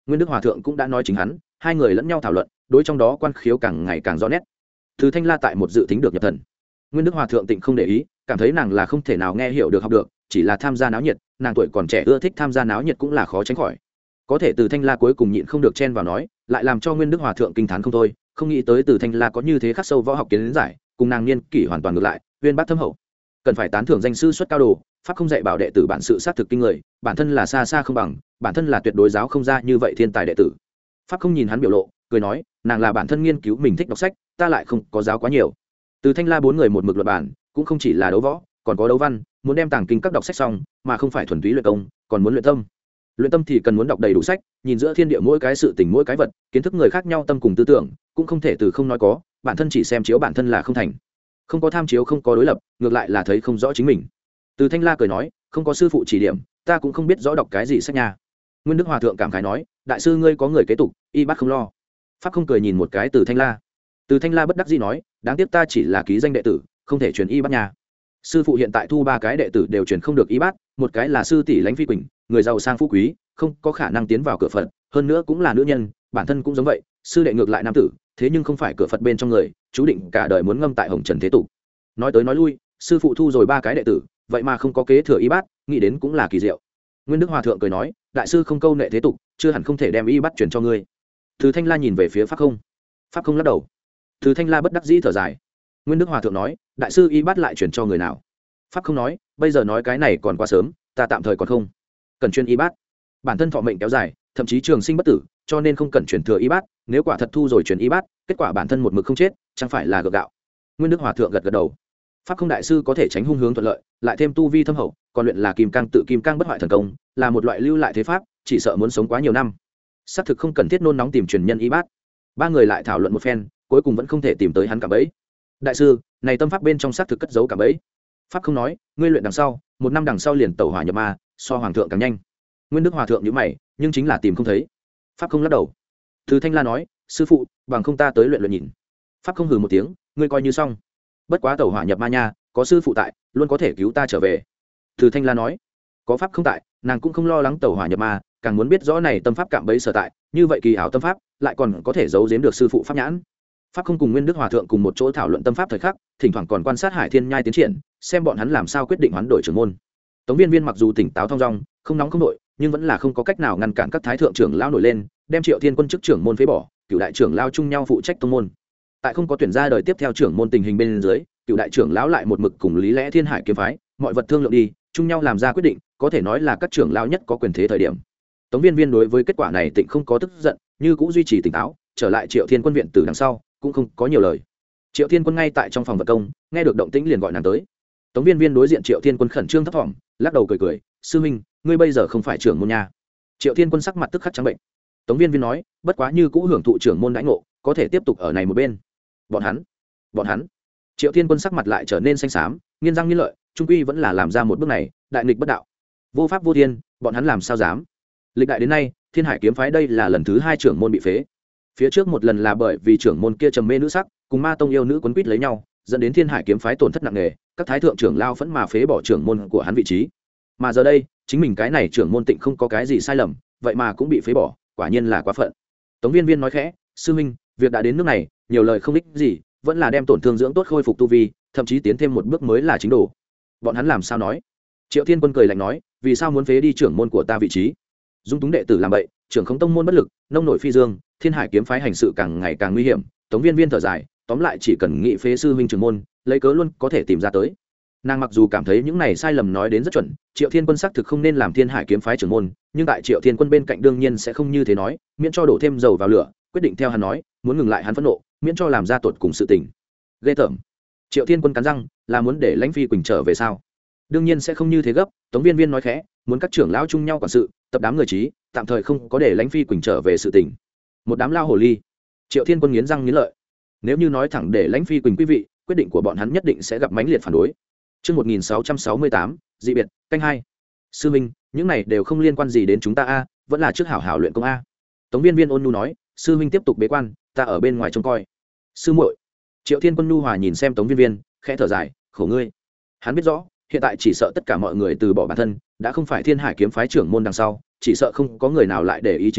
Nguyên Đức Hòa thượng cũng đã nói chính hắn, hai người lẫn nhau thảo luận, đối trong đó quan khiếu càng ngày càng rõ nét. Từ Thanh La tại một dự tính được nhập thần. Nguyên Đức Hòa thượng tịnh không để ý, cảm thấy nàng là không thể nào nghe hiểu được học được, chỉ là tham gia náo nhiệt, nàng tuổi còn trẻ ưa thích tham gia náo nhiệt cũng là khó tránh khỏi. Có thể Từ Thanh La cuối cùng nhịn không được chen vào nói, lại làm cho Nguyên Đức Hòa thượng kinh thán không thôi, không nghĩ tới Từ Thanh La có như thế khắc sâu võ học kiến giải, cùng nàng niên kỷ hoàn toàn ngược lại, uyên bác thâm hậu. Cần phải tán thưởng danh sư xuất cao đồ, pháp không dạy bảo đệ tử bản sự sát thực kinh người, bản thân là xa xa không bằng, bản thân là tuyệt đối giáo không ra như vậy thiên tài đệ tử. Pháp không nhìn hắn biểu lộ, cười nói, nàng là bản thân nghiên cứu mình thích đọc sách, ta lại không có giáo quá nhiều. Từ Thanh La bốn người một mực luận bản, cũng không chỉ là đấu võ, còn có đấu văn, muốn đem tàng kinh các đọc sách xong, mà không phải thuần túy luyện công, còn muốn luyện tâm. Luyện tâm thì cần muốn đọc đầy đủ sách, nhìn giữa thiên địa mỗi cái sự tình mỗi cái vật, kiến thức người khác nhau tâm cùng tư tưởng, cũng không thể từ không nói có, bản thân chỉ xem chiếu bản thân là không thành. Không có tham chiếu không có đối lập, ngược lại là thấy không rõ chính mình. Từ Thanh La cười nói, không có sư phụ chỉ điểm, ta cũng không biết rõ đọc cái gì sách nha. Nguyên Đức Hòa thượng cảm khái nói, đại sư ngươi có người kế tục, y bát không lo. Pháp không cười nhìn một cái Từ Thanh La. Từ Thanh La bất đắc dĩ nói, đáng tiếc ta chỉ là ký danh đệ tử, không thể truyền y bát nha. Sư phụ hiện tại thu ba cái đệ tử đều truyền không được y bát, một cái là sư tỷ Lãnh Phi Quỳnh, người giàu sang phú quý, không có khả năng tiến vào cửa Phật, hơn nữa cũng là nữ nhân, bản thân cũng giống vậy, sư đệ ngược lại nam tử, thế nhưng không phải cửa Phật bên trong người, chú định cả đời muốn ngâm tại hồng trần thế tục. Nói tới nói lui, sư phụ thu rồi ba cái đệ tử, vậy mà không có kế thừa y bát, nghĩ đến cũng là kỳ diệu. Nguyên Đức Hòa thượng cười nói, đại sư không câu nệ thế tục, chưa hẳn không thể đem y bát truyền cho ngươi. Từ Thanh La nhìn về phía Pháp Không. Pháp Không lắc đầu. Từ Thanh La bất đắc dĩ thở dài. Nguyên Đức Hòa thượng nói, đại sư y bát lại truyền cho người nào? Pháp Không nói, bây giờ nói cái này còn quá sớm, ta tạm thời còn không cần truyền y bát. Bản thân thọ mệnh kéo dài, thậm chí trường sinh bất tử, cho nên không cần truyền thừa y bát, nếu quả thật thu rồi truyền y bát, kết quả bản thân một mực không chết, chẳng phải là gượng gạo. Nguyên Đức Hòa thượng gật gật đầu. Pháp Không đại sư có thể tránh hung hướng thuận lợi, lại thêm tu vi thâm hậu, còn luyện là kim cang tự kim cang bất hoại thần công, là một loại lưu lại thế pháp, chỉ sợ muốn sống quá nhiều năm. Xác thực không cần thiết nôn nóng tìm truyền nhân y bát. Ba người lại thảo luận một phen, cuối cùng vẫn không thể tìm tới hắn cả bẫy. Đại sư, này tâm pháp bên trong xác thực cất giấu cả bẫy. Pháp Không nói, ngươi luyện đằng sau, một năm đằng sau liền tẩu hỏa nhập ma, so hoàng thượng càng nhanh. Nguyên Đức Hòa thượng nhíu mày, nhưng chính là tìm không thấy. Pháp Không lắc đầu. Từ Thanh La nói, sư phụ, bằng không ta tới luyện luyện nhìn. Pháp Không hừ một tiếng, ngươi coi như xong. Bất quá tẩu hỏa nhập ma nha, có sư phụ tại, luôn có thể cứu ta trở về. Từ Thanh La nói, có Pháp Không tại, nàng cũng không lo lắng tẩu hỏa nhập ma, càng muốn biết rõ này tâm pháp cạm bẫy sở tại, như vậy kỳ ảo tâm pháp, lại còn có thể giấu giếm được sư phụ pháp nhãn. Pháp Không cùng Nguyên Đức Hòa thượng cùng một chỗ thảo luận tâm pháp thời khắc, thỉnh thoảng còn quan sát Hải Thiên Nhai tiến triển, xem bọn hắn làm sao quyết định hoán đổi trưởng môn. Tống Viên Viên mặc dù tỉnh táo thong dong, không nóng không nội, nhưng vẫn là không có cách nào ngăn cản các thái thượng trưởng lão nổi lên, đem Triệu Thiên Quân chức trưởng môn phế bỏ, cựu đại trưởng lao chung nhau phụ trách tông môn. Tại không có tuyển ra đời tiếp theo trưởng môn tình hình bên dưới, cựu đại trưởng lão lại một mực cùng Lý Lẽ Thiên Hải kiếm phái, mọi vật thương lượng đi, chung nhau làm ra quyết định, có thể nói là các trưởng lão nhất có quyền thế thời điểm. Tống Viên Viên đối với kết quả này tịnh không có tức giận, như cũng duy trì tỉnh táo, trở lại Triệu Thiên Quân viện từ đằng sau, cũng không có nhiều lời. Triệu Thiên Quân ngay tại trong phòng vật công, nghe được động tĩnh liền gọi nàng tới. Tống Viên Viên đối diện Triệu Thiên Quân khẩn trương thấp thỏm, lắc đầu cười cười, sư huynh, ngươi bây giờ không phải trưởng môn nha. Triệu Thiên Quân sắc mặt tức khắc trắng bệnh. Tống Viên Viên nói, bất quá như cũ hưởng thụ trưởng môn đãi ngộ, có thể tiếp tục ở này một bên. Bọn hắn, bọn hắn. Triệu Thiên Quân sắc mặt lại trở nên xanh xám, nghiến răng nghiến lợi, trung quy vẫn là làm ra một bước này, đại nghịch bất đạo, vô pháp vô thiên, bọn hắn làm sao dám? Lịch đại đến nay, Thiên Hải kiếm phái đây là lần thứ hai trưởng môn bị phế. Phía trước một lần là bởi vì trưởng môn kia trầm mê nữ sắc, cùng Ma tông yêu nữ quấn quýt lấy nhau, dẫn đến Thiên Hải kiếm phái tổn thất nặng nề, các thái thượng trưởng lao phẫn mà phế bỏ trưởng môn của hắn vị trí. Mà giờ đây, chính mình cái này trưởng môn tịnh không có cái gì sai lầm, vậy mà cũng bị phế bỏ, quả nhiên là quá phận. Tống Viên Viên nói khẽ, sư huynh, việc đã đến nước này, nhiều lời không ích gì, vẫn là đem tổn thương dưỡng tốt khôi phục tu vi, thậm chí tiến thêm một bước mới là chính đồ. Bọn hắn làm sao nói? Triệu Thiên Quân cười lạnh nói, vì sao muốn phế đi trưởng môn của ta vị trí? Dung túng đệ tử làm bậy, trưởng không tông môn bất lực, nông nổi phi dương, Thiên Hải kiếm phái hành sự càng ngày càng nguy hiểm. Tống Viên Viên thở dài, tóm lại chỉ cần nghị phế sư huynh trưởng môn, lấy cớ luôn có thể tìm ra tới. Nàng mặc dù cảm thấy những này sai lầm nói đến rất chuẩn, Triệu Thiên Quân xác thực không nên làm Thiên Hải kiếm phái trưởng môn, nhưng tại Triệu Thiên Quân bên cạnh đương nhiên sẽ không như thế nói, miễn cho đổ thêm dầu vào lửa, quyết định theo hắn nói, muốn ngừng lại hắn phẫn nộ, miễn cho làm ra tột cùng sự tình. Ghê tởm. Triệu Thiên Quân cắn răng, là muốn để Lãnh Phi Quỳnh trở về sao? Đương nhiên sẽ không như thế gấp. Tống Viên Viên nói khẽ, muốn các trưởng lão chung nhau quản sự, tập đám người trí, tạm thời không có để Lãnh Phi Quỳnh trở về sự tình. Một đám lao hồ ly. Triệu Thiên Quân nghiến răng nghiến lợi. Nếu như nói thẳng để Lãnh Phi Quỳnh quý vị, quyết định của bọn hắn nhất định sẽ gặp mãnh liệt phản đối. Chương một nghìn sáu trăm sáu mươi tám, dị biệt, canh hai. Sư Minh, những này đều không liên quan gì đến chúng ta a, vẫn là trước hảo hảo luyện công a. Tống Viên Viên ôn nhu nói, sư Minh tiếp tục bế quan, ta ở bên ngoài trông coi. Sư muội. Triệu Thiên Quân nhu hòa nhìn xem Tống Viên Viên, khẽ thở dài, khổ ngươi. Hắn biết rõ, hiện tại chỉ sợ tất cả mọi người từ bỏ bản thân, đã không phải Thiên Hải kiếm phái trưởng môn đằng sau, chỉ sợ không có người nào lại để ý chính mình,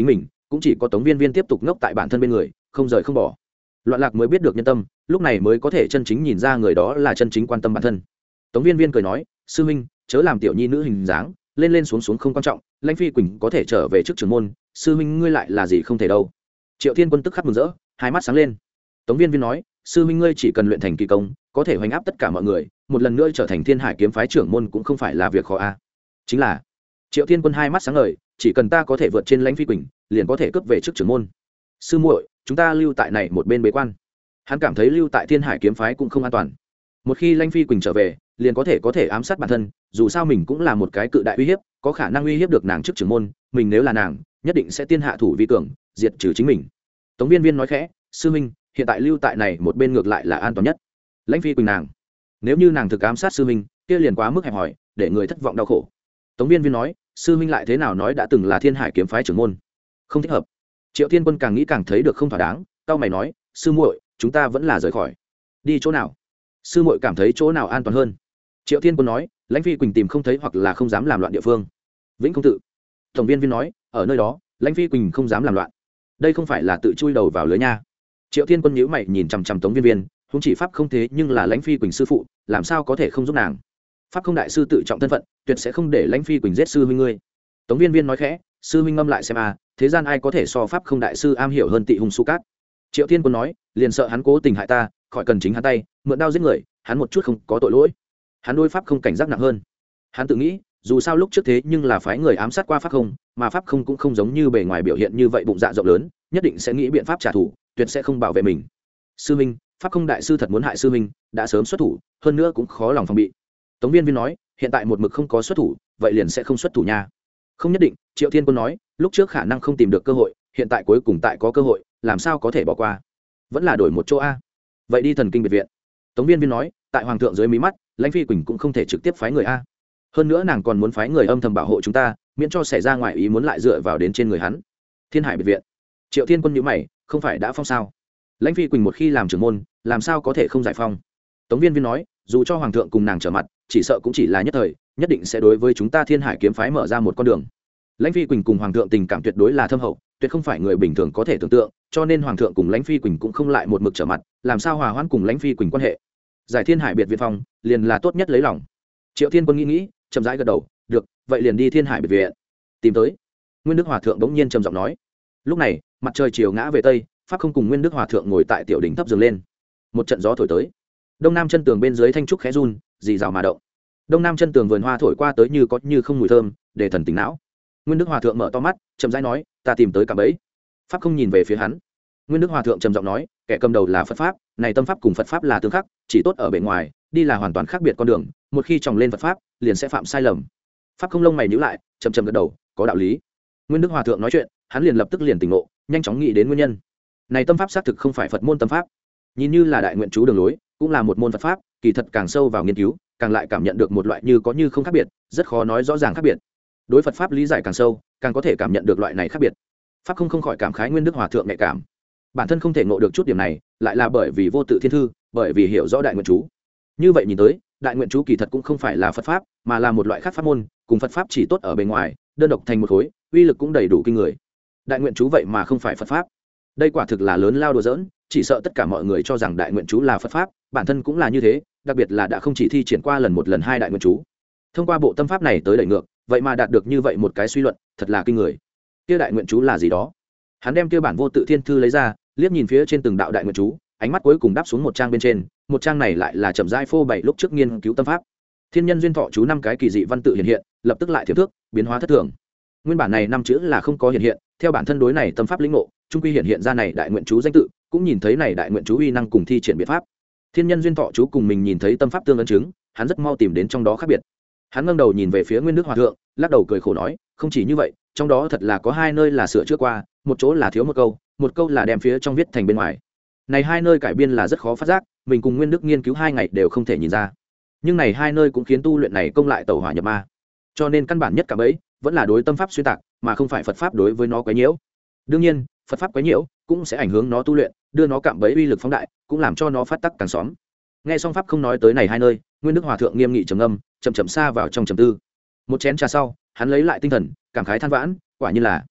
cũng chỉ có Tống Viên Viên tiếp tục ngốc tại bản thân bên người không rời không bỏ. Loạn Lạc mới biết được nhân tâm, lúc này mới có thể chân chính nhìn ra người đó là chân chính quan tâm bản thân. Tống Viên Viên cười nói, sư huynh chớ làm tiểu nhi nữ hình dáng, lên lên xuống xuống không quan trọng, Lãnh Phi Quỳnh có thể trở về trước trưởng môn, sư huynh ngươi lại là gì không thể đâu. Triệu Thiên Quân tức khắc mừng rỡ, hai mắt sáng lên. Tống Viên Viên nói, sư huynh ngươi chỉ cần luyện thành kỳ công, có thể hoành áp tất cả mọi người, một lần nữa trở thành Thiên Hải kiếm phái trưởng môn cũng không phải là việc khó a. À. Chính là. Triệu Thiên Quân hai mắt sáng ngời, chỉ cần ta có thể vượt trên Lãnh Phi Quỳnh, liền có thể cướp về trước trưởng môn. Sư muội, chúng ta lưu tại này một bên bế quan. Hắn cảm thấy lưu tại Thiên Hải kiếm phái cũng không an toàn. Một khi Lãnh Phi Quỳnh trở về, liền có thể có thể ám sát bản thân, dù sao mình cũng là một cái cự đại uy hiếp, có khả năng uy hiếp được nàng trước trưởng môn, mình nếu là nàng, nhất định sẽ tiên hạ thủ vi cường, diệt trừ chính mình. Tống Viên Viên nói khẽ, sư huynh, hiện tại lưu tại này một bên ngược lại là an toàn nhất. Lãnh Phi Quỳnh nàng, nếu như nàng thực ám sát sư huynh, kia liền quá mức hẹp hòi, để người thất vọng đau khổ. Tống Viên Viên nói, sư huynh lại thế nào nói đã từng là Thiên Hải kiếm phái trưởng môn, không thích hợp. Triệu Thiên Quân càng nghĩ càng thấy được không thỏa đáng, cau mày nói, sư muội, chúng ta vẫn là rời khỏi. Đi chỗ nào? Sư muội cảm thấy chỗ nào an toàn hơn? Triệu Thiên Quân nói, Lãnh Phi Quỳnh tìm không thấy hoặc là không dám làm loạn địa phương. Vĩnh Không Tự. Tổng Viên Viên nói, ở nơi đó, Lãnh Phi Quỳnh không dám làm loạn. Đây không phải là tự chui đầu vào lưới nha. Triệu Thiên Quân nhíu mày nhìn chằm chằm Tống Viên Viên, huống chỉ pháp không thế nhưng là Lãnh Phi Quỳnh sư phụ, làm sao có thể không giúp nàng? Pháp không đại sư tự trọng thân phận, tuyệt sẽ không để Lãnh Phi Quỳnh giết sư huynh ngươi. Tống Viên Viên nói khẽ, sư huynh ngâm lại xem a, thế gian ai có thể so pháp không đại sư am hiểu hơn Tị Hung Su Cát. Triệu Thiên Quân nói, liền sợ hắn cố tình hại ta, khỏi cần chính hắn tay, mượn đao giết người, hắn một chút không có tội lỗi. Hắn đối pháp không cảnh giác nặng hơn. Hắn tự nghĩ, dù sao lúc trước thế nhưng là phái người ám sát qua pháp không, mà pháp không cũng không giống như bề ngoài biểu hiện như vậy bụng dạ rộng lớn, nhất định sẽ nghĩ biện pháp trả thù, tuyệt sẽ không bảo vệ mình. Sư minh, pháp không đại sư thật muốn hại sư minh, đã sớm xuất thủ, hơn nữa cũng khó lòng phòng bị. Tống Viên Viên nói, hiện tại một mực không có xuất thủ, vậy liền sẽ không xuất thủ nha. Không nhất định. Triệu Thiên Quân nói, lúc trước khả năng không tìm được cơ hội, hiện tại cuối cùng tại có cơ hội, làm sao có thể bỏ qua? Vẫn là đổi một chỗ a. Vậy đi Thần Kinh biệt viện. Tống Viên Viên nói, tại hoàng thượng dưới mí mắt, Lãnh Phi Quỳnh cũng không thể trực tiếp phái người a. Hơn nữa nàng còn muốn phái người âm thầm bảo hộ chúng ta, miễn cho xảy ra ngoài ý muốn lại dựa vào đến trên người hắn. Thiên Hải biệt viện. Triệu Thiên Quân nhíu mày, không phải đã phong sao? Lãnh Phi Quỳnh một khi làm trưởng môn, làm sao có thể không giải phong? Tống Viên Viên nói, dù cho hoàng thượng cùng nàng trở mặt, chỉ sợ cũng chỉ là nhất thời, nhất định sẽ đối với chúng ta Thiên Hải kiếm phái mở ra một con đường. Lãnh Phi Quỳnh cùng hoàng thượng tình cảm tuyệt đối là thâm hậu, tuyệt không phải người bình thường có thể tưởng tượng, cho nên hoàng thượng cùng Lãnh Phi Quỳnh cũng không lại một mực trở mặt, làm sao hòa hoãn cùng Lãnh Phi Quỳnh quan hệ? Giải Thiên Hải biệt viện phong, liền là tốt nhất lấy lòng. Triệu Thiên Quân nghĩ nghĩ, chậm rãi gật đầu, được, vậy liền đi Thiên Hải biệt viện. Tìm tới. Nguyên Đức Hòa thượng bỗng nhiên trầm giọng nói. Lúc này, mặt trời chiều ngã về tây, pháp không cùng Nguyên Đức Hòa thượng ngồi tại tiểu đỉnh thấp giường lên. Một trận gió thổi tới. Đông nam chân tường bên dưới thanh trúc khẽ run, rì rào mà động. Đông nam chân tường vườn hoa thổi qua tới như có như không mùi thơm, để thần tỉnh não. Nguyên Đức Hòa thượng mở to mắt, chậm rãi nói, ta tìm tới cả bẫy. Pháp không nhìn về phía hắn. Nguyên Đức Hòa thượng trầm giọng nói, kẻ cầm đầu là Phật pháp, này tâm pháp cùng Phật pháp là tương khắc, chỉ tốt ở bề ngoài, đi là hoàn toàn khác biệt con đường, một khi tròng lên Phật pháp, liền sẽ phạm sai lầm. Pháp không lông mày nhíu lại, chậm chậm gật đầu, có đạo lý. Nguyên Đức Hòa thượng nói chuyện, hắn liền lập tức liền tỉnh ngộ, nhanh chóng nghĩ đến nguyên nhân. Này tâm pháp xác thực không phải Phật môn tâm pháp, nhìn như là đại nguyện chú đường lối, cũng là một môn Phật pháp, kỳ thật càng sâu vào nghiên cứu, càng lại cảm nhận được một loại như có như không khác biệt, rất khó nói rõ ràng khác biệt. Đối Phật pháp lý giải càng sâu, càng có thể cảm nhận được loại này khác biệt. Pháp không không khỏi cảm khái Nguyên Đức Hòa thượng nhạy cảm. Bản thân không thể ngộ được chút điểm này, lại là bởi vì vô tự thiên thư, bởi vì hiểu rõ đại nguyện chú. Như vậy nhìn tới, đại nguyện chú kỳ thật cũng không phải là Phật pháp, mà là một loại khác pháp môn, cùng Phật pháp chỉ tốt ở bề ngoài, đơn độc thành một khối, uy lực cũng đầy đủ kinh người. Đại nguyện chú vậy mà không phải Phật pháp, đây quả thực là lớn lao đùa giỡn, chỉ sợ tất cả mọi người cho rằng đại nguyện chú là Phật pháp, bản thân cũng là như thế, đặc biệt là đã không chỉ thi triển qua lần một lần hai đại nguyện chú. Thông qua bộ tâm pháp này tới đẩy ngược, vậy mà đạt được như vậy một cái suy luận, thật là kinh người. Kia đại nguyện chú là gì đó? Hắn đem kia bản vô tự thiên thư lấy ra, liếc nhìn phía trên từng đạo đại nguyện chú, ánh mắt cuối cùng đáp xuống một trang bên trên, một trang này lại là chậm rãi phô bày lúc trước nghiên cứu tâm pháp. Thiên nhân duyên thọ chú năm cái kỳ dị văn tự hiện hiện, lập tức lại thiếp thước, biến hóa thất thường. Nguyên bản này năm chữ là không có hiện hiện, theo bản thân đối này tâm pháp lĩnh ngộ, trung quy hiện hiện ra này đại nguyện chú danh tự, cũng nhìn thấy này đại nguyện chú uy năng cùng thi triển biện pháp. Thiên nhân duyên thọ chú cùng mình nhìn thấy tâm pháp tương ấn chứng, hắn rất mau tìm đến trong đó khác biệt. Hắn ngẩng đầu nhìn về phía Nguyên Đức Hòa thượng, lắc đầu cười khổ nói, không chỉ như vậy, trong đó thật là có hai nơi là sửa chữa qua, một chỗ là thiếu một câu, một câu là đem phía trong viết thành bên ngoài. Này hai nơi cải biên là rất khó phát giác, mình cùng Nguyên Đức nghiên cứu hai ngày đều không thể nhìn ra. Nhưng này hai nơi cũng khiến tu luyện này công lại tẩu hỏa nhập ma. Cho nên căn bản nhất cả bấy vẫn là đối tâm pháp xuyên tạc, mà không phải Phật pháp đối với nó quấy nhiễu. Đương nhiên, Phật pháp quấy nhiễu cũng sẽ ảnh hưởng nó tu luyện, đưa nó cạm bẫy uy lực phóng đại, cũng làm cho nó phát tắc càng xóm. Nghe xong pháp không nói tới này hai nơi, Nguyên Đức Hòa thượng nghiêm nghị trầm ngâm, chậm chậm xa vào trong trầm tư. Một chén trà sau, hắn lấy lại tinh thần, cảm khái than vãn, quả nhiên là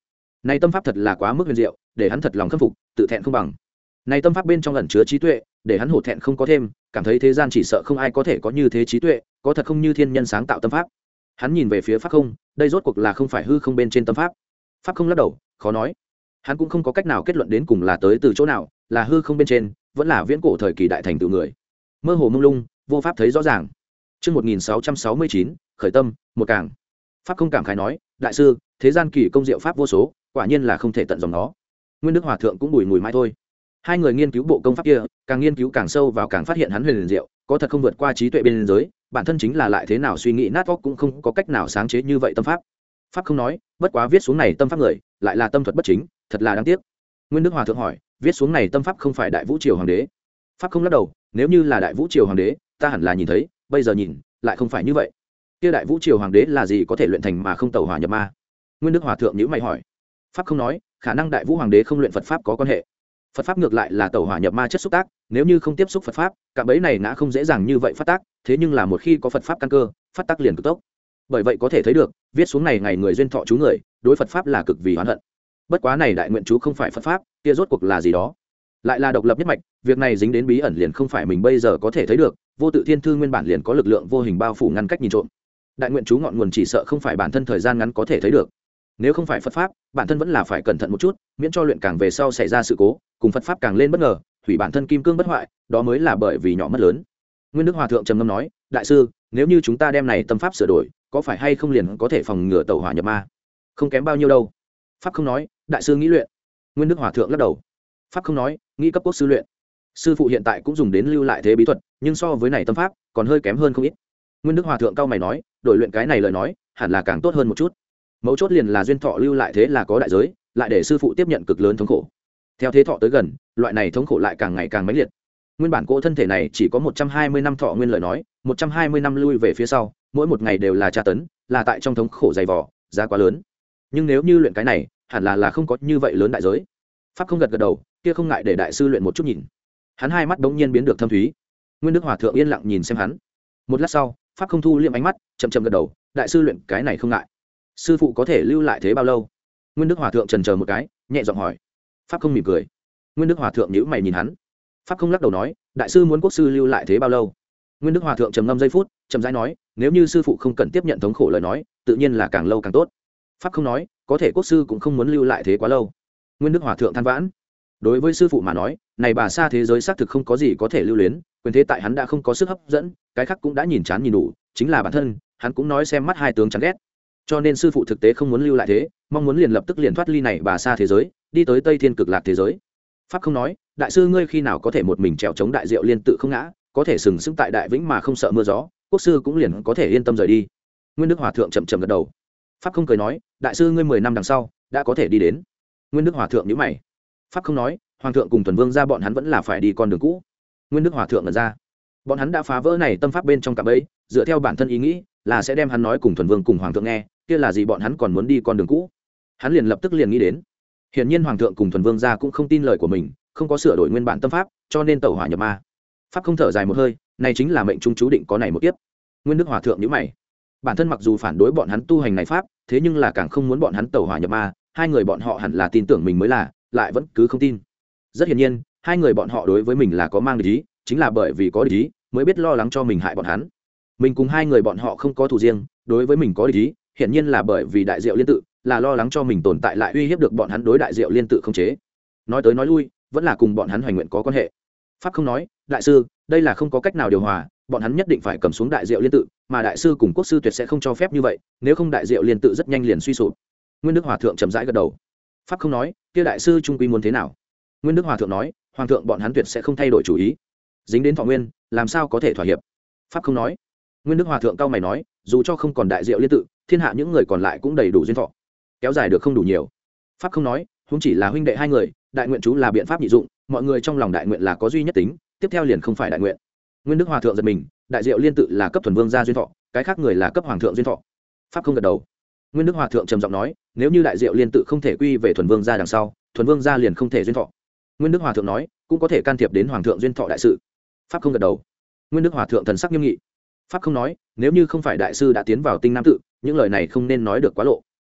này tâm pháp thật là quá mức huyền diệu, để hắn thật lòng khâm phục, tự thẹn không bằng. Này tâm pháp bên trong ẩn chứa trí tuệ, để hắn hổ thẹn không có thêm, cảm thấy thế gian chỉ sợ không ai có thể có như thế trí tuệ, có thật không như thiên nhân sáng tạo tâm pháp. Hắn nhìn về phía pháp không, đây rốt cuộc là không phải hư không bên trên tâm pháp. Pháp không lắc đầu, khó nói. Hắn cũng không có cách nào kết luận đến cùng là tới từ chỗ nào, là hư không bên trên, vẫn là viễn cổ thời kỳ đại thành tựu người. Mơ hồ mông lung, vô pháp thấy rõ ràng. Chương một nghìn sáu trăm sáu mươi chín, khởi tâm, một càng. Pháp không cảm khái nói, đại sư, thế gian kỳ công diệu pháp vô số, quả nhiên là không thể tận dòng nó. Nguyên Đức Hòa thượng cũng bùi ngùi mãi thôi. Hai người nghiên cứu bộ công pháp kia, càng nghiên cứu càng sâu vào càng phát hiện hắn huyền liền diệu, có thật không vượt qua trí tuệ bên giới, bản thân chính là lại thế nào suy nghĩ nát óc cũng không có cách nào sáng chế như vậy tâm pháp. Pháp không nói, bất quá viết xuống này tâm pháp người, lại là tâm thuật bất chính, thật là đáng tiếc. Nguyên Đức Hòa thượng hỏi, viết xuống này tâm pháp không phải Đại Vũ Triều hoàng đế? Pháp không lắc đầu, nếu như là Đại Vũ Triều hoàng đế, ta hẳn là nhìn thấy, bây giờ nhìn, lại không phải như vậy. Kia Đại Vũ Triều hoàng đế là gì có thể luyện thành mà không tẩu hỏa nhập ma? Nguyên Đức Hòa thượng nhíu mày hỏi. Pháp không nói, khả năng Đại Vũ hoàng đế không luyện Phật pháp có quan hệ. Phật pháp ngược lại là tẩu hỏa nhập ma chất xúc tác, nếu như không tiếp xúc Phật pháp, cả bấy này ngã không dễ dàng như vậy phát tác, thế nhưng là một khi có Phật pháp căn cơ, phát tác liền cực tốc. Bởi vậy có thể thấy được, viết xuống này ngày người duyên thọ chú người, đối Phật pháp là cực vì oán hận. Bất quá này đại nguyện chú không phải Phật pháp, kia rốt cuộc là gì đó? Lại là độc lập nhất mạch, việc này dính đến bí ẩn liền không phải mình bây giờ có thể thấy được, vô tự thiên thư nguyên bản liền có lực lượng vô hình bao phủ ngăn cách nhìn trộm. Đại nguyện chú ngọn nguồn chỉ sợ không phải bản thân thời gian ngắn có thể thấy được. Nếu không phải Phật pháp, bản thân vẫn là phải cẩn thận một chút, miễn cho luyện càng về sau xảy ra sự cố, cùng Phật pháp càng lên bất ngờ, hủy bản thân kim cương bất hoại, đó mới là bởi vì nhỏ mất lớn. Nguyên Đức Hòa thượng trầm ngâm nói, đại sư, nếu như chúng ta đem này tâm pháp sửa đổi, có phải hay không liền có thể phòng ngừa tẩu hỏa nhập ma? Không kém bao nhiêu đâu. Pháp không nói, đại sư nghĩ luyện. Nguyên Đức Hòa thượng lắc đầu. Pháp không nói, nghĩ cấp quốc sư luyện. Sư phụ hiện tại cũng dùng đến lưu lại thế bí thuật, nhưng so với này tâm pháp, còn hơi kém hơn không ít. Nguyên Đức Hòa thượng cao mày nói, đổi luyện cái này lời nói, hẳn là càng tốt hơn một chút. Mấu chốt liền là duyên thọ lưu lại thế là có đại giới, lại để sư phụ tiếp nhận cực lớn thống khổ. Theo thế thọ tới gần, loại này thống khổ lại càng ngày càng mãnh liệt. Nguyên bản cỗ thân thể này chỉ có một trăm hai mươi năm thọ nguyên lời nói, một trăm hai mươi năm lui về phía sau, mỗi một ngày đều là tra tấn, là tại trong thống khổ dày vò, giá quá lớn. Nhưng nếu như luyện cái này, hẳn là là không có như vậy lớn đại giới. Pháp không gật gật đầu, kia không ngại để đại sư luyện một chút nhìn. Hắn hai mắt bỗng nhiên biến được thâm thúy. Nguyên Đức Hòa thượng yên lặng nhìn xem hắn. Một lát sau, Pháp không thu liệm ánh mắt, chậm chậm gật đầu, đại sư luyện cái này không ngại. Sư phụ có thể lưu lại thế bao lâu? Nguyên Đức Hòa thượng trần chờ một cái, nhẹ giọng hỏi. Pháp không mỉm cười. Nguyên Đức Hòa thượng nhíu mày nhìn hắn. Pháp không lắc đầu nói, đại sư muốn quốc sư lưu lại thế bao lâu? Nguyên Đức Hòa thượng trầm ngâm giây phút, chậm rãi nói, nếu như sư phụ không cần tiếp nhận thống khổ lời nói, tự nhiên là càng lâu càng tốt. Pháp không nói, có thể quốc sư cũng không muốn lưu lại thế quá lâu. Nguyên Đức Hòa thượng than vãn. Đối với sư phụ mà nói, này bà xa thế giới xác thực không có gì có thể lưu luyến, quyền thế tại hắn đã không có sức hấp dẫn, cái khác cũng đã nhìn chán nhìn đủ, chính là bản thân, hắn cũng nói xem mắt hai tướng chán ghét. Cho nên sư phụ thực tế không muốn lưu lại thế, mong muốn liền lập tức liền thoát ly này bà xa thế giới, đi tới Tây Thiên Cực Lạc thế giới. Pháp không nói, đại sư ngươi khi nào có thể một mình trèo chống đại diệu liên tự không ngã, có thể sừng sững tại đại vĩnh mà không sợ mưa gió, quốc sư cũng liền có thể yên tâm rời đi. Nguyên Đức Hòa thượng chậm chậm gật đầu. Pháp không cười nói, đại sư ngươi mười năm đằng sau đã có thể đi đến. Nguyên Đức Hòa thượng nhíu mày. Pháp không nói, hoàng thượng cùng Thuần Vương gia bọn hắn vẫn là phải đi con đường cũ. Nguyên Đức Hòa thượng ngẩn ra. Bọn hắn đã phá vỡ này tâm pháp bên trong cả bẫy, dựa theo bản thân ý nghĩ là sẽ đem hắn nói cùng Thuần Vương cùng hoàng thượng nghe, kia là gì bọn hắn còn muốn đi con đường cũ. Hắn liền lập tức liền nghĩ đến. Hiển nhiên hoàng thượng cùng Thuần Vương gia cũng không tin lời của mình, không có sửa đổi nguyên bản tâm pháp, cho nên tẩu hỏa nhập ma. Pháp không thở dài một hơi, này chính là mệnh trung chú định có này một kiếp. Nguyên Đức Hòa thượng nhíu mày. Bản thân mặc dù phản đối bọn hắn tu hành này pháp, thế nhưng là càng không muốn bọn hắn tẩu hỏa nhập ma, hai người bọn họ hẳn là tin tưởng mình mới là, lại vẫn cứ không tin. Rất hiển nhiên, hai người bọn họ đối với mình là có mang địch ý, chính là bởi vì có địch ý mới biết lo lắng cho mình hại bọn hắn. Mình cùng hai người bọn họ không có thù riêng, đối với mình có địch ý, hiển nhiên là bởi vì đại diệu liên tự, là lo lắng cho mình tồn tại lại uy hiếp được bọn hắn đối đại diệu liên tự không chế. Nói tới nói lui, vẫn là cùng bọn hắn hoành nguyện có quan hệ. Pháp không nói, đại sư, đây là không có cách nào điều hòa, bọn hắn nhất định phải cầm xuống đại diệu liên tự, mà đại sư cùng quốc sư tuyệt sẽ không cho phép như vậy, nếu không đại diệu liên tự rất nhanh liền suy sụp. Nguyên Đức Hòa thượng chậm rãi gật đầu. Pháp không nói, kia đại sư trung quy muốn thế nào? Nguyên Đức Hòa thượng nói, hoàng thượng bọn hắn tuyệt sẽ không thay đổi chủ ý. Dính đến thọ nguyên, làm sao có thể thỏa hiệp? Pháp không nói. Nguyên Đức Hòa thượng cao mày nói, dù cho không còn đại diệu liên tự, thiên hạ những người còn lại cũng đầy đủ duyên thọ, kéo dài được không đủ nhiều. Pháp không nói, huống chỉ là huynh đệ hai người, đại nguyện chú là biện pháp nhị dụng, mọi người trong lòng đại nguyện là có duy nhất tính, tiếp theo liền không phải đại nguyện. Nguyên Đức Hòa thượng giật mình, đại diệu liên tự là cấp Thuần Vương gia duyên thọ, cái khác người là cấp hoàng thượng duyên thọ. Pháp không gật đầu. Nguyên Đức Hòa thượng trầm giọng nói, nếu như đại diệu liên tự không thể quy về Thuần Vương gia đằng sau, Thuần Vương gia liền không thể duyên thọ. Nguyên Đức Hòa thượng nói, cũng có thể can thiệp đến hoàng thượng duyên thọ đại sự. Pháp không gật đầu. Nguyên Đức Hòa thượng thần sắc nghiêm nghị. Pháp không nói, nếu như không phải đại sư đã tiến vào Tinh Nam tự, những lời này không nên nói được quá lộ.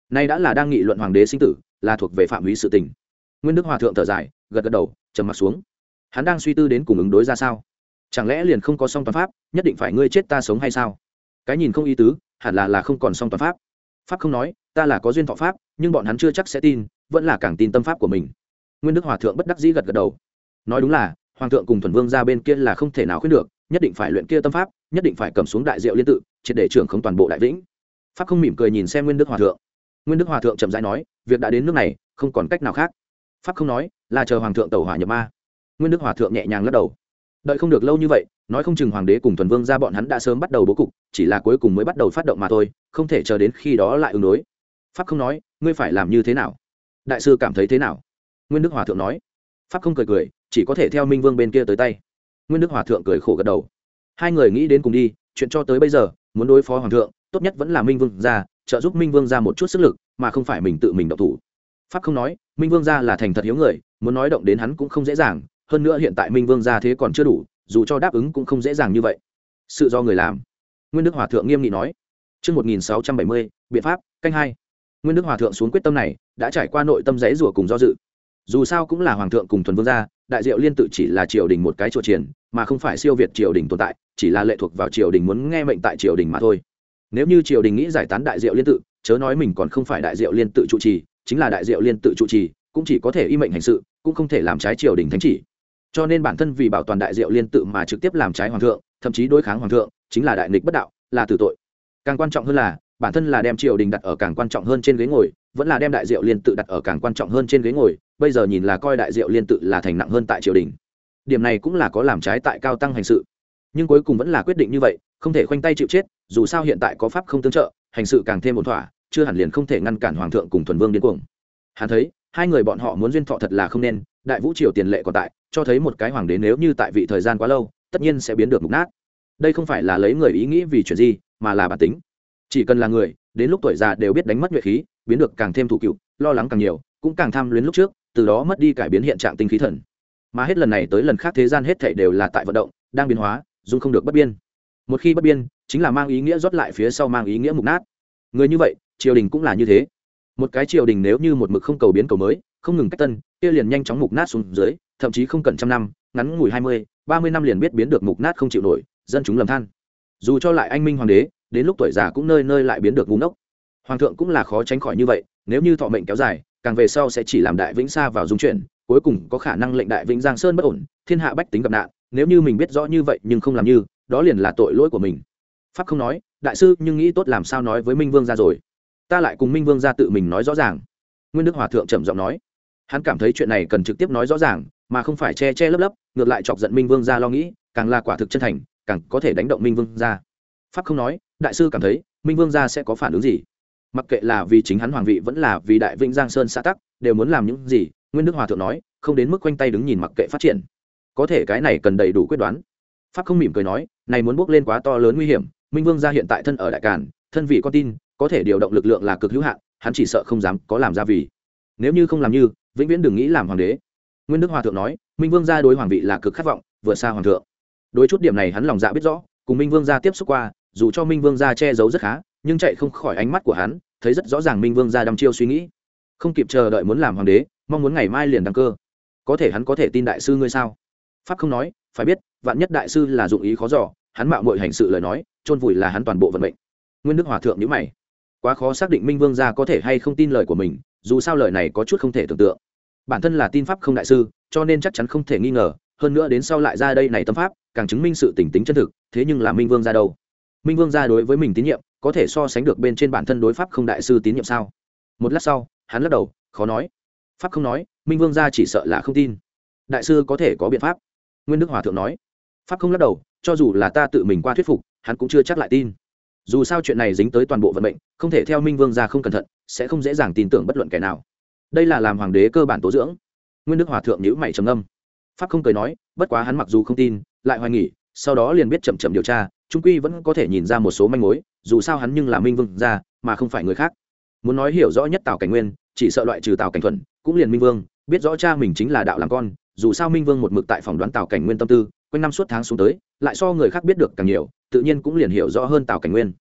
nay đã là đang nghị luận hoàng đế sinh tử, là thuộc về phạm vi sự tình. Nguyên Đức Hòa thượng thở dài, gật gật đầu, trầm mặt xuống. Hắn đang suy tư đến cùng ứng đối ra sao. Chẳng lẽ liền không có song toàn pháp, nhất định phải ngươi chết ta sống hay sao? Cái nhìn không ý tứ, hẳn là là không còn song toàn pháp. Pháp không nói, ta là có duyên thọ pháp, nhưng bọn hắn chưa chắc sẽ tin, vẫn là càng tin tâm pháp của mình. Nguyên Đức Hòa thượng bất đắc dĩ gật gật đầu. Nói đúng là, hoàng thượng cùng thuần vương ra bên kia là không thể nào khuyên được, nhất định phải luyện kia tâm pháp, nhất định phải cầm xuống đại diệu liên tự, triệt để trưởng không toàn bộ đại vĩnh. Pháp không mỉm cười nhìn xem Nguyên Đức Hòa thượng. Nguyên Đức Hòa thượng chậm rãi nói, việc đã đến nước này, không còn cách nào khác. Pháp không nói, là chờ hoàng thượng tẩu hỏa nhập ma. Nguyên Đức Hòa thượng nhẹ nhàng lắc đầu. Đợi không được lâu như vậy, nói không chừng hoàng đế cùng thuần vương ra bọn hắn đã sớm bắt đầu bố cục, chỉ là cuối cùng mới bắt đầu phát động mà thôi, không thể chờ đến khi đó lại ứng đối. Pháp không nói, ngươi phải làm như thế nào? Đại sư cảm thấy thế nào? Nguyên Đức Hòa thượng nói. Pháp không cười cười, chỉ có thể theo Minh Vương bên kia tới tay. Nguyên Đức Hòa thượng cười khổ gật đầu. Hai người nghĩ đến cùng đi, chuyện cho tới bây giờ, muốn đối phó hoàng thượng, tốt nhất vẫn là Minh Vương ra, trợ giúp Minh Vương ra một chút sức lực, mà không phải mình tự mình động thủ. Pháp không nói, Minh Vương ra là thành thật hiếu người, muốn nói động đến hắn cũng không dễ dàng, hơn nữa hiện tại Minh Vương ra thế còn chưa đủ, dù cho đáp ứng cũng không dễ dàng như vậy. Sự do người làm. Nguyên Đức Hòa thượng nghiêm nghị nói. Chương một nghìn sáu trăm bảy mươi, biện pháp, canh hai. Nguyên Đức Hòa thượng xuống quyết tâm này, đã trải qua nội tâm rẽ rủa cùng do dự. Dù sao cũng là hoàng thượng cùng thuần vương gia, đại diệu liên tự chỉ là triều đình một cái chỗ triển, mà không phải siêu việt triều đình tồn tại, chỉ là lệ thuộc vào triều đình muốn nghe mệnh tại triều đình mà thôi. Nếu như triều đình nghĩ giải tán đại diệu liên tự, chớ nói mình còn không phải đại diệu liên tự trụ trì, chính là đại diệu liên tự trụ trì, cũng chỉ có thể y mệnh hành sự, cũng không thể làm trái triều đình thánh chỉ. Cho nên bản thân vì bảo toàn đại diệu liên tự mà trực tiếp làm trái hoàng thượng, thậm chí đối kháng hoàng thượng, chính là đại nghịch bất đạo, là tử tội. Càng quan trọng hơn là, bản thân là đem triều đình đặt ở càng quan trọng hơn trên ghế ngồi, vẫn là đem đại diệu liên tự đặt ở càng quan trọng hơn trên ghế ngồi, bây giờ nhìn là coi đại diệu liên tự là thành nặng hơn tại triều đình. Điểm này cũng là có làm trái tại cao tăng hành sự, nhưng cuối cùng vẫn là quyết định như vậy, không thể khoanh tay chịu chết, dù sao hiện tại có pháp không tương trợ, hành sự càng thêm ổn thỏa, chưa hẳn liền không thể ngăn cản hoàng thượng cùng thuần vương điên cuồng. Hắn thấy, hai người bọn họ muốn duyên thọ thật là không nên, đại vũ triều tiền lệ còn tại, cho thấy một cái hoàng đế nếu như tại vị thời gian quá lâu, tất nhiên sẽ biến được mục nát. Đây không phải là lấy người ý nghĩ vì chuyện gì, mà là bản tính. Chỉ cần là người, đến lúc tuổi già đều biết đánh mất nhuệ khí, biến được càng thêm thủ cựu, lo lắng càng nhiều, cũng càng tham luyến lúc trước, từ đó mất đi cải biến hiện trạng tinh khí thần. Mà hết lần này tới lần khác thế gian hết thảy đều là tại vận động, đang biến hóa, dung không được bất biên. Một khi bất biên, chính là mang ý nghĩa rót lại phía sau mang ý nghĩa mục nát. Người như vậy, triều đình cũng là như thế. Một cái triều đình nếu như một mực không cầu biến cầu mới, không ngừng cách tân, kia liền nhanh chóng mục nát xuống dưới, thậm chí không cần trăm năm, ngắn ngủi hai mươi, ba mươi năm liền biết biến được mục nát không chịu nổi, dân chúng lầm than. Dù cho lại anh minh hoàng đế, đến lúc tuổi già cũng nơi nơi lại biến được ngu ngốc. Hoàng thượng cũng là khó tránh khỏi như vậy, nếu như thọ mệnh kéo dài, càng về sau sẽ chỉ làm đại vĩnh xa vào dung chuyển, cuối cùng có khả năng lệnh đại vĩnh giang sơn bất ổn, thiên hạ bách tính gặp nạn. Nếu như mình biết rõ như vậy nhưng không làm như, đó liền là tội lỗi của mình. Pháp không nói, đại sư nhưng nghĩ tốt làm sao nói với Minh Vương gia rồi. Ta lại cùng Minh Vương gia tự mình nói rõ ràng. Nguyên Đức Hòa thượng trầm giọng nói, hắn cảm thấy chuyện này cần trực tiếp nói rõ ràng, mà không phải che che lấp lấp, ngược lại chọc giận Minh Vương gia lo nghĩ, càng là quả thực chân thành, càng có thể đánh động Minh Vương gia. Pháp không nói, đại sư cảm thấy Minh Vương gia sẽ có phản ứng gì? Mặc kệ là vì chính hắn hoàng vị vẫn là vì đại vĩnh giang sơn xã tắc, đều muốn làm những gì? Nguyên Đức Hòa thượng nói, không đến mức quanh tay đứng nhìn mặc kệ phát triển. Có thể cái này cần đầy đủ quyết đoán. Pháp không mỉm cười nói, này muốn bước lên quá to lớn nguy hiểm, Minh Vương gia hiện tại thân ở đại càn, thân vị con tin, có thể điều động lực lượng là cực hữu hạn, hắn chỉ sợ không dám có làm ra vì. Nếu như không làm như, vĩnh viễn đừng nghĩ làm hoàng đế. Nguyên Đức Hòa thượng nói, Minh Vương gia đối hoàng vị là cực khát vọng, vượt xa hoàng thượng. Đối chút điểm này hắn lòng dạ biết rõ, cùng Minh Vương gia tiếp xúc qua, dù cho Minh Vương gia che giấu rất khá, nhưng chạy không khỏi ánh mắt của hắn, thấy rất rõ ràng Minh Vương gia đăm chiêu suy nghĩ, không kịp chờ đợi muốn làm hoàng đế, mong muốn ngày mai liền đăng cơ. Có thể hắn có thể tin đại sư ngươi sao? Pháp không nói, phải biết, vạn nhất đại sư là dụng ý khó dò, hắn mạo muội hành sự lời nói, chôn vùi là hắn toàn bộ vận mệnh. Nguyên Đức Hòa thượng nhíu mày, quá khó xác định Minh Vương gia có thể hay không tin lời của mình, dù sao lời này có chút không thể tưởng tượng. Bản thân là tin pháp không đại sư, cho nên chắc chắn không thể nghi ngờ, hơn nữa đến sau lại ra đây này tâm pháp, càng chứng minh sự tỉnh tính chân thực, thế nhưng là Minh Vương gia đâu? Minh Vương gia đối với mình tín nhiệm, có thể so sánh được bên trên bản thân đối pháp không đại sư tín nhiệm sao? Một lát sau, hắn lắc đầu, khó nói. Pháp không nói, Minh Vương gia chỉ sợ là không tin. Đại sư có thể có biện pháp. Nguyên Đức Hòa thượng nói. Pháp không lắc đầu, cho dù là ta tự mình qua thuyết phục, hắn cũng chưa chắc lại tin. Dù sao chuyện này dính tới toàn bộ vận mệnh, không thể theo Minh Vương gia không cẩn thận, sẽ không dễ dàng tin tưởng bất luận kẻ nào. Đây là làm hoàng đế cơ bản tố dưỡng. Nguyên Đức Hòa thượng nhíu mày trầm ngâm. Pháp không cười nói, bất quá hắn mặc dù không tin, lại hoài nghỉ, sau đó liền biết chậm chậm điều tra, trung quy vẫn có thể nhìn ra một số manh mối, dù sao hắn nhưng là Minh Vương gia, mà không phải người khác. Muốn nói hiểu rõ nhất Tào Cảnh Nguyên, chỉ sợ loại trừ Tào Cảnh Thuần, cũng liền Minh Vương, biết rõ cha mình chính là đạo làm con, dù sao Minh Vương một mực tại phỏng đoán Tào Cảnh Nguyên tâm tư, quanh năm suốt tháng xuống tới, lại so người khác biết được càng nhiều, tự nhiên cũng liền hiểu rõ hơn Tào Cảnh Nguyên.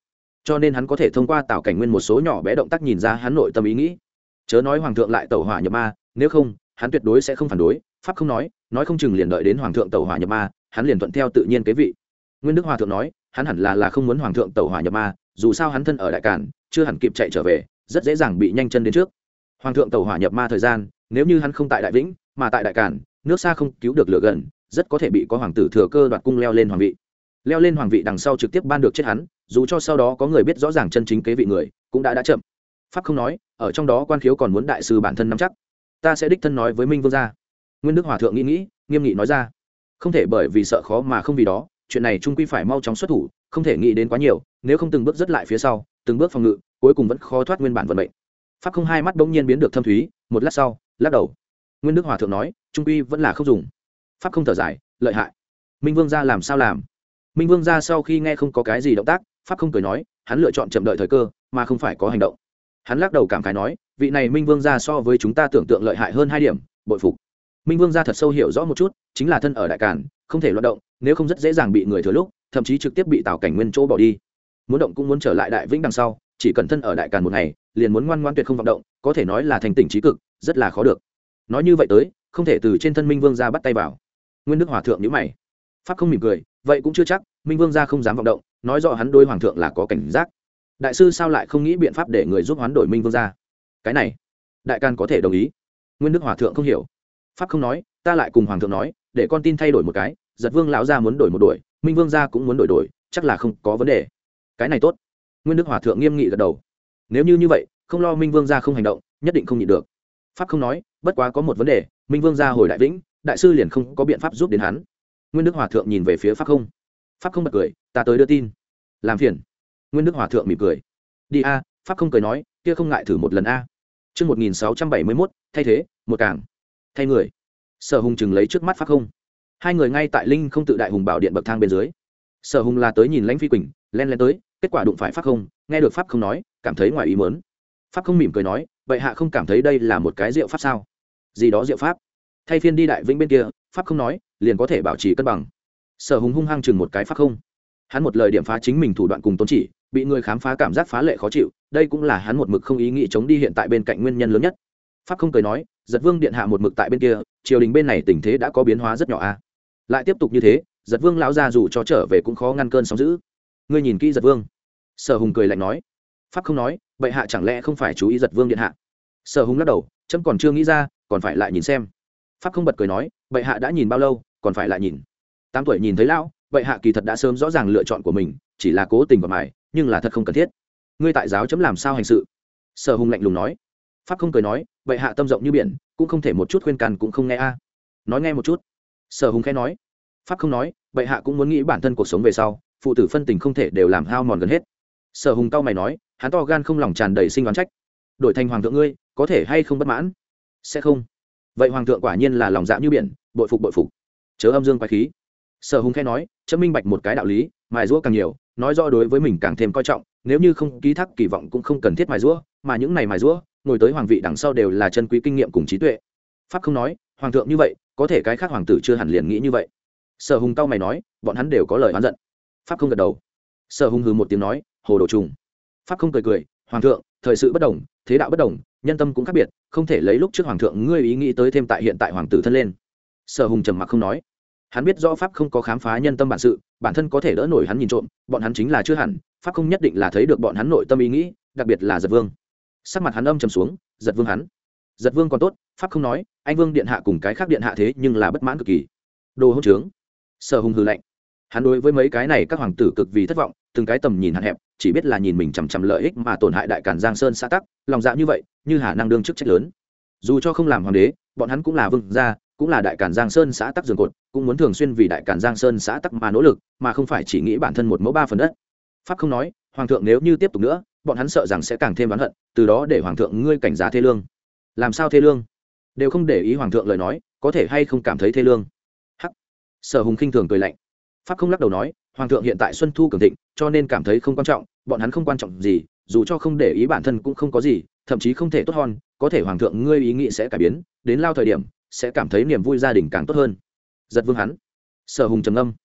cho nên hắn có thể thông qua Tào Cảnh Nguyên một số nhỏ bé động tác nhìn ra hắn nội tâm ý nghĩ. Chớ nói hoàng thượng lại tẩu hỏa nhập ma, nếu không hắn tuyệt đối sẽ không phản đối. Pháp không nói, nói không chừng liền đợi đến hoàng thượng tẩu hỏa nhập ma, hắn liền thuận theo tự nhiên kế vị. Nguyên Đức Hòa thượng nói, hắn hẳn là là không muốn hoàng thượng tẩu hỏa nhập ma, dù sao hắn thân ở Đại Càn, chưa hẳn kịp chạy trở về, rất dễ dàng bị nhanh chân đến trước. Hoàng thượng tẩu hỏa nhập ma thời gian, nếu như hắn không tại Đại Vĩnh, mà tại Đại Càn, nước xa không cứu được lửa gần, rất có thể bị có hoàng tử thừa cơ đoạt cung leo lên hoàng vị. Leo lên hoàng vị đằng sau trực tiếp ban được chết hắn, dù cho sau đó có người biết rõ ràng chân chính kế vị người, cũng đã đã chậm. Pháp không nói, ở trong đó quan khiếu còn muốn đại sư bản thân nắm chắc. Ta sẽ đích thân nói với Minh Vương gia. Nguyên Đức Hòa thượng nghĩ nghĩ, nghiêm nghị nói ra. Không thể bởi vì sợ khó mà không vì đó, chuyện này trung quy phải mau chóng xuất thủ, không thể nghĩ đến quá nhiều, nếu không từng bước rất lại phía sau, từng bước phòng ngự, cuối cùng vẫn khó thoát nguyên bản vận mệnh. Pháp không hai mắt bỗng nhiên biến được thâm thúy, một lát sau, lắc đầu. Nguyên Đức Hòa thượng nói, trung quy vẫn là không dùng. Pháp không thở dài, lợi hại. Minh Vương gia làm sao làm? Minh Vương gia sau khi nghe không có cái gì động tác, Pháp không cười nói, hắn lựa chọn chậm đợi thời cơ, mà không phải có hành động. Hắn lắc đầu cảm khái nói, vị này Minh Vương gia so với chúng ta tưởng tượng lợi hại hơn hai điểm, bội phục. Minh Vương gia thật sâu hiểu rõ một chút, chính là thân ở Đại Càn, không thể loạn động, nếu không rất dễ dàng bị người thừa lúc, thậm chí trực tiếp bị Tào Cảnh Nguyên chỗ bỏ đi. Muốn động cũng muốn trở lại Đại Vĩnh đằng sau, chỉ cần thân ở Đại Càn một ngày, liền muốn ngoan ngoãn tuyệt không vọng động, có thể nói là thành tỉnh trí cực, rất là khó được. Nói như vậy tới, không thể từ trên thân Minh Vương gia bắt tay vào. Nguyên Đức Hòa thượng nhíu mày. Pháp không mỉm cười, vậy cũng chưa chắc, Minh Vương gia không dám vọng động, nói rõ hắn đối hoàng thượng là có cảnh giác. Đại sư sao lại không nghĩ biện pháp để người giúp hoán đổi Minh Vương gia? Cái này, Đại Càn có thể đồng ý. Nguyên Đức Hòa thượng không hiểu. Pháp không nói, ta lại cùng hoàng thượng nói, để con tin thay đổi một cái, Giật Vương lão gia muốn đổi một đổi, Minh Vương gia cũng muốn đổi đổi, chắc là không có vấn đề. Cái này tốt. Nguyên Đức Hòa thượng nghiêm nghị gật đầu. Nếu như như vậy, không lo Minh Vương gia không hành động, nhất định không nhịn được. Pháp không nói, bất quá có một vấn đề, Minh Vương gia hồi Đại Vĩnh, đại sư liền không có biện pháp giúp đến hắn. Nguyên Đức Hòa thượng nhìn về phía Pháp không. Pháp không bật cười, ta tới đưa tin. Làm phiền. Nguyên Đức Hòa thượng mỉm cười. Đi a. Pháp không cười nói, kia không ngại thử một lần a. Chương một nghìn sáu trăm bảy mươi mốt, thay thế, một cảng. Thay người. Sở Hùng chừng lấy trước mắt Pháp không. Hai người ngay tại linh không tự đại hùng bảo điện bậc thang bên dưới. Sở Hùng là tới nhìn Lãnh Phi Quỳnh, len len tới, kết quả đụng phải Pháp không, nghe được Pháp không nói, cảm thấy ngoài ý muốn. Pháp không mỉm cười nói, vậy hạ không cảm thấy đây là một cái diệu pháp sao? Gì đó diệu pháp? Thay phiên đi Đại Vĩnh bên kia, Pháp không nói, liền có thể bảo trì cân bằng. Sở Hùng hung hăng chừng một cái Pháp không. Hắn một lời điểm phá chính mình thủ đoạn cùng tôn chỉ, bị người khám phá cảm giác phá lệ khó chịu, đây cũng là hắn một mực không ý nghĩ chống đi hiện tại bên cạnh nguyên nhân lớn nhất. Pháp không cười nói, Giật Vương điện hạ một mực tại bên kia, triều đình bên này tình thế đã có biến hóa rất nhỏ a. Lại tiếp tục như thế, Giật Vương lão gia dù cho trở về cũng khó ngăn cơn sóng dữ. Ngươi nhìn kỹ Giật Vương. Sở Hùng cười lạnh nói. Pháp không nói, bệ hạ chẳng lẽ không phải chú ý Giật Vương điện hạ? Sở Hùng lắc đầu, chấm còn chưa nghĩ ra, còn phải lại nhìn xem. Pháp không bật cười nói, bệ hạ đã nhìn bao lâu, còn phải lại nhìn. Tám tuổi nhìn thấy lão, bệ hạ kỳ thật đã sớm rõ ràng lựa chọn của mình, chỉ là cố tình vào mài, nhưng là thật không cần thiết. Ngươi tại giáo chấm làm sao hành sự? Sở Hùng lạnh lùng nói. Pháp không cười nói, bệ hạ tâm rộng như biển, cũng không thể một chút khuyên can cũng không nghe a. Nói nghe một chút. Sở Hùng khẽ nói. Pháp không nói, bệ hạ cũng muốn nghĩ bản thân cuộc sống về sau, phụ tử phân tình không thể đều làm hao mòn gần hết. Sở Hùng cau mày nói, hắn to gan không lòng tràn đầy sinh đoán trách. Đổi thành hoàng thượng ngươi, có thể hay không bất mãn? Sẽ không. Vậy hoàng thượng quả nhiên là lòng dạ như biển, bội phục bội phục. Chớ âm dương quái khí. Sở Hùng khẽ nói, chấm minh bạch một cái đạo lý, mài giũa càng nhiều, nói rõ đối với mình càng thêm coi trọng, nếu như không ký thác kỳ vọng cũng không cần thiết mài giũa, mà những này mài giũa, ngồi tới hoàng vị đằng sau đều là chân quý kinh nghiệm cùng trí tuệ. Pháp không nói, hoàng thượng như vậy, có thể cái khác hoàng tử chưa hẳn liền nghĩ như vậy. Sở Hùng cau mày nói, bọn hắn đều có lời oán giận. Pháp không gật đầu. Sở Hùng hừ một tiếng nói, hồ đồ trùng. Pháp không cười cười, hoàng thượng, thời sự bất đồng, thế đạo bất đồng, nhân tâm cũng khác biệt, không thể lấy lúc trước hoàng thượng ngươi ý nghĩ tới thêm tại hiện tại hoàng tử thân lên. Sở Hùng trầm mặc không nói. Hắn biết rõ Pháp không có khám phá nhân tâm bản sự, bản thân có thể đỡ nổi hắn nhìn trộm, bọn hắn chính là chưa hẳn, Pháp không nhất định là thấy được bọn hắn nội tâm ý nghĩ, đặc biệt là Giật Vương. Sắc mặt hắn âm trầm xuống, Giật Vương hắn. Giật Vương còn tốt, Pháp không nói, anh Vương điện hạ cùng cái khác điện hạ thế nhưng là bất mãn cực kỳ. Đồ hỗn trướng. Sở Hùng hừ lạnh. Hắn đối với mấy cái này các hoàng tử cực vì thất vọng, từng cái tầm nhìn hạn hẹp, chỉ biết là nhìn mình chằm chằm lợi ích mà tổn hại Đại Càn Giang Sơn xã tắc, lòng dạ như vậy, như hà năng đương chức trách lớn. Dù cho không làm hoàng đế, bọn hắn cũng là vương gia, cũng là Đại Càn Giang Sơn xã tắc giường cột, cũng muốn thường xuyên vì Đại Càn Giang Sơn xã tắc mà nỗ lực, mà không phải chỉ nghĩ bản thân một mẫu ba phần đất. Pháp không nói, hoàng thượng nếu như tiếp tục nữa, bọn hắn sợ rằng sẽ càng thêm oán hận, từ đó để hoàng thượng ngươi cảnh giá thê lương. Làm sao thê lương? Đều không để ý hoàng thượng lời nói, có thể hay không cảm thấy thê lương? Hắc. Sở Hùng khinh thường cười lạnh. Pháp không lắc đầu nói, hoàng thượng hiện tại xuân thu cường thịnh, cho nên cảm thấy không quan trọng, bọn hắn không quan trọng gì, dù cho không để ý bản thân cũng không có gì, thậm chí không thể tốt hơn, có thể hoàng thượng ngươi ý nghĩ sẽ cải biến, đến lao thời điểm sẽ cảm thấy niềm vui gia đình càng tốt hơn. Giật Vương hắn. Sở Hùng trầm ngâm.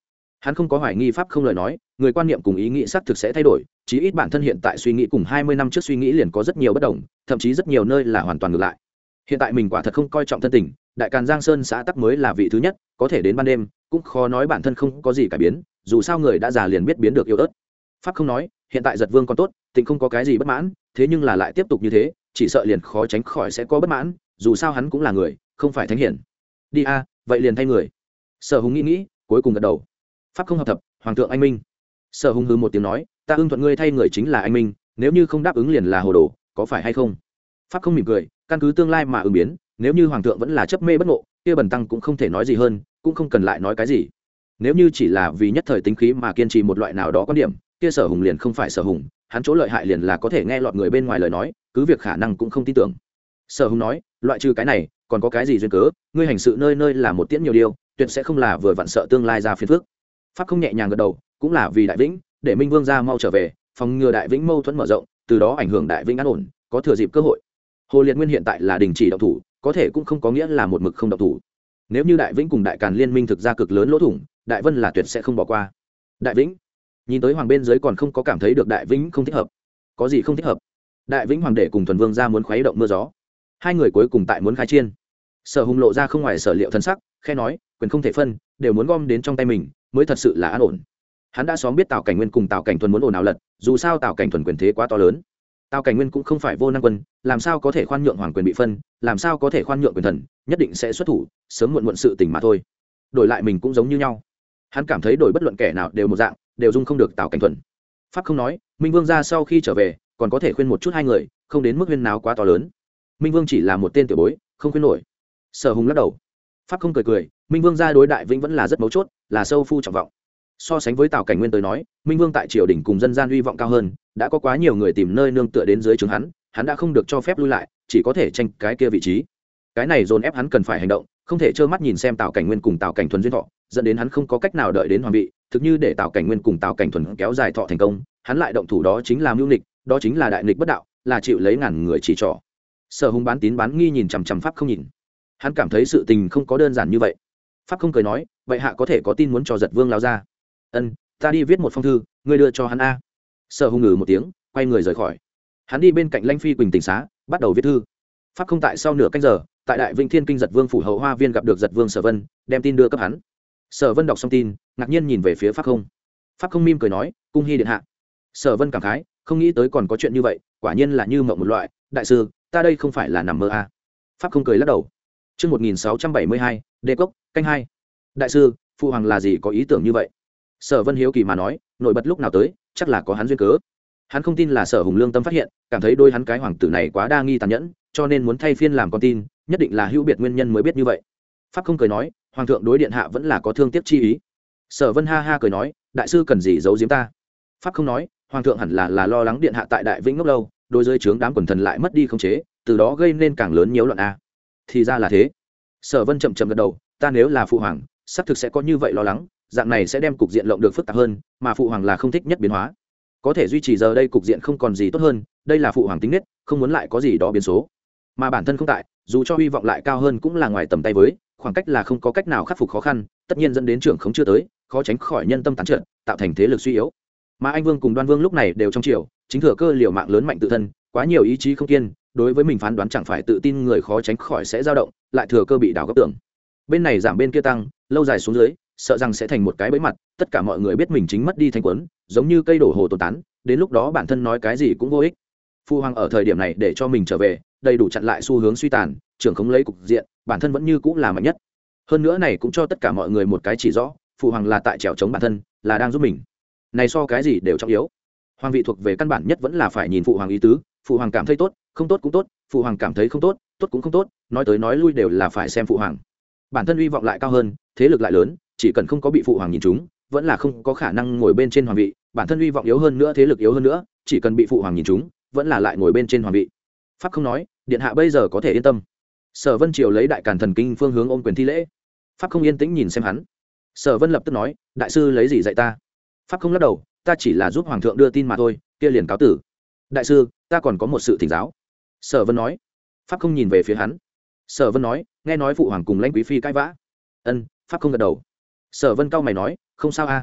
Hắn không có hoài nghi pháp không lời nói, người quan niệm cùng ý nghĩ xác thực sẽ thay đổi, chí ít bản thân hiện tại suy nghĩ cùng hai mươi năm trước suy nghĩ liền có rất nhiều bất đồng, thậm chí rất nhiều nơi là hoàn toàn ngược lại. Hiện tại mình quả thật không coi trọng thân tình, đại càn Giang Sơn xã tắc mới là vị thứ nhất, có thể đến ban đêm, cũng khó nói bản thân không có gì cải biến, dù sao người đã già liền biết biến được yêu ớt. Pháp không nói, hiện tại Giật Vương còn tốt, Tịnh không có cái gì bất mãn, thế nhưng là lại tiếp tục như thế, chỉ sợ liền khó tránh khỏi sẽ có bất mãn, dù sao hắn cũng là người, không phải thánh hiển. Đi a, vậy liền thay người. Sở Hùng nghĩ nghĩ, cuối cùng gật đầu. Pháp không hợp thập, hoàng thượng anh minh. Sở Hùng hừ một tiếng nói, ta ưng thuận ngươi thay người chính là anh minh, nếu như không đáp ứng liền là hồ đồ, có phải hay không? Pháp không mỉm cười, căn cứ tương lai mà ứng biến, nếu như hoàng thượng vẫn là chấp mê bất ngộ, kia bần tăng cũng không thể nói gì hơn, cũng không cần lại nói cái gì. Nếu như chỉ là vì nhất thời tính khí mà kiên trì một loại nào đó quan điểm, kia Sở Hùng liền không phải Sở Hùng, hắn chỗ lợi hại liền là có thể nghe lọt người bên ngoài lời nói, cứ việc khả năng cũng không tin tưởng. Sở Hùng nói, loại trừ cái này, còn có cái gì duyên cớ? Ngươi hành sự nơi nơi là một tiễn nhiều điều, tuyệt sẽ không là vừa vặn sợ tương lai ra phiền phức. Pháp không nhẹ nhàng gật đầu, cũng là vì Đại Vĩnh, để Minh Vương gia mau trở về, phòng ngừa Đại Vĩnh mâu thuẫn mở rộng, từ đó ảnh hưởng Đại Vĩnh an ổn, có thừa dịp cơ hội. Hồ Liệt Nguyên hiện tại là đình chỉ động thủ, có thể cũng không có nghĩa là một mực không động thủ. Nếu như Đại Vĩnh cùng Đại Càn liên minh thực ra cực lớn lỗ thủng, Đại Vân là tuyệt sẽ không bỏ qua. Đại Vĩnh nhìn tới hoàng bên dưới còn không có cảm thấy được Đại Vĩnh không thích hợp. Có gì không thích hợp? Đại Vĩnh hoàng đệ cùng Thuần Vương gia muốn khuấy động mưa gió, hai người cuối cùng tại muốn khai chiên. Sở Hùng lộ ra không ngoài sở liệu thân sắc, khẽ nói, quyền không thể phân, đều muốn gom đến trong tay mình, mới thật sự là an ổn. Hắn đã xóm biết Tào Cảnh Nguyên cùng Tào Cảnh Thuần muốn ồn ào lật, dù sao Tào Cảnh Thuần quyền thế quá to lớn. Tào Cảnh Nguyên cũng không phải vô năng quân, làm sao có thể khoan nhượng hoàng quyền bị phân, làm sao có thể khoan nhượng quyền thần, nhất định sẽ xuất thủ, sớm muộn muộn sự tình mà thôi. Đổi lại mình cũng giống như nhau. Hắn cảm thấy đổi bất luận kẻ nào đều một dạng, đều dung không được Tào Cảnh Thuần. Pháp không nói, Minh Vương gia sau khi trở về, còn có thể khuyên một chút hai người, không đến mức huyên náo quá to lớn. Minh Vương chỉ là một tên tiểu bối, không khuyên nổi. Sở Hùng lắc đầu. Pháp không cười cười, Minh Vương gia đối Đại Vĩnh vẫn là rất mấu chốt, là sâu phu trọng vọng. So sánh với Tào Cảnh Nguyên tới nói, Minh Vương tại triều đình cùng dân gian uy vọng cao hơn, đã có quá nhiều người tìm nơi nương tựa đến dưới trướng hắn, hắn đã không được cho phép lui lại, chỉ có thể tranh cái kia vị trí. Cái này dồn ép hắn cần phải hành động, không thể trơ mắt nhìn xem Tào Cảnh Nguyên cùng Tào Cảnh Thuần duyên thọ, dẫn đến hắn không có cách nào đợi đến hoàng vị, thực như để Tào Cảnh Nguyên cùng Tào Cảnh Thuần kéo dài thọ thành công, hắn lại động thủ đó chính là mưu nghịch, đó chính là đại nghịch bất đạo, là chịu lấy ngàn người chỉ trỏ. Sở Hùng bán tín bán nghi nhìn chằm chằm Pháp không nhìn. Hắn cảm thấy sự tình không có đơn giản như vậy. Pháp không cười nói, vậy hạ có thể có tin muốn cho Giật Vương lao ra? Ân, ta đi viết một phong thư, ngươi đưa cho hắn a. Sở Hùng ngừ một tiếng, quay người rời khỏi. Hắn đi bên cạnh Lãnh Phi Quỳnh tỉnh xá, bắt đầu viết thư. Pháp không tại sau nửa canh giờ, tại Đại Vĩnh Thiên Kinh Giật Vương phủ hậu hoa viên gặp được Giật Vương Sở Vân, đem tin đưa cấp hắn. Sở Vân đọc xong tin, ngạc nhiên nhìn về phía Pháp không. Pháp không mỉm cười nói, cung hy điện hạ. Sở Vân cảm khái, không nghĩ tới còn có chuyện như vậy, quả nhiên là như mộng một loại. Đại sư, ta đây không phải là nằm mơ a. Pháp không cười lắc đầu. Chương một nghìn sáu trăm bảy mươi hai, Đê Cốc, canh hai. Đại sư, phụ hoàng là gì có ý tưởng như vậy? Sở Vân hiếu kỳ mà nói, nổi bật lúc nào tới, chắc là có hắn duyên cớ. Hắn không tin là Sở Hùng lương tâm phát hiện, cảm thấy đôi hắn cái hoàng tử này quá đa nghi tàn nhẫn, cho nên muốn thay phiên làm con tin, nhất định là hữu biệt nguyên nhân mới biết như vậy. Pháp không cười nói, hoàng thượng đối điện hạ vẫn là có thương tiếc chi ý. Sở Vân ha ha cười nói, đại sư cần gì giấu giếm ta? Pháp không nói, hoàng thượng hẳn là là lo lắng điện hạ tại Đại Vĩnh ngốc lâu, đôi dưới trướng đám quần thần lại mất đi khống chế, từ đó gây nên càng lớn nhiễu loạn a. Thì ra là thế. Sở Vân chậm chậm gật đầu, ta nếu là phụ hoàng, xác thực sẽ có như vậy lo lắng, dạng này sẽ đem cục diện lộng được phức tạp hơn, mà phụ hoàng là không thích nhất biến hóa. Có thể duy trì giờ đây cục diện không còn gì tốt hơn, đây là phụ hoàng tính nết, không muốn lại có gì đó biến số. Mà bản thân không tại, dù cho hy vọng lại cao hơn cũng là ngoài tầm tay với, khoảng cách là không có cách nào khắc phục khó khăn, tất nhiên dẫn đến trưởng không chưa tới, khó tránh khỏi nhân tâm tán trợn, tạo thành thế lực suy yếu. Mà anh Vương cùng Đoan Vương lúc này đều trong triều, chính thừa cơ liều mạng lớn mạnh tự thân, quá nhiều ý chí không kiên, đối với mình phán đoán chẳng phải tự tin người khó tránh khỏi sẽ dao động, lại thừa cơ bị đảo góc tưởng. Bên này giảm bên kia tăng, lâu dài xuống dưới, sợ rằng sẽ thành một cái bẫy mặt, tất cả mọi người biết mình chính mất đi thanh quấn, giống như cây đổ hồ tồn tán, đến lúc đó bản thân nói cái gì cũng vô ích. Phu hoàng ở thời điểm này để cho mình trở về, đầy đủ chặn lại xu hướng suy tàn, trưởng không lấy cục diện, bản thân vẫn như cũng là mạnh nhất. Hơn nữa này cũng cho tất cả mọi người một cái chỉ rõ, phụ hoàng là tại trèo chống bản thân, là đang giúp mình. Này so cái gì đều trọng yếu. Hoàng vị thuộc về căn bản nhất vẫn là phải nhìn phụ hoàng ý tứ, phụ hoàng cảm thấy tốt, không tốt cũng tốt, phụ hoàng cảm thấy không tốt, tốt cũng không tốt, nói tới nói lui đều là phải xem phụ hoàng. Bản thân hy vọng lại cao hơn, thế lực lại lớn, chỉ cần không có bị phụ hoàng nhìn trúng, vẫn là không có khả năng ngồi bên trên hoàng vị. Bản thân hy vọng yếu hơn nữa, thế lực yếu hơn nữa, chỉ cần bị phụ hoàng nhìn trúng, vẫn là lại ngồi bên trên hoàng vị. Pháp không nói, điện hạ bây giờ có thể yên tâm. Sở Vân triều lấy Đại Càn Thần Kinh phương hướng ôm quyền thi lễ. Pháp không yên tĩnh nhìn xem hắn. Sở Vân lập tức nói, đại sư lấy gì dạy ta? Pháp không lắc đầu, ta chỉ là giúp hoàng thượng đưa tin mà thôi, kia liền cáo tử. Đại sư, ta còn có một sự thỉnh giáo. Sở Vân nói. Pháp không nhìn về phía hắn. Sở Vân nói, nghe nói phụ hoàng cùng lãnh quý phi cãi vã. Ân. Pháp không gật đầu. Sở Vân cau mày nói, không sao a,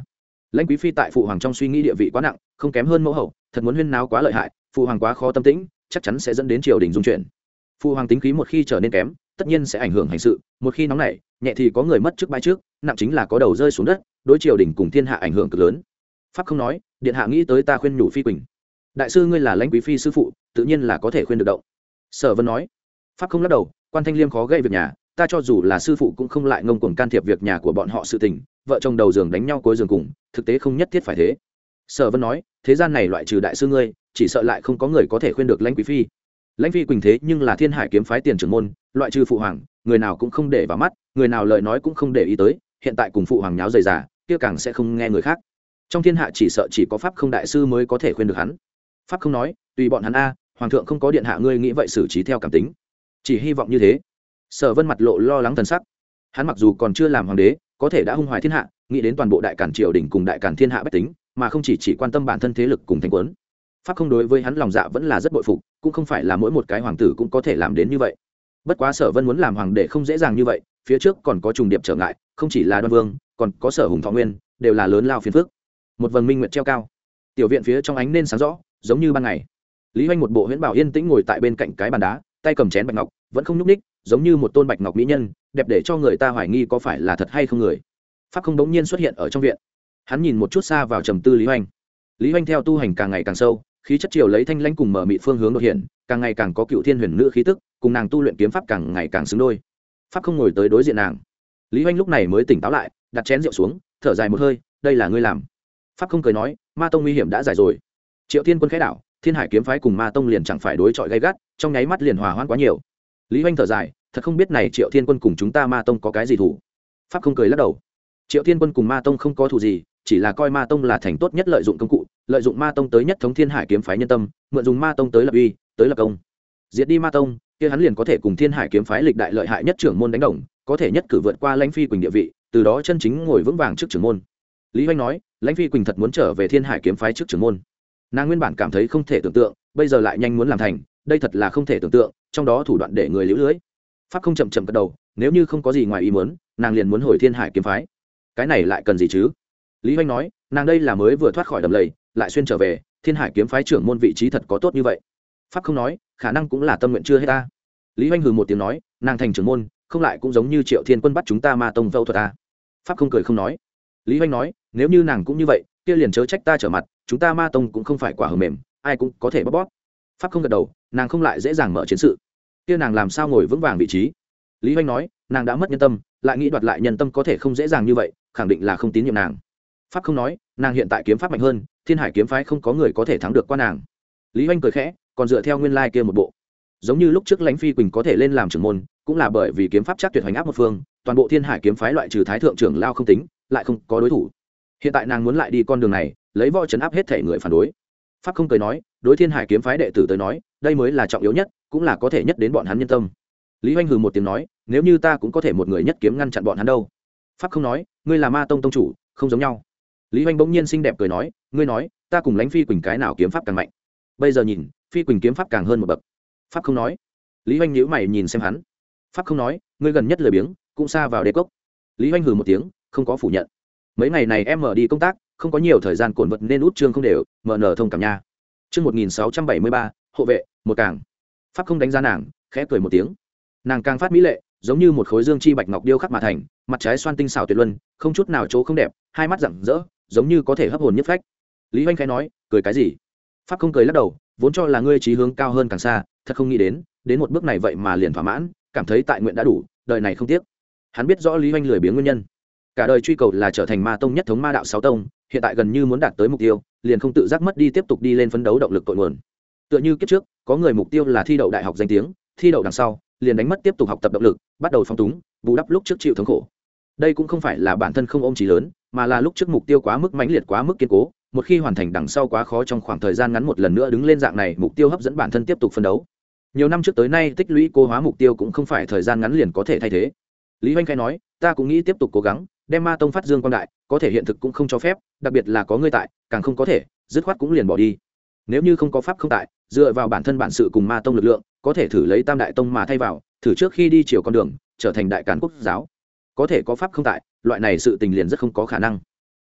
Lãnh quý phi tại phụ hoàng trong suy nghĩ địa vị quá nặng, không kém hơn mẫu hậu, thật muốn huyên náo quá lợi hại, phụ hoàng quá khó tâm tĩnh, chắc chắn sẽ dẫn đến triều đình dung chuyển. Phụ hoàng tính khí một khi trở nên kém, tất nhiên sẽ ảnh hưởng hành sự, một khi nóng nảy, nhẹ thì có người mất trước bãi trước, nặng chính là có đầu rơi xuống đất, đối triều đình cùng thiên hạ ảnh hưởng cực lớn. Pháp không nói, điện hạ nghĩ tới ta khuyên nhủ Phi Quỳnh. Đại sư ngươi là Lãnh quý phi sư phụ, tự nhiên là có thể khuyên được động. Sở Vân nói. Pháp không lắc đầu, quan Thanh Liêm khó gây việc nhà, ta cho dù là sư phụ cũng không lại ngông cuồng can thiệp việc nhà của bọn họ sự tình, vợ chồng đầu giường đánh nhau cuối giường cùng, thực tế không nhất thiết phải thế. Sở Vân nói, thế gian này loại trừ đại sư ngươi, chỉ sợ lại không có người có thể khuyên được Lãnh quý phi. Lãnh phi Quỳnh thế nhưng là Thiên Hải kiếm phái tiền trưởng môn, loại trừ phụ hoàng, người nào cũng không để vào mắt, người nào lời nói cũng không để ý tới, hiện tại cùng phụ hoàng nháo rời rả, kia càng sẽ không nghe người khác. Trong thiên hạ chỉ sợ chỉ có pháp không đại sư mới có thể khuyên được hắn. Pháp không nói, tùy bọn hắn a, hoàng thượng không có điện hạ ngươi nghĩ vậy xử trí theo cảm tính, chỉ hy vọng như thế. Sở Vân mặt lộ lo lắng thần sắc, hắn mặc dù còn chưa làm hoàng đế, có thể đã hung hoài thiên hạ, nghĩ đến toàn bộ đại cản triều đình cùng đại cản thiên hạ bách tính, mà không chỉ chỉ quan tâm bản thân thế lực cùng thành quấn. Pháp không đối với hắn lòng dạ vẫn là rất bội phục, cũng không phải là mỗi một cái hoàng tử cũng có thể làm đến như vậy. Bất quá Sở Vân muốn làm hoàng đế không dễ dàng như vậy, phía trước còn có trùng điệp trở ngại, không chỉ là Đoan Vương, còn có Sở Hùng Thọ Nguyên, đều là lớn lao phiền phức. Một vầng minh nguyệt treo cao, tiểu viện phía trong ánh nên sáng rõ, giống như ban ngày. Lý Hoành một bộ huyễn bảo yên tĩnh ngồi tại bên cạnh cái bàn đá, tay cầm chén bạch ngọc, vẫn không nhúc ních, giống như một tôn bạch ngọc mỹ nhân, đẹp để cho người ta hoài nghi có phải là thật hay không người. Pháp không đống nhiên xuất hiện ở trong viện, hắn nhìn một chút xa vào trầm tư Lý Hoành. Lý Hoành theo tu hành càng ngày càng sâu, khí chất triều lấy thanh lãnh cùng mở mịt phương hướng đột hiện, càng ngày càng có cựu thiên huyền nữ khí tức, cùng nàng tu luyện kiếm pháp càng ngày càng xứng đôi. Pháp không ngồi tới đối diện nàng. Lý Hoành lúc này mới tỉnh táo lại, đặt chén rượu xuống, thở dài một hơi, đây là ngươi làm. Pháp không cười nói, Ma tông nguy hiểm đã giải rồi. Triệu Thiên Quân khẽ đảo, Thiên Hải kiếm phái cùng Ma tông liền chẳng phải đối chọi gay gắt, trong nháy mắt liền hòa hoãn quá nhiều. Lý Hoành thở dài, thật không biết này Triệu Thiên Quân cùng chúng ta Ma tông có cái gì thủ. Pháp không cười lắc đầu. Triệu Thiên Quân cùng Ma tông không có thủ gì, chỉ là coi Ma tông là thành tốt nhất lợi dụng công cụ, lợi dụng Ma tông tới nhất thống Thiên Hải kiếm phái nhân tâm, mượn dùng Ma tông tới lập uy, tới lập công. Diệt đi Ma tông, kia hắn liền có thể cùng Thiên Hải kiếm phái lịch đại lợi hại nhất trưởng môn đánh đồng, có thể nhất cử vượt qua Lãnh Phi Quỳnh địa vị, từ đó chân chính ngồi vững vàng trước trưởng môn. Lý Hoành nói, Lãnh Phi Quỳnh thật muốn trở về Thiên Hải kiếm phái trước trưởng môn. Nàng nguyên bản cảm thấy không thể tưởng tượng, bây giờ lại nhanh muốn làm thành, đây thật là không thể tưởng tượng, trong đó thủ đoạn để người liễu lưới. Pháp không chậm chậm gật đầu, nếu như không có gì ngoài ý muốn, nàng liền muốn hồi Thiên Hải kiếm phái. Cái này lại cần gì chứ? Lý Hoành nói, nàng đây là mới vừa thoát khỏi đầm lầy, lại xuyên trở về, Thiên Hải kiếm phái trưởng môn vị trí thật có tốt như vậy. Pháp không nói, khả năng cũng là tâm nguyện chưa hết ta. Lý Hoành hừ một tiếng nói, nàng thành trưởng môn, không lại cũng giống như Triệu Thiên Quân bắt chúng ta Ma tông phẫu thuật ta. Pháp không cười không nói. Lý Hoành nói, nếu như nàng cũng như vậy, kia liền chớ trách ta trở mặt, chúng ta Ma tông cũng không phải quả hờ mềm, ai cũng có thể bóp bóp. Pháp không gật đầu, nàng không lại dễ dàng mở chiến sự, kia nàng làm sao ngồi vững vàng vị trí. Lý Hoành nói, nàng đã mất nhân tâm, lại nghĩ đoạt lại nhân tâm có thể không dễ dàng như vậy, khẳng định là không tín nhiệm nàng. Pháp không nói, nàng hiện tại kiếm pháp mạnh hơn, Thiên Hải kiếm phái không có người có thể thắng được qua nàng. Lý Hoành cười khẽ, còn dựa theo nguyên lai like kia một bộ, giống như lúc trước Lãnh Phi Quỳnh có thể lên làm trưởng môn, cũng là bởi vì kiếm pháp chắc tuyệt hoành áp một phương, toàn bộ Thiên Hải kiếm phái loại trừ thái thượng trưởng lao không tính, lại không có đối thủ. Hiện tại nàng muốn lại đi con đường này, lấy võ trấn áp hết thể người phản đối. Pháp không cười nói, đối Thiên Hải kiếm phái đệ tử tới nói, đây mới là trọng yếu nhất, cũng là có thể nhất đến bọn hắn nhân tâm. Lý Hoành hừ một tiếng nói, nếu như ta cũng có thể một người nhất kiếm ngăn chặn bọn hắn đâu. Pháp không nói, ngươi là Ma tông tông chủ, không giống nhau. Lý Hoành bỗng nhiên xinh đẹp cười nói, ngươi nói, ta cùng Lãnh Phi Quỳnh cái nào kiếm pháp càng mạnh? Bây giờ nhìn, Phi Quỳnh kiếm pháp càng hơn một bậc. Pháp không nói. Lý Hoành nhíu mày nhìn xem hắn. Pháp không nói, ngươi gần nhất lười biếng, cũng xa vào đế cốc. Lý Hoành hừ một tiếng, không có phủ nhận. Mấy ngày này em mở đi công tác, không có nhiều thời gian cồn vật nên út chương không đều, mở nở thông cảm nha. Chương một nghìn sáu trăm bảy mươi ba, hộ vệ, một càng. Pháp không đánh giá nàng, khẽ cười một tiếng. Nàng càng phát mỹ lệ, giống như một khối dương chi bạch ngọc điêu khắc mà thành, mặt trái xoan tinh xảo tuyệt luân, không chút nào chỗ không đẹp, hai mắt rạng rỡ, giống như có thể hấp hồn nhất phách. Lý Hoành khẽ nói, cười cái gì? Pháp không cười lắc đầu, vốn cho là ngươi chí hướng cao hơn càng xa, thật không nghĩ đến, đến một bước này vậy mà liền thỏa mãn, cảm thấy tại nguyện đã đủ, đời này không tiếc. Hắn biết rõ Lý Hoành lười biếng nguyên nhân, cả đời truy cầu là trở thành Ma tông nhất thống Ma đạo sáu tông, hiện tại gần như muốn đạt tới mục tiêu, liền không tự giác mất đi tiếp tục đi lên phấn đấu động lực cội nguồn. Tựa như kiếp trước, có người mục tiêu là thi đậu đại học danh tiếng, thi đậu đằng sau, liền đánh mất tiếp tục học tập động lực, bắt đầu phóng túng, bù đắp lúc trước chịu thống khổ. Đây cũng không phải là bản thân không ôm chí lớn, mà là lúc trước mục tiêu quá mức mãnh liệt quá mức kiên cố, một khi hoàn thành đằng sau quá khó trong khoảng thời gian ngắn một lần nữa đứng lên dạng này, mục tiêu hấp dẫn bản thân tiếp tục phấn đấu. Nhiều năm trước tới nay tích lũy cố hóa mục tiêu cũng không phải thời gian ngắn liền có thể thay thế. Lý Hoành khai nói, ta cũng nghĩ tiếp tục cố gắng, đem Ma tông phát dương quang đại, có thể hiện thực cũng không cho phép, đặc biệt là có ngươi tại, càng không có thể, dứt khoát cũng liền bỏ đi. Nếu như không có pháp không tại, dựa vào bản thân bản sự cùng Ma tông lực lượng, có thể thử lấy Tam đại tông mà thay vào, thử trước khi đi chiều con đường, trở thành đại càn quốc giáo. Có thể có pháp không tại, loại này sự tình liền rất không có khả năng.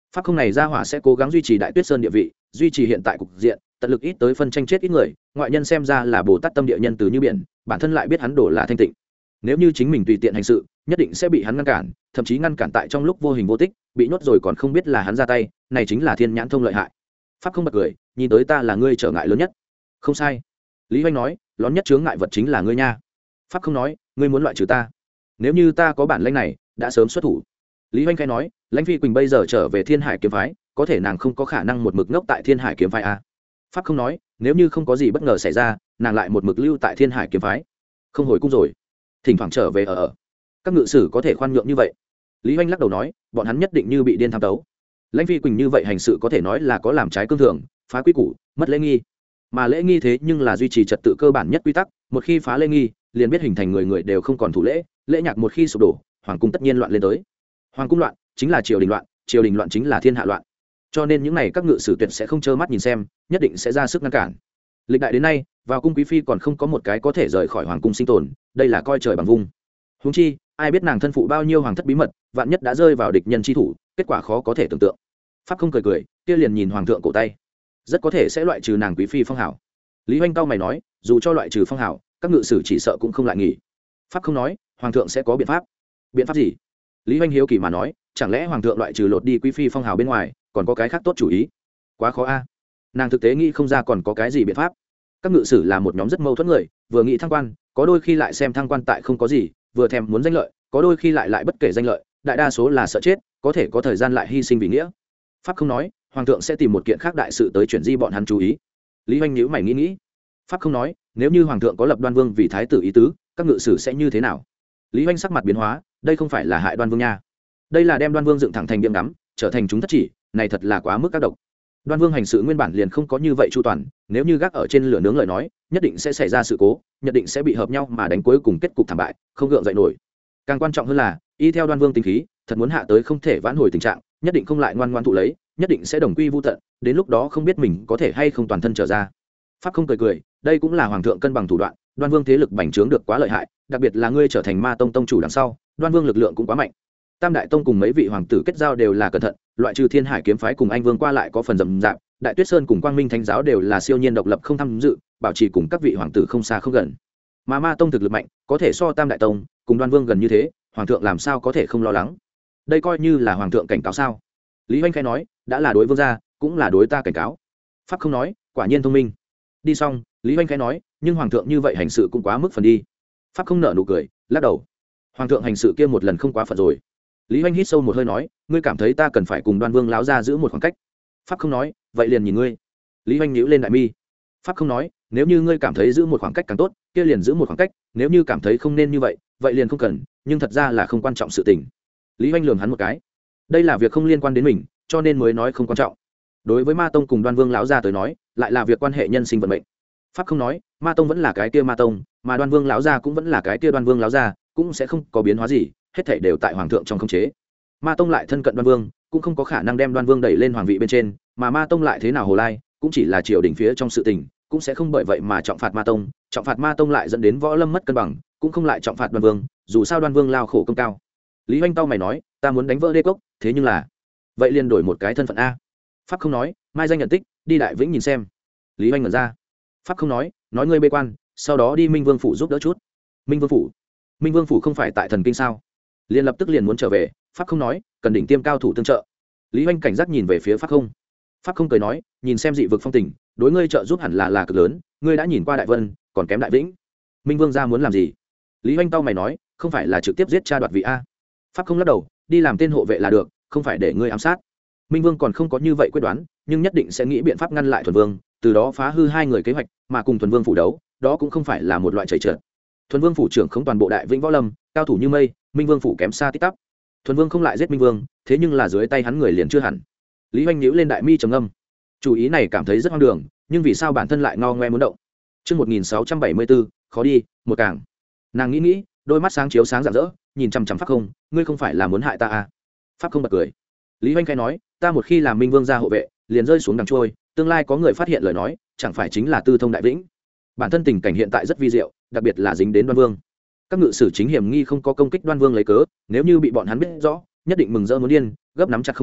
pháp không này ra hỏa sẽ cố gắng duy trì đại tuyết sơn địa vị, duy trì hiện tại cục diện, tận lực ít tới phân tranh chết ít người, ngoại nhân xem ra là bồ tát tâm địa nhân từ như biển, bản thân lại biết hắn đổ là thanh tịnh. Nếu như chính mình tùy tiện hành sự, nhất định sẽ bị hắn ngăn cản, thậm chí ngăn cản tại trong lúc vô hình vô tích, bị nhốt rồi còn không biết là hắn ra tay, này chính là thiên nhãn thông lợi hại. Pháp không bật cười, nhìn tới ta là ngươi trở ngại lớn nhất. Không sai. Lý Hoành nói, lớn nhất chướng ngại vật chính là ngươi nha. Pháp không nói, ngươi muốn loại trừ ta. Nếu như ta có bản lĩnh này, đã sớm xuất thủ. Lý Hoành khai nói, Lãnh Phi Quỳnh bây giờ trở về Thiên Hải kiếm phái, có thể nàng không có khả năng một mực ngốc tại Thiên Hải kiếm phái a. Pháp không nói, nếu như không có gì bất ngờ xảy ra, nàng lại một mực lưu tại Thiên Hải kiếm phái, không hồi cung rồi, thỉnh thoảng trở về ở ở. Các ngự sử có thể khoan nhượng như vậy? Lý Hoành lắc đầu nói, bọn hắn nhất định như bị điên tham tấu. Lãnh Phi Quỳnh như vậy hành sự có thể nói là có làm trái cương thường, phá quy củ, mất lễ nghi. Mà lễ nghi thế nhưng là duy trì trật tự cơ bản nhất quy tắc, một khi phá lễ nghi, liền biết hình thành người người đều không còn thủ lễ, lễ nhạc một khi sụp đổ, hoàng cung tất nhiên loạn lên tới. Hoàng cung loạn chính là triều đình loạn, triều đình loạn chính là thiên hạ loạn. Cho nên những này các ngự sử tuyệt sẽ không trơ mắt nhìn xem, nhất định sẽ ra sức ngăn cản. Lịch đại đến nay, vào cung quý phi còn không có một cái có thể rời khỏi hoàng cung sinh tồn, đây là coi trời bằng vung. Huống chi, ai biết nàng thân phụ bao nhiêu hoàng thất bí mật, vạn nhất đã rơi vào địch nhân chi thủ, kết quả khó có thể tưởng tượng. Pháp không cười cười, kia liền nhìn hoàng thượng cổ tay, rất có thể sẽ loại trừ nàng quý phi phong hảo. Lý Hoành cao mày nói, dù cho loại trừ phong hảo, các ngự sử chỉ sợ cũng không lại nghỉ. Pháp không nói, hoàng thượng sẽ có biện pháp. Biện pháp gì? Lý Hoành hiếu kỳ mà nói, chẳng lẽ hoàng thượng loại trừ lột đi quý phi phong hào bên ngoài, còn có cái khác tốt chủ ý? Quá khó a. Nàng thực tế nghĩ không ra còn có cái gì biện pháp. Các ngự sử là một nhóm rất mâu thuẫn người, vừa nghĩ thăng quan, có đôi khi lại xem thăng quan tại không có gì, vừa thèm muốn danh lợi, có đôi khi lại lại bất kể danh lợi, đại đa số là sợ chết, có thể có thời gian lại hy sinh vì nghĩa. Pháp không nói, hoàng thượng sẽ tìm một kiện khác đại sự tới chuyển di bọn hắn chú ý. Lý Hoành nhíu mày nghĩ nghĩ. Pháp không nói, nếu như hoàng thượng có lập Đoan Vương vì thái tử ý tứ, các ngự sử sẽ như thế nào? Lý Hoành sắc mặt biến hóa, đây không phải là hại Đoan Vương nha, đây là đem Đoan Vương dựng thẳng thành điểm ngắm, trở thành chúng thất chỉ, này thật là quá mức các độc. Đoan Vương hành sự nguyên bản liền không có như vậy chu toàn, nếu như gác ở trên lửa nướng lời nói, nhất định sẽ xảy ra sự cố, nhất định sẽ bị hợp nhau mà đánh cuối cùng kết cục thảm bại, không gượng dậy nổi. Càng quan trọng hơn là, y theo Đoan Vương tính khí, thật muốn hạ tới không thể vãn hồi tình trạng, nhất định không lại ngoan ngoãn thụ lấy, nhất định sẽ đồng quy vu tận, đến lúc đó không biết mình có thể hay không toàn thân trở ra. Pháp không cười cười, đây cũng là hoàng thượng cân bằng thủ đoạn, Đoan Vương thế lực bành trướng được quá lợi hại, đặc biệt là ngươi trở thành Ma Tông tông chủ đằng sau, Đoan Vương lực lượng cũng quá mạnh. Tam đại tông cùng mấy vị hoàng tử kết giao đều là cẩn thận, loại trừ Thiên Hải kiếm phái cùng Anh Vương qua lại có phần rầm rạp, Đại Tuyết Sơn cùng Quang Minh Thánh giáo đều là siêu nhiên độc lập không tham dự, bảo trì cùng các vị hoàng tử không xa không gần. Mà Ma Tông thực lực mạnh, có thể so Tam đại tông, cùng Đoan Vương gần như thế, hoàng thượng làm sao có thể không lo lắng? Đây coi như là hoàng thượng cảnh cáo sao? Lý Hoành khẽ nói, đã là đối vương gia, cũng là đối ta cảnh cáo. Pháp không nói, quả nhiên thông minh. Đi xong, Lý Hoành khẽ nói, nhưng hoàng thượng như vậy hành sự cũng quá mức phần đi. Pháp không nở nụ cười, lắc đầu. Hoàng thượng hành sự kia một lần không quá phận rồi. Lý Hoành hít sâu một hơi nói, ngươi cảm thấy ta cần phải cùng Đoan Vương lão gia giữ một khoảng cách? Pháp không nói, vậy liền nhìn ngươi. Lý Hoành nhíu lên đại mi. Pháp không nói, nếu như ngươi cảm thấy giữ một khoảng cách càng tốt, kia liền giữ một khoảng cách, nếu như cảm thấy không nên như vậy, vậy liền không cần, nhưng thật ra là không quan trọng sự tình. Lý Hoành lườm hắn một cái. Đây là việc không liên quan đến mình, cho nên mới nói không quan trọng. Đối với Ma Tông cùng Đoan Vương lão gia tới nói, lại là việc quan hệ nhân sinh vận mệnh. Pháp không nói, Ma Tông vẫn là cái kia Ma Tông, mà Đoan Vương lão gia cũng vẫn là cái kia Đoan Vương lão gia, cũng sẽ không có biến hóa gì, hết thảy đều tại hoàng thượng trong khống chế. Ma Tông lại thân cận Đoan Vương, cũng không có khả năng đem Đoan Vương đẩy lên hoàng vị bên trên, mà Ma Tông lại thế nào hồ lai, cũng chỉ là triều đình phía trong sự tình, cũng sẽ không bởi vậy mà trọng phạt Ma Tông, trọng phạt Ma Tông lại dẫn đến võ lâm mất cân bằng, cũng không lại trọng phạt Đoan Vương, dù sao Đoan Vương lao khổ công cao. Lý Hoành tao mày nói, ta muốn đánh vỡ đê cốc, thế nhưng là, vậy liền đổi một cái thân phận a. Pháp không nói, mai danh nhận tích, đi Đại Vĩnh nhìn xem. Lý Hoành ngẩn ra. Pháp không nói, nói ngươi bê quan, sau đó đi Minh Vương phủ giúp đỡ chút. Minh Vương phủ? Minh Vương phủ không phải tại Thần Kinh sao? Liền lập tức liền muốn trở về. Pháp không nói, cần đỉnh tiêm cao thủ tương trợ. Lý Hoành cảnh giác nhìn về phía Pháp không. Pháp không cười nói, nhìn xem dị vực phong tình, đối ngươi trợ giúp hẳn là là cực lớn, ngươi đã nhìn qua Đại Vân, còn kém Đại Vĩnh. Minh Vương gia muốn làm gì? Lý Hoành tao mày nói, không phải là trực tiếp giết cha đoạt vị a? Pháp không lắc đầu, đi làm tên hộ vệ là được, không phải để ngươi ám sát. Minh Vương còn không có như vậy quyết đoán, nhưng nhất định sẽ nghĩ biện pháp ngăn lại Thuần Vương, từ đó phá hư hai người kế hoạch, mà cùng Thuần Vương phủ đấu, đó cũng không phải là một loại chảy trượt. Thuần Vương phủ trưởng không toàn bộ Đại Vĩnh võ lâm, cao thủ như mây, Minh Vương phủ kém xa tít tắp. Thuần Vương không lại giết Minh Vương, thế nhưng là dưới tay hắn người liền chưa hẳn. Lý Hoành nhíu lên đại mi trầm ngâm. Chủ ý này cảm thấy rất hoang đường, nhưng vì sao bản thân lại ngao ngoe muốn động? Chương một nghìn sáu trăm bảy mươi bốn, khó đi, một càng. Nàng nghĩ nghĩ, đôi mắt sáng chiếu sáng rạng rỡ, nhìn chằm chằm Pháp không, ngươi không phải là muốn hại ta à? Pháp không bật cười. Lý Hoành khẽ nói, ta một khi làm Minh Vương gia hộ vệ, liền rơi xuống đằng trôi, tương lai có người phát hiện lời nói, chẳng phải chính là tư thông Đại Vĩnh. Bản thân tình cảnh hiện tại rất vi diệu, đặc biệt là dính đến Đoan Vương. Các ngự sử chính hiểm nghi không có công kích Đoan Vương lấy cớ, nếu như bị bọn hắn biết rõ, nhất định mừng rỡ muốn điên, gấp nắm chặt không thả,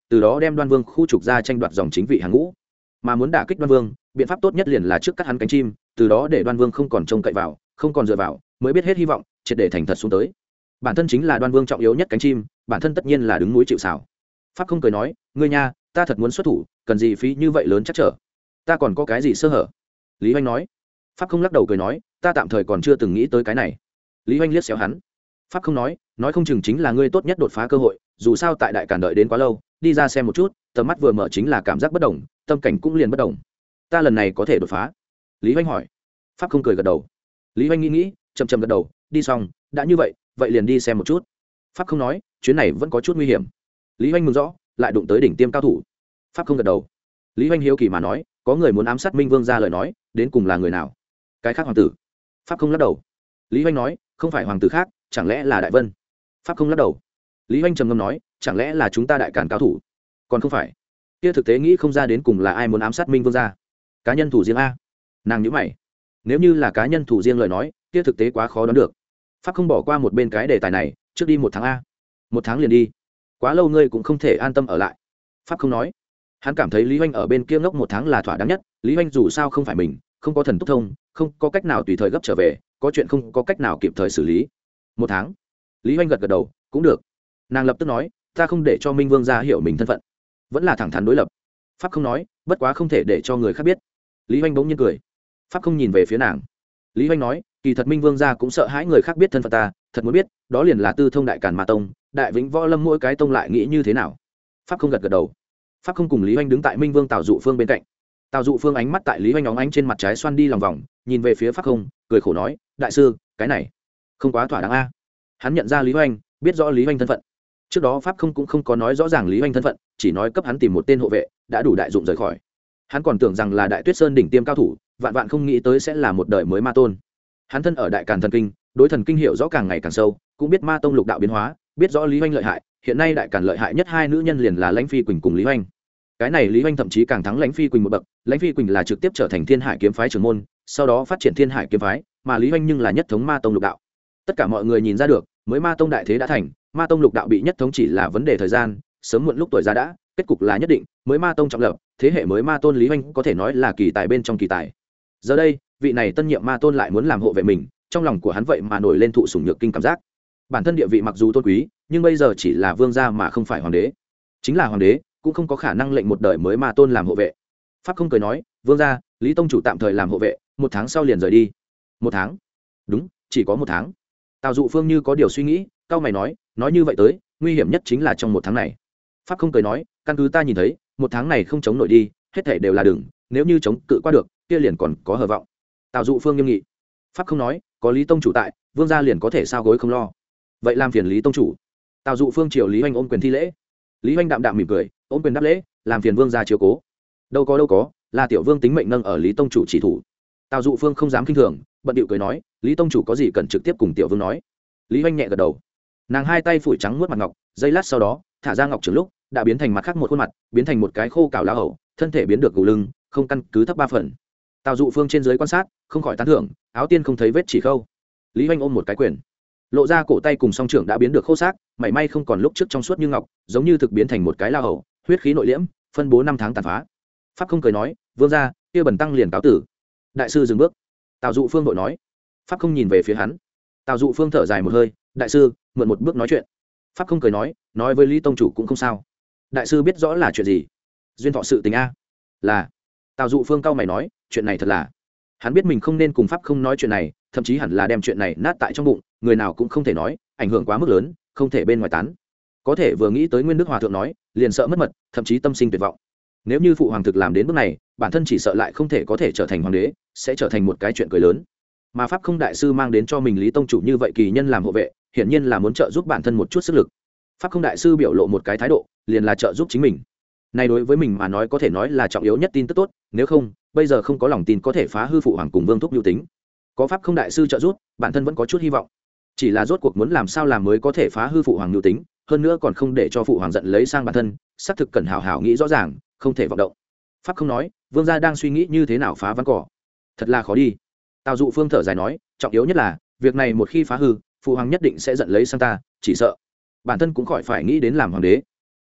từ đó đem Đoan Vương khu trục ra tranh đoạt dòng chính vị hàng ngũ. Mà muốn đả kích Đoan Vương, biện pháp tốt nhất liền là trước cắt hắn cánh chim, từ đó để Đoan Vương không còn trông cậy vào, không còn dựa vào, mới biết hết hy vọng, triệt để thành thật xuống tới. Bản thân chính là Đoan Vương trọng yếu nhất cánh chim, bản thân tất nhiên là đứng núi chịu sào. Pháp không cười nói, ngươi nha, ta thật muốn xuất thủ, cần gì phí như vậy lớn chắc trở, ta còn có cái gì sơ hở? Lý Hoành nói. Pháp không lắc đầu cười nói, ta tạm thời còn chưa từng nghĩ tới cái này. Lý Hoành liếc xéo hắn. Pháp không nói, nói không chừng chính là ngươi tốt nhất đột phá cơ hội, dù sao tại đại càn đợi đến quá lâu, đi ra xem một chút, tầm mắt vừa mở chính là cảm giác bất đồng, tâm cảnh cũng liền bất đồng. Ta lần này có thể đột phá? Lý Hoành hỏi. Pháp không cười gật đầu. Lý Hoành nghĩ nghĩ, chậm chậm gật đầu, đi xong, đã như vậy, vậy liền đi xem một chút. Pháp không nói, chuyến này vẫn có chút nguy hiểm. Lý Hoành mừng rõ, lại đụng tới đỉnh tiêm cao thủ. Pháp không gật đầu. Lý Hoành hiếu kỳ mà nói, có người muốn ám sát Minh Vương ra lời nói, đến cùng là người nào? Cái khác hoàng tử. Pháp không lắc đầu. Lý Hoành nói, không phải hoàng tử khác, chẳng lẽ là Đại Vân? Pháp không lắc đầu. Lý Hoành trầm ngâm nói, chẳng lẽ là chúng ta đại càn cao thủ? Còn không phải. Kia thực tế nghĩ không ra đến cùng là ai muốn ám sát Minh Vương ra. Cá nhân thủ riêng a. Nàng nhíu mày. Nếu như là cá nhân thủ riêng lời nói, kia thực tế quá khó đoán được. Pháp không bỏ qua một bên cái đề tài này, trước đi một tháng a. Một tháng liền đi. Quá lâu ngươi cũng không thể an tâm ở lại. Pháp không nói. Hắn cảm thấy Lý Hoành ở bên kia ngốc một tháng là thỏa đáng nhất. Lý Hoành dù sao không phải mình, không có thần túc thông, không có cách nào tùy thời gấp trở về, có chuyện không có cách nào kịp thời xử lý. Một tháng. Lý Hoành gật gật đầu, cũng được. Nàng lập tức nói, ta không để cho Minh Vương gia hiểu mình thân phận, vẫn là thẳng thắn đối lập. Pháp không nói, bất quá không thể để cho người khác biết. Lý Hoành bỗng nhiên cười. Pháp không nhìn về phía nàng. Lý Hoành nói, kỳ thật Minh Vương gia cũng sợ hãi người khác biết thân phận ta, thật muốn biết, đó liền là Tư Thông Đại Càn Ma Tông, Đại Vĩnh Võ Lâm mỗi cái tông lại nghĩ như thế nào. Pháp không gật gật đầu. Pháp không cùng Lý Hoành đứng tại Minh Vương Tào Dụ Phương bên cạnh. Tào Dụ Phương ánh mắt tại Lý Hoành óng ánh trên mặt trái xoan đi lòng vòng, nhìn về phía Pháp không, cười khổ nói, đại sư, cái này không quá thỏa đáng a. Hắn nhận ra Lý Hoành, biết rõ Lý Hoành thân phận. Trước đó Pháp không cũng không có nói rõ ràng Lý Hoành thân phận, chỉ nói cấp hắn tìm một tên hộ vệ, đã đủ đại dụng rời khỏi. Hắn còn tưởng rằng là Đại Tuyết Sơn đỉnh tiêm cao thủ, vạn vạn không nghĩ tới sẽ là một đời mới ma tôn. Hắn thân ở Đại Càn thần kinh, đối thần kinh hiểu rõ càng ngày càng sâu, cũng biết ma tông lục đạo biến hóa, biết rõ Lý Hoành lợi hại, hiện nay Đại Càn lợi hại nhất hai nữ nhân liền là Lãnh Phi Quỳnh cùng Lý Hoành. Cái này Lý Hoành thậm chí càng thắng Lãnh Phi Quỳnh một bậc, Lãnh Phi Quỳnh là trực tiếp trở thành Thiên Hải kiếm phái trưởng môn, sau đó phát triển Thiên Hải kiếm phái, mà Lý Hoành nhưng là nhất thống ma tông lục đạo. Tất cả mọi người nhìn ra được, mới ma tông đại thế đã thành, ma tông lục đạo bị nhất thống chỉ là vấn đề thời gian, sớm muộn lúc tuổi già đã, kết cục là nhất định, mới ma tông trọng lập, thế hệ mới ma tôn Lý Hoành có thể nói là kỳ tài bên trong kỳ tài. Giờ đây, vị này tân nhiệm ma tôn lại muốn làm hộ vệ mình, trong lòng của hắn vậy mà nổi lên thụ sủng nhược kinh cảm giác. Bản thân địa vị mặc dù tôn quý, nhưng bây giờ chỉ là vương gia mà không phải hoàng đế. Chính là hoàng đế, cũng không có khả năng lệnh một đời mới ma tôn làm hộ vệ. Pháp không cười nói, vương gia, Lý tông chủ tạm thời làm hộ vệ, một tháng sau liền rời đi. Một tháng? Đúng, chỉ có một tháng. Tào Dụ Phương như có điều suy nghĩ, cao mày nói, nói như vậy tới, nguy hiểm nhất chính là trong một tháng này. Pháp không cười nói, căn cứ ta nhìn thấy, một tháng này không chống nổi đi, hết thảy đều là đường, nếu như chống cự qua được, kia liền còn có hờ vọng. Tào Dụ Phương nghiêm nghị. Pháp không nói, có Lý tông chủ tại, vương gia liền có thể sao gối không lo. Vậy làm phiền Lý tông chủ. Tào Dụ Phương triều Lý Hoành ôm quyền thi lễ. Lý Hoành đạm đạm mỉm cười, ôm quyền đáp lễ, làm phiền vương gia chiếu cố. Đâu có đâu có, là tiểu vương tính mệnh nâng ở Lý tông chủ chỉ thủ. Tào Dụ Phương không dám khinh thường, bận điệu cười nói, Lý tông chủ có gì cần trực tiếp cùng tiểu vương nói. Lý Hoành nhẹ gật đầu. Nàng hai tay phủi trắng muốt mặt ngọc, giây lát sau đó thả ra ngọc trường lúc đã biến thành mặt khác một khuôn mặt, biến thành một cái khô cào lá hậu, thân thể biến được gù lưng, không căn cứ thấp ba phần. Tào Dụ Phương trên dưới quan sát, không khỏi tán thưởng, áo tiên không thấy vết chỉ khâu. Lý Hoành ôm một cái quyền, lộ ra cổ tay cùng song trưởng đã biến được khô xác, mảy may không còn lúc trước trong suốt như ngọc, giống như thực biến thành một cái la hậu, huyết khí nội liễm, phân bố năm tháng tàn phá. Pháp không cười nói, vương gia, kia bần tăng liền cáo tử. Đại sư dừng bước. Tào Dụ Phương vội nói. Pháp không nhìn về phía hắn. Tào Dụ Phương thở dài một hơi, đại sư, mượn một bước nói chuyện. Pháp không cười nói, nói với Lý tông chủ cũng không sao. Đại sư biết rõ là chuyện gì? Duyên thọ sự tình a. Là. Tào Dụ Phương cau mày nói, chuyện này thật là. Hắn biết mình không nên cùng Pháp không nói chuyện này, thậm chí hẳn là đem chuyện này nát tại trong bụng, người nào cũng không thể nói, ảnh hưởng quá mức lớn, không thể bên ngoài tán. Có thể vừa nghĩ tới Nguyên Đức Hòa thượng nói, liền sợ mất mật, thậm chí tâm sinh tuyệt vọng. Nếu như phụ hoàng thực làm đến bước này, bản thân chỉ sợ lại không thể có thể trở thành hoàng đế, sẽ trở thành một cái chuyện cười lớn. Mà Pháp không đại sư mang đến cho mình Lý tông chủ như vậy kỳ nhân làm hộ vệ, hiển nhiên là muốn trợ giúp bản thân một chút sức lực. Pháp không đại sư biểu lộ một cái thái độ, liền là trợ giúp chính mình. Này đối với mình mà nói có thể nói là trọng yếu nhất tin tức tốt, nếu không, bây giờ không có lòng tin có thể phá hư phụ hoàng cùng Vương thúc nhu tính. Có Pháp không đại sư trợ giúp, bản thân vẫn có chút hy vọng. Chỉ là rốt cuộc muốn làm sao làm mới có thể phá hư phụ hoàng nhu tính, hơn nữa còn không để cho phụ hoàng giận lấy sang bản thân, xác thực cần hảo hảo nghĩ rõ ràng, không thể vọng động. Pháp không nói, vương gia đang suy nghĩ như thế nào phá ván cỏ, thật là khó đi. Tào Dụ Phương thở dài nói, trọng yếu nhất là việc này một khi phá hư, phụ hoàng nhất định sẽ giận lấy sang ta, chỉ sợ bản thân cũng khỏi phải nghĩ đến làm hoàng đế.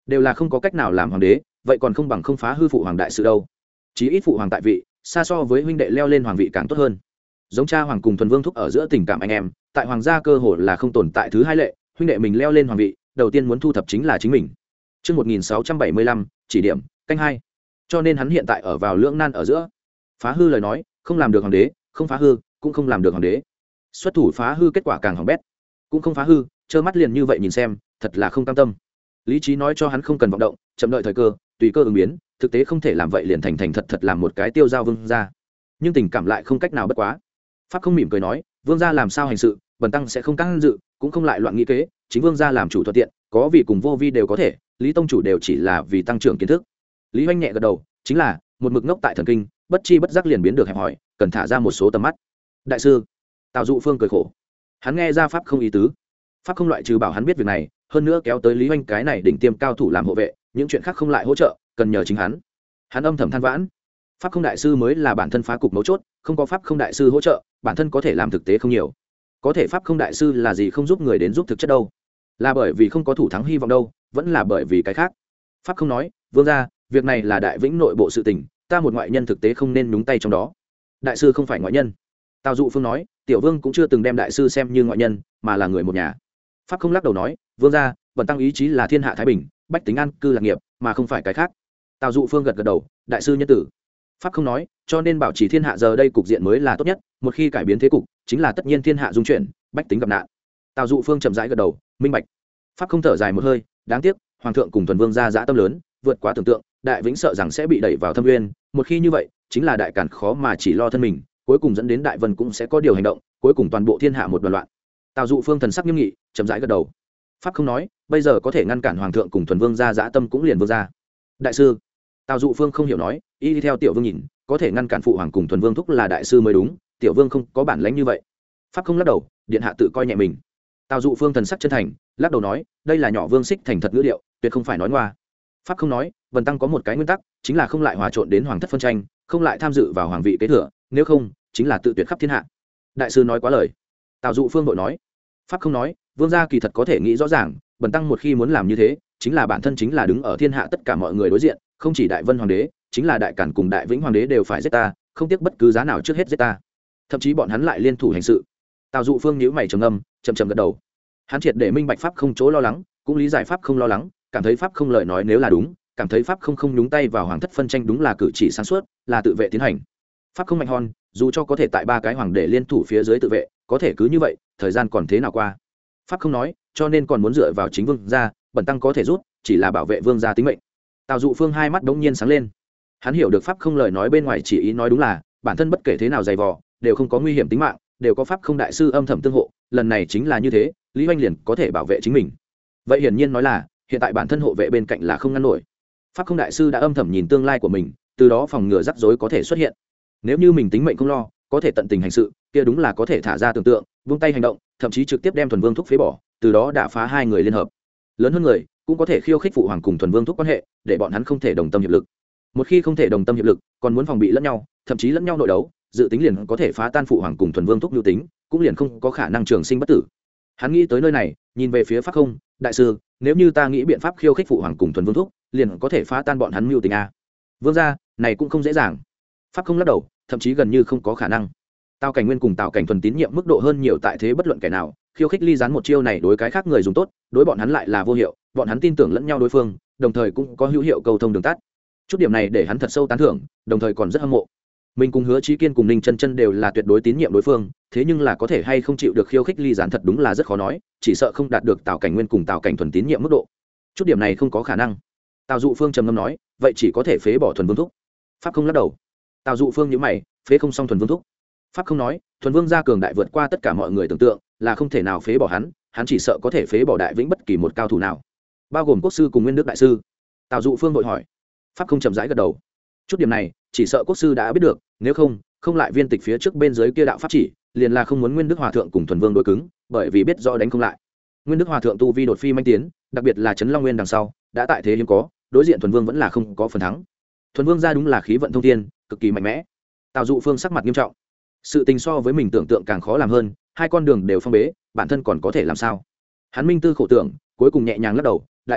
đều là không có cách nào làm hoàng đế, vậy còn không bằng không phá hư phụ hoàng đại sự đâu. Chí ít phụ hoàng tại vị xa so với huynh đệ leo lên hoàng vị càng tốt hơn. Giống cha hoàng cùng thuần vương thúc ở giữa tình cảm anh em, tại hoàng gia cơ hồ là không tồn tại thứ hai lệ, huynh đệ mình leo lên hoàng vị đầu tiên muốn thu thập chính là chính mình. Trước một nghìn sáu trăm bảy mươi lăm, chỉ điểm canh hai. Cho nên hắn hiện tại ở vào lưỡng nan ở giữa. Phá hư lời nói không làm được hoàng đế, không phá hư cũng không làm được hoàng đế. Xuất thủ phá hư kết quả càng hỏng bét, cũng không phá hư trơ mắt liền như vậy nhìn xem thật là không cam tâm. Lý trí nói cho hắn không cần vọng động, chậm đợi thời cơ, tùy cơ ứng biến, thực tế không thể làm vậy liền thành thành thật thật làm một cái tiêu giao vương gia. Nhưng tình cảm lại không cách nào bất quá. Pháp không mỉm cười nói, vương gia làm sao hành sự bần tăng sẽ không can dự, cũng không lại loạn nghĩ kế, chính vương gia làm chủ thuận tiện, có vì cùng vô vi đều có thể, Lý tông chủ đều chỉ là vì tăng trưởng kiến thức. Lý Hoành nhẹ gật đầu, chính là một mực ngốc tại thần kinh, bất chi bất giác liền biến được hẹp hòi, cần thả ra một số tầm mắt. Đại sư Tào Dụ Phương cười khổ, hắn nghe ra pháp không ý tứ. Pháp không loại trừ bảo hắn biết việc này, hơn nữa kéo tới Lý Hoành cái này đỉnh tiêm cao thủ làm hộ vệ, những chuyện khác không lại hỗ trợ, cần nhờ chính hắn. Hắn âm thầm than vãn, pháp không đại sư mới là bản thân phá cục mấu chốt, không có pháp không đại sư hỗ trợ, bản thân có thể làm thực tế không nhiều. Có thể pháp không đại sư là gì không giúp người đến giúp thực chất đâu, là bởi vì không có thủ thắng hy vọng đâu, vẫn là bởi vì cái khác. Pháp không nói, vương gia, việc này là đại vĩnh nội bộ sự tình, ta một ngoại nhân thực tế không nên nhúng tay trong đó. Đại sư không phải ngoại nhân. Tào Dụ Phương nói, tiểu vương cũng chưa từng đem đại sư xem như ngoại nhân, mà là người một nhà. Pháp không lắc đầu nói, vương gia, bần tăng ý chí là thiên hạ thái bình, bách tính an cư lạc nghiệp, mà không phải cái khác. Tào Dụ Phương gật gật đầu, đại sư nhân tử. Pháp không nói, cho nên bảo trì thiên hạ giờ đây cục diện mới là tốt nhất, một khi cải biến thế cục chính là tất nhiên thiên hạ dung chuyển, bách tính gặp nạn. Tào Dụ Phương chậm rãi gật đầu, minh bạch. Pháp không thở dài một hơi, đáng tiếc hoàng thượng cùng thuần vương gia dã tâm lớn, vượt quá tưởng tượng, đại vĩnh sợ rằng sẽ bị đẩy vào thâm nguyên, một khi như vậy chính là đại càn khó mà chỉ lo thân mình, cuối cùng dẫn đến đại vân cũng sẽ có điều hành động, cuối cùng toàn bộ thiên hạ một đoàn loạn. Tào Dụ Phương thần sắc nghiêm nghị, chậm rãi gật đầu. Pháp không nói, bây giờ có thể ngăn cản hoàng thượng cùng thuần vương gia dã tâm cũng liền vương gia. Đại sư Tào Dụ Phương không hiểu nói, y theo tiểu vương nhìn, có thể ngăn cản phụ hoàng cùng thuần vương thúc là đại sư mới đúng, tiểu vương không có bản lãnh như vậy. Pháp không lắc đầu, điện hạ tự coi nhẹ mình. Tào Dụ Phương thần sắc chân thành, lắc đầu nói, đây là nhỏ vương xích thành thật ngữ điệu, tuyệt không phải nói ngoa. Pháp không nói, vần tăng có một cái nguyên tắc, chính là không lại hòa trộn đến hoàng thất phân tranh, không lại tham dự vào hoàng vị kế thừa, nếu không chính là tự tuyệt khắp thiên hạ. Đại sư nói quá lời. Tào Dụ Phương vội nói. Pháp không nói, vương gia kỳ thật có thể nghĩ rõ ràng, bần tăng một khi muốn làm như thế, chính là bản thân chính là đứng ở thiên hạ tất cả mọi người đối diện, không chỉ đại vân hoàng đế, chính là đại cản cùng đại vĩnh hoàng đế đều phải giết ta, không tiếc bất cứ giá nào trước hết giết ta, thậm chí bọn hắn lại liên thủ hành sự. Tào Dụ Phương nhíu mày trầm ngâm, chậm chậm gật đầu. Hắn triệt để minh bạch pháp không chỗ lo lắng, cũng lý giải pháp không lo lắng, cảm thấy pháp không lời nói nếu là đúng, cảm thấy pháp không không nhúng tay vào hoàng thất phân tranh đúng là cử chỉ sáng suốt, là tự vệ tiến hành. Pháp không mạnh hòn, dù cho có thể tại ba cái hoàng đế liên thủ phía dưới tự vệ, có thể cứ như vậy, thời gian còn thế nào qua. Pháp không nói, cho nên còn muốn dựa vào chính vương gia, bần tăng có thể rút, chỉ là bảo vệ vương gia tính mệnh. Tào Dụ Phương hai mắt đống nhiên sáng lên. Hắn hiểu được pháp không lời nói bên ngoài chỉ ý nói đúng là, bản thân bất kể thế nào dày vò, đều không có nguy hiểm tính mạng, đều có pháp không đại sư âm thầm tương hộ, lần này chính là như thế, Lý Hoành liền có thể bảo vệ chính mình. Vậy hiển nhiên nói là, hiện tại bản thân hộ vệ bên cạnh là không ngăn nổi. Pháp không đại sư đã âm thầm nhìn tương lai của mình, từ đó phòng ngừa rắc rối có thể xuất hiện. Nếu như mình tính mệnh không lo, có thể tận tình hành sự, kia đúng là có thể thả ra tưởng tượng, vung tay hành động, thậm chí trực tiếp đem thuần vương thúc phế bỏ, từ đó đả phá hai người liên hợp. Lớn hơn người, cũng có thể khiêu khích phụ hoàng cùng thuần vương thúc quan hệ, để bọn hắn không thể đồng tâm hiệp lực. Một khi không thể đồng tâm hiệp lực, còn muốn phòng bị lẫn nhau, thậm chí lẫn nhau nội đấu, dự tính liền có thể phá tan phụ hoàng cùng thuần vương thúc nhu tính, cũng liền không có khả năng trường sinh bất tử. Hắn nghĩ tới nơi này, nhìn về phía pháp không, đại sư, nếu như ta nghĩ biện pháp khiêu khích phụ hoàng cùng thuần vương thúc, liền có thể phá tan bọn hắn mưu tính a. Vương gia, này cũng không dễ dàng. Pháp không lắc đầu, thậm chí gần như không có khả năng. Tào Cảnh Nguyên cùng Tào Cảnh Thuần tín nhiệm mức độ hơn nhiều tại thế bất luận kẻ nào, khiêu khích ly gián một chiêu này đối cái khác người dùng tốt, đối bọn hắn lại là vô hiệu, bọn hắn tin tưởng lẫn nhau đối phương, đồng thời cũng có hữu hiệu cầu thông đường tắt. Chút điểm này để hắn thật sâu tán thưởng, đồng thời còn rất hâm mộ. Mình cùng Hứa Chí Kiên cùng Ninh Chân Chân đều là tuyệt đối tín nhiệm đối phương, thế nhưng là có thể hay không chịu được khiêu khích ly gián thật đúng là rất khó nói, chỉ sợ không đạt được Tào Cảnh Nguyên cùng Tào Cảnh Thuần tín nhiệm mức độ. Chút điểm này không có khả năng. Tào Dụ Phương trầm ngâm nói, vậy chỉ có thể phế bỏ thuần vương thúc. Pháp không lắc đầu. Tào Dụ Phương nhíu mày, phế không xong thuần vương thúc. Pháp không nói, thuần vương gia cường đại vượt qua tất cả mọi người tưởng tượng, là không thể nào phế bỏ hắn, hắn chỉ sợ có thể phế bỏ đại vĩnh bất kỳ một cao thủ nào, bao gồm quốc sư cùng nguyên đức đại sư. Tào Dụ Phương vội hỏi. Pháp không chậm rãi gật đầu. Chút điểm này, chỉ sợ quốc sư đã biết được, nếu không, không lại viên tịch phía trước bên dưới kia đạo pháp chỉ, liền là không muốn nguyên đức hòa thượng cùng thuần vương đối cứng, bởi vì biết rõ đánh không lại. Nguyên đức hòa thượng tu vi đột phi manh tiến, đặc biệt là trấn Long Nguyên đằng sau, đã tại thế hiếm có, đối diện thuần vương vẫn là không có phần thắng. Thuần vương gia đúng là khí vận thông thiên, cực kỳ mạnh mẽ. Tào Dụ Phương sắc mặt nghiêm trọng. Sự tình so với mình tưởng tượng càng khó làm hơn, hai con đường đều phong bế, bản thân còn có thể làm sao? Hắn minh tư khổ tưởng, cuối cùng nhẹ nhàng lắc đầu, đại sư,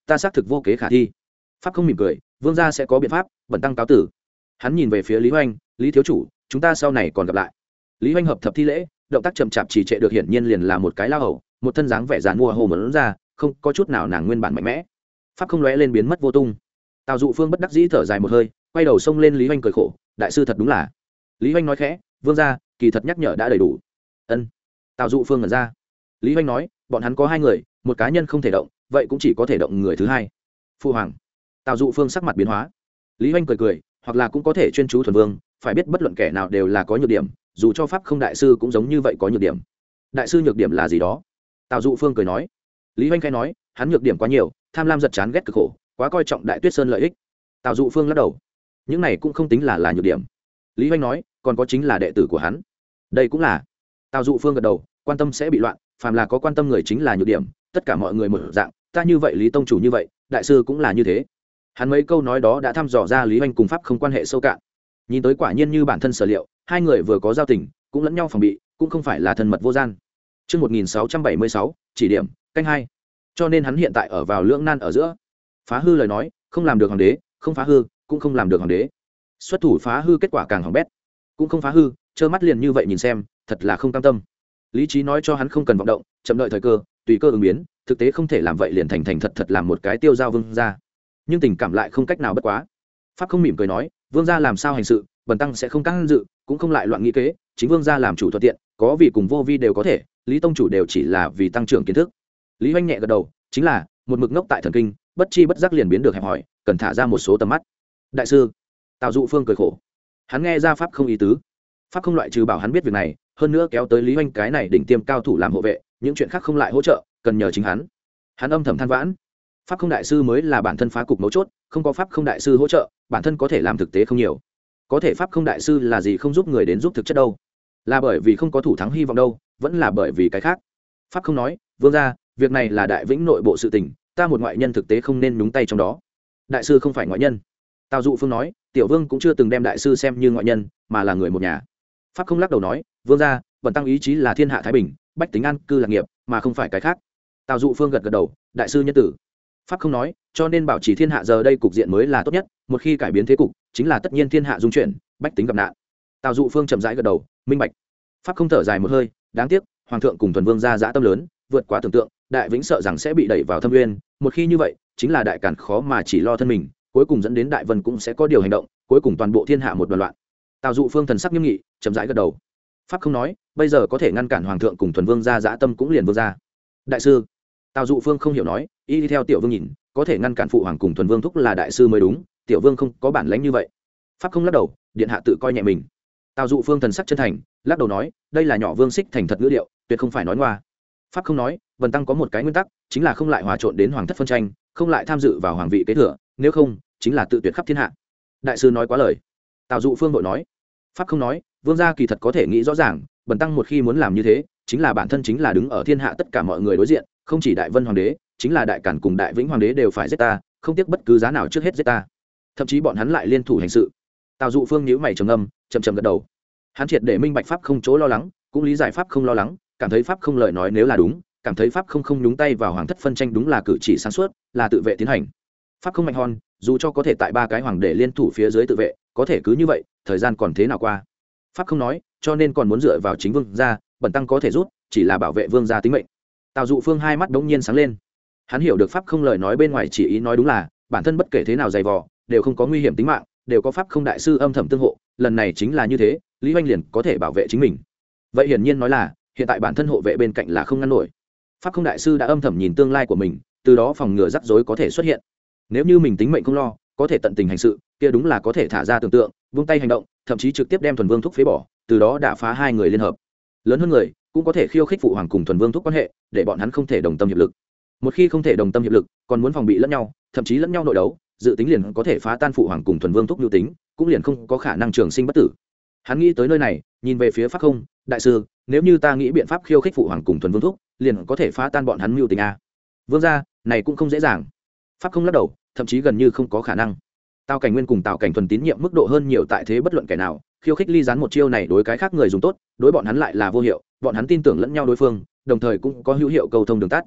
ta xác thực vô kế khả thi. Pháp không mỉm cười, vương gia sẽ có biện pháp, bẩn tăng cáo tử. Hắn nhìn về phía Lý Hoành, Lý thiếu chủ, chúng ta sau này còn gặp lại. Lý Hoành hợp thập thi lễ, động tác chậm chạp trì trệ được hiển nhiên liền là một cái lao hầu, một thân dáng vẻ giàn mua hồ mẫn ra, không có chút nào nàng nguyên bản mạnh mẽ. Pháp không lóe lên biến mất vô tung. Tào Dụ Phương bất đắc dĩ thở dài một hơi, quay đầu xông lên Lý Hoành cười khổ, đại sư thật đúng là. Lý Hoành nói khẽ, vương gia, kỳ thật nhắc nhở đã đầy đủ. Ân. Tào Dụ Phương ngẩn ra. Lý Hoành nói, bọn hắn có hai người, một cá nhân không thể động, vậy cũng chỉ có thể động người thứ hai. Phu hoàng. Tào Dụ Phương sắc mặt biến hóa. Lý Hoành cười cười, hoặc là cũng có thể chuyên chú thuần vương, phải biết bất luận kẻ nào đều là có nhược điểm, dù cho pháp không đại sư cũng giống như vậy có nhược điểm. Đại sư nhược điểm là gì đó? Tào Dụ Phương cười nói. Lý Hoành khai nói, hắn nhược điểm quá nhiều, tham lam giật chán ghét cực khổ, quá coi trọng Đại Tuyết Sơn lợi ích. Tào Dụ Phương lắc đầu. Những này cũng không tính là là nhược điểm. Lý Hoành nói, còn có chính là đệ tử của hắn. Đây cũng là. Tào Dụ Phương gật đầu, quan tâm sẽ bị loạn, phàm là có quan tâm người chính là nhược điểm, tất cả mọi người một dạng, ta như vậy Lý tông chủ như vậy, đại sư cũng là như thế. Hắn mấy câu nói đó đã thăm dò ra Lý Hoành cùng pháp không quan hệ sâu cạn. Nhìn tới quả nhiên như bản thân sở liệu, hai người vừa có giao tình, cũng lẫn nhau phòng bị, cũng không phải là thân mật vô gian. Chương một nghìn sáu trăm bảy mươi sáu, chỉ điểm, canh hai. Cho nên hắn hiện tại ở vào lưỡng nan ở giữa. Phá hư lời nói, không làm được hoàng đế, không phá hư, cũng không làm được hoàng đế. Xuất thủ phá hư kết quả càng hỏng bét, cũng không phá hư, trơ mắt liền như vậy nhìn xem, thật là không cam tâm. Lý trí nói cho hắn không cần vọng động, chậm đợi thời cơ, tùy cơ ứng biến, thực tế không thể làm vậy liền thành thành thật thật làm một cái tiêu giao vương gia. Nhưng tình cảm lại không cách nào bất quá. Pháp không mỉm cười nói, vương gia làm sao hành sự, bần tăng sẽ không can dự, cũng không lại loạn nghĩ kế, chính vương gia làm chủ thuận tiện, có vị cùng vô vi đều có thể, Lý tông chủ đều chỉ là vì tăng trưởng kiến thức. Lý Hoành nhẹ gật đầu, chính là một mực ngốc tại thần kinh, bất chi bất giác liền biến được hẹp hòi, cần thả ra một số tầm mắt. Đại sư. Tào Dụ Phương cười khổ. Hắn nghe ra pháp không ý tứ. Pháp không loại trừ bảo hắn biết việc này, hơn nữa kéo tới Lý Hoành cái này đỉnh tiêm cao thủ làm hộ vệ, những chuyện khác không lại hỗ trợ, cần nhờ chính hắn. Hắn âm thầm than vãn. Pháp không đại sư mới là bản thân phá cục mấu chốt, không có pháp không đại sư hỗ trợ, bản thân có thể làm thực tế không nhiều. Có thể pháp không đại sư là gì không giúp người đến giúp thực chất đâu? Là bởi vì không có thủ thắng hy vọng đâu, vẫn là bởi vì cái khác. Pháp không nói, vương gia, việc này là đại vĩnh nội bộ sự tình, ta một ngoại nhân thực tế không nên nhúng tay trong đó. Đại sư không phải ngoại nhân. Tào Dụ Phương nói, tiểu vương cũng chưa từng đem đại sư xem như ngoại nhân, mà là người một nhà. Pháp không lắc đầu nói, vương gia, bần tăng ý chí là thiên hạ thái bình, bách tính an cư lạc nghiệp, mà không phải cái khác. Tào Dụ Phương gật gật đầu, đại sư nhân tử. Pháp không nói, cho nên bảo trì thiên hạ giờ đây cục diện mới là tốt nhất, một khi cải biến thế cục, chính là tất nhiên thiên hạ dung chuyển, bách tính gặp nạn. Tào Dụ Phương chậm rãi gật đầu, minh bạch. Pháp không thở dài một hơi, đáng tiếc, hoàng thượng cùng thuần vương gia dã tâm lớn, vượt quá tưởng tượng, đại vĩnh sợ rằng sẽ bị đẩy vào thâm nguyên, một khi như vậy, chính là đại càn khó mà chỉ lo thân mình, cuối cùng dẫn đến đại vân cũng sẽ có điều hành động, cuối cùng toàn bộ thiên hạ một đoàn loạn. Tào Dụ Phương thần sắc nghiêm nghị, chậm rãi gật đầu. Pháp không nói, bây giờ có thể ngăn cản hoàng thượng cùng thuần vương gia dã tâm cũng liền vương gia. Đại sư. Tào Dụ Phương không hiểu nói, y đi theo tiểu vương nhìn, có thể ngăn cản phụ hoàng cùng thuần vương thúc là đại sư mới đúng, tiểu vương không có bản lãnh như vậy. Pháp không lắc đầu, điện hạ tự coi nhẹ mình. Tào Dụ Phương thần sắc chân thành, lắc đầu nói, đây là nhỏ vương xích thành thật ngữ điệu, tuyệt không phải nói ngoa. Pháp không nói, vần tăng có một cái nguyên tắc, chính là không lại hòa trộn đến hoàng thất phân tranh, không lại tham dự vào hoàng vị kế thừa, nếu không, chính là tự tuyệt khắp thiên hạ. Đại sư nói quá lời. Tào Dụ Phương vội nói. Pháp không nói, vương gia kỳ thật có thể nghĩ rõ ràng, bần tăng một khi muốn làm như thế, chính là bản thân chính là đứng ở thiên hạ tất cả mọi người đối diện, không chỉ đại vân hoàng đế, chính là đại cản cùng đại vĩnh hoàng đế đều phải giết ta, không tiếc bất cứ giá nào trước hết giết ta. Thậm chí bọn hắn lại liên thủ hành sự. Tào Dụ Phương nhíu mày trầm ngâm, chậm chậm gật đầu. Hắn triệt để minh bạch pháp không chỗ lo lắng, cũng lý giải pháp không lo lắng, cảm thấy pháp không lời nói nếu là đúng, cảm thấy pháp không không nhúng tay vào hoàng thất phân tranh đúng là cử chỉ sáng suốt, là tự vệ tiến hành. Pháp không mạnh hòn, dù cho có thể tại ba cái hoàng đế liên thủ phía dưới tự vệ, có thể cứ như vậy, thời gian còn thế nào qua? Pháp không nói, cho nên còn muốn dựa vào chính vương gia, bần tăng có thể rút, chỉ là bảo vệ vương gia tính mệnh. Tào Dụ Phương hai mắt đống nhiên sáng lên. Hắn hiểu được pháp không lời nói bên ngoài chỉ ý nói đúng là, bản thân bất kể thế nào dày vò, đều không có nguy hiểm tính mạng, đều có pháp không đại sư âm thầm tương hộ, lần này chính là như thế, Lý Hoành liền có thể bảo vệ chính mình. Vậy hiển nhiên nói là, hiện tại bản thân hộ vệ bên cạnh là không ngăn nổi. Pháp không đại sư đã âm thầm nhìn tương lai của mình, từ đó phòng ngừa rắc rối có thể xuất hiện. Nếu như mình tính mệnh không lo, có thể tận tình hành sự, kia đúng là có thể thả ra tưởng tượng, vung tay hành động, thậm chí trực tiếp đem thuần vương thúc phế bỏ, từ đó đả phá hai người liên hợp. Lớn hơn người, cũng có thể khiêu khích phụ hoàng cùng thuần vương thúc quan hệ, để bọn hắn không thể đồng tâm hiệp lực. Một khi không thể đồng tâm hiệp lực, còn muốn phòng bị lẫn nhau, thậm chí lẫn nhau nội đấu, dự tính liền có thể phá tan phụ hoàng cùng thuần vương thúc nhu tính, cũng liền không có khả năng trường sinh bất tử. Hắn nghĩ tới nơi này, nhìn về phía pháp không, đại sư, nếu như ta nghĩ biện pháp khiêu khích phụ hoàng cùng thuần vương thúc, liền có thể phá tan bọn hắn mưu tính a. Vương gia, này cũng không dễ dàng. Pháp không lắc đầu, thậm chí gần như không có khả năng. Tào Cảnh Nguyên cùng Tào Cảnh Thuần tín nhiệm mức độ hơn nhiều tại thế bất luận kẻ nào, khiêu khích ly gián một chiêu này đối cái khác người dùng tốt, đối bọn hắn lại là vô hiệu, bọn hắn tin tưởng lẫn nhau đối phương, đồng thời cũng có hữu hiệu cầu thông đường tắt.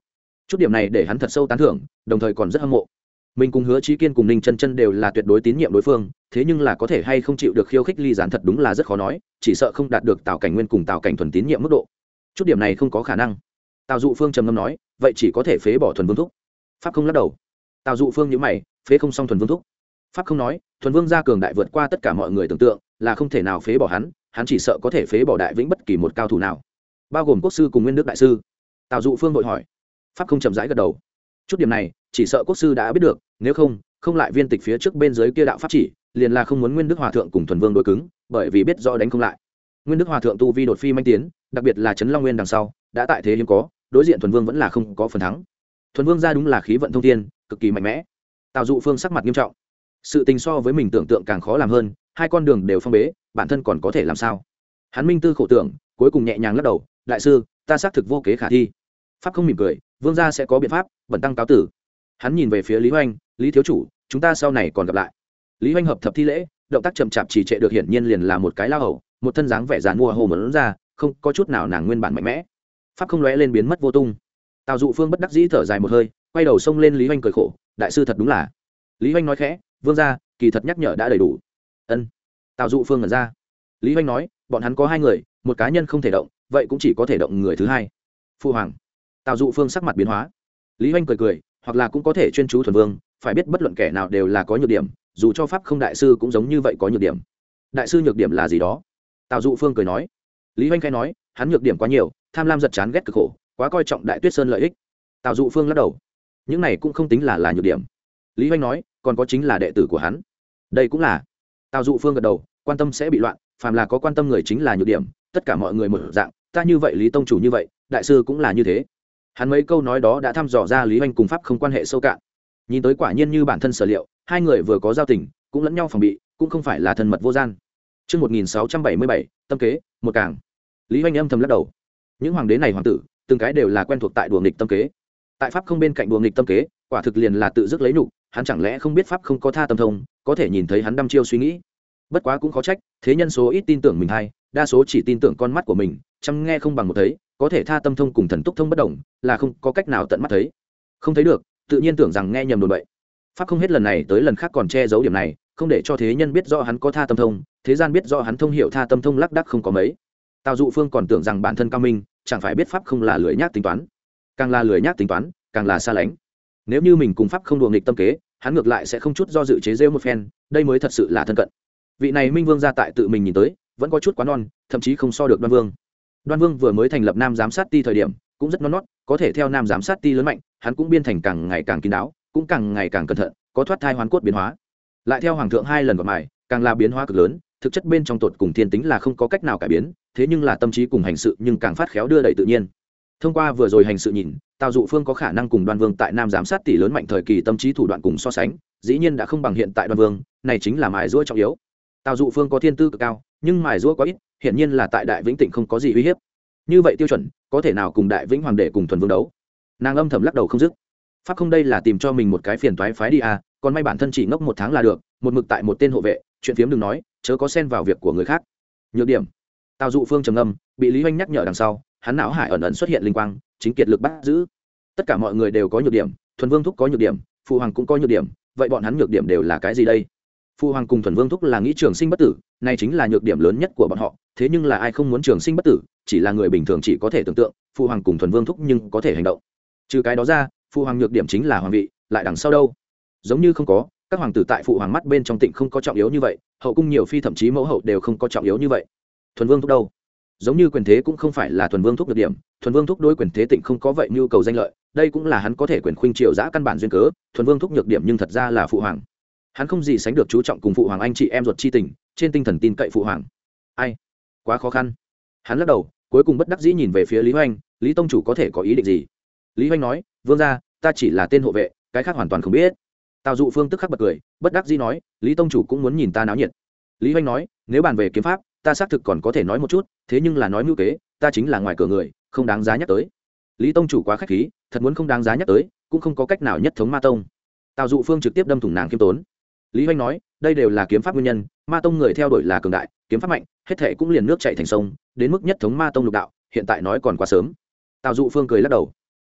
chút điểm này để hắn thật sâu tán thưởng, đồng thời còn rất hâm mộ. Mình cùng Hứa Chí Kiên cùng Ninh Chân Chân đều là tuyệt đối tín nhiệm đối phương, thế nhưng là có thể hay không chịu được khiêu khích ly gián thật đúng là rất khó nói, chỉ sợ không đạt được Tào Cảnh Nguyên cùng Tào Cảnh Thuần tín nhiệm mức độ. Chút điểm này không có khả năng. Tào Dụ Phương trầm ngâm nói, vậy chỉ có thể phế bỏ Thuần Vương thúc. Pháp không lắc đầu. Tào Dụ Phương nhíu mày, phế không xong Thuần Vương thúc. Pháp không nói, Thuần Vương gia cường đại vượt qua tất cả mọi người tưởng tượng, là không thể nào phế bỏ hắn, hắn chỉ sợ có thể phế bỏ Đại Vĩnh bất kỳ một cao thủ nào, bao gồm quốc sư cùng Nguyên Đức đại sư. Tào Dụ Phương vội hỏi. Pháp không chậm rãi gật đầu. Chút điểm này, chỉ sợ quốc sư đã biết được, nếu không, không lại viên tịch phía trước bên dưới kia đạo pháp chỉ, liền là không muốn Nguyên Đức hòa thượng cùng Thuần Vương đối cứng, bởi vì biết rõ đánh không lại. Nguyên Đức hòa thượng tu vi đột phi manh tiến, đặc biệt là Trấn Long Nguyên đằng sau, đã tại thế hiếm có, đối diện Thuần Vương vẫn là không có phần thắng. Thuần Vương gia đúng là khí vận thông thiên, cực kỳ mạnh mẽ. Tào Dụ Phương sắc mặt nghiêm trọng. Sự tình so với mình tưởng tượng càng khó làm hơn, hai con đường đều phong bế, bản thân còn có thể làm sao? Hắn minh tư khổ tưởng, cuối cùng nhẹ nhàng lắc đầu, đại sư, ta xác thực vô kế khả thi. Pháp không mỉm cười, vương gia sẽ có biện pháp, bẩn tăng cáo tử. Hắn nhìn về phía Lý Hoành, Lý thiếu chủ, chúng ta sau này còn gặp lại. Lý Hoành hợp thập thi lễ, động tác chậm chạp trì trệ được hiển nhiên liền là một cái lao hầu, một thân dáng vẻ dàn mua hồ mẫn ra, không có chút nào nàng nguyên bản mạnh mẽ. Pháp không lóe lên biến mất vô tung. Tào Dụ Phương bất đắc dĩ thở dài một hơi, quay đầu xông lên Lý Hoành cười khổ, đại sư thật đúng là. Lý Hoành nói khẽ, vương gia, kỳ thật nhắc nhở đã đầy đủ. Ân. Tào Dụ Phương ngẩn ra. Lý Hoành nói, bọn hắn có hai người, một cá nhân không thể động, vậy cũng chỉ có thể động người thứ hai. Phu hoàng. Tào Dụ Phương sắc mặt biến hóa. Lý Hoành cười cười, hoặc là cũng có thể chuyên chú Thuần Vương, phải biết bất luận kẻ nào đều là có nhược điểm, dù cho pháp không đại sư cũng giống như vậy có nhược điểm. Đại sư nhược điểm là gì đó? Tào Dụ Phương cười nói. Lý Hoành khẽ nói, hắn nhược điểm quá nhiều, tham lam giật chán ghét cực khổ, quá coi trọng Đại Tuyết Sơn lợi ích. Tào Dụ Phương lắc đầu. Những này cũng không tính là là nhược điểm. Lý Hoành nói, còn có chính là đệ tử của hắn. Đây cũng là. Tào Dụ Phương gật đầu, quan tâm sẽ bị loạn, phàm là có quan tâm người chính là nhược điểm, tất cả mọi người một dạng, ta như vậy Lý tông chủ như vậy, đại sư cũng là như thế. Hắn mấy câu nói đó đã thăm dò ra Lý Hoành cùng pháp không quan hệ sâu cạn. Nhìn tới quả nhiên như bản thân sở liệu, hai người vừa có giao tình, cũng lẫn nhau phòng bị, cũng không phải là thân mật vô gian. Chương một nghìn sáu trăm bảy mươi bảy, tâm kế, một càng. Lý Hoành âm thầm lắc đầu. Những hoàng đế này hoàng tử, từng cái đều là quen thuộc tại đùa nghịch tâm kế. Tại pháp không bên cạnh đùa nghịch tâm kế, quả thực liền là tự dứt lấy nhục, hắn chẳng lẽ không biết pháp không có tha tâm thông, có thể nhìn thấy hắn đăm chiêu suy nghĩ. Bất quá cũng khó trách, thế nhân số ít tin tưởng mình hay, đa số chỉ tin tưởng con mắt của mình, chăm nghe không bằng một thấy, có thể tha tâm thông cùng thần túc thông bất đồng, là không có cách nào tận mắt thấy. Không thấy được, tự nhiên tưởng rằng nghe nhầm đồn bậy. Pháp không hết lần này tới lần khác còn che giấu điểm này, không để cho thế nhân biết rõ hắn có tha tâm thông, thế gian biết rõ hắn thông hiểu tha tâm thông lác đác không có mấy. Tào Dụ Phương còn tưởng rằng bản thân cao minh, chẳng phải biết pháp không là lười nhác tính toán, càng là lười nhác tính toán, càng là xa lánh. Nếu như mình cùng pháp không đùa nghịch tâm kế, hắn ngược lại sẽ không chút do dự chế giễu một phen, đây mới thật sự là thân cận. Vị này Minh Vương gia tại tự mình nhìn tới, vẫn có chút quá non, thậm chí không so được Đoan Vương. Đoan Vương vừa mới thành lập Nam giám sát ti thời điểm, cũng rất non nót, có thể theo Nam giám sát ti lớn mạnh, hắn cũng biên thành càng ngày càng kín đáo, cũng càng ngày càng cẩn thận, có thoát thai hoán cốt biến hóa. Lại theo hoàng thượng hai lần gặp mài, càng là biến hóa cực lớn, thực chất bên trong tột cùng thiên tính là không có cách nào cải biến, thế nhưng là tâm trí cùng hành sự nhưng càng phát khéo đưa đẩy tự nhiên. Thông qua vừa rồi hành sự nhìn, Tào Dụ Phương có khả năng cùng Đoan Vương tại Nam giám sát tỷ lớn mạnh thời kỳ tâm trí thủ đoạn cùng so sánh, dĩ nhiên đã không bằng hiện tại Đoan Vương, này chính là mài giũa trọng yếu. Tào Dụ Phương có thiên tư cực cao, nhưng mài giũa quá ít, hiển nhiên là tại Đại Vĩnh Tịnh không có gì uy hiếp. Như vậy tiêu chuẩn, có thể nào cùng Đại Vĩnh Hoàng đệ cùng Thuần Vương đấu? Nàng âm thầm lắc đầu không dứt. Pháp không đây là tìm cho mình một cái phiền toái phái đi à, còn may bản thân chỉ ngốc một tháng là được, một mực tại một tên hộ vệ, chuyện phiếm đừng nói, chớ có xen vào việc của người khác. Nhược điểm. Tào Dụ Phương trầm ngâm, bị Lý Hoành nhắc nhở đằng sau, hắn não hải ẩn ẩn xuất hiện linh quang, chính kiệt lực bắt giữ. Tất cả mọi người đều có nhược điểm, Thuần Vương thúc có nhược điểm, Phụ Hoàng cũng có nhược điểm, vậy bọn hắn nhược điểm đều là cái gì đây? Phụ Hoàng cùng Thuần Vương thúc là nghĩ trường sinh bất tử, này chính là nhược điểm lớn nhất của bọn họ, thế nhưng là ai không muốn trường sinh bất tử, chỉ là người bình thường chỉ có thể tưởng tượng, Phụ Hoàng cùng Thuần Vương thúc nhưng có thể hành động. Trừ cái đó ra, Phụ Hoàng nhược điểm chính là hoàng vị, lại đằng sau đâu? Giống như không có, các hoàng tử tại Phụ Hoàng mắt bên trong Tịnh không có trọng yếu như vậy, hậu cung nhiều phi thậm chí mẫu hậu đều không có trọng yếu như vậy. Thuần Vương thúc đâu? Giống như quyền thế cũng không phải là Thuần Vương thúc nhược điểm, Thuần Vương thúc đối quyền thế Tịnh không có vậy nhu cầu danh lợi, đây cũng là hắn có thể quyền khuynh triều dã căn bản duyên cớ. Thuần Vương thúc nhược điểm nhưng thật ra là Phụ Hoàng, hắn không gì sánh được chú trọng cùng Phụ Hoàng anh chị em ruột chi tình, trên tinh thần tin cậy Phụ Hoàng. Ai? Quá khó khăn. Hắn lắc đầu, cuối cùng bất đắc dĩ nhìn về phía Lý Hoành, Lý tông chủ có thể có ý định gì? Lý Hoành nói, vương gia, ta chỉ là tên hộ vệ, cái khác hoàn toàn không biết. Tào Dụ Phương tức khắc bật cười, bất đắc dĩ nói, Lý tông chủ cũng muốn nhìn ta náo nhiệt. Lý Hoành nói, nếu bàn về kiếm pháp, ta xác thực còn có thể nói một chút, thế nhưng là nói mưu kế, ta chính là ngoài cửa người, không đáng giá nhắc tới. Lý tông chủ quá khách khí, thật muốn không đáng giá nhắc tới, cũng không có cách nào nhất thống ma tông. Tào Dụ Phương trực tiếp đâm thủng nàng kiếm tốn. Lý Hoành nói, đây đều là kiếm pháp nguyên nhân, ma tông người theo đuổi là cường đại, kiếm pháp mạnh, hết thệ cũng liền nước chảy thành sông, đến mức nhất thống ma tông lục đạo, hiện tại nói còn quá sớm. Tào Dụ Phương cười lắc đầu.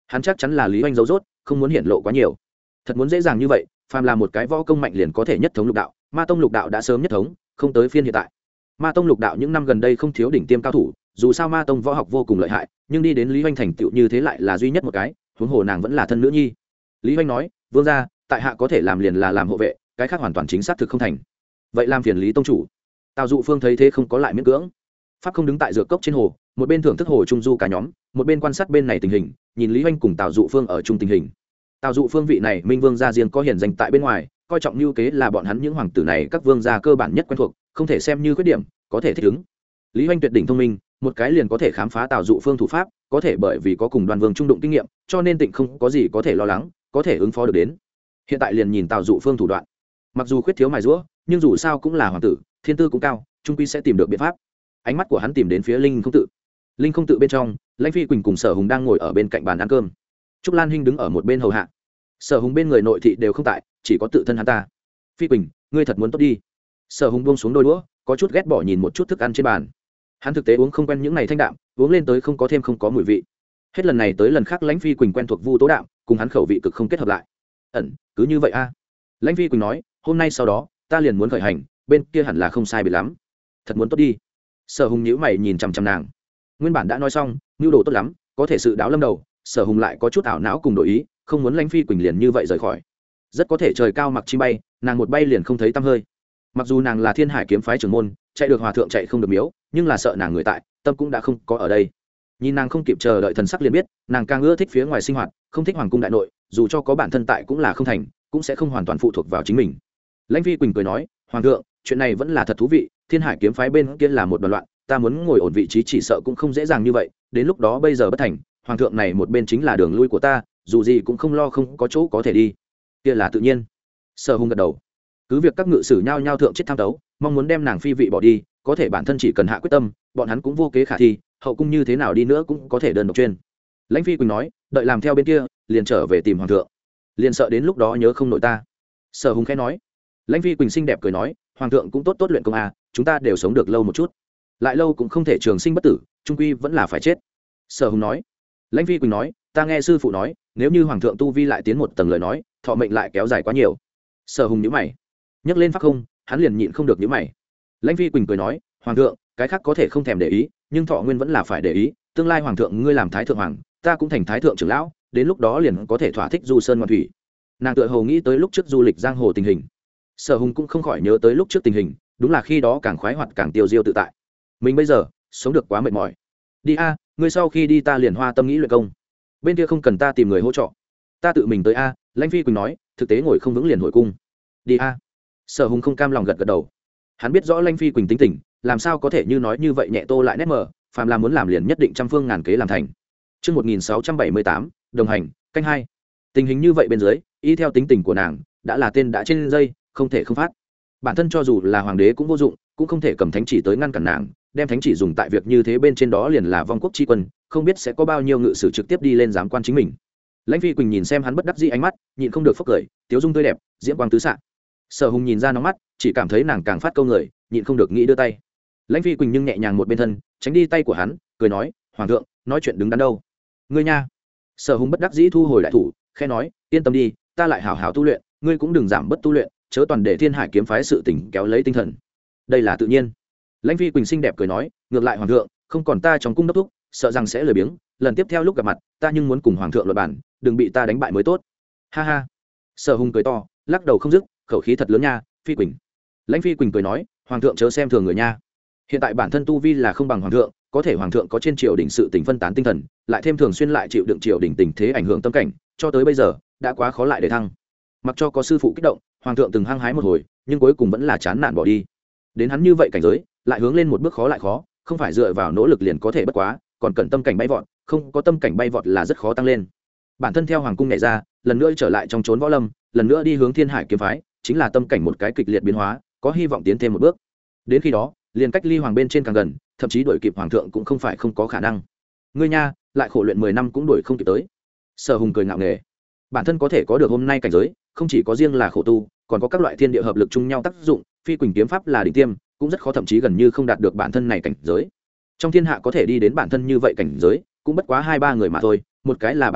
hắn chắc chắn là lý oanh giấu rốt, không muốn hiện lộ quá nhiều. Thật muốn dễ dàng như vậy, phàm là một cái võ công mạnh liền có thể nhất thống lục đạo, ma tông lục đạo đã sớm nhất thống, không tới phiên hiện tại. Ma tông lục đạo những năm gần đây không thiếu đỉnh tiêm cao thủ, dù sao ma tông võ học vô cùng lợi hại, nhưng đi đến lý oanh thành tựu như thế lại là duy nhất một cái, huống hồ nàng vẫn là thân nữ nhi. Lý oanh nói, vương gia, tại hạ có thể làm liền là làm hộ vệ, cái khác hoàn toàn chính xác thực không thành. Vậy làm phiền lý tông chủ. Tào dụ phương thấy thế không có lại miễn cưỡng. Pháp không đứng tại dược cốc trên hồ, một bên thưởng thức hồ trung du cả nhóm, một bên quan sát bên này tình hình, nhìn lý oanh cùng tào dụ phương ở chung tình hình. Tào dụ phương vị này minh vương gia riêng có hiển danh tại bên ngoài, coi trọng lưu kế là bọn hắn những hoàng tử này các vương gia cơ bản nhất quen thuộc, không thể xem như khuyết điểm, có thể thích ứng. Lý oanh tuyệt đỉnh thông minh, một cái liền có thể khám phá tào dụ phương thủ pháp, có thể bởi vì có cùng đoàn vương trung đụng kinh nghiệm, cho nên tịnh không có gì có thể lo lắng, có thể ứng phó được đến. Hiện tại liền nhìn tào dụ phương thủ đoạn, mặc dù khuyết thiếu mài giũa, nhưng dù sao cũng là hoàng tử, thiên tư cũng cao, trung quy sẽ tìm được biện pháp. Ánh mắt của hắn tìm đến phía linh không tự. Linh không tự bên trong, lãnh phi quỳnh cùng sở hùng đang ngồi ở bên cạnh bàn ăn cơm, trúc lan hinh đứng ở một bên hầu hạ. Sở hùng bên người nội thị đều không tại, chỉ có tự thân hắn ta. Phi quỳnh, ngươi thật muốn tốt đi. Sở hùng buông xuống đôi đũa, có chút ghét bỏ nhìn một chút thức ăn trên bàn. Hắn thực tế uống không quen những này thanh đạm, uống lên tới không có thêm không có mùi vị. Hết lần này tới lần khác lãnh phi quỳnh quen thuộc vu tố đạm, cùng hắn khẩu vị cực không kết hợp lại. Ẩn, cứ như vậy a. Lãnh phi quỳnh nói, hôm nay sau đó ta liền muốn khởi hành, bên kia hẳn là không sai biệt lắm. Thật muốn tốt đi. Sở hùng nhíu mày nhìn chằm chằm nàng. Nguyên bản đã nói xong, nhu đồ tốt lắm, có thể sự đáo lâm đầu. Sở hùng lại có chút ảo não cùng đổi ý, không muốn lãnh phi quỳnh liền như vậy rời khỏi. Rất có thể trời cao mặc chim bay, nàng một bay liền không thấy tăm hơi. Mặc dù nàng là thiên hải kiếm phái trưởng môn, chạy được hòa thượng chạy không được miếu, nhưng là sợ nàng người tại, tâm cũng đã không có ở đây. Nhìn nàng không kịp chờ đợi thần sắc liền biết, nàng càng ưa thích phía ngoài sinh hoạt, không thích hoàng cung đại nội, dù cho có bản thân tại cũng là không thành, cũng sẽ không hoàn toàn phụ thuộc vào chính mình. Lãnh phi quỳnh cười nói, hoàng thượng, chuyện này vẫn là thật thú vị, thiên hải kiếm phái bên kia là một đoàn loạn, ta muốn ngồi ổn vị trí chỉ sợ cũng không dễ dàng như vậy, đến lúc đó bây giờ bất thành, hoàng thượng này một bên chính là đường lui của ta, dù gì cũng không lo không có chỗ có thể đi. Kia là tự nhiên. Sở hùng gật đầu. Cứ việc các ngự sử nhao nhao thượng chết tham tấu, mong muốn đem nàng phi vị bỏ đi, có thể bản thân chỉ cần hạ quyết tâm, bọn hắn cũng vô kế khả thi, hậu cung như thế nào đi nữa cũng có thể đơn độc chuyên. Lãnh phi quỳnh nói, đợi làm theo bên kia, liền trở về tìm hoàng thượng, liền sợ đến lúc đó nhớ không nội ta. Sở hùng khẽ nói. Lãnh phi quỳnh xinh đẹp cười nói, hoàng thượng cũng tốt tốt luyện công à, chúng ta đều sống được lâu một chút, lại lâu cũng không thể trường sinh bất tử, trung quy vẫn là phải chết. Sở hùng nói. Lãnh phi quỳnh nói, ta nghe sư phụ nói, nếu như hoàng thượng tu vi lại tiến một tầng lời nói, thọ mệnh lại kéo dài quá nhiều. Sở hùng nhíu mày, nhấc lên pháp không, hắn liền nhịn không được nhíu mày. Lãnh phi quỳnh cười nói, hoàng thượng, cái khác có thể không thèm để ý, nhưng thọ nguyên vẫn là phải để ý, tương lai hoàng thượng ngươi làm thái thượng hoàng, ta cũng thành thái thượng trưởng lão, đến lúc đó liền có thể thỏa thích du sơn ngoạn thủy. Nàng tựa hồ nghĩ tới lúc trước du lịch giang hồ tình hình. Sở hùng cũng không khỏi nhớ tới lúc trước tình hình, đúng là khi đó càng khoái hoạt càng tiêu diêu tự tại. Mình bây giờ sống được quá mệt mỏi. Đi a, ngươi sau khi đi ta liền hoa tâm nghĩ luyện công, bên kia không cần ta tìm người hỗ trợ, ta tự mình tới a. Lãnh phi quỳnh nói, thực tế ngồi không vững liền hồi cung. Đi a. Sở hùng không cam lòng gật gật đầu. Hắn biết rõ Lãnh phi quỳnh tính tình, làm sao có thể như nói như vậy nhẹ tô lại nét mờ, phàm là muốn làm liền nhất định trăm phương ngàn kế làm thành. Chương một nghìn sáu trăm bảy mươi tám, đồng hành, canh hai. Tình hình như vậy bên dưới, y theo tính tình của nàng, đã là tên đã trên dây, không thể không phát. Bản thân cho dù là hoàng đế cũng vô dụng, cũng không thể cầm thánh chỉ tới ngăn cản nàng, đem thánh chỉ dùng tại việc như thế bên trên đó liền là vong quốc tri quân, không biết sẽ có bao nhiêu ngự sử trực tiếp đi lên giám quan chính mình. Lãnh phi quỳnh nhìn xem hắn bất đắc dĩ ánh mắt, nhịn không được phốc cười, tiếu dung tươi đẹp, diễm quang tứ xạ. Sở hùng nhìn ra nóng mắt, chỉ cảm thấy nàng càng phát câu người, nhịn không được nghĩ đưa tay. Lãnh phi quỳnh nhưng nhẹ nhàng một bên thân, tránh đi tay của hắn, cười nói, hoàng thượng, nói chuyện đứng đắn đâu, ngươi nha. Sở hùng bất đắc dĩ thu hồi đại thủ, khẽ nói, yên tâm đi, ta lại hảo hảo tu luyện, ngươi cũng đừng giảm bất tu luyện, chớ toàn để thiên hải kiếm phái sự tình kéo lấy tinh thần. Đây là tự nhiên. Lãnh phi quỳnh xinh đẹp cười nói, ngược lại hoàng thượng không còn ta trong cung đốc thúc, sợ rằng sẽ lười biếng, lần tiếp theo lúc gặp mặt ta nhưng muốn cùng hoàng thượng luận bản, đừng bị ta đánh bại mới tốt. Ha ha. Sở hùng cười to, lắc đầu không dứt, khẩu khí thật lớn nha. Phi quỳnh. Lãnh phi quỳnh cười nói, hoàng thượng chớ xem thường người nha, hiện tại bản thân tu vi là không bằng hoàng thượng, có thể hoàng thượng có trên triều đình sự tình phân tán tinh thần, lại thêm thường xuyên lại chịu đựng triều đình tình thế ảnh hưởng tâm cảnh, cho tới bây giờ đã quá khó lại để thăng. Mặc cho có sư phụ kích động, hoàng thượng từng hăng hái một hồi, nhưng cuối cùng vẫn là chán nản bỏ đi. Đến hắn như vậy cảnh giới, lại hướng lên một bước khó lại khó, không phải dựa vào nỗ lực liền có thể bất quá, còn cần tâm cảnh bay vọt, không có tâm cảnh bay vọt là rất khó tăng lên. Bản thân theo hoàng cung nhảy ra, lần nữa trở lại trong chốn võ lâm, lần nữa đi hướng thiên hải kiếm phái, chính là tâm cảnh một cái kịch liệt biến hóa, có hy vọng tiến thêm một bước. Đến khi đó, liền cách ly hoàng bên trên càng gần, thậm chí đuổi kịp hoàng thượng cũng không phải không có khả năng. Ngươi nha, lại khổ luyện mười năm cũng đuổi không kịp tới. Sở hùng cười ngạo nghễ. Bản thân có thể có được hôm nay cảnh giới, không chỉ có riêng là khổ tu, còn có các loại thiên địa hợp lực chung nhau tác dụng, phi quỳnh kiếm pháp là đỉnh tiêm, cũng rất khó thậm chí gần như không đạt được bản thân này cảnh giới. Trong thiên hạ có thể đi đến bản thân như vậy cảnh giới, cũng bất quá hai ba người mà thôi, một cái là bản thân,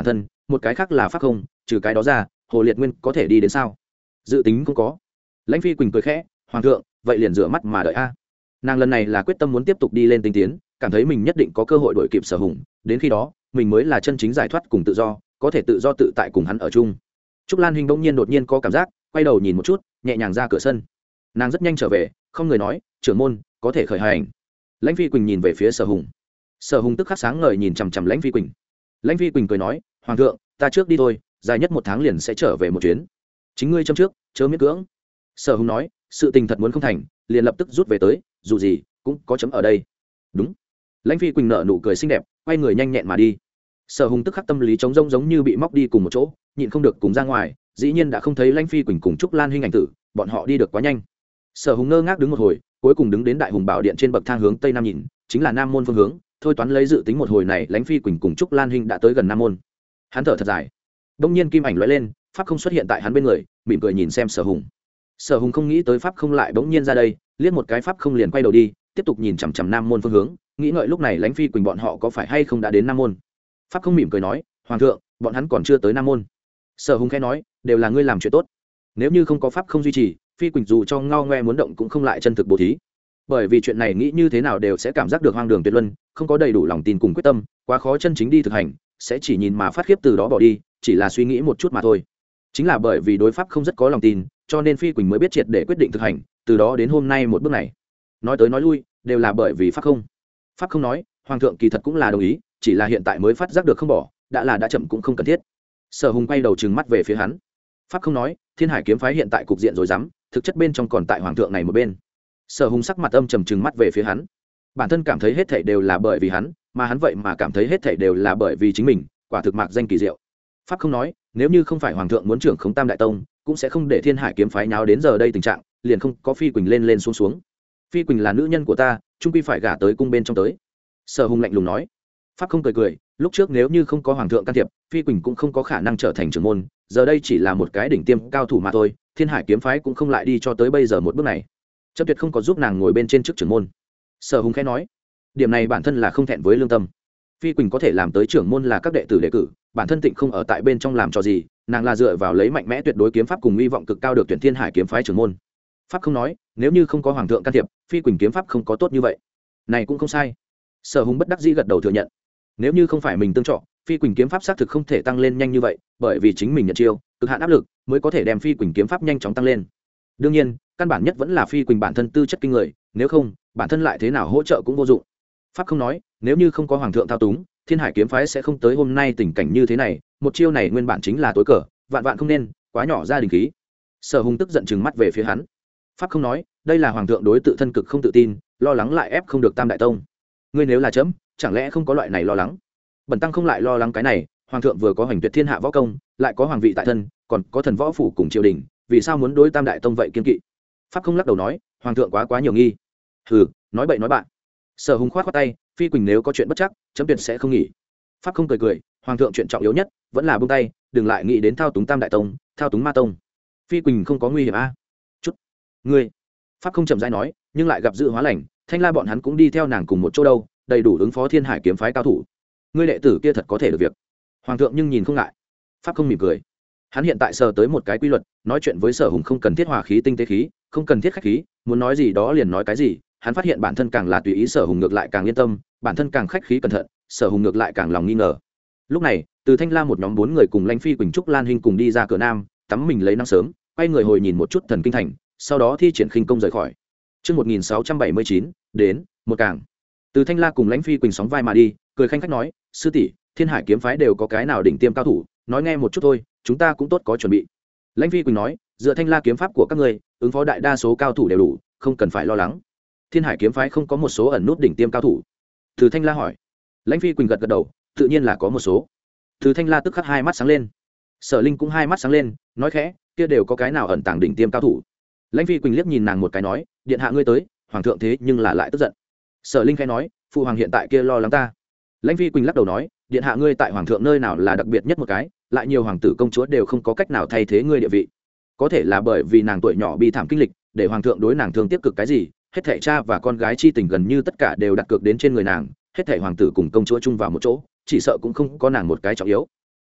một cái khác là pháp không, trừ cái đó ra hồ liệt nguyên có thể đi đến sao? Dự tính không có. Lãnh Phi Quỳnh cười khẽ, hoàng thượng vậy liền rửa mắt mà đợi a. Nàng lần này là quyết tâm muốn tiếp tục đi lên tinh tiến, cảm thấy mình nhất định có cơ hội đuổi kịp Sở Hùng, đến khi đó mình mới là chân chính giải thoát cùng tự do, có thể tự do tự tại cùng hắn ở chung. Trúc Lan Hinh bỗng nhiên đột nhiên có cảm giác, quay đầu nhìn một chút, nhẹ nhàng ra cửa sân. Nàng rất nhanh trở về, không người nói, trưởng môn có thể khởi hành. Lãnh Phi Quỳnh nhìn về phía Sở Hùng. Sở Hùng tức khắc sáng ngời nhìn chằm chằm Lãnh Phi Quỳnh. Lãnh Phi Quỳnh cười nói, hoàng thượng ta trước đi thôi, dài nhất một tháng liền sẽ trở về một chuyến, chính ngươi châm trước chớ miễn cưỡng. Sở Hùng nói, sự tình thật muốn không thành liền lập tức rút về tới, dù gì cũng có chấm ở đây. Đúng. Lãnh Phi Quỳnh nở nụ cười xinh đẹp, quay người nhanh nhẹn mà đi. Sở Hùng tức khắc tâm lý trống rỗng giống như bị móc đi cùng một chỗ, nhịn không được cùng ra ngoài, dĩ nhiên đã không thấy Lãnh Phi Quỳnh cùng Trúc Lan Hinh ảnh tử, bọn họ đi được quá nhanh. Sở Hùng ngơ ngác đứng một hồi, cuối cùng đứng đến Đại Hùng Bảo Điện trên bậc thang hướng tây nam nhìn, chính là nam môn phương hướng, thôi toán lấy dự tính một hồi này Lãnh Phi Quỳnh cùng Trúc Lan Hinh đã tới gần nam môn. Hắn thở thật dài. Đông nhiên kim ảnh lóe lên, pháp không xuất hiện tại hắn bên người, mỉm cười nhìn xem Sở Hùng. Sở Hùng không nghĩ tới pháp không lại bỗng nhiên ra đây, liếc một cái pháp không liền quay đầu đi, tiếp tục nhìn chằm chằm nam môn phương hướng, nghĩ ngợi lúc này Lãnh Phi Quỳnh bọn họ có phải hay không đã đến nam môn. Pháp không mỉm cười nói, hoàng thượng bọn hắn còn chưa tới nam môn. Sở Hùng khẽ nói, đều là ngươi làm chuyện tốt, nếu như không có pháp không duy trì, Phi Quỳnh dù cho ngao ngoe muốn động cũng không lại chân thực bố thí. Bởi vì chuyện này nghĩ như thế nào đều sẽ cảm giác được hoang đường tuyệt luân, không có đầy đủ lòng tin cùng quyết tâm, quá khó chân chính đi thực hành, sẽ chỉ nhìn mà phát khiếp từ đó bỏ đi, chỉ là suy nghĩ một chút mà thôi. Chính là bởi vì đối pháp không rất có lòng tin, cho nên Phi Quỳnh mới biết triệt để quyết định thực hành, từ đó đến hôm nay một bước này. Nói tới nói lui đều là bởi vì pháp không. Pháp không nói, hoàng thượng kỳ thật cũng là đồng ý, chỉ là hiện tại mới phát giác được không bỏ, đã là đã chậm cũng không cần thiết. Sở Hùng quay đầu trừng mắt về phía hắn. Pháp không nói, Thiên Hải kiếm phái hiện tại cục diện rối rắm, thực chất bên trong còn tại hoàng thượng này một bên. Sở Hùng sắc mặt âm trầm trừng mắt về phía hắn. Bản thân cảm thấy hết thảy đều là bởi vì hắn, mà hắn vậy mà cảm thấy hết thảy đều là bởi vì chính mình, quả thực mạc danh kỳ diệu. Pháp không nói, nếu như không phải hoàng thượng muốn trưởng khống Tam Đại Tông, cũng sẽ không để Thiên Hải kiếm phái nháo đến giờ đây tình trạng, liền không có Phi Quỳnh lên lên xuống xuống. Phi Quỳnh là nữ nhân của ta, chung quy phải gả tới cung bên trong tới. Sở Hùng lạnh lùng nói. Pháp không cười cười, lúc trước nếu như không có hoàng thượng can thiệp, Phi Quỳnh cũng không có khả năng trở thành trưởng môn, giờ đây chỉ là một cái đỉnh tiêm cao thủ mà thôi, Thiên Hải kiếm phái cũng không lại đi cho tới bây giờ một bước này. Chấp tuyệt không có giúp nàng ngồi bên trên chức trưởng môn. Sở Hùng khẽ nói, điểm này bản thân là không thẹn với lương tâm. Phi Quỳnh có thể làm tới trưởng môn là các đệ tử đề cử, bản thân tịnh không ở tại bên trong làm cho gì, nàng là dựa vào lấy mạnh mẽ tuyệt đối kiếm pháp cùng hy vọng cực cao được tuyển Thiên Hải kiếm phái trưởng môn. Pháp không nói, nếu như không có hoàng thượng can thiệp, Phi Quỳnh kiếm pháp không có tốt như vậy. Này cũng không sai. Sở Hùng bất đắc dĩ gật đầu thừa nhận. Nếu như không phải mình tương trợ, Phi Quỳnh kiếm pháp xác thực không thể tăng lên nhanh như vậy, bởi vì chính mình nhận chiêu, cực hạn áp lực mới có thể đem Phi Quỳnh kiếm pháp nhanh chóng tăng lên. Đương nhiên, căn bản nhất vẫn là Phi Quỳnh bản thân tư chất kinh người, nếu không, bản thân lại thế nào hỗ trợ cũng vô dụng. Pháp không nói, nếu như không có hoàng thượng thao túng, Thiên Hải kiếm phái sẽ không tới hôm nay tình cảnh như thế này, một chiêu này nguyên bản chính là tối cờ, vạn vạn không nên, quá nhỏ ra đình khí. Sở Hùng tức giận trừng mắt về phía hắn. Pháp không nói, đây là hoàng thượng đối tự thân cực không tự tin, lo lắng lại ép không được Tam Đại Tông. Ngươi nếu là chấm, chẳng lẽ không có loại này lo lắng? Bần tăng không lại lo lắng cái này, hoàng thượng vừa có hoành tuyệt thiên hạ võ công, lại có hoàng vị tại thân, còn có thần võ phủ cùng triều đình, vì sao muốn đối Tam Đại Tông vậy kiên kỵ? Pháp không lắc đầu nói, hoàng thượng quá quá nhiều nghi. Hừ, nói bậy nói bạn. Sở Hùng khoát khoát tay, Phi Quỳnh nếu có chuyện bất chắc, chấm tuyệt sẽ không nghỉ. Pháp không cười cười, hoàng thượng chuyện trọng yếu nhất vẫn là buông tay, đừng lại nghĩ đến thao túng Tam Đại Tông, thao túng Ma Tông. Phi Quỳnh không có nguy hiểm a? Chút. Ngươi. Pháp không chậm rãi nói, nhưng lại gặp dự hóa lành, Thanh La bọn hắn cũng đi theo nàng cùng một chỗ đâu, đầy đủ ứng phó Thiên Hải kiếm phái cao thủ. Ngươi đệ tử kia thật có thể được việc. Hoàng thượng nhưng nhìn không ngại. Pháp không mỉm cười. Hắn hiện tại sờ tới một cái quy luật, nói chuyện với Sở Hùng không cần thiết hòa khí tinh tế khí, không cần thiết khách khí, muốn nói gì đó liền nói cái gì. Hắn phát hiện bản thân càng là tùy ý, Sở Hùng ngược lại càng yên tâm, bản thân càng khách khí cẩn thận, Sở Hùng ngược lại càng lòng nghi ngờ. Lúc này, từ Thanh La một nhóm bốn người cùng Lãnh Phi Quỳnh Trúc Lan Hinh cùng đi ra cửa nam, tắm mình lấy nắng sớm, quay người hồi nhìn một chút thần kinh thành, sau đó thi triển khinh công rời khỏi. Chương một nghìn sáu trăm bảy mươi chín, đến, một càng. Từ Thanh La cùng Lãnh Phi Quỳnh sóng vai mà đi, cười khanh khách nói, sư tỷ, Thiên Hải kiếm phái đều có cái nào đỉnh tiêm cao thủ, nói nghe một chút thôi, chúng ta cũng tốt có chuẩn bị. Lãnh Phi Quỳnh nói, dựa Thanh La kiếm pháp của các ngươi, ứng phó đại đa số cao thủ đều đủ, không cần phải lo lắng. Thiên Hải kiếm phái không có một số ẩn nút đỉnh tiêm cao thủ. Từ Thanh La hỏi. Lãnh Phi Quỳnh gật gật đầu, tự nhiên là có một số. Từ Thanh La tức khắc hai mắt sáng lên. Sở Linh cũng hai mắt sáng lên, nói khẽ, kia đều có cái nào ẩn tàng đỉnh tiêm cao thủ. Lãnh Phi Quỳnh liếc nhìn nàng một cái nói, điện hạ ngươi tới, hoàng thượng thế nhưng là lại tức giận. Sở Linh khẽ nói, phụ hoàng hiện tại kia lo lắng ta. Lãnh Phi Quỳnh lắc đầu nói, điện hạ ngươi tại hoàng thượng nơi nào là đặc biệt nhất một cái, lại nhiều hoàng tử công chúa đều không có cách nào thay thế ngươi địa vị. Có thể là bởi vì nàng tuổi nhỏ bi thảm kinh lịch, để hoàng thượng đối nàng thương tiếc cực cái gì, hết thảy cha và con gái chi tình gần như tất cả đều đặt cược đến trên người nàng, hết thảy hoàng tử cùng công chúa chung vào một chỗ, chỉ sợ cũng không có nàng một cái trọng yếu.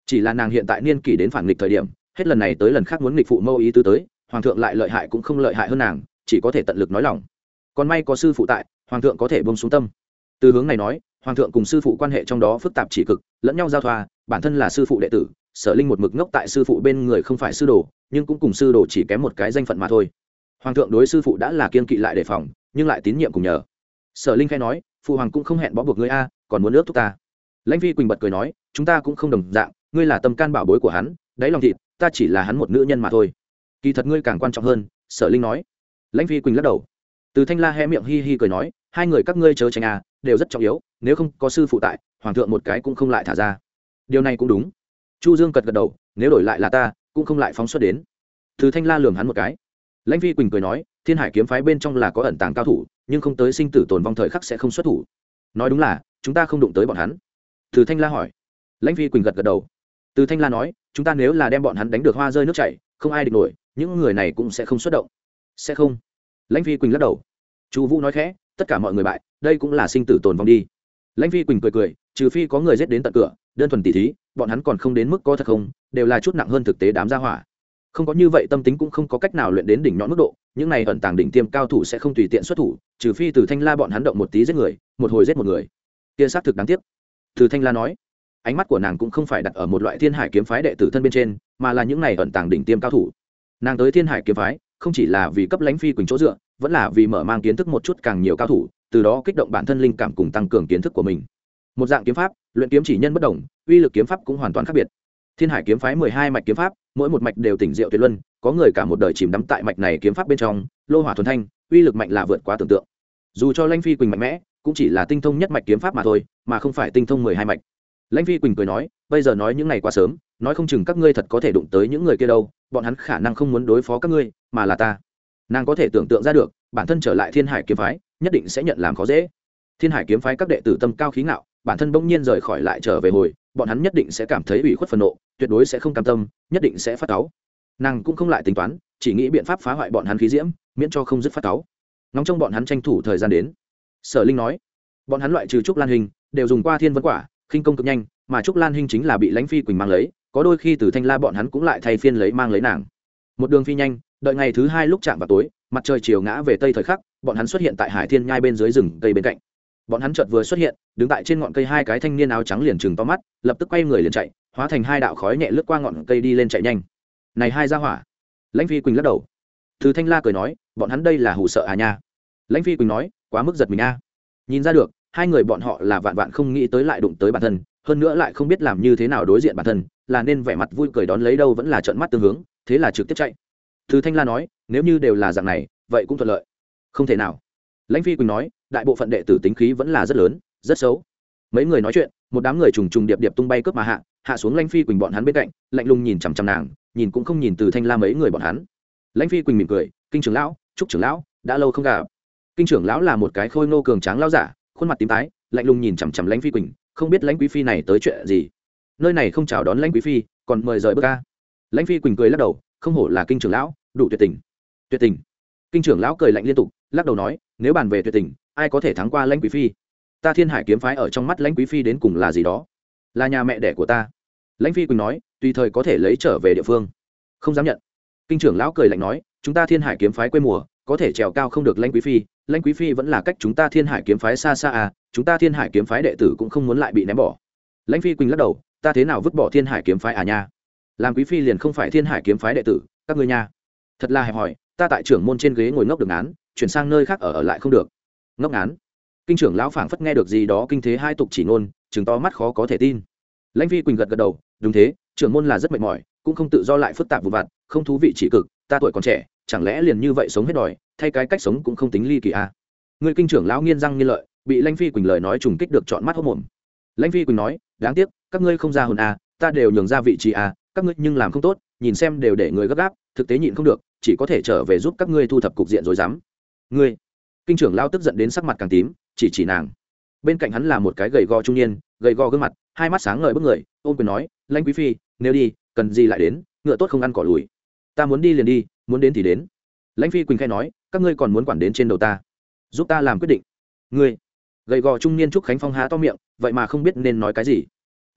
chỉ là nàng hiện tại niên kỷ đến phản nghịch thời điểm, hết lần này tới lần khác muốn nghịch phụ mâu ý tứ tới, hoàng thượng lại lợi hại cũng không lợi hại hơn nàng, chỉ có thể tận lực nói lòng. Còn may có sư phụ tại, hoàng thượng có thể buông xuống tâm. Từ hướng này nói, hoàng thượng cùng sư phụ quan hệ trong đó phức tạp chỉ cực, lẫn nhau giao thoa, bản thân là sư phụ đệ tử, Sở Linh một mực ngốc tại sư phụ bên người không phải sư đồ, nhưng cũng cùng sư đồ chỉ kém một cái danh phận mà thôi. Hoàng thượng đối sư phụ đã là kiên kỵ lại đề phòng, nhưng lại tín nhiệm cùng nhờ. Sở Linh khai nói, phụ hoàng cũng không hẹn bó buộc ngươi a, còn muốn ước thúc ta. Lãnh Phi Quỳnh bật cười nói, chúng ta cũng không đồng dạng, ngươi là tâm can bảo bối của hắn, đáy lòng thịt, ta chỉ là hắn một nữ nhân mà thôi. Kỳ thật ngươi càng quan trọng hơn, Sở Linh nói. Lãnh Phi Quỳnh lắc đầu. Từ Thanh La hé miệng hi hi cười nói, hai người các ngươi chớ tránh à, đều rất trọng yếu, nếu không có sư phụ tại, hoàng thượng một cái cũng không lại thả ra. Điều này cũng đúng. Chu Dương gật gật đầu, nếu đổi lại là ta, cũng không lại phóng xuất đến. Từ Thanh La lườm hắn một cái. Lãnh Phi Quỳnh cười nói, Thiên Hải kiếm phái bên trong là có ẩn tàng cao thủ, nhưng không tới sinh tử tồn vong thời khắc sẽ không xuất thủ. Nói đúng là, chúng ta không đụng tới bọn hắn. Từ Thanh La hỏi. Lãnh Phi Quỳnh gật gật đầu. Từ Thanh La nói, chúng ta nếu là đem bọn hắn đánh được hoa rơi nước chảy, không ai địch nổi, những người này cũng sẽ không xuất động. Sẽ không. Lãnh Phi Quỳnh lắc đầu. Chu Vũ nói khẽ, tất cả mọi người bại, đây cũng là sinh tử tồn vong đi. Lãnh Phi Quỳnh cười cười, trừ phi có người giết đến tận cửa, đơn thuần tỉ thí, bọn hắn còn không đến mức có thật không, đều là chút nặng hơn thực tế đám gia hỏa. Không có như vậy tâm tính cũng không có cách nào luyện đến đỉnh nhọn mức độ, những này ẩn tàng đỉnh tiêm cao thủ sẽ không tùy tiện xuất thủ, trừ phi Từ Thanh La bọn hắn động một tí giết người, một hồi giết một người. Kia xác thực đáng tiếc. Từ Thanh La nói, ánh mắt của nàng cũng không phải đặt ở một loại Thiên Hải kiếm phái đệ tử thân bên trên, mà là những này ẩn tàng đỉnh tiêm cao thủ. Nàng tới Thiên Hải kiếm phái, không chỉ là vì cấp Lãnh Phi Quỳnh chỗ dựa, vẫn là vì mở mang kiến thức một chút càng nhiều cao thủ, từ đó kích động bản thân linh cảm cùng tăng cường kiến thức của mình. Một dạng kiếm pháp, luyện kiếm chỉ nhân bất đồng, uy lực kiếm pháp cũng hoàn toàn khác biệt. Thiên Hải kiếm phái mười hai mạch kiếm pháp, mỗi một mạch đều tỉnh diệu tuyệt luân, có người cả một đời chìm đắm tại mạch này kiếm pháp bên trong, lô hỏa thuần thanh, uy lực mạnh là vượt quá tưởng tượng. Dù cho Lãnh Phi Quỳnh mạnh mẽ, cũng chỉ là tinh thông nhất mạch kiếm pháp mà thôi, mà không phải tinh thông mười hai mạch. Lãnh Phi Quỳnh cười nói, bây giờ nói những này quá sớm, nói không chừng các ngươi thật có thể đụng tới những người kia đâu, bọn hắn khả năng không muốn đối phó các ngươi, mà là ta. Nàng có thể tưởng tượng ra được, bản thân trở lại Thiên Hải kiếm phái, nhất định sẽ nhận làm khó dễ. Thiên Hải kiếm phái các đệ tử tâm cao khí ngạo, bản thân bỗng nhiên rời khỏi lại trở về hồi, bọn hắn nhất định sẽ cảm thấy ủy khuất phẫn nộ, tuyệt đối sẽ không cam tâm, nhất định sẽ phát cáu. Nàng cũng không lại tính toán, chỉ nghĩ biện pháp phá hoại bọn hắn khí diễm, miễn cho không dứt phát cáu. Nóng trong bọn hắn tranh thủ thời gian đến. Sở Linh nói, bọn hắn loại trừ trúc lan hình, đều dùng qua thiên vân quả, khinh công cực nhanh, mà trúc lan hình chính là bị Lãnh Phi Quỳnh mang lấy, có đôi khi Từ Thanh La bọn hắn cũng lại thay phiên lấy mang lấy nàng. Một đường phi nhanh, đợi ngày thứ hai lúc chạm vào tối, mặt trời chiều ngã về tây thời khắc, bọn hắn xuất hiện tại Hải Thiên nhai bên dưới rừng cây bên cạnh. Bọn hắn chợt vừa xuất hiện, đứng tại trên ngọn cây hai cái thanh niên áo trắng liền trừng to mắt, lập tức quay người liền chạy, hóa thành hai đạo khói nhẹ lướt qua ngọn cây đi lên chạy nhanh. Này hai gia hỏa. Lãnh Phi Quỳnh lắc đầu. Từ Thanh La cười nói, bọn hắn đây là hù sợ à nha. Lãnh Phi Quỳnh nói, quá mức giật mình a. Nhìn ra được, hai người bọn họ là vạn vạn không nghĩ tới lại đụng tới bản thân, hơn nữa lại không biết làm như thế nào đối diện bản thân, là nên vẻ mặt vui cười đón lấy đâu vẫn là trợn mắt tương hướng, thế là trực tiếp chạy. Từ Thanh La nói, nếu như đều là dạng này, vậy cũng thuận lợi. Không thể nào. Lãnh Phi Quỳnh nói, đại bộ phận đệ tử tính khí vẫn là rất lớn, rất xấu. Mấy người nói chuyện, một đám người trùng trùng điệp điệp tung bay cướp mà hạ, hạ xuống Lãnh Phi Quỳnh bọn hắn bên cạnh, lạnh lùng nhìn chằm chằm nàng, nhìn cũng không nhìn Từ Thanh La mấy người bọn hắn. Lãnh Phi Quỳnh mỉm cười, kinh trưởng lão, trúc trưởng lão, đã lâu không gặp. Kinh trưởng lão là một cái khôi ngô cường tráng lão giả, khuôn mặt tím tái, lạnh lùng nhìn chằm chằm Lãnh Phi Quỳnh, không biết Lãnh quý phi này tới chuyện gì. Nơi này không chào đón Lãnh quý phi, còn mời rời bước ca. Lãnh Phi Quỳnh cười lắc đầu, không hổ là kinh trưởng lão, đủ tuyệt tình. Tuyệt tình. Kinh trưởng lão cười lạnh liên tục, lắc đầu nói, nếu bàn về tuyệt tình, ai có thể thắng qua Lãnh quý phi? Ta Thiên Hải kiếm phái ở trong mắt Lãnh quý phi đến cùng là gì đó? Là nhà mẹ đẻ của ta. Lãnh Phi Quỳnh nói, tùy thời có thể lấy trở về địa phương. Không dám nhận. Kinh trưởng lão cười lạnh nói, chúng ta Thiên Hải kiếm phái quê mùa, có thể trèo cao không được Lãnh quý phi, Lãnh quý phi vẫn là cách chúng ta Thiên Hải kiếm phái xa xa à, chúng ta Thiên Hải kiếm phái đệ tử cũng không muốn lại bị ném bỏ. Lãnh Phi Quỳnh lắc đầu, ta thế nào vứt bỏ Thiên Hải kiếm phái à nha? Làm quý phi liền không phải Thiên Hải kiếm phái đệ tử, các ngươi nha. Thật là hẹp hòi, ta tại trưởng môn trên ghế ngồi ngốc được án, chuyển sang nơi khác ở ở lại không được. Ngốc án. Kinh trưởng lão phảng phất nghe được gì đó kinh thế hai tục chỉ ngôn, trừng to mắt khó có thể tin. Lãnh Phi Quỳnh gật gật đầu, đúng thế, trưởng môn là rất mệt mỏi, cũng không tự do lại phức tạp vụ vặt, không thú vị chỉ cực, ta tuổi còn trẻ, chẳng lẽ liền như vậy sống hết đòi, thay cái cách sống cũng không tính ly kỳ à? Người kinh trưởng lão nghiến răng nghiến lợi, bị Lãnh Phi Quỳnh lời nói trùng kích được trọn mắt hốt mồm. Lãnh Phi Quỳnh nói, đáng tiếc, các ngươi không ra hồn à, ta đều nhường ra vị trí à, các ngươi nhưng làm không tốt, nhìn xem đều để người gấp gáp, thực tế nhịn không được, chỉ có thể trở về giúp các ngươi thu thập cục diện rồi dám. Ngươi. Kinh trưởng lão tức giận đến sắc mặt càng tím, chỉ chỉ nàng. Bên cạnh hắn là một cái gầy gò trung niên, gầy gò gương mặt, hai mắt sáng ngời bức người, ôm quyền nói, Lãnh quý phi, nếu đi, cần gì lại đến, ngựa tốt không ăn cỏ lùi. Ta muốn đi liền đi, muốn đến thì đến. Lãnh Phi Quỳnh khai nói, các ngươi còn muốn quản đến trên đầu ta, giúp ta làm quyết định. Ngươi. Gầy gò trung niên Trúc Khánh Phong há to miệng, vậy mà không biết nên nói cái gì.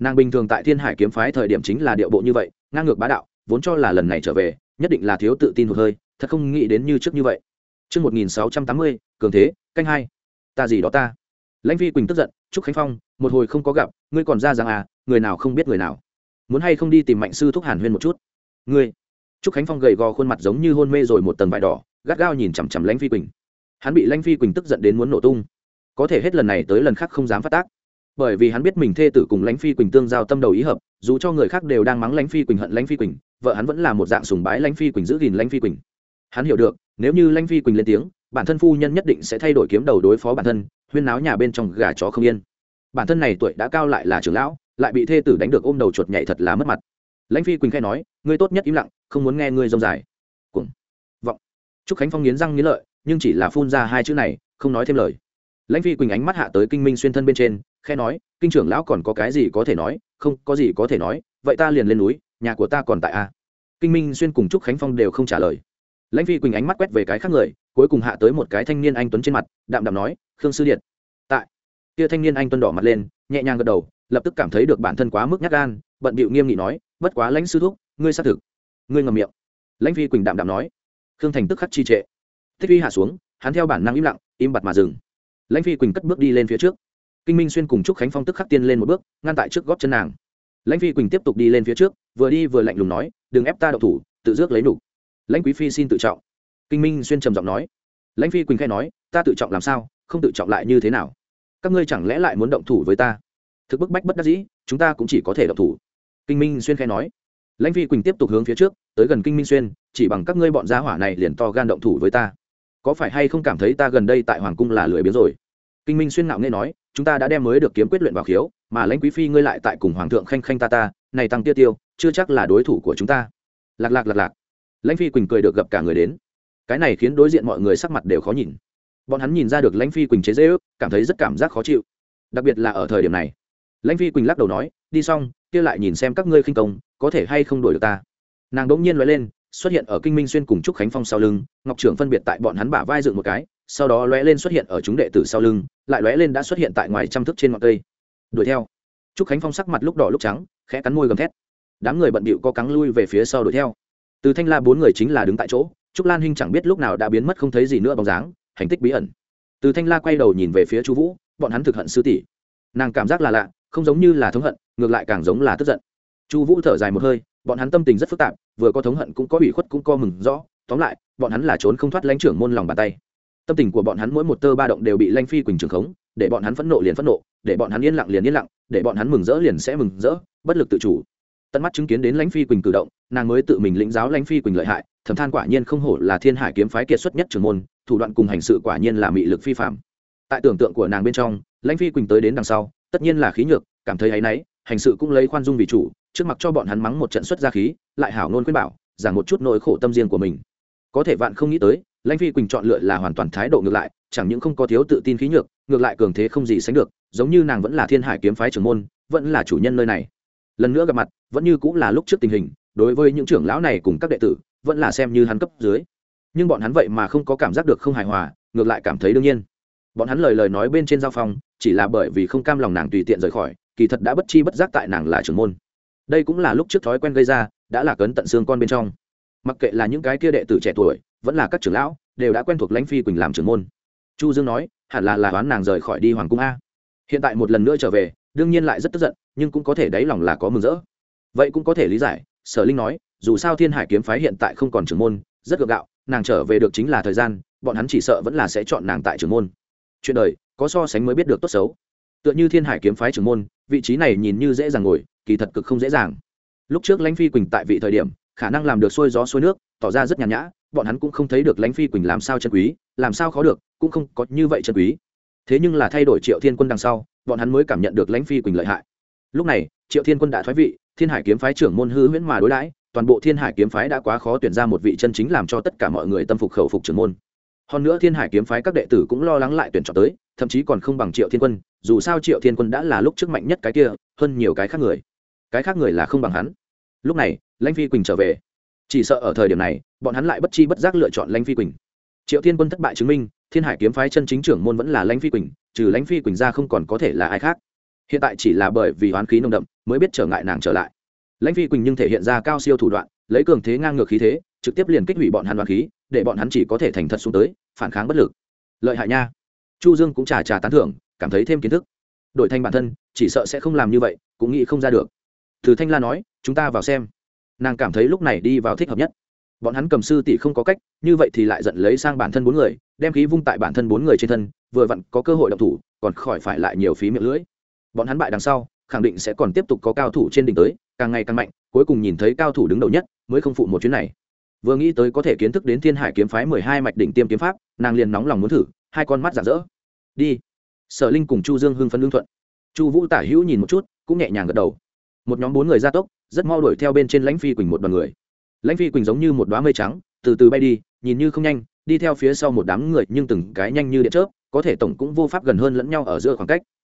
Nàng bình thường tại thiên hải kiếm phái thời điểm chính là điệu bộ như vậy, ngang ngược bá đạo, vốn cho là lần này trở về nhất định là thiếu tự tin hụt hơi, thật không nghĩ đến như trước như vậy. Chương một nghìn sáu trăm tám mươi, cường thế, canh hai. Ta gì đó ta. Lãnh Phi Quỳnh tức giận, Trúc Khánh Phong, một hồi không có gặp, ngươi còn ra rằng à, người nào không biết người nào. Muốn hay không đi tìm Mạnh sư thúc Hàn Huyên một chút. Ngươi. Trúc Khánh Phong gầy gò khuôn mặt giống như hôn mê rồi một tầng vải đỏ, gắt gao nhìn chằm chằm Lãnh Phi Quỳnh. Hắn bị Lãnh Phi Quỳnh tức giận đến muốn nổ tung. Có thể hết lần này tới lần khác không dám phát tác, bởi vì hắn biết mình thê tử cùng Lãnh Phi Quỳnh tương giao tâm đầu ý hợp, dù cho người khác đều đang mắng Lãnh Phi Quỳnh hận Lãnh Phi Quỳnh, vợ hắn vẫn là một dạng sùng bái Lãnh Phi Quỳnh, giữ gìn Lãnh Phi Quỳnh. Hắn hiểu được, nếu như Lãnh Phi Quỳnh lên tiếng, bản thân phu nhân nhất định sẽ thay đổi kiếm đầu đối phó bản thân, huyên náo nhà bên trong gà chó không yên. Bản thân này tuổi đã cao lại là trưởng lão, lại bị thê tử đánh được ôm đầu chuột nhảy, thật là mất mặt. Lãnh Phi Quỳnh khẽ nói, ngươi tốt nhất im lặng, không muốn nghe ngươi rông dài. Cuồng vọng. Trúc Khánh Phong nghiến răng nghiến lợi, nhưng chỉ là phun ra hai chữ này, không nói thêm lời. Lãnh Phi Quỳnh ánh mắt hạ tới Kinh Minh Xuyên thân bên trên, khẽ nói, kinh trưởng lão còn có cái gì có thể nói? Không có gì có thể nói, vậy ta liền lên núi, nhà của ta còn tại a. Kinh Minh Xuyên cùng Trúc Khánh Phong đều không trả lời. Lãnh Phi Quỳnh ánh mắt quét về cái khác người, cuối cùng hạ tới một cái thanh niên anh tuấn trên mặt, đạm đạm nói, Khương sư điện. Tại. Kia thanh niên anh tuấn đỏ mặt lên, nhẹ nhàng gật đầu, lập tức cảm thấy được bản thân quá mức nhát gan, bận bịu nghiêm nghị nói, bất quá Lãnh sư thúc, ngươi xác thực. Ngươi ngậm miệng. Lãnh Phi Quỳnh đạm đạm nói. Khương Thành tức khắc chi trệ. Thích uy hạ xuống, hắn theo bản năng im lặng, im bặt mà dừng. Lãnh Phi Quỳnh cất bước đi lên phía trước. Kinh Minh Xuyên cùng Trúc Khánh Phong tức khắc tiên lên một bước, ngăn tại trước gót chân nàng. Lãnh Phi Quỳnh tiếp tục đi lên phía trước, vừa đi vừa lạnh lùng nói, đừng ép ta động thủ, tự rước lấy nục. Lãnh quý phi xin tự trọng. Kinh Minh Xuyên trầm giọng nói. Lãnh Phi Quỳnh khẽ nói, ta tự trọng làm sao, không tự trọng lại như thế nào? Các ngươi chẳng lẽ lại muốn động thủ với ta? Thực bức bách bất đắc dĩ, chúng ta cũng chỉ có thể động thủ. Kinh Minh Xuyên khẽ nói. Lãnh Phi Quỳnh tiếp tục hướng phía trước, tới gần Kinh Minh Xuyên, chỉ bằng các ngươi bọn gia hỏa này liền to gan động thủ với ta. Có phải hay không cảm thấy ta gần đây tại hoàng cung là lười biếng rồi? Kinh Minh Xuyên ngạo nghễ nói, chúng ta đã đem mới được kiếm quyết luyện vào khiếu, mà Lãnh quý phi ngươi lại tại cùng hoàng thượng khanh khanh ta ta, này tăng tiêu tiêu, chưa chắc là đối thủ của chúng ta. Lạc lạc lạc lạc. Lãnh Phi Quỳnh cười được gặp cả người đến. Cái này khiến đối diện mọi người sắc mặt đều khó nhìn. Bọn hắn nhìn ra được Lãnh Phi Quỳnh chế giễu, cảm thấy rất cảm giác khó chịu. Đặc biệt là ở thời điểm này. Lãnh Phi Quỳnh lắc đầu nói, đi xong, kia lại nhìn xem các ngươi khinh công, có thể hay không đuổi được ta. Nàng đống nhiên lóe lên, xuất hiện ở Kinh Minh Xuyên cùng Trúc Khánh Phong sau lưng, Ngọc Trưởng phân biệt tại bọn hắn bả vai dựng một cái, sau đó lóe lên xuất hiện ở chúng đệ tử sau lưng, lại lóe lên đã xuất hiện tại ngoài trăm thước trên ngọn cây. Đuổi theo. Trúc Khánh Phong sắc mặt lúc đỏ lúc trắng, khẽ cắn môi gầm thét. Đám người bận bịu co cắn lui về phía sau đuổi theo. Từ Thanh La bốn người chính là đứng tại chỗ, Trúc Lan Hinh chẳng biết lúc nào đã biến mất không thấy gì nữa bóng dáng, hành tích bí ẩn. Từ Thanh La quay đầu nhìn về phía Chu Vũ, bọn hắn thực hận sư tỷ. Nàng cảm giác là lạ, không giống như là thống hận, ngược lại càng giống là tức giận. Chu Vũ thở dài một hơi, bọn hắn tâm tình rất phức tạp, vừa có thống hận cũng có ủy khuất cũng có mừng rõ, tóm lại, bọn hắn là trốn không thoát Lãnh trưởng môn lòng bàn tay. Tâm tình của bọn hắn mỗi một tơ ba động đều bị Lãnh Phi Quỳnh trường khống, để bọn hắn phẫn nộ liền phẫn nộ, để bọn hắn yên lặng liền yên lặng, để bọn hắn mừng rỡ liền sẽ mừng rỡ, bất lực tự chủ. Tận mắt chứng kiến đến Lãnh Phi Quỳnh cử động, nàng mới tự mình lĩnh giáo Lãnh Phi Quỳnh lợi hại, thầm than quả nhiên không hổ là Thiên Hải kiếm phái kiệt xuất nhất trưởng môn, thủ đoạn cùng hành sự quả nhiên là mị lực phi phàm. Tại tưởng tượng của nàng bên trong, Lãnh Phi Quỳnh tới đến đằng sau, tất nhiên là khí nhược, cảm thấy áy náy, hành sự cũng lấy khoan dung vì chủ, trước mặt cho bọn hắn mắng một trận xuất ra khí, lại hảo ngôn khuyên bảo, giảng một chút nỗi khổ tâm riêng của mình. Có thể vạn không nghĩ tới, Lãnh Phi Quỳnh chọn lựa là hoàn toàn thái độ ngược lại, chẳng những không có thiếu tự tin khí nhược, ngược lại cường thế không gì sánh được, giống như nàng vẫn là Thiên Hải kiếm phái trưởng môn, vẫn là chủ nhân nơi này. Lần nữa gặp mặt, vẫn như cũng là lúc trước tình hình, đối với những trưởng lão này cùng các đệ tử, vẫn là xem như hắn cấp dưới. Nhưng bọn hắn vậy mà không có cảm giác được không hài hòa, ngược lại cảm thấy đương nhiên. Bọn hắn lời lời nói bên trên giao phòng, chỉ là bởi vì không cam lòng nàng tùy tiện rời khỏi, kỳ thật đã bất chi bất giác tại nàng là trưởng môn. Đây cũng là lúc trước thói quen gây ra, đã là cấn tận xương con bên trong. Mặc kệ là những cái kia đệ tử trẻ tuổi, vẫn là các trưởng lão, đều đã quen thuộc Lãnh Phi Quỳnh làm trưởng môn. Chu Dương nói, hẳn là là đoán nàng rời khỏi đi hoàng cung a. Hiện tại một lần nữa trở về, đương nhiên lại rất tức giận, nhưng cũng có thể đáy lòng là có mừng rỡ. Vậy cũng có thể lý giải, Sở Linh nói, dù sao Thiên Hải kiếm phái hiện tại không còn trưởng môn, rất gượng gạo, nàng trở về được chính là thời gian, bọn hắn chỉ sợ vẫn là sẽ chọn nàng tại trưởng môn. Chuyện đời, có so sánh mới biết được tốt xấu. Tựa như Thiên Hải kiếm phái trưởng môn, vị trí này nhìn như dễ dàng ngồi, kỳ thật cực không dễ dàng. Lúc trước Lãnh Phi Quỳnh tại vị thời điểm, khả năng làm được xuôi gió xuôi nước, tỏ ra rất nhàn nhã, bọn hắn cũng không thấy được Lãnh Phi Quỳnh làm sao chân quý, làm sao khó được, cũng không có như vậy chân quý. Thế nhưng là thay đổi Triệu Thiên Quân đằng sau, bọn hắn mới cảm nhận được Lãnh Phi Quỳnh lợi hại. Lúc này, Triệu Thiên Quân đã thoái vị, Thiên Hải kiếm phái trưởng môn hư huyễn mà đối đãi, toàn bộ Thiên Hải kiếm phái đã quá khó tuyển ra một vị chân chính làm cho tất cả mọi người tâm phục khẩu phục trưởng môn. Hơn nữa Thiên Hải kiếm phái các đệ tử cũng lo lắng lại tuyển chọn tới, thậm chí còn không bằng Triệu Thiên Quân, dù sao Triệu Thiên Quân đã là lúc trước mạnh nhất cái kia, hơn nhiều cái khác người. Cái khác người là không bằng hắn. Lúc này, Lãnh Phi Quỳnh trở về, chỉ sợ ở thời điểm này, bọn hắn lại bất chi bất giác lựa chọn Lãnh Phi Quỳnh. Triệu Thiên Quân thất bại chứng minh, Thiên Hải kiếm phái chân chính trưởng môn vẫn là Lãnh Phi Quỳnh, trừ Lãnh Phi Quỳnh ra không còn có thể là ai khác. Hiện tại chỉ là bởi vì oán khí nồng đậm, mới biết trở ngại nàng trở lại. Lãnh Phi Quỳnh nhưng thể hiện ra cao siêu thủ đoạn, lấy cường thế ngang ngược khí thế trực tiếp liền kích hủy bọn hắn đoán khí, để bọn hắn chỉ có thể thành thật xuống tới, phản kháng bất lực. Lợi hại nha. Chu Dương cũng trà trà tán thưởng, cảm thấy thêm kiến thức. Đổi thành bản thân chỉ sợ sẽ không làm như vậy, cũng nghĩ không ra được. Từ Thanh La nói, chúng ta vào xem. Nàng cảm thấy lúc này đi vào thích hợp nhất. Bọn hắn cầm sư tỷ không có cách, như vậy thì lại giận lấy sang bản thân bốn người, đem khí vung tại bản thân bốn người trên thân, vừa vặn có cơ hội động thủ, còn khỏi phải lại nhiều phí miệng lưỡi. Bọn hắn bại đằng sau, khẳng định sẽ còn tiếp tục có cao thủ trên đỉnh tới, càng ngày càng mạnh, cuối cùng nhìn thấy cao thủ đứng đầu nhất, mới không phụ một chuyến này. Vừa nghĩ tới có thể kiến thức đến Thiên Hải kiếm phái mười hai mạch đỉnh tiêm kiếm pháp, nàng liền nóng lòng muốn thử, hai con mắt rạng rỡ. Đi. Sở Linh cùng Chu Dương hưng phấn lương thuận. Chu Vũ tả hữu nhìn một chút, cũng nhẹ nhàng gật đầu. Một nhóm bốn người gia tốc, rất mau đuổi theo bên trên Lãnh Phi Quỳnh một đoàn người. Lãnh Phi Quỳnh giống như một đóa mây trắng, từ từ bay đi, nhìn như không nhanh, đi theo phía sau một đám người nhưng từng cái nhanh như điện chớp, có thể tổng cũng vô pháp gần hơn lẫn nhau ở giữa khoảng cách.